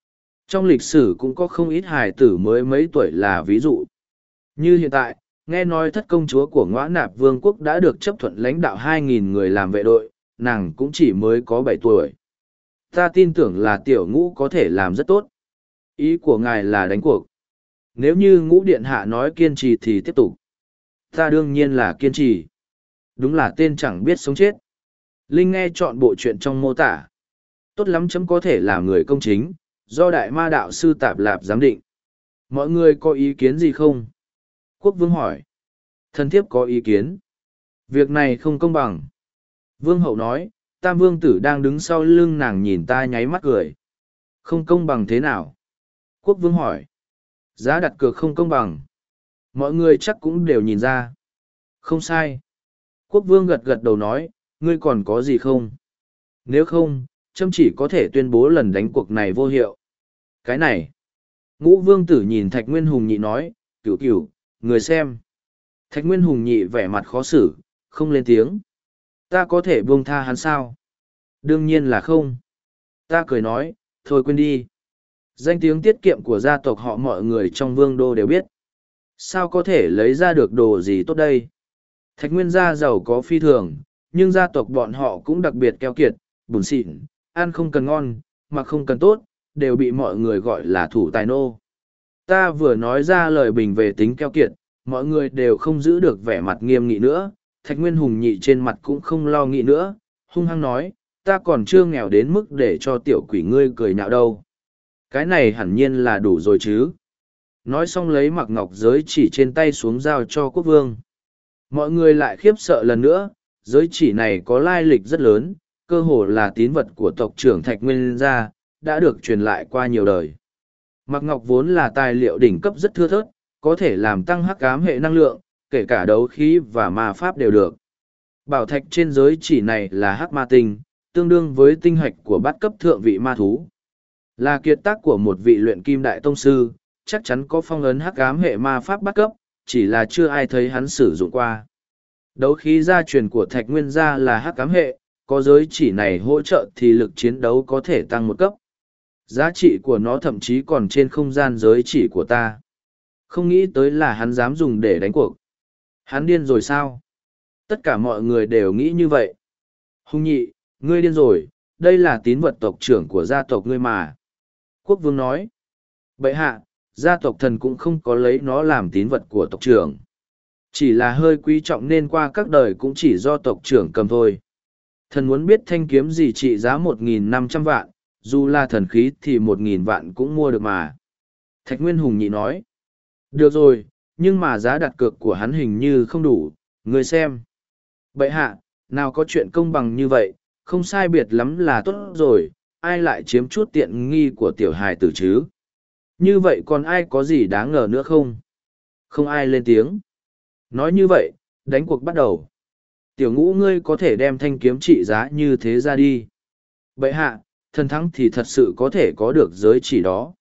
Trong lịch sử cũng có không ít hài tử mới mấy tuổi là ví dụ. Như hiện tại, nghe nói thất công chúa của Ngõa Nạp Vương quốc đã được chấp thuận lãnh đạo hai nghìn người làm vệ đội, nàng cũng chỉ mới có bảy tuổi. Ta tin tưởng là tiểu ngũ có thể làm rất tốt. Ý của ngài là đánh cuộc. Nếu như ngũ điện hạ nói kiên trì thì tiếp tục. Ta đương nhiên là kiên trì. Đúng là tên chẳng biết sống chết. Linh nghe chọn bộ chuyện trong mô tả. Tốt lắm chấm có thể làm người công chính, do đại ma đạo sư Tạp Lạp giám định. Mọi người có ý kiến gì không? Quốc vương hỏi. Thần thiếp có ý kiến. Việc này không công bằng. Vương hậu nói, Tam vương tử đang đứng sau lưng nàng nhìn ta nháy mắt cười. Không công bằng thế nào? Quốc vương hỏi. Giá đặt cược không công bằng. Mọi người chắc cũng đều nhìn ra. Không sai. Quốc vương gật gật đầu nói, ngươi còn có gì không? Nếu không, trâm chỉ có thể tuyên bố lần đánh cuộc này vô hiệu. Cái này. Ngũ vương tử nhìn Thạch Nguyên Hùng Nhị nói, cửu cửu, người xem. Thạch Nguyên Hùng Nhị vẻ mặt khó xử, không lên tiếng. Ta có thể buông tha hắn sao? Đương nhiên là không. Ta cười nói, thôi quên đi. Danh tiếng tiết kiệm của gia tộc họ mọi người trong vương đô đều biết. Sao có thể lấy ra được đồ gì tốt đây? Thạch Nguyên gia giàu có phi thường, nhưng gia tộc bọn họ cũng đặc biệt keo kiệt, bùn xịn, ăn không cần ngon, mặc không cần tốt, đều bị mọi người gọi là thủ tài nô. Ta vừa nói ra lời bình về tính keo kiệt, mọi người đều không giữ được vẻ mặt nghiêm nghị nữa. Thạch Nguyên Hùng Nhị trên mặt cũng không lo nghĩ nữa, hung hăng nói, ta còn chưa nghèo đến mức để cho tiểu quỷ ngươi cười nhạo đâu. Cái này hẳn nhiên là đủ rồi chứ. Nói xong lấy mặc ngọc giới chỉ trên tay xuống giao cho quốc vương. Mọi người lại khiếp sợ lần nữa, giới chỉ này có lai lịch rất lớn, cơ hồ là tín vật của tộc trưởng Thạch Nguyên gia, đã được truyền lại qua nhiều đời. Mặc ngọc vốn là tài liệu đỉnh cấp rất thưa thớt, có thể làm tăng hắc ám hệ năng lượng, kể cả đấu khí và ma pháp đều được. Bảo thạch trên giới chỉ này là hắc ma tinh, tương đương với tinh hạch của bát cấp thượng vị ma thú. Là kiệt tác của một vị luyện kim đại tông sư, chắc chắn có phong ấn hắc ám hệ ma pháp bát cấp, chỉ là chưa ai thấy hắn sử dụng qua. Đấu khí gia truyền của Thạch Nguyên gia là hắc ám hệ, có giới chỉ này hỗ trợ thì lực chiến đấu có thể tăng một cấp. Giá trị của nó thậm chí còn trên không gian giới chỉ của ta. Không nghĩ tới là hắn dám dùng để đánh cuộc. Hắn điên rồi sao? Tất cả mọi người đều nghĩ như vậy. Hùng Nhị, ngươi điên rồi, đây là tín vật tộc trưởng của gia tộc ngươi mà. Quốc vương nói. Bệ hạ, gia tộc thần cũng không có lấy nó làm tín vật của tộc trưởng. Chỉ là hơi quý trọng nên qua các đời cũng chỉ do tộc trưởng cầm thôi. Thần muốn biết thanh kiếm gì trị giá một nghìn năm trăm vạn, dù là thần khí thì một nghìn vạn cũng mua được mà. Thạch Nguyên Hùng Nhị nói. Được rồi, nhưng mà giá đặt cược của hắn hình như không đủ, người xem. Bệ hạ, nào có chuyện công bằng như vậy, không sai biệt lắm là tốt rồi, ai lại chiếm chút tiện nghi của tiểu hài tử chứ? Như vậy còn ai có gì đáng ngờ nữa không? Không ai lên tiếng. Nói như vậy, đánh cuộc bắt đầu. Tiểu ngũ ngươi có thể đem thanh kiếm trị giá như thế ra đi. Bệ hạ, thần thắng thì thật sự có thể có được giới chỉ đó.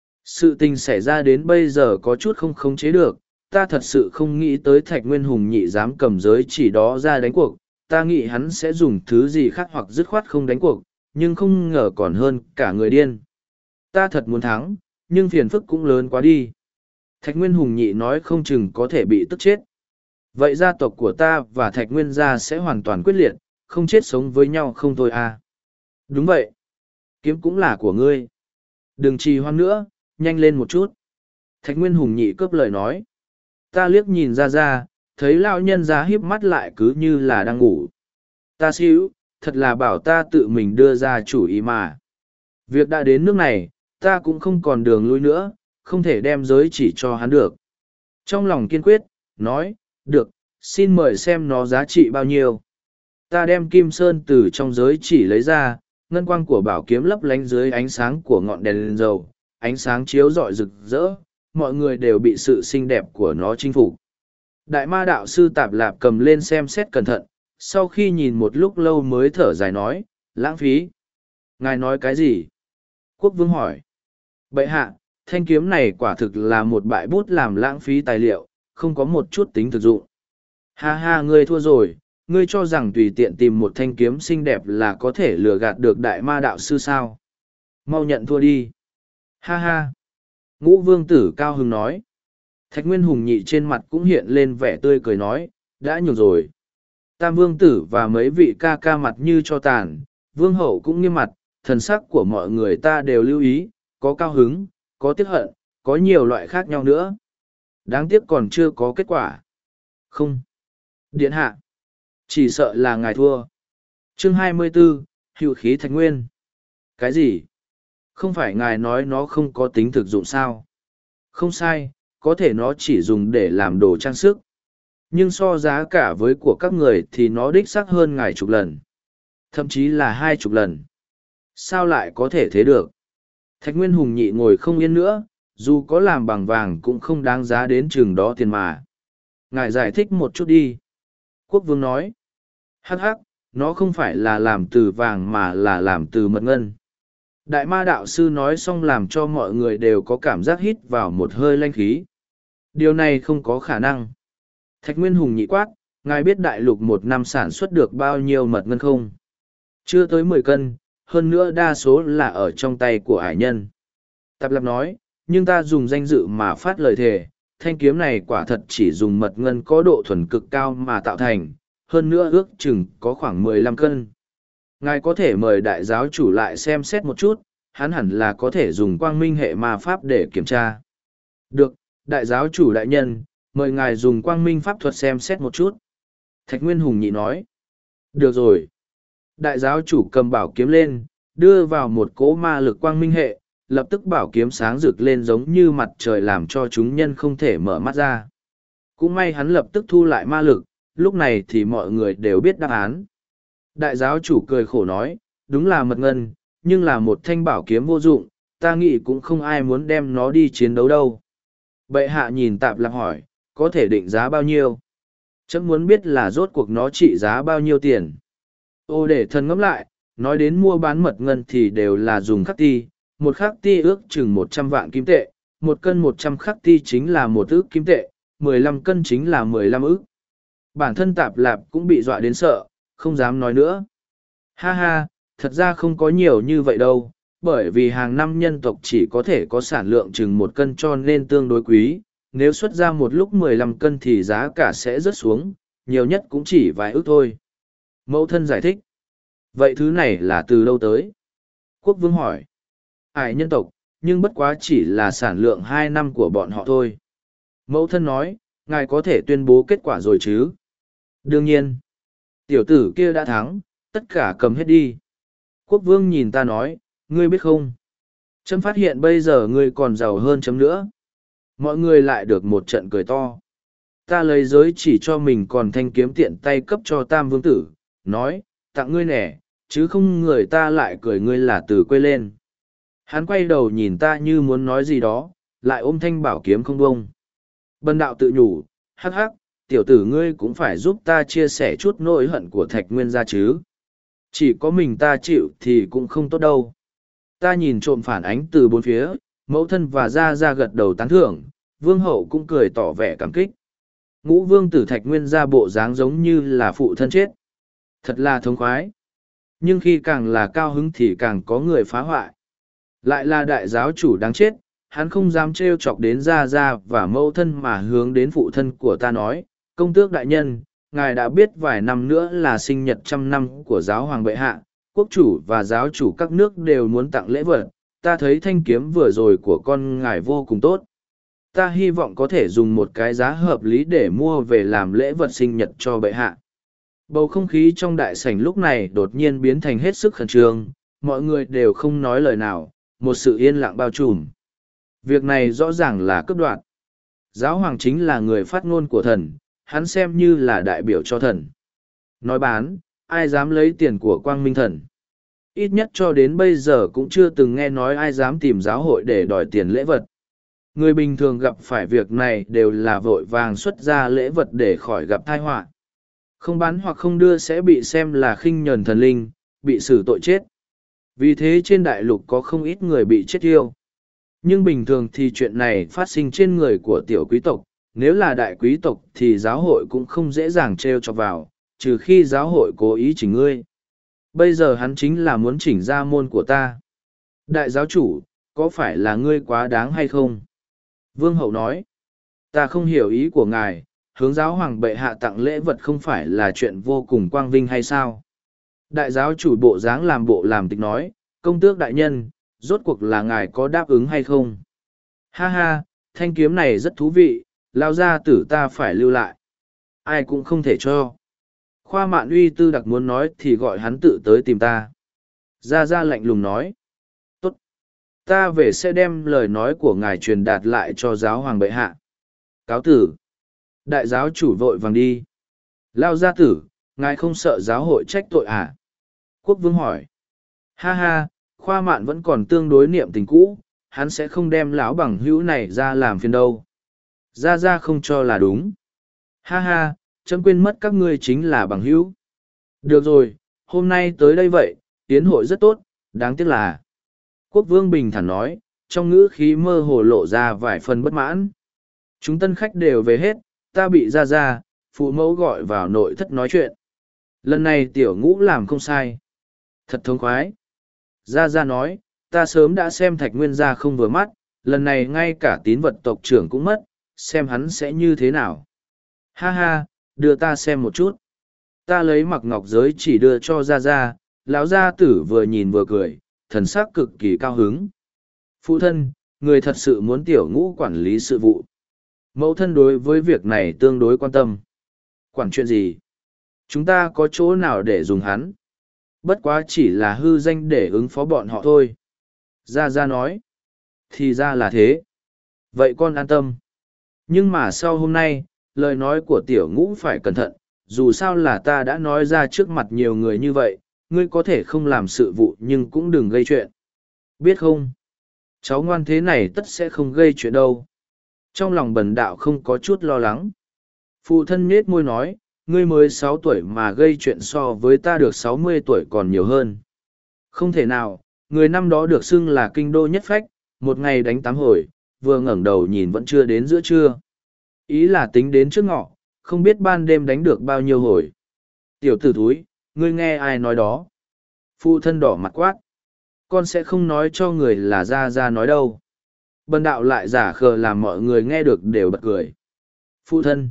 Sự tình xảy ra đến bây giờ có chút không khống chế được, ta thật sự không nghĩ tới Thạch Nguyên Hùng Nhị dám cầm giới chỉ đó ra đánh cuộc, ta nghĩ hắn sẽ dùng thứ gì khác hoặc dứt khoát không đánh cuộc, nhưng không ngờ còn hơn cả người điên. Ta thật muốn thắng, nhưng phiền phức cũng lớn quá đi. Thạch Nguyên Hùng Nhị nói không chừng có thể bị tức chết. Vậy gia tộc của ta và Thạch Nguyên gia sẽ hoàn toàn quyết liệt, không chết sống với nhau không thôi à. Đúng vậy. Kiếm cũng là của ngươi. Đừng trì hoãn nữa, nhanh lên một chút. Thạch Nguyên Hùng Nhị cướp lời nói. Ta liếc nhìn ra ra, thấy lão nhân ra híp mắt lại cứ như là đang ngủ. Ta xíu, thật là bảo ta tự mình đưa ra chủ ý mà. Việc đã đến nước này, ta cũng không còn đường lui nữa, không thể đem giới chỉ cho hắn được. Trong lòng kiên quyết, nói, được, xin mời xem nó giá trị bao nhiêu. Ta đem kim sơn từ trong giới chỉ lấy ra, ngân quang của bảo kiếm lấp lánh dưới ánh sáng của ngọn đèn lên dầu, ánh sáng chiếu rọi rực rỡ, mọi người đều bị sự xinh đẹp của nó chinh phục. Đại ma đạo sư Tạp Lạp cầm lên xem xét cẩn thận, sau khi nhìn một lúc lâu mới thở dài nói, lãng phí. Ngài nói cái gì? Quốc vương hỏi. Bệ hạ, thanh kiếm này quả thực là một bãi bút làm lãng phí tài liệu, không có một chút tính thực dụng. Ha ha, ngươi thua rồi, ngươi cho rằng tùy tiện tìm một thanh kiếm xinh đẹp là có thể lừa gạt được đại ma đạo sư sao? Mau nhận thua đi. Ha ha! Ngũ vương tử cao hứng nói. Thạch Nguyên Hùng nhị trên mặt cũng hiện lên vẻ tươi cười nói, đã nhường rồi. Tam vương tử và mấy vị ca ca mặt như cho tàn, vương hậu cũng nghiêm mặt, thần sắc của mọi người ta đều lưu ý, có cao hứng, có tiếc hận, có nhiều loại khác nhau nữa. Đáng tiếc còn chưa có kết quả. Không. Điện hạ. Chỉ sợ là ngài thua. Chương hai mươi 24, Hữu khí Thạch Nguyên. Cái gì? Không phải ngài nói nó không có tính thực dụng sao? Không sai, có thể nó chỉ dùng để làm đồ trang sức. Nhưng so giá cả với của các người thì nó đích xác hơn ngài chục lần. Thậm chí là hai chục lần. Sao lại có thể thế được? Thạch Nguyên Hùng nhị ngồi không yên nữa, dù có làm bằng vàng cũng không đáng giá đến chừng đó tiền mà. Ngài giải thích một chút đi. Quốc vương nói. Hắc hắc, nó không phải là làm từ vàng mà là làm từ mật ngân. Đại ma đạo sư nói xong làm cho mọi người đều có cảm giác hít vào một hơi lanh khí. Điều này không có khả năng. Thạch Nguyên Hùng nhị quát, ngài biết đại lục một năm sản xuất được bao nhiêu mật ngân không? Chưa tới mười cân, hơn nữa đa số là ở trong tay của hải nhân. Tạp Lạp nói, nhưng ta dùng danh dự mà phát lời thề, thanh kiếm này quả thật chỉ dùng mật ngân có độ thuần cực cao mà tạo thành, hơn nữa ước chừng có khoảng mười lăm cân. Ngài có thể mời đại giáo chủ lại xem xét một chút, hắn hẳn là có thể dùng quang minh hệ ma pháp để kiểm tra. Được, đại giáo chủ đại nhân, mời ngài dùng quang minh pháp thuật xem xét một chút. Thạch Nguyên Hùng nhị nói. Được rồi. Đại giáo chủ cầm bảo kiếm lên, đưa vào một cỗ ma lực quang minh hệ, lập tức bảo kiếm sáng rực lên giống như mặt trời làm cho chúng nhân không thể mở mắt ra. Cũng may hắn lập tức thu lại ma lực, lúc này thì mọi người đều biết đáp án. Đại giáo chủ cười khổ nói, đúng là mật ngân, nhưng là một thanh bảo kiếm vô dụng, ta nghĩ cũng không ai muốn đem nó đi chiến đấu đâu. Bệ hạ nhìn Tạp Lạp hỏi, có thể định giá bao nhiêu? Chấm muốn biết là rốt cuộc nó trị giá bao nhiêu tiền. Ô để thần ngẫm lại, nói đến mua bán mật ngân thì đều là dùng khắc ti, một khắc ti ước chừng một trăm vạn kim tệ, một cân một trăm khắc ti chính là một ước kim tệ, mười lăm cân chính là mười lăm ước. Bản thân Tạp Lạp cũng bị dọa đến sợ, không dám nói nữa. Ha ha, thật ra không có nhiều như vậy đâu, bởi vì hàng năm nhân tộc chỉ có thể có sản lượng chừng một cân cho nên tương đối quý, nếu xuất ra một lúc mười lăm cân thì giá cả sẽ rớt xuống, nhiều nhất cũng chỉ vài ước thôi. Mẫu thân giải thích. Vậy thứ này là từ đâu tới? Quốc vương hỏi. Ải nhân tộc, nhưng bất quá chỉ là sản lượng hai năm của bọn họ thôi. Mẫu thân nói, ngài có thể tuyên bố kết quả rồi chứ? Đương nhiên. Tiểu tử kia đã thắng, tất cả cầm hết đi. Quốc vương nhìn ta nói, ngươi biết không? Chấm phát hiện bây giờ ngươi còn giàu hơn chấm nữa. Mọi người lại được một trận cười to. Ta lấy giới chỉ cho mình còn thanh kiếm tiện tay cấp cho tam vương tử, nói, tặng ngươi nẻ, chứ không người ta lại cười ngươi là từ quê lên. Hắn quay đầu nhìn ta như muốn nói gì đó, lại ôm thanh bảo kiếm không bông. Bần đạo tự nhủ, hắc hắc, tiểu tử ngươi cũng phải giúp ta chia sẻ chút nỗi hận của Thạch Nguyên gia chứ. Chỉ có mình ta chịu thì cũng không tốt đâu. Ta nhìn trộm phản ánh từ bốn phía, mẫu thân và gia gia gật đầu tán thưởng, vương hậu cũng cười tỏ vẻ cảm kích. Ngũ vương tử Thạch Nguyên gia bộ dáng giống như là phụ thân chết. Thật là thống khoái. Nhưng khi càng là cao hứng thì càng có người phá hoại. Lại là đại giáo chủ đáng chết, hắn không dám trêu chọc đến gia gia và mẫu thân mà hướng đến phụ thân của ta nói, công tước đại nhân, ngài đã biết vài năm nữa là sinh nhật trăm năm của giáo hoàng bệ hạ, quốc chủ và giáo chủ các nước đều muốn tặng lễ vật, ta thấy thanh kiếm vừa rồi của con ngài vô cùng tốt. Ta hy vọng có thể dùng một cái giá hợp lý để mua về làm lễ vật sinh nhật cho bệ hạ. Bầu không khí trong đại sảnh lúc này đột nhiên biến thành hết sức khẩn trương, mọi người đều không nói lời nào, một sự yên lặng bao trùm. Việc này rõ ràng là cướp đoạt. Giáo hoàng chính là người phát ngôn của thần, hắn xem như là đại biểu cho thần. Nói bán, ai dám lấy tiền của quang minh thần. Ít nhất cho đến bây giờ cũng chưa từng nghe nói ai dám tìm giáo hội để đòi tiền lễ vật. Người bình thường gặp phải việc này đều là vội vàng xuất ra lễ vật để khỏi gặp tai họa. Không bán hoặc không đưa sẽ bị xem là khinh nhờn thần linh, bị xử tội chết. Vì thế trên đại lục có không ít người bị chết yêu. Nhưng bình thường thì chuyện này phát sinh trên người của tiểu quý tộc, nếu là đại quý tộc thì giáo hội cũng không dễ dàng trêu chọc vào, trừ khi giáo hội cố ý chỉnh ngươi. Bây giờ hắn chính là muốn chỉnh ra môn của ta. Đại giáo chủ, có phải là ngươi quá đáng hay không? Vương hậu nói, ta không hiểu ý của ngài, hướng giáo hoàng bệ hạ tặng lễ vật không phải là chuyện vô cùng quang vinh hay sao? Đại giáo chủ bộ dáng làm bộ làm tịch nói, công tước đại nhân, rốt cuộc là ngài có đáp ứng hay không? Ha ha, thanh kiếm này rất thú vị, lao ra tử ta phải lưu lại. Ai cũng không thể cho. Khoa Mạn Uy tư đặc muốn nói thì gọi hắn tự tới tìm ta. Gia Gia lạnh lùng nói. Tốt. Ta về sẽ đem lời nói của ngài truyền đạt lại cho giáo hoàng bệ hạ. Cáo tử. Đại giáo chủ vội vàng đi. Lao gia tử, ngài không sợ giáo hội trách tội à? Quốc vương hỏi. Ha ha, Khoa Mạn vẫn còn tương đối niệm tình cũ, hắn sẽ không đem lão bằng hữu này ra làm phiền đâu. Gia Gia không cho là đúng. Ha ha, chấm quên mất các ngươi chính là bằng hữu. Được rồi, hôm nay tới đây vậy, tiến hội rất tốt, đáng tiếc là. Quốc vương bình thản nói, trong ngữ khí mơ hồ lộ ra vài phần bất mãn. Chúng tân khách đều về hết, ta bị ra ra, phụ mẫu gọi vào nội thất nói chuyện. Lần này tiểu ngũ làm không sai. Thật thông khoái. Gia Gia nói, ta sớm đã xem Thạch Nguyên Gia không vừa mắt, lần này ngay cả tín vật tộc trưởng cũng mất, xem hắn sẽ như thế nào. Ha ha, đưa ta xem một chút. Ta lấy mặc ngọc giới chỉ đưa cho Gia Gia, lão gia tử vừa nhìn vừa cười, thần sắc cực kỳ cao hứng. Phụ thân, người thật sự muốn tiểu ngũ quản lý sự vụ. Mẫu thân đối với việc này tương đối quan tâm. Quản chuyện gì? Chúng ta có chỗ nào để dùng hắn? Bất quá chỉ là hư danh để ứng phó bọn họ thôi. Gia Gia nói. Thì ra là thế. Vậy con an tâm. Nhưng mà sau hôm nay, lời nói của tiểu ngũ phải cẩn thận, dù sao là ta đã nói ra trước mặt nhiều người như vậy, ngươi có thể không làm sự vụ nhưng cũng đừng gây chuyện. Biết không? Cháu ngoan thế này tất sẽ không gây chuyện đâu. Trong lòng bần đạo không có chút lo lắng. Phụ thân nhết môi nói, ngươi mới sáu tuổi mà gây chuyện so với ta được sáu mươi tuổi còn nhiều hơn. Không thể nào, người năm đó được xưng là kinh đô nhất phách, một ngày đánh tám hồi, vừa ngẩng đầu nhìn vẫn chưa đến giữa trưa. Ý là tính đến trước ngọ, không biết ban đêm đánh được bao nhiêu hồi. Tiểu tử thúi, ngươi nghe ai nói đó? Phụ thân đỏ mặt quát. Con sẽ không nói cho người là Gia Gia nói đâu. Bần đạo lại giả khờ làm mọi người nghe được đều bật cười. Phụ thân.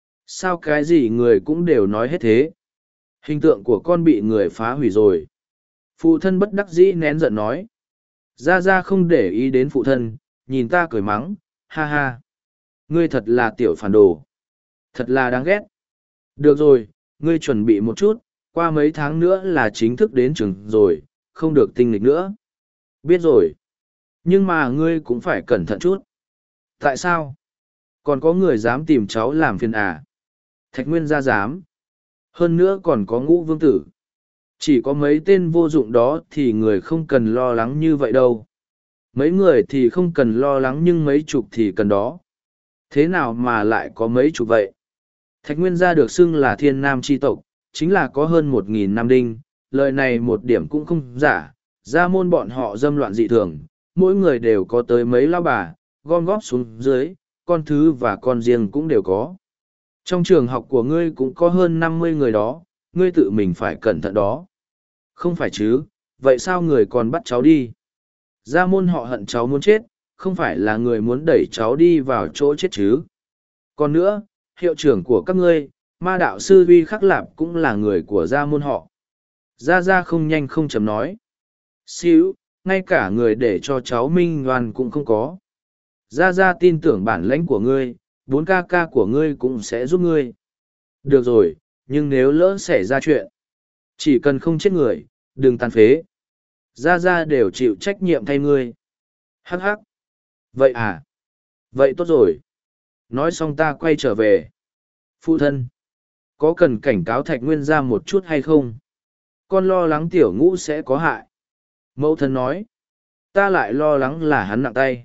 Sao cái gì người cũng đều nói hết thế? Hình tượng của con bị người phá hủy rồi. Phụ thân bất đắc dĩ nén giận nói. Gia Gia không để ý đến phụ thân, nhìn ta cười mắng, ha ha. Ngươi thật là tiểu phản đồ. Thật là đáng ghét. Được rồi, ngươi chuẩn bị một chút, qua mấy tháng nữa là chính thức đến trường rồi, không được tinh nghịch nữa. Biết rồi. Nhưng mà ngươi cũng phải cẩn thận chút. Tại sao? Còn có người dám tìm cháu làm phiền à? Thạch Nguyên Gia dám. Hơn nữa còn có Ngũ Vương Tử. Chỉ có mấy tên vô dụng đó thì người không cần lo lắng như vậy đâu. Mấy người thì không cần lo lắng nhưng mấy chục thì cần đó. Thế nào mà lại có mấy chục vậy? Thạch Nguyên Gia được xưng là thiên nam chi tộc, chính là có hơn một nghìn nam đinh, lời này một điểm cũng không giả, gia môn bọn họ dâm loạn dị thường, mỗi người đều có tới mấy lao bà, gom góp xuống dưới, con thứ và con riêng cũng đều có. Trong trường học của ngươi cũng có hơn năm mươi người đó, ngươi tự mình phải cẩn thận đó. Không phải chứ, vậy sao người còn bắt cháu đi? Gia môn họ hận cháu muốn chết, không phải là người muốn đẩy cháu đi vào chỗ chết chứ. Còn nữa, hiệu trưởng của các ngươi, ma đạo sư Uy Khắc Lạp cũng là người của gia môn họ. Gia Gia không nhanh không chậm nói. Xíu, ngay cả người để cho cháu minh oan cũng không có. Gia Gia tin tưởng bản lãnh của ngươi, bốn ca ca của ngươi cũng sẽ giúp ngươi. Được rồi, nhưng nếu lỡ xảy ra chuyện, chỉ cần không chết người, đừng tàn phế. Gia Gia đều chịu trách nhiệm thay ngươi. Hắc hắc. Vậy à? Vậy tốt rồi. Nói xong ta quay trở về. Phụ thân, có cần cảnh cáo Thạch Nguyên Gia một chút hay không? Con lo lắng tiểu ngũ sẽ có hại. Mẫu thân nói, ta lại lo lắng là hắn nặng tay.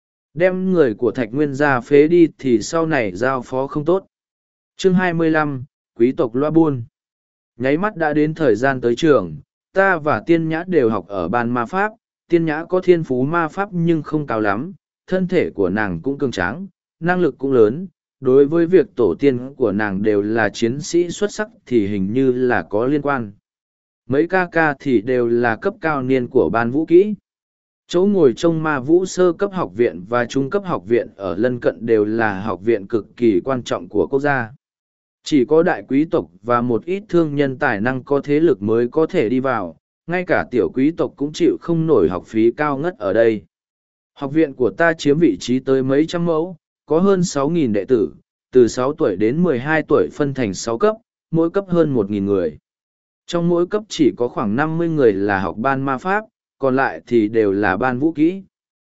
Đem người của Thạch Nguyên Gia phế đi thì sau này giao phó không tốt. Chương hai mươi lăm, Quý tộc Loa Buôn. Nháy mắt đã đến thời gian tới trường, ta và Tiên Nhã đều học ở ban ma pháp. Tiên Nhã có thiên phú ma pháp nhưng không cao lắm, thân thể của nàng cũng cường tráng, năng lực cũng lớn. Đối với việc tổ tiên của nàng đều là chiến sĩ xuất sắc thì hình như là có liên quan. Mấy ca ca thì đều là cấp cao niên của ban vũ kỹ. Chỗ ngồi trong ma vũ sơ cấp học viện và trung cấp học viện ở lân cận đều là học viện cực kỳ quan trọng của quốc gia. Chỉ có đại quý tộc và một ít thương nhân tài năng có thế lực mới có thể đi vào, ngay cả tiểu quý tộc cũng chịu không nổi học phí cao ngất ở đây. Học viện của ta chiếm vị trí tới mấy trăm mẫu, có hơn sáu nghìn đệ tử, từ sáu tuổi đến mười hai tuổi phân thành sáu cấp, mỗi cấp hơn một nghìn người. Trong mỗi cấp chỉ có khoảng năm mươi người là học ban ma pháp, còn lại thì đều là ban vũ kỹ.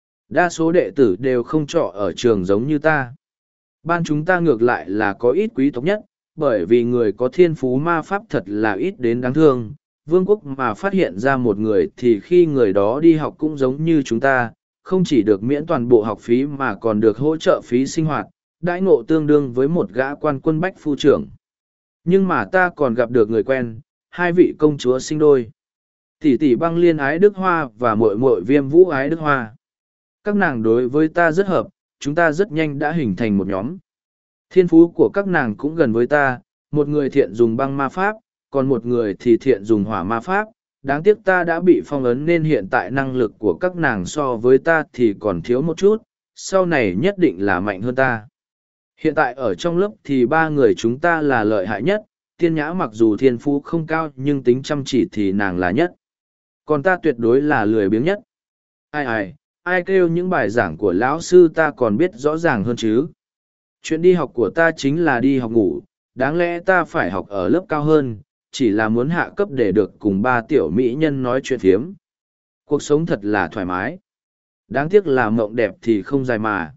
Đa số đệ tử đều không trọ ở trường giống như ta. Ban chúng ta ngược lại là có ít quý tộc nhất, bởi vì người có thiên phú ma pháp thật là ít đến đáng thương. Vương quốc mà phát hiện ra một người thì khi người đó đi học cũng giống như chúng ta, không chỉ được miễn toàn bộ học phí mà còn được hỗ trợ phí sinh hoạt, đãi ngộ tương đương với một gã quan quân bách phu trưởng. Nhưng mà ta còn gặp được người quen, hai vị công chúa sinh đôi. Tỷ tỷ Băng Liên ái Đức Hoa và muội muội Viêm Vũ ái Đức Hoa. Các nàng đối với ta rất hợp, chúng ta rất nhanh đã hình thành một nhóm. Thiên phú của các nàng cũng gần với ta, một người thiện dùng băng ma pháp, còn một người thì thiện dùng hỏa ma pháp. Đáng tiếc ta đã bị phong ấn nên hiện tại năng lực của các nàng so với ta thì còn thiếu một chút, sau này nhất định là mạnh hơn ta. Hiện tại ở trong lớp thì ba người chúng ta là lợi hại nhất, Tiên Nhã mặc dù thiên phú không cao nhưng tính chăm chỉ thì nàng là nhất. Còn ta tuyệt đối là lười biếng nhất. Ai ai, ai kêu những bài giảng của lão sư ta còn biết rõ ràng hơn chứ. Chuyện đi học của ta chính là đi học ngủ, đáng lẽ ta phải học ở lớp cao hơn, chỉ là muốn hạ cấp để được cùng ba tiểu mỹ nhân nói chuyện phiếm. Cuộc sống thật là thoải mái. Đáng tiếc là mộng đẹp thì không dài mà.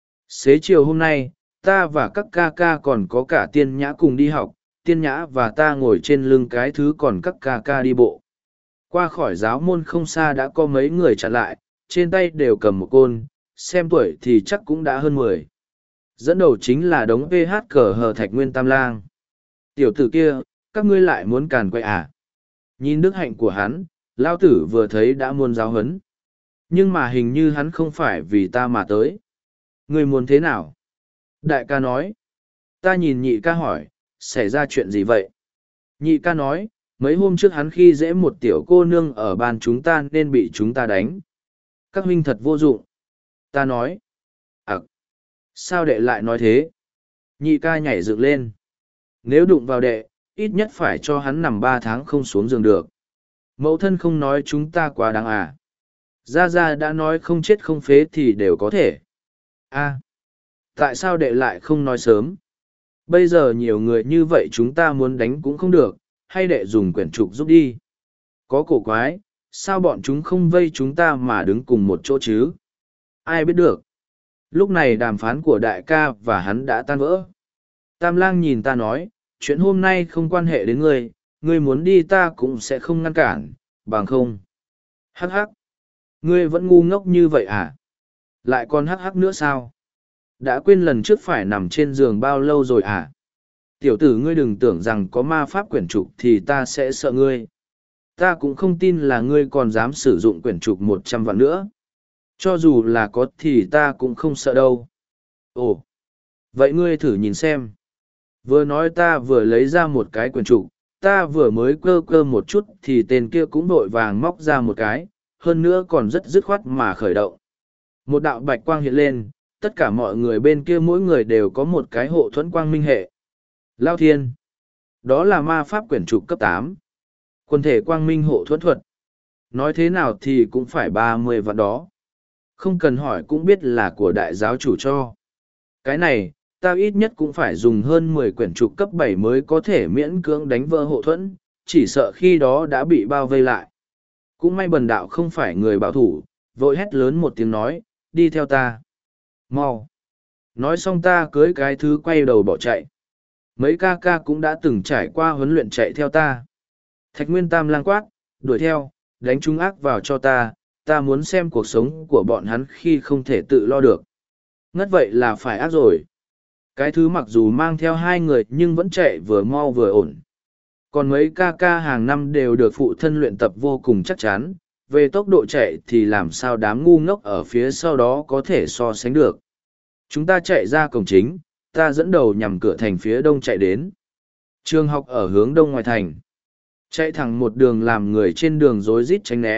Xế chiều hôm nay, ta và các ca ca còn có cả Tiên Nhã cùng đi học, Tiên Nhã và ta ngồi trên lưng cái thứ còn các ca ca đi bộ. Qua khỏi giáo môn không xa đã có mấy người chặn lại, trên tay đều cầm một côn, xem tuổi thì chắc cũng đã hơn mười. Dẫn đầu chính là đống pê hát cờ hờ Thạch Nguyên Tam Lang. Tiểu tử kia, các ngươi lại muốn càn quậy à? Nhìn đức hạnh của hắn, lao tử vừa thấy đã muốn giáo huấn. Nhưng mà hình như hắn không phải vì ta mà tới. Ngươi muốn thế nào? Đại ca nói. Ta nhìn nhị ca hỏi, xảy ra chuyện gì vậy? Nhị ca nói, mấy hôm trước hắn khi dễ một tiểu cô nương ở bàn chúng ta nên bị chúng ta đánh. Các huynh thật vô dụng. Ta nói. À, sao đệ lại nói thế? Nhị ca nhảy dựng lên. Nếu đụng vào đệ, ít nhất phải cho hắn nằm ba tháng không xuống giường được. Mẫu thân không nói chúng ta quá đáng à. Gia Gia đã nói không chết không phế thì đều có thể. A, tại sao đệ lại không nói sớm? Bây giờ nhiều người như vậy chúng ta muốn đánh cũng không được, hay đệ dùng quyển trục giúp đi. Có cổ quái, sao bọn chúng không vây chúng ta mà đứng cùng một chỗ chứ? Ai biết được. Lúc này đàm phán của đại ca và hắn đã tan vỡ. Tam Lang nhìn ta nói, chuyện hôm nay không quan hệ đến ngươi, ngươi muốn đi ta cũng sẽ không ngăn cản, bằng không. Hắc hắc. Ngươi vẫn ngu ngốc như vậy à? Lại còn hắc hắc nữa sao? Đã quên lần trước phải nằm trên giường bao lâu rồi à? Tiểu tử ngươi đừng tưởng rằng có ma pháp quyển trục thì ta sẽ sợ ngươi. Ta cũng không tin là ngươi còn dám sử dụng quyển trục một trăm vạn nữa. Cho dù là có thì ta cũng không sợ đâu. Ồ, vậy ngươi thử nhìn xem. Vừa nói ta vừa lấy ra một cái quyển trục, ta vừa mới cơ cơ một chút thì tên kia cũng vội vàng móc ra một cái, hơn nữa còn rất dứt khoát mà khởi động. Một đạo bạch quang hiện lên, tất cả mọi người bên kia mỗi người đều có một cái hộ thuẫn quang minh hệ. Lao thiên. Đó là ma pháp quyển trục cấp tám. Quần thể quang minh hộ thuẫn thuật. Nói thế nào thì cũng phải ba mươi vạn đó. Không cần hỏi cũng biết là của đại giáo chủ cho. Cái này, ta ít nhất cũng phải dùng hơn mười quyển trục cấp bảy mới có thể miễn cưỡng đánh vỡ hộ thuẫn, chỉ sợ khi đó đã bị bao vây lại. Cũng may bần đạo không phải người bảo thủ, vội hét lớn một tiếng nói, đi theo ta. Mau. Nói xong ta cưới cái thứ quay đầu bỏ chạy. Mấy ca ca cũng đã từng trải qua huấn luyện chạy theo ta. Thạch Nguyên Tam Lang quát, đuổi theo, đánh chúng ác vào cho ta, ta muốn xem cuộc sống của bọn hắn khi không thể tự lo được. Ngất vậy là phải ác rồi. Cái thứ mặc dù mang theo hai người nhưng vẫn chạy vừa mau vừa ổn. Còn mấy ca ca hàng năm đều được phụ thân luyện tập vô cùng chắc chắn, về tốc độ chạy thì làm sao đám ngu ngốc ở phía sau đó có thể so sánh được. Chúng ta chạy ra cổng chính, ta dẫn đầu nhằm cửa thành phía đông chạy đến. Trường học ở hướng đông ngoài thành. Chạy thẳng một đường làm người trên đường rối rít tránh né,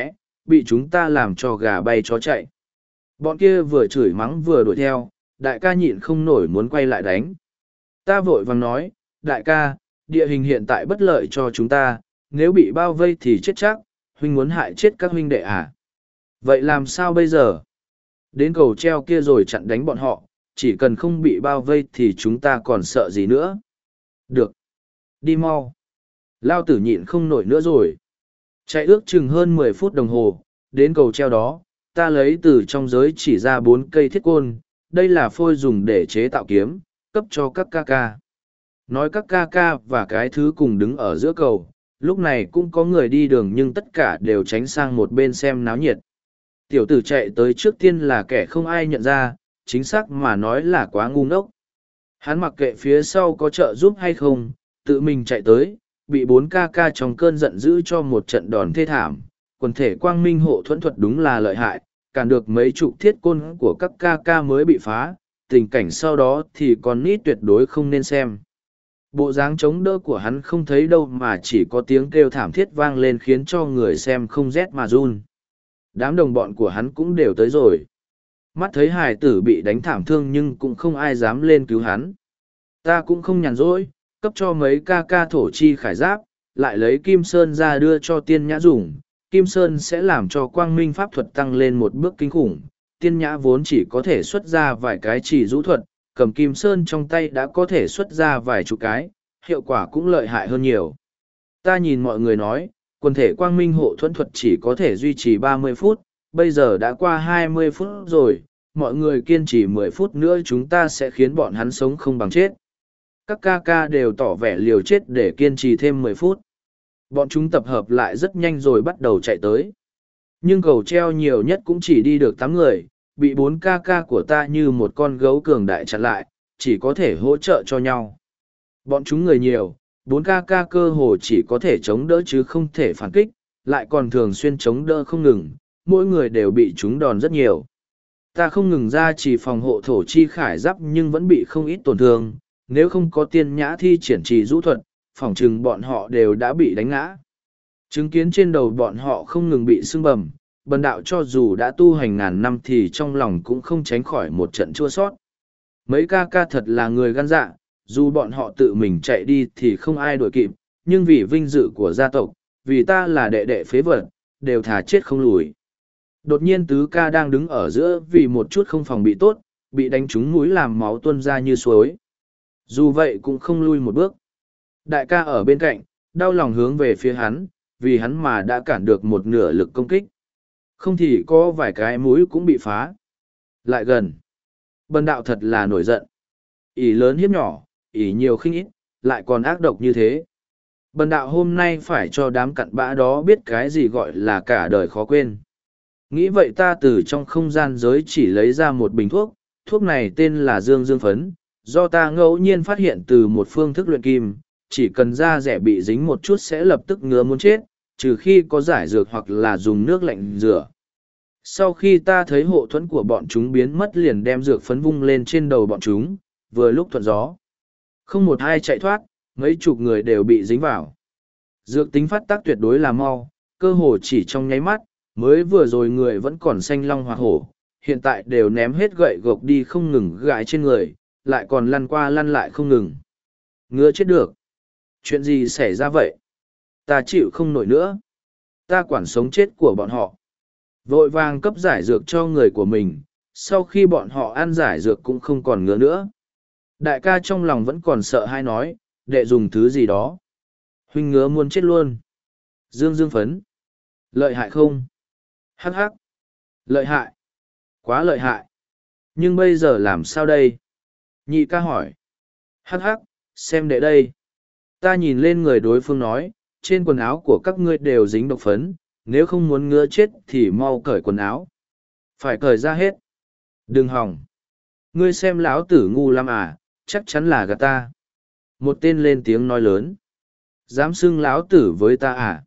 bị chúng ta làm cho gà bay chó chạy. Bọn kia vừa chửi mắng vừa đuổi theo, đại ca nhịn không nổi muốn quay lại đánh. Ta vội vàng nói, đại ca, địa hình hiện tại bất lợi cho chúng ta, nếu bị bao vây thì chết chắc, huynh muốn hại chết các huynh đệ à? Vậy làm sao bây giờ? Đến cầu treo kia rồi chặn đánh bọn họ, chỉ cần không bị bao vây thì chúng ta còn sợ gì nữa. Được. Đi mau. Lao tử nhịn không nổi nữa rồi. Chạy ước chừng hơn mười phút đồng hồ, đến cầu treo đó, ta lấy từ trong giới chỉ ra bốn cây thiết côn, đây là phôi dùng để chế tạo kiếm, cấp cho các ca ca. Nói các ca ca và cái thứ cùng đứng ở giữa cầu, lúc này cũng có người đi đường nhưng tất cả đều tránh sang một bên xem náo nhiệt. Tiểu tử chạy tới trước tiên là kẻ không ai nhận ra, chính xác mà nói là quá ngu ngốc. Hắn mặc kệ phía sau có trợ giúp hay không, tự mình chạy tới, bị bốn ca ca trong cơn giận dữ cho một trận đòn thê thảm. Quần thể quang minh hộ thuẫn thuật đúng là lợi hại, cản được mấy chục thiết côn của các ca ca mới bị phá, tình cảnh sau đó thì con nít tuyệt đối không nên xem. Bộ dáng chống đỡ của hắn không thấy đâu mà chỉ có tiếng kêu thảm thiết vang lên khiến cho người xem không rét mà run. Đám đồng bọn của hắn cũng đều tới rồi. Mắt thấy hải tử bị đánh thảm thương nhưng cũng không ai dám lên cứu hắn. Ta cũng không nhàn rỗi, cấp cho mấy ca ca thổ chi khải giáp, lại lấy kim sơn ra đưa cho tiên nhã dùng. Kim sơn sẽ làm cho quang minh pháp thuật tăng lên một bước kinh khủng. Tiên nhã vốn chỉ có thể xuất ra vài cái chỉ rũ thuật, cầm kim sơn trong tay đã có thể xuất ra vài chục cái, hiệu quả cũng lợi hại hơn nhiều. Ta nhìn mọi người nói, quần thể quang minh hộ thuẫn thuật chỉ có thể duy trì ba mươi phút, bây giờ đã qua hai mươi phút rồi, mọi người kiên trì mười phút nữa chúng ta sẽ khiến bọn hắn sống không bằng chết. Các ca ca đều tỏ vẻ liều chết để kiên trì thêm mười phút. Bọn chúng tập hợp lại rất nhanh rồi bắt đầu chạy tới. Nhưng cầu treo nhiều nhất cũng chỉ đi được tám người, bị bốn ca ca của ta như một con gấu cường đại chặn lại, chỉ có thể hỗ trợ cho nhau. Bọn chúng người nhiều, bốn ca ca cơ hồ chỉ có thể chống đỡ chứ không thể phản kích, lại còn thường xuyên chống đỡ không ngừng, mỗi người đều bị chúng đòn rất nhiều. Ta không ngừng ra chỉ phòng hộ thổ chi khải giáp nhưng vẫn bị không ít tổn thương, nếu không có tiên nhã thi triển trì rũ thuật, phỏng chừng bọn họ đều đã bị đánh ngã. Chứng kiến trên đầu bọn họ không ngừng bị sưng bầm, bần đạo cho dù đã tu hành ngàn năm thì trong lòng cũng không tránh khỏi một trận chua sót. Mấy ca ca thật là người gan dạ, dù bọn họ tự mình chạy đi thì không ai đuổi kịp, nhưng vì vinh dự của gia tộc, vì ta là đệ đệ phế vật, đều thà chết không lùi. Đột nhiên tứ ca đang đứng ở giữa vì một chút không phòng bị tốt, bị đánh trúng mũi làm máu tuôn ra như suối. Dù vậy cũng không lui một bước. Đại ca ở bên cạnh, đau lòng hướng về phía hắn, vì hắn mà đã cản được một nửa lực công kích. Không thì có vài cái mũi cũng bị phá. Lại gần. Bần đạo thật là nổi giận. ỷ lớn hiếp nhỏ, ỷ nhiều khinh ít, lại còn ác độc như thế. Bần đạo hôm nay phải cho đám cặn bã đó biết cái gì gọi là cả đời khó quên. Nghĩ vậy ta từ trong không gian giới chỉ lấy ra một bình thuốc, thuốc này tên là dương dương phấn, do ta ngẫu nhiên phát hiện từ một phương thức luyện kim, chỉ cần da rẻ bị dính một chút sẽ lập tức ngứa muốn chết, trừ khi có giải dược hoặc là dùng nước lạnh rửa. Sau khi ta thấy hộ thuẫn của bọn chúng biến mất liền đem dược phấn vung lên trên đầu bọn chúng, vừa lúc thuận gió. Không một ai chạy thoát, mấy chục người đều bị dính vào. Dược tính phát tác tuyệt đối là mau, cơ hồ chỉ trong nháy mắt, mới vừa rồi người vẫn còn xanh long hoa hổ, hiện tại đều ném hết gậy gộc đi không ngừng gãi trên người, lại còn lăn qua lăn lại không ngừng. Ngứa chết được. Chuyện gì xảy ra vậy? Ta chịu không nổi nữa. Ta quản sống chết của bọn họ. Vội vàng cấp giải dược cho người của mình, sau khi bọn họ ăn giải dược cũng không còn ngứa nữa. Đại ca trong lòng vẫn còn sợ hay nói, đệ dùng thứ gì đó. Huynh ngứa muốn chết luôn. Dương dương phấn. Lợi hại không? Hắc hắc. Lợi hại. Quá lợi hại. Nhưng bây giờ làm sao đây? Nhị ca hỏi. Hắc hắc, xem đệ đây. Ta nhìn lên người đối phương nói, trên quần áo của các ngươi đều dính độc phấn, nếu không muốn ngứa chết thì mau cởi quần áo. Phải cởi ra hết. Đừng hỏng. Ngươi xem lão tử ngu lắm à, chắc chắn là gạt ta. Một tên lên tiếng nói lớn. Dám xưng lão tử với ta à?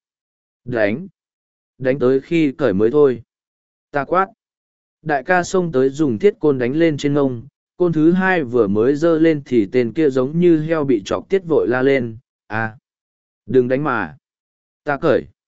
Đánh. Đánh tới khi cởi mới thôi. Ta quát. Đại ca xông tới dùng thiết côn đánh lên trên ngông, côn thứ hai vừa mới giơ lên thì tên kia giống như heo bị chọc tiết vội la lên. À. Đừng đánh mà. Ta cởi.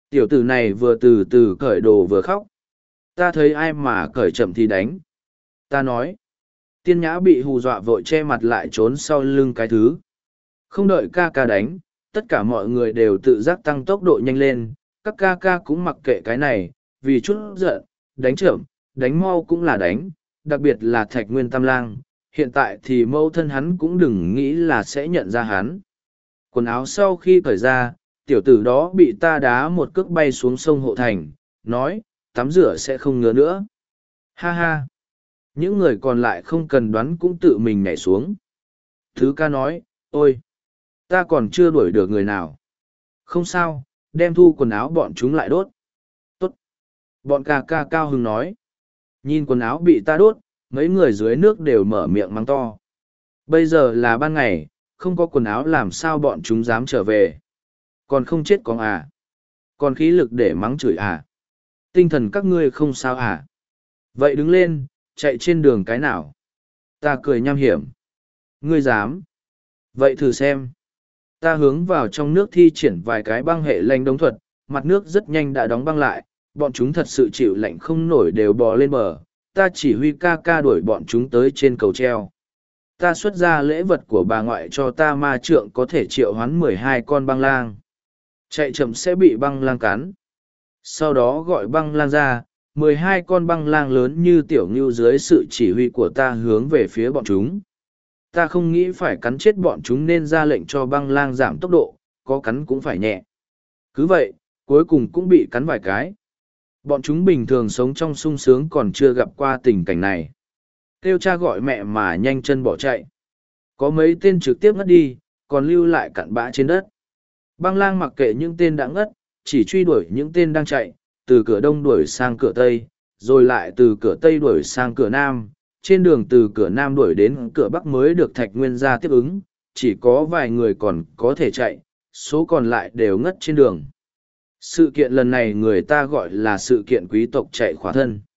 Tiểu tử này vừa từ từ cởi đồ vừa khóc. Ta thấy ai mà cởi chậm thì đánh. Ta nói. Tiên nhã bị hù dọa vội che mặt lại trốn sau lưng cái thứ. Không đợi ca ca đánh, tất cả mọi người đều tự giác tăng tốc độ nhanh lên. Các ca ca cũng mặc kệ cái này, vì chút giận, đánh chậm, đánh mau cũng là đánh, đặc biệt là Thạch Nguyên Tam Lang. Hiện tại thì mẫu thân hắn cũng đừng nghĩ là sẽ nhận ra hắn. Quần áo sau khi cởi ra, tiểu tử đó bị ta đá một cước bay xuống sông Hộ Thành, nói, tắm rửa sẽ không ngứa nữa. Ha ha! Những người còn lại không cần đoán cũng tự mình nhảy xuống. Thứ ca nói, ôi! Ta còn chưa đuổi được người nào. Không sao, đem thu quần áo bọn chúng lại đốt. Tốt! Bọn ca ca cao hứng nói. Nhìn quần áo bị ta đốt, mấy người dưới nước đều mở miệng mắng to. Bây giờ là ban ngày, không có quần áo làm sao bọn chúng dám trở về. Còn không chết con à? Còn khí lực để mắng chửi à? Tinh thần các ngươi không sao à? Vậy đứng lên, chạy trên đường cái nào? Ta cười nham hiểm. Ngươi dám? Vậy thử xem. Ta hướng vào trong nước thi triển vài cái băng hệ lanh đống thuật, mặt nước rất nhanh đã đóng băng lại, bọn chúng thật sự chịu lạnh không nổi đều bò lên bờ. Ta chỉ huy ca ca đuổi bọn chúng tới trên cầu treo. Ta xuất ra lễ vật của bà ngoại cho ta ma trượng có thể triệu hoán mười hai con băng lang. Chạy chậm sẽ bị băng lang cắn. Sau đó gọi băng lang ra, mười hai con băng lang lớn như tiểu ngưu dưới sự chỉ huy của ta hướng về phía bọn chúng. Ta không nghĩ phải cắn chết bọn chúng nên ra lệnh cho băng lang giảm tốc độ, có cắn cũng phải nhẹ. Cứ vậy, cuối cùng cũng bị cắn vài cái. Bọn chúng bình thường sống trong sung sướng còn chưa gặp qua tình cảnh này. Kêu cha gọi mẹ mà nhanh chân bỏ chạy. Có mấy tên trực tiếp ngất đi, còn lưu lại cặn bã trên đất. Băng lang mặc kệ những tên đã ngất, chỉ truy đuổi những tên đang chạy, từ cửa đông đuổi sang cửa tây, rồi lại từ cửa tây đuổi sang cửa nam. Trên đường từ cửa nam đuổi đến cửa bắc mới được Thạch Nguyên gia tiếp ứng, chỉ có vài người còn có thể chạy, số còn lại đều ngất trên đường. Sự kiện lần này người ta gọi là sự kiện quý tộc chạy khỏa thân.